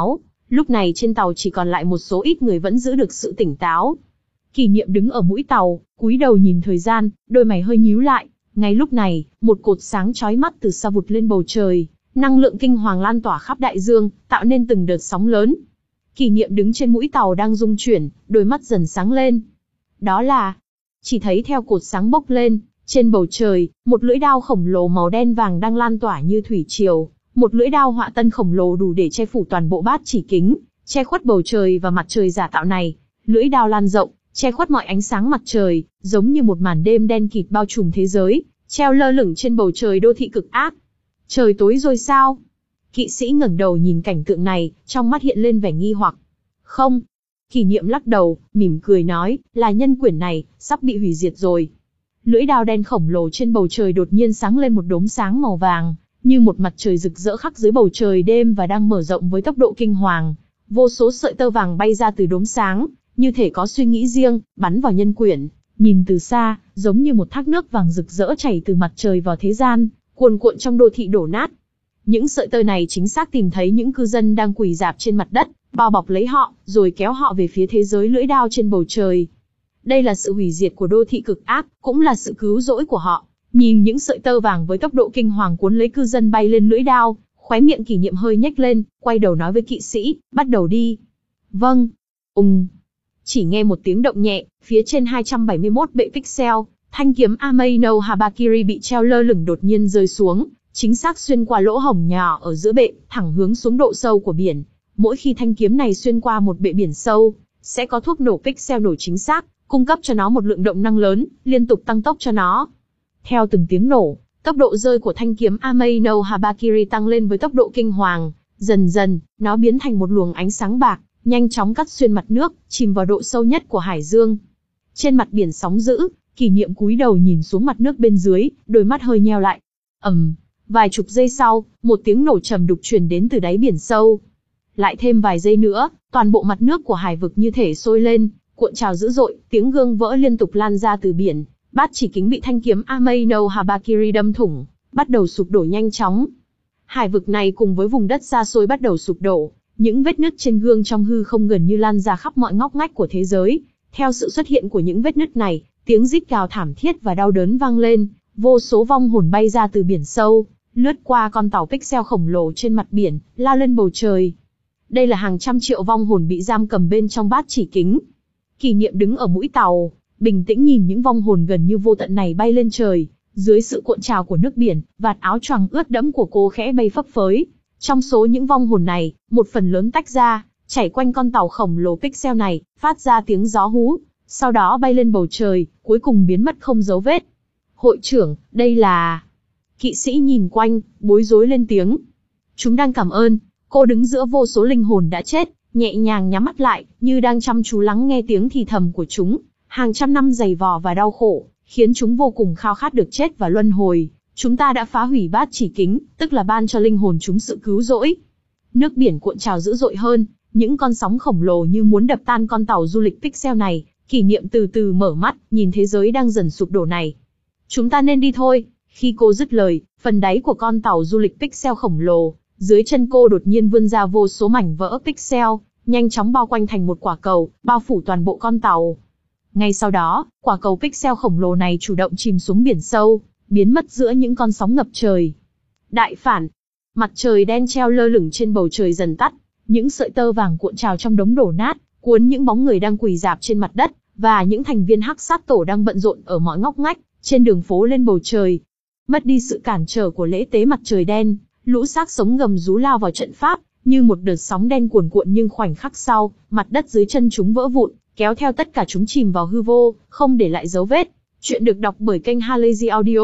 Lúc này trên tàu chỉ còn lại một số ít người vẫn giữ được sự tỉnh táo. Kỷ Niệm đứng ở mũi tàu, cúi đầu nhìn thời gian, đôi mày hơi nhíu lại. Ngay lúc này, một cột sáng chói mắt từ xa vụt lên bầu trời, năng lượng kinh hoàng lan tỏa khắp đại dương, tạo nên từng đợt sóng lớn. Kỷ Niệm đứng trên mũi tàu đang rung chuyển, đôi mắt dần sáng lên. Đó là... Chỉ thấy theo cột sáng bốc lên, trên bầu trời, một lưỡi đao khổng lồ màu đen vàng đang lan tỏa như thủy triều. Một lưỡi đao họa tân khổng lồ đủ để che phủ toàn bộ bát chỉ kính, che khuất bầu trời và mặt trời giả tạo này. Lưỡi đao lan rộng, che khuất mọi ánh sáng mặt trời, giống như một màn đêm đen kịt bao trùm thế giới, treo lơ lửng trên bầu trời đô thị cực ác. Trời tối rồi sao? Kỵ sĩ ngẩng đầu nhìn cảnh tượng này, trong mắt hiện lên vẻ nghi hoặc. Không. Kỷ Niệm lắc đầu, mỉm cười nói, là nhân quyển này, sắp bị hủy diệt rồi. Lưỡi đao đen khổng lồ trên bầu trời đột nhiên sáng lên một đốm sáng màu vàng, như một mặt trời rực rỡ khắc dưới bầu trời đêm và đang mở rộng với tốc độ kinh hoàng. Vô số sợi tơ vàng bay ra từ đốm sáng, như thể có suy nghĩ riêng, bắn vào nhân quyển. Nhìn từ xa, giống như một thác nước vàng rực rỡ chảy từ mặt trời vào thế gian, cuồn cuộn trong đô thị đổ nát. Những sợi tơ này chính xác tìm thấy những cư dân đang quỳ rạp trên mặt đất, bao bọc lấy họ, rồi kéo họ về phía thế giới lưỡi đao trên bầu trời. Đây là sự hủy diệt của đô thị cực ác, cũng là sự cứu rỗi của họ. Nhìn những sợi tơ vàng với tốc độ kinh hoàng cuốn lấy cư dân bay lên lưỡi đao, khóe miệng Kỷ Niệm hơi nhếch lên, quay đầu nói với kỵ sĩ, bắt đầu đi. Vâng. Ùng. Chỉ nghe một tiếng động nhẹ, phía trên hai trăm bảy mươi mốt bệ pixel, thanh kiếm Amei no Habakiri bị treo lơ lửng đột nhiên rơi xuống, chính xác xuyên qua lỗ hổng nhỏ ở giữa bệ, thẳng hướng xuống độ sâu của biển. Mỗi khi thanh kiếm này xuyên qua một bệ biển sâu, sẽ có thuốc nổ pixel nổ chính xác, cung cấp cho nó một lượng động năng lớn, liên tục tăng tốc cho nó. Theo từng tiếng nổ, tốc độ rơi của thanh kiếm Amei no Habakiri tăng lên với tốc độ kinh hoàng, dần dần, nó biến thành một luồng ánh sáng bạc, nhanh chóng cắt xuyên mặt nước, chìm vào độ sâu nhất của hải dương. Trên mặt biển sóng dữ, Kỷ Niệm cúi đầu nhìn xuống mặt nước bên dưới, đôi mắt hơi nheo lại. ầm, um, vài chục giây sau, một tiếng nổ trầm đục truyền đến từ đáy biển sâu. Lại thêm vài giây nữa, toàn bộ mặt nước của hải vực như thể sôi lên, cuộn trào dữ dội, tiếng gương vỡ liên tục lan ra từ biển. Bát chỉ kính bị thanh kiếm Amei no Habakiri đâm thủng, bắt đầu sụp đổ nhanh chóng. Hải vực này cùng với vùng đất xa xôi bắt đầu sụp đổ, những vết nứt trên gương trong hư không gần như lan ra khắp mọi ngóc ngách của thế giới. Theo sự xuất hiện của những vết nứt này, tiếng rít gào thảm thiết và đau đớn vang lên, vô số vong hồn bay ra từ biển sâu, lướt qua con tàu pixel khổng lồ trên mặt biển, lao lên bầu trời. Đây là hàng trăm triệu vong hồn bị giam cầm bên trong bát chỉ kính. Kỷ Niệm đứng ở mũi tàu, bình tĩnh nhìn những vong hồn gần như vô tận này bay lên trời, dưới sự cuộn trào của nước biển, vạt áo choàng ướt đẫm của cô khẽ bay phấp phới. Trong số những vong hồn này, một phần lớn tách ra, chảy quanh con tàu khổng lồ pixel này, phát ra tiếng gió hú, sau đó bay lên bầu trời, cuối cùng biến mất không dấu vết. Hội trưởng, đây là... Kỵ sĩ nhìn quanh, bối rối lên tiếng. Chúng đang cảm ơn. Cô đứng giữa vô số linh hồn đã chết, nhẹ nhàng nhắm mắt lại, như đang chăm chú lắng nghe tiếng thì thầm của chúng. Hàng trăm năm dày vò và đau khổ, khiến chúng vô cùng khao khát được chết và luân hồi. Chúng ta đã phá hủy bát chỉ kính, tức là ban cho linh hồn chúng sự cứu rỗi. Nước biển cuộn trào dữ dội hơn, những con sóng khổng lồ như muốn đập tan con tàu du lịch pixel này. Kỷ Niệm từ từ mở mắt, nhìn thế giới đang dần sụp đổ này. Chúng ta nên đi thôi. Khi cô dứt lời, phần đáy của con tàu du lịch pixel khổng lồ, dưới chân cô đột nhiên vươn ra vô số mảnh vỡ pixel, nhanh chóng bao quanh thành một quả cầu, bao phủ toàn bộ con tàu. Ngay sau đó, quả cầu pixel khổng lồ này chủ động chìm xuống biển sâu, biến mất giữa những con sóng ngập trời. Đại phản. Mặt trời đen treo lơ lửng trên bầu trời dần tắt, những sợi tơ vàng cuộn trào trong đống đổ nát, cuốn những bóng người đang quỳ rạp trên mặt đất, và những thành viên hắc sát tổ đang bận rộn ở mọi ngóc ngách, trên đường phố lên bầu trời. Mất đi sự cản trở của lễ tế mặt trời đen, lũ xác sống gầm rú lao vào trận pháp, như một đợt sóng đen cuồn cuộn, nhưng khoảnh khắc sau, mặt đất dưới chân chúng vỡ vụn, kéo theo tất cả chúng chìm vào hư vô, không để lại dấu vết. Chuyện được đọc bởi kênh Halazy Audio.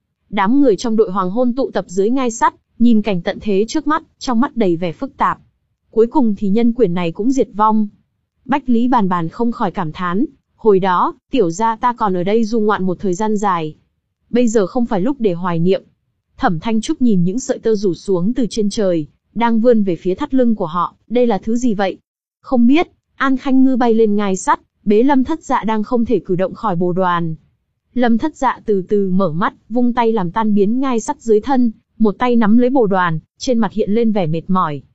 Đám người trong đội hoàng hôn tụ tập dưới ngai sắt, nhìn cảnh tận thế trước mắt, trong mắt đầy vẻ phức tạp. Cuối cùng thì nhân quyển này cũng diệt vong. Bách Lý Bàn Bàn không khỏi cảm thán, hồi đó, tiểu gia ta còn ở đây du ngoạn một thời gian dài. Bây giờ không phải lúc để hoài niệm. Thẩm Thanh Trúc nhìn những sợi tơ rủ xuống từ trên trời, đang vươn về phía thắt lưng của họ, đây là thứ gì vậy? Không biết. An Khanh Ngư bay lên ngai sắt, bế Lâm Thất Dạ đang không thể cử động khỏi bồ đoàn. Lâm Thất Dạ từ từ mở mắt, vung tay làm tan biến ngai sắt dưới thân, một tay nắm lấy bồ đoàn, trên mặt hiện lên vẻ mệt mỏi.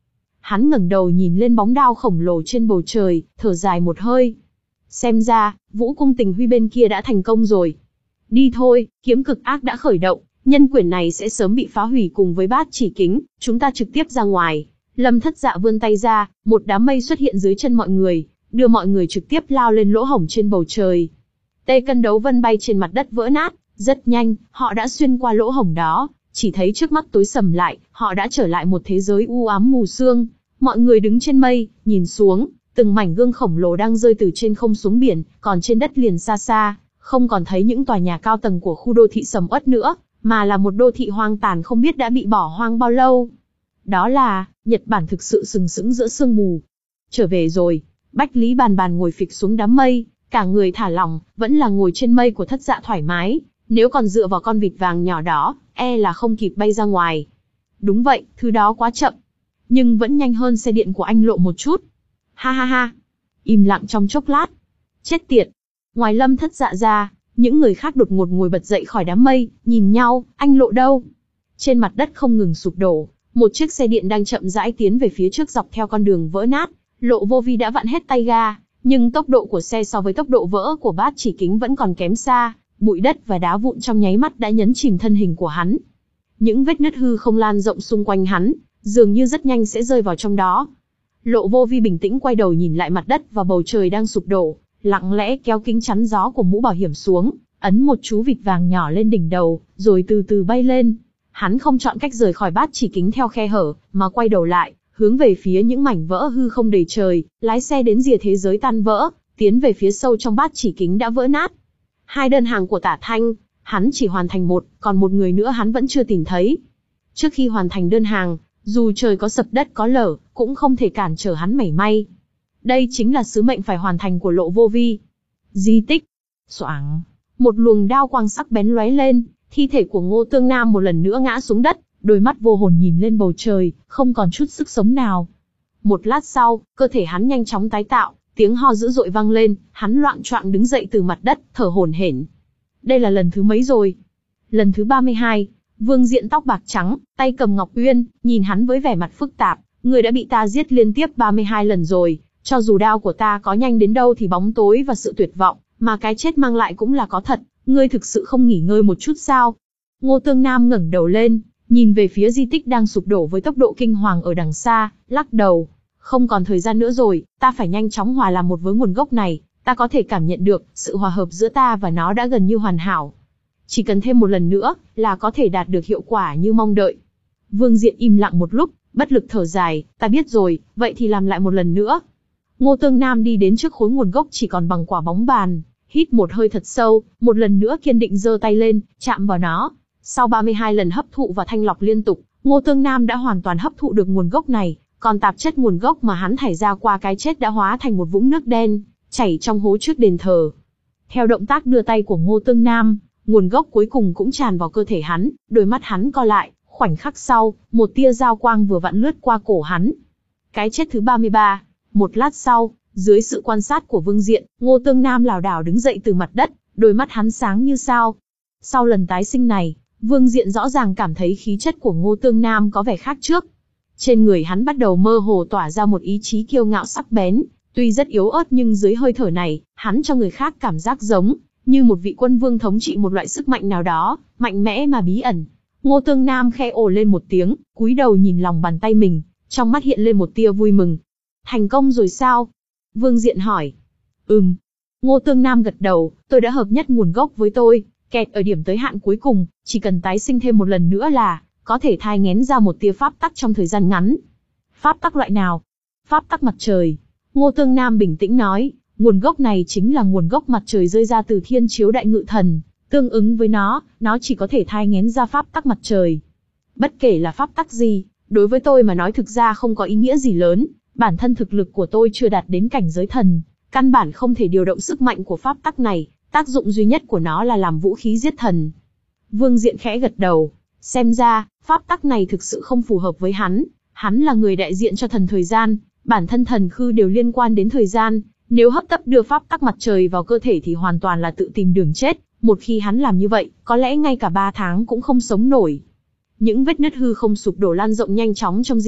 Hắn ngẩng đầu nhìn lên bóng đao khổng lồ trên bầu trời, thở dài một hơi. Xem ra, Vũ Cung Tình Huy bên kia đã thành công rồi. Đi thôi, kiếm cực ác đã khởi động, nhân quyển này sẽ sớm bị phá hủy cùng với bát chỉ kính, chúng ta trực tiếp ra ngoài. Lâm Thất Dạ vươn tay ra, một đám mây xuất hiện dưới chân mọi người, đưa mọi người trực tiếp lao lên lỗ hổng trên bầu trời. Tê cân đấu vân bay trên mặt đất vỡ nát, rất nhanh, họ đã xuyên qua lỗ hổng đó, chỉ thấy trước mắt tối sầm lại, họ đã trở lại một thế giới u ám mù sương. Mọi người đứng trên mây, nhìn xuống, từng mảnh gương khổng lồ đang rơi từ trên không xuống biển, còn trên đất liền xa xa, không còn thấy những tòa nhà cao tầng của khu đô thị sầm uất nữa, mà là một đô thị hoang tàn không biết đã bị bỏ hoang bao lâu. Đó là, Nhật Bản thực sự sừng sững giữa sương mù. Trở về rồi, Bách Lý Bàn Bàn ngồi phịch xuống đám mây, cả người thả lỏng, vẫn là ngồi trên mây của Thất Dạ thoải mái, nếu còn dựa vào con vịt vàng nhỏ đó, e là không kịp bay ra ngoài. Đúng vậy, thứ đó quá chậm, nhưng vẫn nhanh hơn xe điện của anh Lộ một chút. Ha ha ha. Im lặng trong chốc lát. Chết tiệt. Ngoài Lâm Thất Dạ ra, những người khác đột ngột ngồi bật dậy khỏi đám mây, nhìn nhau, anh Lộ đâu? Trên mặt đất không ngừng sụp đổ, một chiếc xe điện đang chậm rãi tiến về phía trước dọc theo con đường vỡ nát. Lộ Vô Vi đã vặn hết tay ga, nhưng tốc độ của xe so với tốc độ vỡ của bát chỉ kính vẫn còn kém xa, bụi đất và đá vụn trong nháy mắt đã nhấn chìm thân hình của hắn. Những vết nứt hư không lan rộng xung quanh hắn, dường như rất nhanh sẽ rơi vào trong đó. Lộ Vô Vi bình tĩnh quay đầu nhìn lại mặt đất và bầu trời đang sụp đổ, lặng lẽ kéo kính chắn gió của mũ bảo hiểm xuống, ấn một chú vịt vàng nhỏ lên đỉnh đầu, rồi từ từ bay lên. Hắn không chọn cách rời khỏi bát chỉ kính theo khe hở, mà quay đầu lại, hướng về phía những mảnh vỡ hư không đầy trời, lái xe đến rìa thế giới tan vỡ, tiến về phía sâu trong bát chỉ kính đã vỡ nát. Hai đơn hàng của Tả Thanh, hắn chỉ hoàn thành một, còn một người nữa hắn vẫn chưa tìm thấy. Trước khi hoàn thành đơn hàng, dù trời có sập đất có lở, cũng không thể cản trở hắn mảy may. Đây chính là sứ mệnh phải hoàn thành của Lộ Vô Vi. Di tích. Xoảng. Một luồng đao quang sắc bén lóe lên, thi thể của Ngô Tương Nam một lần nữa ngã xuống đất, đôi mắt vô hồn nhìn lên bầu trời, không còn chút sức sống nào. Một lát sau, cơ thể hắn nhanh chóng tái tạo, tiếng ho dữ dội vang lên, hắn loạng choạng đứng dậy từ mặt đất, thở hổn hển. Đây là lần thứ mấy rồi? Lần thứ ba mươi hai. Vương Diện tóc bạc trắng, tay cầm Ngọc Uyên, nhìn hắn với vẻ mặt phức tạp, người đã bị ta giết liên tiếp ba mươi hai lần rồi, cho dù đao của ta có nhanh đến đâu thì bóng tối và sự tuyệt vọng, mà cái chết mang lại cũng là có thật, ngươi thực sự không nghỉ ngơi một chút sao? Ngô Tương Nam ngẩng đầu lên, nhìn về phía di tích đang sụp đổ với tốc độ kinh hoàng ở đằng xa, lắc đầu. Không còn thời gian nữa rồi, ta phải nhanh chóng hòa làm một với nguồn gốc này, ta có thể cảm nhận được, sự hòa hợp giữa ta và nó đã gần như hoàn hảo. Chỉ cần thêm một lần nữa, là có thể đạt được hiệu quả như mong đợi. Vương Diện im lặng một lúc, bất lực thở dài, ta biết rồi, vậy thì làm lại một lần nữa. Ngô Tương Nam đi đến trước khối nguồn gốc chỉ còn bằng quả bóng bàn, hít một hơi thật sâu, một lần nữa kiên định giơ tay lên, chạm vào nó. Sau ba mươi hai lần hấp thụ và thanh lọc liên tục, Ngô Tương Nam đã hoàn toàn hấp thụ được nguồn gốc này, còn tạp chất nguồn gốc mà hắn thải ra qua cái chết đã hóa thành một vũng nước đen, chảy trong hố trước đền thờ. Theo động tác đưa tay của Ngô Tương Nam, nguồn gốc cuối cùng cũng tràn vào cơ thể hắn, đôi mắt hắn co lại, khoảnh khắc sau, một tia giao quang vừa vặn lướt qua cổ hắn. Cái chết thứ ba mươi ba. Một lát sau, dưới sự quan sát của Vương Diện, Ngô Tương Nam lảo đảo đứng dậy từ mặt đất, đôi mắt hắn sáng như sao. Sau lần tái sinh này, Vương Diện rõ ràng cảm thấy khí chất của Ngô Tương Nam có vẻ khác trước. Trên người hắn bắt đầu mơ hồ tỏa ra một ý chí kiêu ngạo sắc bén, tuy rất yếu ớt nhưng dưới hơi thở này, hắn cho người khác cảm giác giống như một vị quân vương thống trị một loại sức mạnh nào đó, mạnh mẽ mà bí ẩn. Ngô Tương Nam khẽ ồ lên một tiếng, cúi đầu nhìn lòng bàn tay mình, trong mắt hiện lên một tia vui mừng. Thành công rồi sao? Vương Diện hỏi. Ừm. Ngô Tương Nam gật đầu, tôi đã hợp nhất nguồn gốc với tôi, kẹt ở điểm tới hạn cuối cùng, chỉ cần tái sinh thêm một lần nữa là có thể thai nghén ra một tia pháp tắc trong thời gian ngắn. Pháp tắc loại nào? Pháp tắc mặt trời. Ngô Tương Nam bình tĩnh nói, nguồn gốc này chính là nguồn gốc mặt trời rơi ra từ Thiên Chiếu Đại Ngự Thần, tương ứng với nó, nó chỉ có thể thai nghén ra pháp tắc mặt trời. Bất kể là pháp tắc gì, đối với tôi mà nói thực ra không có ý nghĩa gì lớn, bản thân thực lực của tôi chưa đạt đến cảnh giới thần, căn bản không thể điều động sức mạnh của pháp tắc này, tác dụng duy nhất của nó là làm vũ khí giết thần. Vương Diện khẽ gật đầu, xem ra, pháp tắc này thực sự không phù hợp với hắn, hắn là người đại diện cho thần thời gian, bản thân thần khư đều liên quan đến thời gian, nếu hấp tấp đưa pháp tắc mặt trời vào cơ thể thì hoàn toàn là tự tìm đường chết, một khi hắn làm như vậy, có lẽ ngay cả ba tháng cũng không sống nổi. Những vết nứt hư không sụp đổ lan rộng nhanh chóng trong di tích,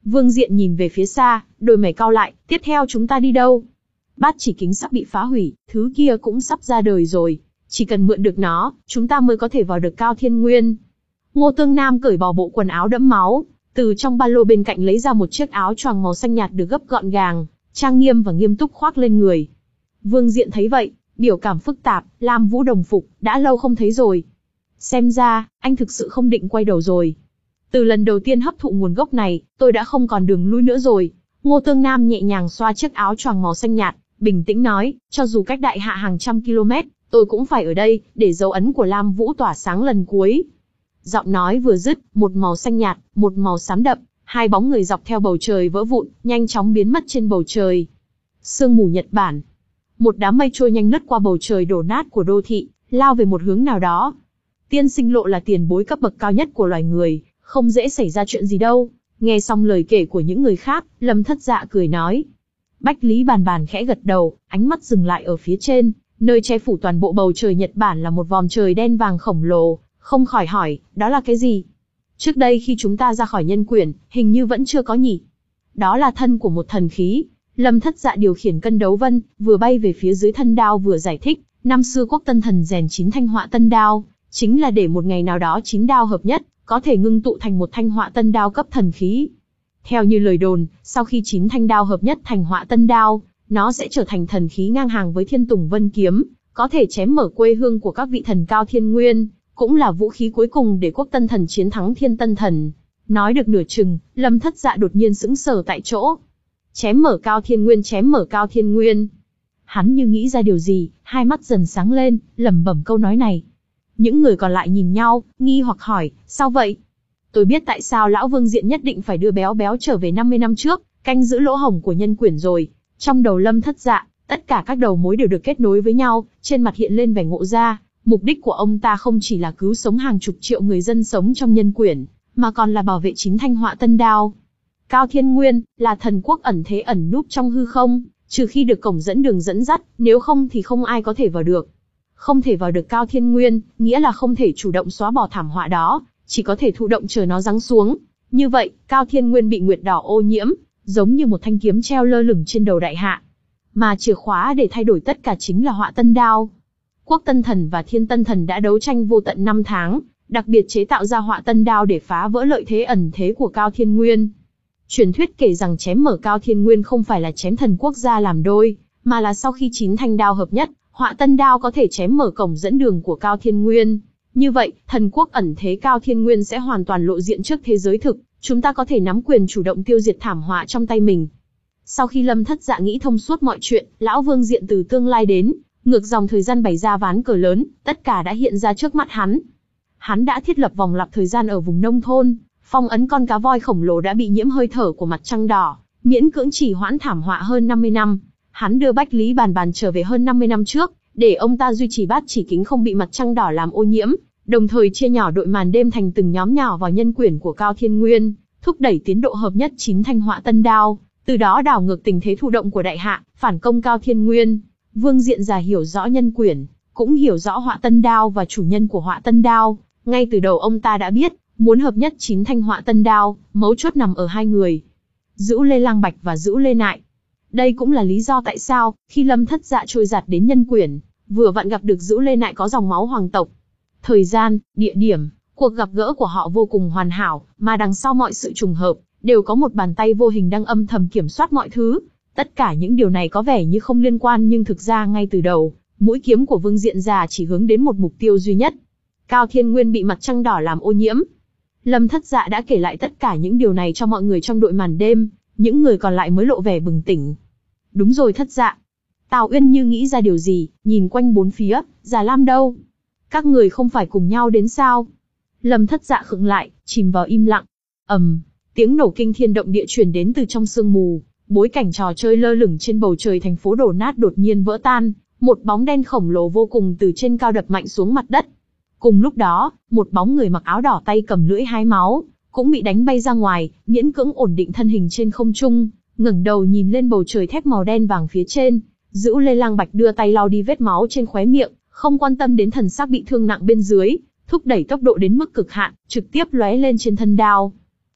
Vương Diện nhìn về phía xa, đôi mày cau lại, tiếp theo chúng ta đi đâu? Bát chỉ kính sắp bị phá hủy, thứ kia cũng sắp ra đời rồi. Chỉ cần mượn được nó, chúng ta mới có thể vào được Cao Thiên Nguyên. Ngô Tương Nam cởi bỏ bộ quần áo đẫm máu, từ trong ba lô bên cạnh lấy ra một chiếc áo choàng màu xanh nhạt được gấp gọn gàng, trang nghiêm và nghiêm túc khoác lên người. Vương Diện thấy vậy, biểu cảm phức tạp, Lam Vũ đồng phục, đã lâu không thấy rồi. Xem ra, anh thực sự không định quay đầu rồi. Từ lần đầu tiên hấp thụ nguồn gốc này, tôi đã không còn đường lui nữa rồi. Ngô Tương Nam nhẹ nhàng xoa chiếc áo choàng màu xanh nhạt, bình tĩnh nói, cho dù cách đại hạ hàng trăm km, tôi cũng phải ở đây, để dấu ấn của Lam Vũ tỏa sáng lần cuối. Giọng nói vừa dứt, một màu xanh nhạt, một màu xám đậm, hai bóng người dọc theo bầu trời vỡ vụn, nhanh chóng biến mất trên bầu trời. Sương mù Nhật Bản. Một đám mây trôi nhanh lướt qua bầu trời đổ nát của đô thị, lao về một hướng nào đó. Tiên sinh lộ là tiền bối cấp bậc cao nhất của loài người, không dễ xảy ra chuyện gì đâu. Nghe xong lời kể của những người khác, Lâm Thất Dạ cười nói. Bách Lý Bàn Bàn khẽ gật đầu, ánh mắt dừng lại ở phía trên, nơi che phủ toàn bộ bầu trời Nhật Bản là một vòm trời đen vàng khổng lồ, không khỏi hỏi, đó là cái gì? Trước đây khi chúng ta ra khỏi nhân quyển, hình như vẫn chưa có nhỉ? Đó là thân của một thần khí. Lâm Thất Dạ điều khiển cân đấu vân, vừa bay về phía dưới thân đao vừa giải thích, năm xưa Quốc Tân Thần rèn chín thanh họa tân đao, chính là để một ngày nào đó chín đao hợp nhất, có thể ngưng tụ thành một thanh họa tân đao cấp thần khí. Theo như lời đồn, sau khi chín thanh đao hợp nhất thành họa tân đao, nó sẽ trở thành thần khí ngang hàng với Thiên Tùng Vân kiếm, có thể chém mở quê hương của các vị thần Cao Thiên Nguyên, cũng là vũ khí cuối cùng để Quốc Tân Thần chiến thắng Thiên Tân Thần. Nói được nửa chừng, Lâm Thất Dạ đột nhiên sững sờ tại chỗ. Chém mở Cao Thiên Nguyên, chém mở Cao Thiên Nguyên. Hắn như nghĩ ra điều gì, hai mắt dần sáng lên, lẩm bẩm câu nói này. Những người còn lại nhìn nhau, nghi hoặc hỏi, sao vậy? Tôi biết tại sao lão Vương Diện nhất định phải đưa béo béo trở về năm mươi năm trước, canh giữ lỗ hổng của nhân quyển rồi. Trong đầu Lâm Thất Dạ, tất cả các đầu mối đều được kết nối với nhau, trên mặt hiện lên vẻ ngộ ra. Mục đích của ông ta không chỉ là cứu sống hàng chục triệu người dân sống trong nhân quyển, mà còn là bảo vệ chín thanh họa tân đao. Cao Thiên Nguyên là thần quốc ẩn thế ẩn núp trong hư không, trừ khi được cổng dẫn đường dẫn dắt, nếu không thì không ai có thể vào được. Không thể vào được Cao Thiên Nguyên, nghĩa là không thể chủ động xóa bỏ thảm họa đó, chỉ có thể thụ động chờ nó giáng xuống. Như vậy, Cao Thiên Nguyên bị nguyệt đỏ ô nhiễm, giống như một thanh kiếm treo lơ lửng trên đầu đại hạ. Mà chìa khóa để thay đổi tất cả chính là họa tân đao. Quốc Tân Thần và Thiên Tân Thần đã đấu tranh vô tận năm tháng, đặc biệt chế tạo ra họa tân đao để phá vỡ lợi thế ẩn thế của Cao Thiên Nguyên. Truyền thuyết kể rằng chém mở Cao Thiên Nguyên không phải là chém thần quốc gia làm đôi, mà là sau khi chín thanh đao hợp nhất, họa tân đao có thể chém mở cổng dẫn đường của Cao Thiên Nguyên. Như vậy, thần quốc ẩn thế Cao Thiên Nguyên sẽ hoàn toàn lộ diện trước thế giới thực, chúng ta có thể nắm quyền chủ động tiêu diệt thảm họa trong tay mình. Sau khi Lâm Thất Dạ nghĩ thông suốt mọi chuyện, lão Vương Diện từ tương lai đến, ngược dòng thời gian bày ra ván cờ lớn, tất cả đã hiện ra trước mắt hắn. Hắn đã thiết lập vòng lặp thời gian ở vùng nông thôn, phong ấn con cá voi khổng lồ đã bị nhiễm hơi thở của mặt trăng đỏ, miễn cưỡng trì hoãn thảm họa hơn năm mươi năm. Hắn đưa Bách Lý Bàn Bàn trở về hơn năm mươi năm trước, để ông ta duy trì bát chỉ kính không bị mặt trăng đỏ làm ô nhiễm, đồng thời chia nhỏ đội màn đêm thành từng nhóm nhỏ vào nhân quyển của Cao Thiên Nguyên, thúc đẩy tiến độ hợp nhất chín thanh họa tân đao, từ đó đảo ngược tình thế thụ động của đại hạ, phản công Cao Thiên Nguyên. Vương Diện già hiểu rõ nhân quyển, cũng hiểu rõ họa tân đao và chủ nhân của họa tân đao, ngay từ đầu ông ta đã biết, muốn hợp nhất chín thanh họa tân đao, mấu chốt nằm ở hai người, Dữu Lê Lang Bạch và Dữu Lê Nại. Đây cũng là lý do tại sao, khi Lâm Thất Dạ trôi giạt đến nhân quyển, vừa vặn gặp được Dữu Lê Nại có dòng máu hoàng tộc. Thời gian, địa điểm, cuộc gặp gỡ của họ vô cùng hoàn hảo, mà đằng sau mọi sự trùng hợp, đều có một bàn tay vô hình đang âm thầm kiểm soát mọi thứ. Tất cả những điều này có vẻ như không liên quan nhưng thực ra ngay từ đầu, mũi kiếm của Vương Diện già chỉ hướng đến một mục tiêu duy nhất. Cao Thiên Nguyên bị mặt trăng đỏ làm ô nhiễm. Lâm Thất Dạ đã kể lại tất cả những điều này cho mọi người trong đội màn đêm, những người còn lại mới lộ vẻ bừng tỉnh. Đúng rồi Thất Dạ. Tào Uyên như nghĩ ra điều gì, nhìn quanh bốn phía, Già Lam đâu? Các người không phải cùng nhau đến sao? Lâm Thất Dạ khựng lại, chìm vào im lặng. ầm, um, tiếng nổ kinh thiên động địa truyền đến từ trong sương mù, bối cảnh trò chơi lơ lửng trên bầu trời thành phố đổ nát đột nhiên vỡ tan, một bóng đen khổng lồ vô cùng từ trên cao đập mạnh xuống mặt đất. Cùng lúc đó, một bóng người mặc áo đỏ tay cầm lưỡi hái máu, cũng bị đánh bay ra ngoài, miễn cưỡng ổn định thân hình trên không trung, ngẩng đầu nhìn lên bầu trời thép màu đen vàng phía trên. Dữu Lê Lang Bạch đưa tay lau đi vết máu trên khóe miệng, không quan tâm đến thần sắc bị thương nặng bên dưới, thúc đẩy tốc độ đến mức cực hạn, trực tiếp lóe lên trên thân đao.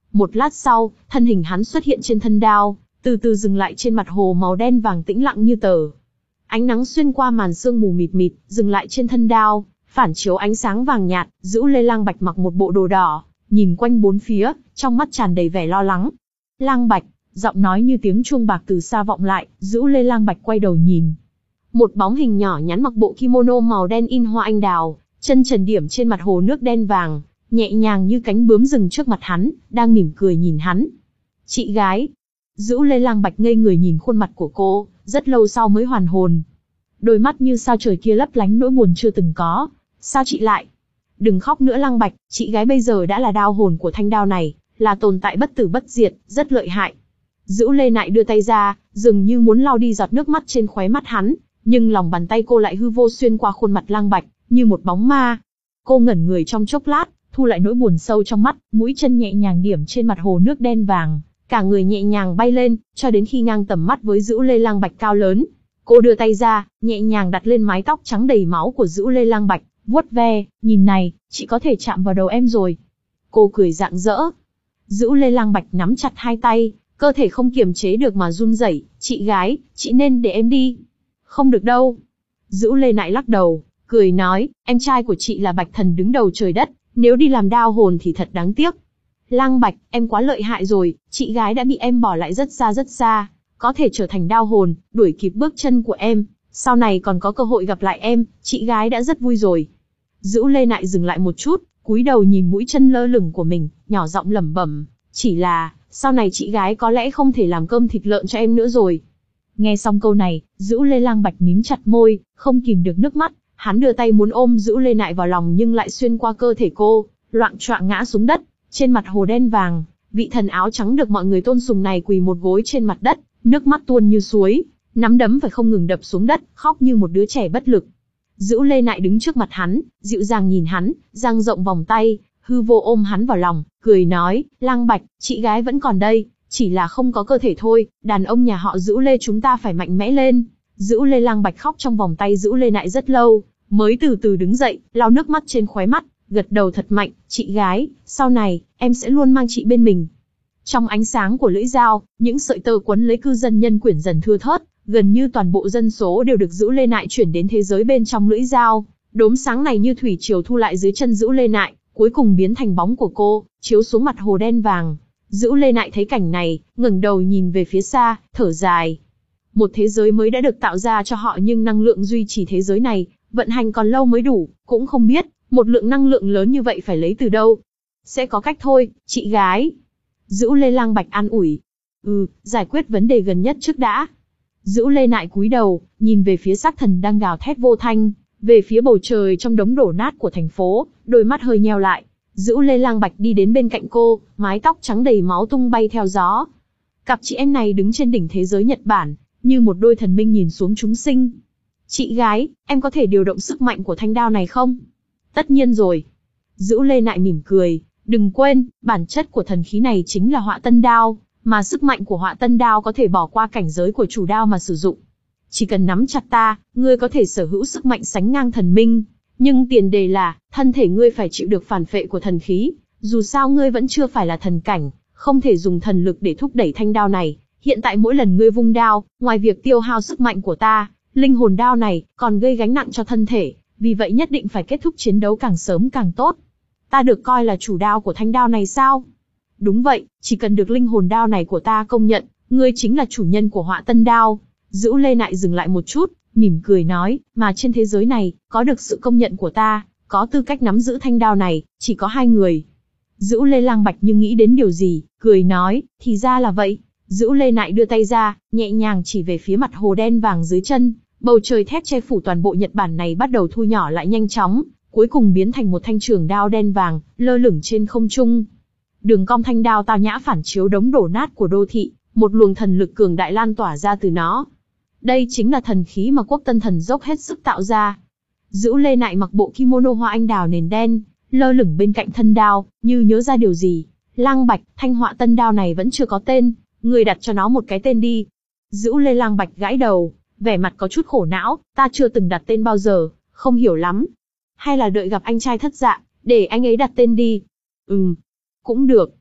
Một lát sau, thân hình hắn xuất hiện trên thân đao, từ từ dừng lại trên mặt hồ màu đen vàng tĩnh lặng như tờ. Ánh nắng xuyên qua màn sương mù mịt mịt, dừng lại trên thân đao, phản chiếu ánh sáng vàng nhạt. Dữ Lê Lang Bạch mặc một bộ đồ đỏ, nhìn quanh bốn phía, trong mắt tràn đầy vẻ lo lắng. Lang Bạch, giọng nói như tiếng chuông bạc từ xa vọng lại. Dữ Lê Lang Bạch quay đầu nhìn. Một bóng hình nhỏ nhắn mặc bộ kimono màu đen in hoa anh đào, chân trần điểm trên mặt hồ nước đen vàng, nhẹ nhàng như cánh bướm dừng trước mặt hắn, đang mỉm cười nhìn hắn. Chị gái. Dữ Lê Lang Bạch ngây người nhìn khuôn mặt của cô, rất lâu sau mới hoàn hồn. Đôi mắt như sao trời kia lấp lánh nỗi buồn chưa từng có. Sao chị lại? Đừng khóc nữa Lang Bạch, chị gái bây giờ đã là đao hồn của thanh đao này, là tồn tại bất tử bất diệt, rất lợi hại. Dữ Lê Nại đưa tay ra, dường như muốn lau đi giọt nước mắt trên khóe mắt hắn, nhưng lòng bàn tay cô lại hư vô xuyên qua khuôn mặt Lang Bạch, như một bóng ma. Cô ngẩn người trong chốc lát, thu lại nỗi buồn sâu trong mắt, mũi chân nhẹ nhàng điểm trên mặt hồ nước đen vàng, cả người nhẹ nhàng bay lên, cho đến khi ngang tầm mắt với Dữ Lê Lang Bạch cao lớn. Cô đưa tay ra, nhẹ nhàng đặt lên mái tóc trắng đầy máu của Dữ Lê Lang Bạch, vuốt ve, nhìn này, chị có thể chạm vào đầu em rồi. Cô cười rạng rỡ. Dữ Lê Lang Bạch nắm chặt hai tay, cơ thể không kiềm chế được mà run rẩy. Chị gái, chị nên để em đi. Không được đâu. Dữ Lê Nại lắc đầu, cười nói, em trai của chị là Bạch Thần đứng đầu trời đất, nếu đi làm đao hồn thì thật đáng tiếc. Lang Bạch, em quá lợi hại rồi, chị gái đã bị em bỏ lại rất xa rất xa, có thể trở thành đao hồn, đuổi kịp bước chân của em, sau này còn có cơ hội gặp lại em, chị gái đã rất vui rồi. Dữ Lê Nại dừng lại một chút, cúi đầu nhìn mũi chân lơ lửng của mình, nhỏ giọng lẩm bẩm, chỉ là, sau này chị gái có lẽ không thể làm cơm thịt lợn cho em nữa rồi. Nghe xong câu này, Dữ Lê Lang Bạch mím chặt môi, không kìm được nước mắt, hắn đưa tay muốn ôm Dữ Lê Nại vào lòng nhưng lại xuyên qua cơ thể cô, loạng choạng ngã xuống đất. Trên mặt hồ đen vàng, vị thần áo trắng được mọi người tôn sùng này quỳ một gối trên mặt đất, nước mắt tuôn như suối, nắm đấm phải không ngừng đập xuống đất, khóc như một đứa trẻ bất lực. Dữ Lê Nại đứng trước mặt hắn, dịu dàng nhìn hắn, dang rộng vòng tay, hư vô ôm hắn vào lòng, cười nói, Lang Bạch, chị gái vẫn còn đây, chỉ là không có cơ thể thôi, đàn ông nhà họ Dữ Lê chúng ta phải mạnh mẽ lên. Dữ Lê Lang Bạch khóc trong vòng tay Dữ Lê Nại rất lâu, mới từ từ đứng dậy, lau nước mắt trên khóe mắt, gật đầu thật mạnh, chị gái, sau này, em sẽ luôn mang chị bên mình. Trong ánh sáng của lưỡi dao, những sợi tơ quấn lấy cư dân nhân quyển dần thưa thớt, gần như toàn bộ dân số đều được Dữ Lê Nại chuyển đến thế giới bên trong lưỡi dao. Đốm sáng này như thủy triều thu lại dưới chân Dữ Lê Nại, cuối cùng biến thành bóng của cô, chiếu xuống mặt hồ đen vàng. Dữ Lê Nại thấy cảnh này, ngẩng đầu nhìn về phía xa, thở dài. Một thế giới mới đã được tạo ra cho họ nhưng năng lượng duy trì thế giới này, vận hành còn lâu mới đủ, cũng không biết, một lượng năng lượng lớn như vậy phải lấy từ đâu. Sẽ có cách thôi, chị gái. Dữ Lê Lang Bạch an ủi. Ừ, giải quyết vấn đề gần nhất trước đã. Dữ Lê Nại cúi đầu, nhìn về phía xác thần đang gào thét vô thanh, về phía bầu trời trong đống đổ nát của thành phố, đôi mắt hơi nheo lại. Dữ Lê Lang Bạch đi đến bên cạnh cô, mái tóc trắng đầy máu tung bay theo gió. Cặp chị em này đứng trên đỉnh thế giới Nhật Bản, như một đôi thần minh nhìn xuống chúng sinh. Chị gái, em có thể điều động sức mạnh của thanh đao này không? Tất nhiên rồi. Dữ Lê Nại mỉm cười, đừng quên, bản chất của thần khí này chính là họa tân đao, mà sức mạnh của họa tân đao có thể bỏ qua cảnh giới của chủ đao mà sử dụng. Chỉ cần nắm chặt ta, ngươi có thể sở hữu sức mạnh sánh ngang thần minh, nhưng tiền đề là, thân thể ngươi phải chịu được phản phệ của thần khí, dù sao ngươi vẫn chưa phải là thần cảnh, không thể dùng thần lực để thúc đẩy thanh đao này. Hiện tại mỗi lần ngươi vung đao, ngoài việc tiêu hao sức mạnh của ta, linh hồn đao này còn gây gánh nặng cho thân thể, vì vậy nhất định phải kết thúc chiến đấu càng sớm càng tốt. Ta được coi là chủ đao của thanh đao này sao? Đúng vậy, chỉ cần được linh hồn đao này của ta công nhận, ngươi chính là chủ nhân của họa tân đao. Dữ Lê Nại dừng lại một chút, mỉm cười nói, mà trên thế giới này, có được sự công nhận của ta, có tư cách nắm giữ thanh đao này, chỉ có hai người. Dữ Lê Lang Bạch như nghĩ đến điều gì, cười nói, thì ra là vậy. Dữ Lê Nại đưa tay ra, nhẹ nhàng chỉ về phía mặt hồ đen vàng dưới chân, bầu trời thép che phủ toàn bộ Nhật Bản này bắt đầu thu nhỏ lại nhanh chóng, cuối cùng biến thành một thanh trường đao đen vàng, lơ lửng trên không trung. Đường cong thanh đao tao nhã phản chiếu đống đổ nát của đô thị, một luồng thần lực cường đại lan tỏa ra từ nó. Đây chính là thần khí mà Quốc Tân Thần dốc hết sức tạo ra. Dữ Lê Nại mặc bộ kimono hoa anh đào nền đen, lơ lửng bên cạnh thân đao, như nhớ ra điều gì. Lang Bạch, thanh họa tân đao này vẫn chưa có tên, người đặt cho nó một cái tên đi. Dữ Lê Lang Bạch gãi đầu, vẻ mặt có chút khổ não, ta chưa từng đặt tên bao giờ, không hiểu lắm. Hay là đợi gặp anh trai Thất Dạ, để anh ấy đặt tên đi. Ừm, cũng được.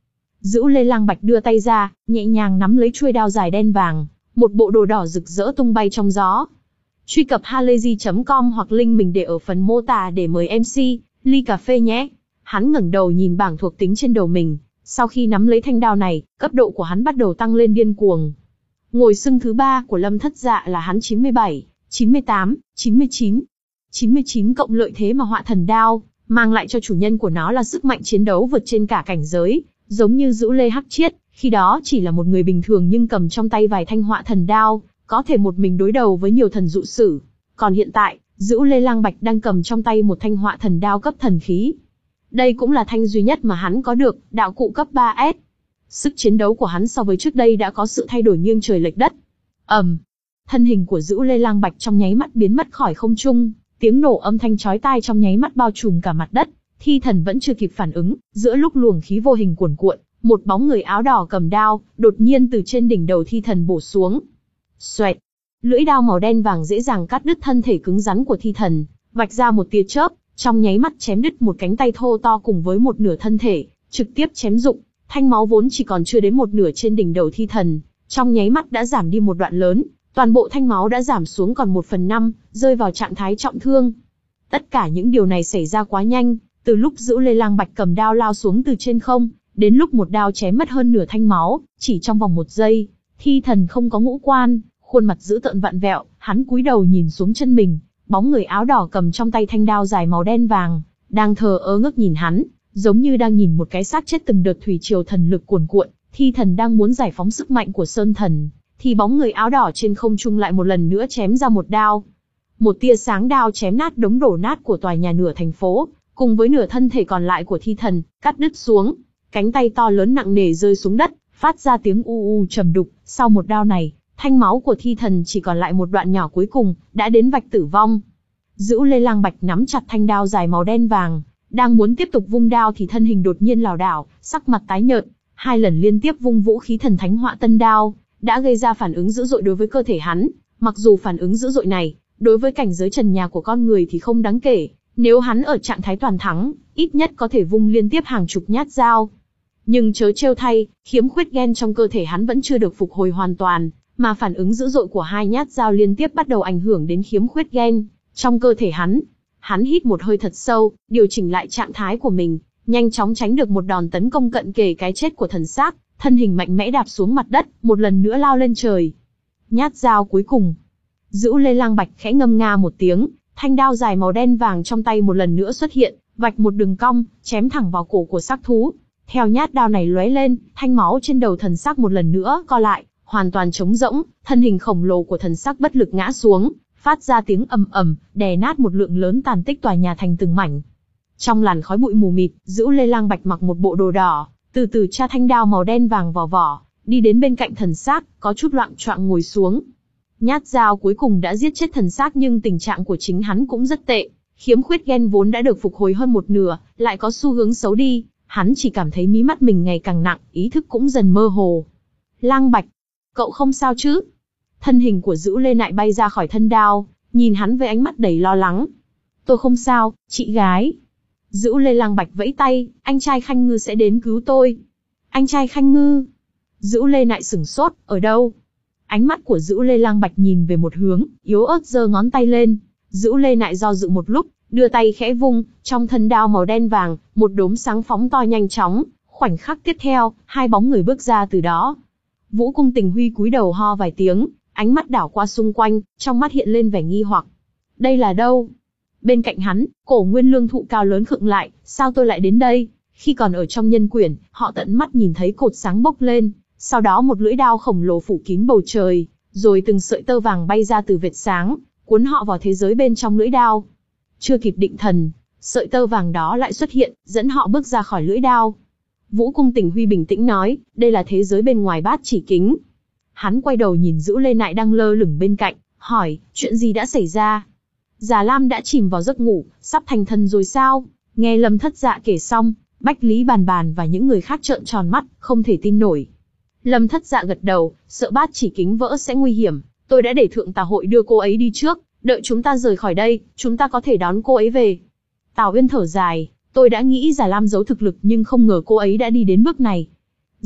Dữ Lê Lang Bạch đưa tay ra, nhẹ nhàng nắm lấy chuôi đao dài đen vàng, một bộ đồ đỏ rực rỡ tung bay trong gió. Truy cập halayzi chấm com hoặc link mình để ở phần mô tả để mời em xê, ly cà phê nhé. Hắn ngẩng đầu nhìn bảng thuộc tính trên đầu mình, sau khi nắm lấy thanh đao này, cấp độ của hắn bắt đầu tăng lên điên cuồng. Ngồi xưng thứ ba của Lâm Thất Dạ là hắn chín mươi bảy, chín mươi tám, chín mươi chín. chín mươi chín cộng lợi thế mà họa thần đao, mang lại cho chủ nhân của nó là sức mạnh chiến đấu vượt trên cả cảnh giới, giống như Dữ Lê Hắc Triết, khi đó chỉ là một người bình thường nhưng cầm trong tay vài thanh họa thần đao, có thể một mình đối đầu với nhiều thần dụ sử. Còn hiện tại, Dữ Lê Lang Bạch đang cầm trong tay một thanh họa thần đao cấp thần khí. Đây cũng là thanh duy nhất mà hắn có được, đạo cụ cấp ba S. Sức chiến đấu của hắn so với trước đây đã có sự thay đổi nghiêng trời lệch đất. ầm, um, thân hình của Dữ Lê Lang Bạch trong nháy mắt biến mất khỏi không trung, tiếng nổ âm thanh chói tai trong nháy mắt bao trùm cả mặt đất. Thi thần vẫn chưa kịp phản ứng, giữa lúc luồng khí vô hình cuồn cuộn, một bóng người áo đỏ cầm đao, đột nhiên từ trên đỉnh đầu thi thần bổ xuống. Xoẹt, lưỡi đao màu đen vàng dễ dàng cắt đứt thân thể cứng rắn của thi thần, vạch ra một tia chớp, trong nháy mắt chém đứt một cánh tay thô to cùng với một nửa thân thể, trực tiếp chém rụng. Thanh máu vốn chỉ còn chưa đến một nửa trên đỉnh đầu thi thần, trong nháy mắt đã giảm đi một đoạn lớn, toàn bộ thanh máu đã giảm xuống còn một phần năm, rơi vào trạng thái trọng thương. Tất cả những điều này xảy ra quá nhanh, từ lúc Dữ Lê Lang Bạch cầm đao lao xuống từ trên không, đến lúc một đao chém mất hơn nửa thanh máu, chỉ trong vòng một giây. Thi thần không có ngũ quan, khuôn mặt dữ tợn vặn vẹo, hắn cúi đầu nhìn xuống chân mình, bóng người áo đỏ cầm trong tay thanh đao dài màu đen vàng, đang thờ ơ ngước nhìn hắn, giống như đang nhìn một cái xác chết từng đợt thủy triều thần lực cuồn cuộn. Thi thần đang muốn giải phóng sức mạnh của Sơn Thần, thì bóng người áo đỏ trên không trung lại một lần nữa chém ra một đao. Một tia sáng đao chém nát đống đổ nát của tòa nhà nửa thành phố, cùng với nửa thân thể còn lại của thi thần, cắt đứt xuống. Cánh tay to lớn nặng nề rơi xuống đất, phát ra tiếng u u trầm đục. Sau một đao này, thanh máu của thi thần chỉ còn lại một đoạn nhỏ cuối cùng, đã đến vạch tử vong. Dữ Lê Lang Bạch nắm chặt thanh đao dài màu đen vàng, đang muốn tiếp tục vung đao thì thân hình đột nhiên lảo đảo, sắc mặt tái nhợt, hai lần liên tiếp vung vũ khí thần thánh họa tân đao, đã gây ra phản ứng dữ dội đối với cơ thể hắn. Mặc dù phản ứng dữ dội này, đối với cảnh giới trần nhà của con người thì không đáng kể, nếu hắn ở trạng thái toàn thắng, ít nhất có thể vung liên tiếp hàng chục nhát dao. Nhưng chớ trêu thay, khiếm khuyết gen trong cơ thể hắn vẫn chưa được phục hồi hoàn toàn, mà phản ứng dữ dội của hai nhát dao liên tiếp bắt đầu ảnh hưởng đến khiếm khuyết gen trong cơ thể hắn. Hắn hít một hơi thật sâu, điều chỉnh lại trạng thái của mình, nhanh chóng tránh được một đòn tấn công cận kề cái chết của thần xác, thân hình mạnh mẽ đạp xuống mặt đất, một lần nữa lao lên trời. Nhát dao cuối cùng. Dữ Lê Lang Bạch khẽ ngâm nga một tiếng, thanh đao dài màu đen vàng trong tay một lần nữa xuất hiện, vạch một đường cong, chém thẳng vào cổ của xác thú. Theo nhát đao này lóe lên, thanh máu trên đầu thần xác một lần nữa co lại, hoàn toàn trống rỗng, thân hình khổng lồ của thần xác bất lực ngã xuống, phát ra tiếng ầm ầm, đè nát một lượng lớn tàn tích tòa nhà thành từng mảnh. Trong làn khói bụi mù mịt, Dữ Lê Lang Bạch mặc một bộ đồ đỏ, từ từ tra thanh đao màu đen vàng vào vỏ, đi đến bên cạnh thần xác, có chút loạng choạng ngồi xuống. Nhát dao cuối cùng đã giết chết thần xác nhưng tình trạng của chính hắn cũng rất tệ, khiếm khuyết gen vốn đã được phục hồi hơn một nửa, lại có xu hướng xấu đi, hắn chỉ cảm thấy mí mắt mình ngày càng nặng, ý thức cũng dần mơ hồ. Lang Bạch, cậu không sao chứ? Thân hình của Dữ Lê Nại bay ra khỏi thân đao, nhìn hắn với ánh mắt đầy lo lắng. Tôi không sao, chị gái. Dữ Lê Lang Bạch vẫy tay, anh trai Khanh Ngư sẽ đến cứu tôi. Anh trai Khanh Ngư? Dữ Lê Nại sửng sốt, ở đâu? Ánh mắt của Dữ Lê Lang Bạch nhìn về một hướng, yếu ớt giơ ngón tay lên. Dữ Lê Nại do dự một lúc, đưa tay khẽ vung, trong thân đao màu đen vàng, một đốm sáng phóng to nhanh chóng. Khoảnh khắc tiếp theo, hai bóng người bước ra từ đó. Vũ Cung Tình Huy cúi đầu ho vài tiếng, ánh mắt đảo qua xung quanh, trong mắt hiện lên vẻ nghi hoặc. Đây là đâu? Bên cạnh hắn, Cổ Nguyên Lương thụ cao lớn khựng lại, sao tôi lại đến đây? Khi còn ở trong nhân quyển, họ tận mắt nhìn thấy cột sáng bốc lên, sau đó một lưỡi đao khổng lồ phủ kín bầu trời, rồi từng sợi tơ vàng bay ra từ vệt sáng, cuốn họ vào thế giới bên trong lưỡi đao. Chưa kịp định thần, sợi tơ vàng đó lại xuất hiện, dẫn họ bước ra khỏi lưỡi đao. Vũ Cung Tình Huy bình tĩnh nói, đây là thế giới bên ngoài bát chỉ kính. Hắn quay đầu nhìn Dữ Lê Nại đang lơ lửng bên cạnh, hỏi, chuyện gì đã xảy ra? Già Lam đã chìm vào giấc ngủ, sắp thành thần rồi sao? Nghe Lâm Thất Dạ kể xong, Bách Lý Bàn Bàn và những người khác trợn tròn mắt, không thể tin nổi. Lâm Thất Dạ gật đầu, sợ bát chỉ kính vỡ sẽ nguy hiểm, tôi đã để Thượng Tà Hội đưa cô ấy đi trước, đợi chúng ta rời khỏi đây, chúng ta có thể đón cô ấy về. Tào Uyên thở dài, tôi đã nghĩ Già Lam giấu thực lực nhưng không ngờ cô ấy đã đi đến bước này.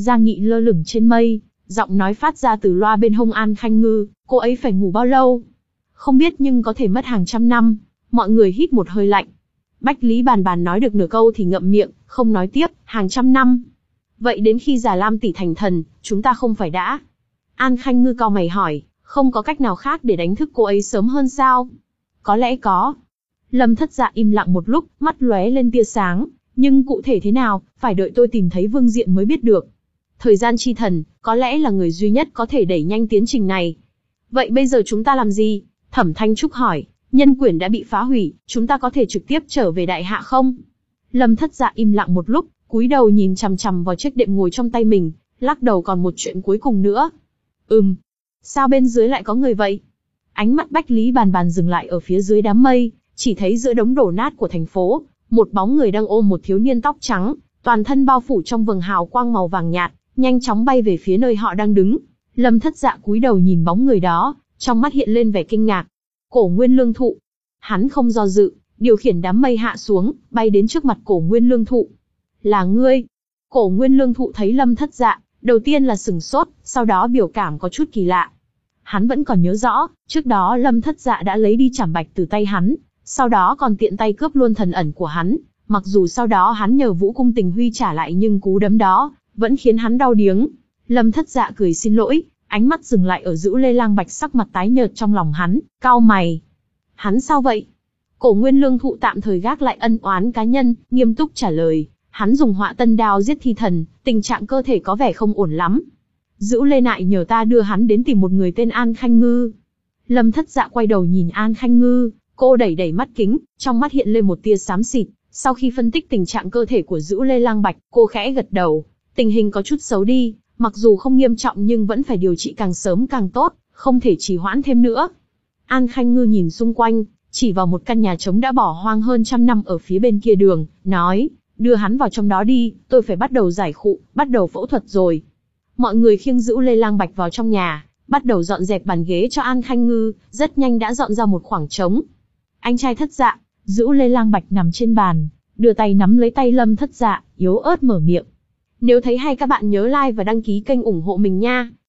Giang Nghị lơ lửng trên mây, giọng nói phát ra từ loa bên hông An Khanh Ngư, cô ấy phải ngủ bao lâu? Không biết nhưng có thể mất hàng trăm năm. Mọi người hít một hơi lạnh. Bách Lý Bàn Bàn nói được nửa câu thì ngậm miệng, không nói tiếp, hàng trăm năm. Vậy đến khi Già Lam tỷ thành thần, chúng ta không phải đã? An Khanh Ngư cau mày hỏi, không có cách nào khác để đánh thức cô ấy sớm hơn sao? Có lẽ có. Lâm Thất Dạ im lặng một lúc, mắt lóe lên tia sáng, nhưng cụ thể thế nào, phải đợi tôi tìm thấy Vương Diện mới biết được. Thời gian chi thần, có lẽ là người duy nhất có thể đẩy nhanh tiến trình này. Vậy bây giờ chúng ta làm gì? Thẩm Thanh Trúc hỏi, nhân quyển đã bị phá hủy, chúng ta có thể trực tiếp trở về đại hạ không? Lâm Thất Dạ im lặng một lúc, cúi đầu nhìn chằm chằm vào chiếc đệm ngồi trong tay mình, lắc đầu còn một chuyện cuối cùng nữa. Ừm, sao bên dưới lại có người vậy? Ánh mắt Bách Lý Bàn Bàn dừng lại ở phía dưới đám mây, chỉ thấy giữa đống đổ nát của thành phố, một bóng người đang ôm một thiếu niên tóc trắng, toàn thân bao phủ trong vầng hào quang màu vàng nhạt, nhanh chóng bay về phía nơi họ đang đứng. Lâm Thất Dạ cúi đầu nhìn bóng người đó, trong mắt hiện lên vẻ kinh ngạc. Cổ Nguyên Lương Thụ. Hắn không do dự, điều khiển đám mây hạ xuống, bay đến trước mặt Cổ Nguyên Lương Thụ. Là ngươi? Cổ Nguyên Lương Thụ thấy Lâm Thất Dạ, đầu tiên là sừng sốt, sau đó biểu cảm có chút kỳ lạ. Hắn vẫn còn nhớ rõ, trước đó Lâm Thất Dạ đã lấy đi Trảm Bạch từ tay hắn, sau đó còn tiện tay cướp luôn thần ẩn của hắn. Mặc dù sau đó hắn nhờ Vũ Cung Tình Huy trả lại nhưng cú đấm đó vẫn khiến hắn đau điếng. Lâm Thất Dạ cười xin lỗi, ánh mắt dừng lại ở Dữu Lê Lang Bạch, sắc mặt tái nhợt trong lòng hắn, cau mày. Hắn sao vậy? Cổ Nguyên Lương Thụ tạm thời gác lại ân oán cá nhân, nghiêm túc trả lời, hắn dùng Họa Tân Đao giết thi thần, tình trạng cơ thể có vẻ không ổn lắm. Dữu Lê Nại nhờ ta đưa hắn đến tìm một người tên An Khanh Ngư. Lâm Thất Dạ quay đầu nhìn An Khanh Ngư, cô đẩy đẩy mắt kính, trong mắt hiện lên một tia xám xịt. Sau khi phân tích tình trạng cơ thể của Dữu Lê Lang Bạch, cô khẽ gật đầu. Tình hình có chút xấu đi, mặc dù không nghiêm trọng nhưng vẫn phải điều trị càng sớm càng tốt, không thể trì hoãn thêm nữa. An Khanh Ngư nhìn xung quanh, chỉ vào một căn nhà trống đã bỏ hoang hơn trăm năm ở phía bên kia đường, nói, đưa hắn vào trong đó đi, tôi phải bắt đầu giải khụ, bắt đầu phẫu thuật rồi. Mọi người khiêng Dữu Lê Lang Bạch vào trong nhà, bắt đầu dọn dẹp bàn ghế cho An Khanh Ngư, rất nhanh đã dọn ra một khoảng trống. Anh trai Thất Dạ. Dữu Lê Lang Bạch nằm trên bàn, đưa tay nắm lấy tay Lâm Thất Dạ, yếu ớt mở miệng. Nếu thấy hay các bạn nhớ like và đăng ký kênh ủng hộ mình nha.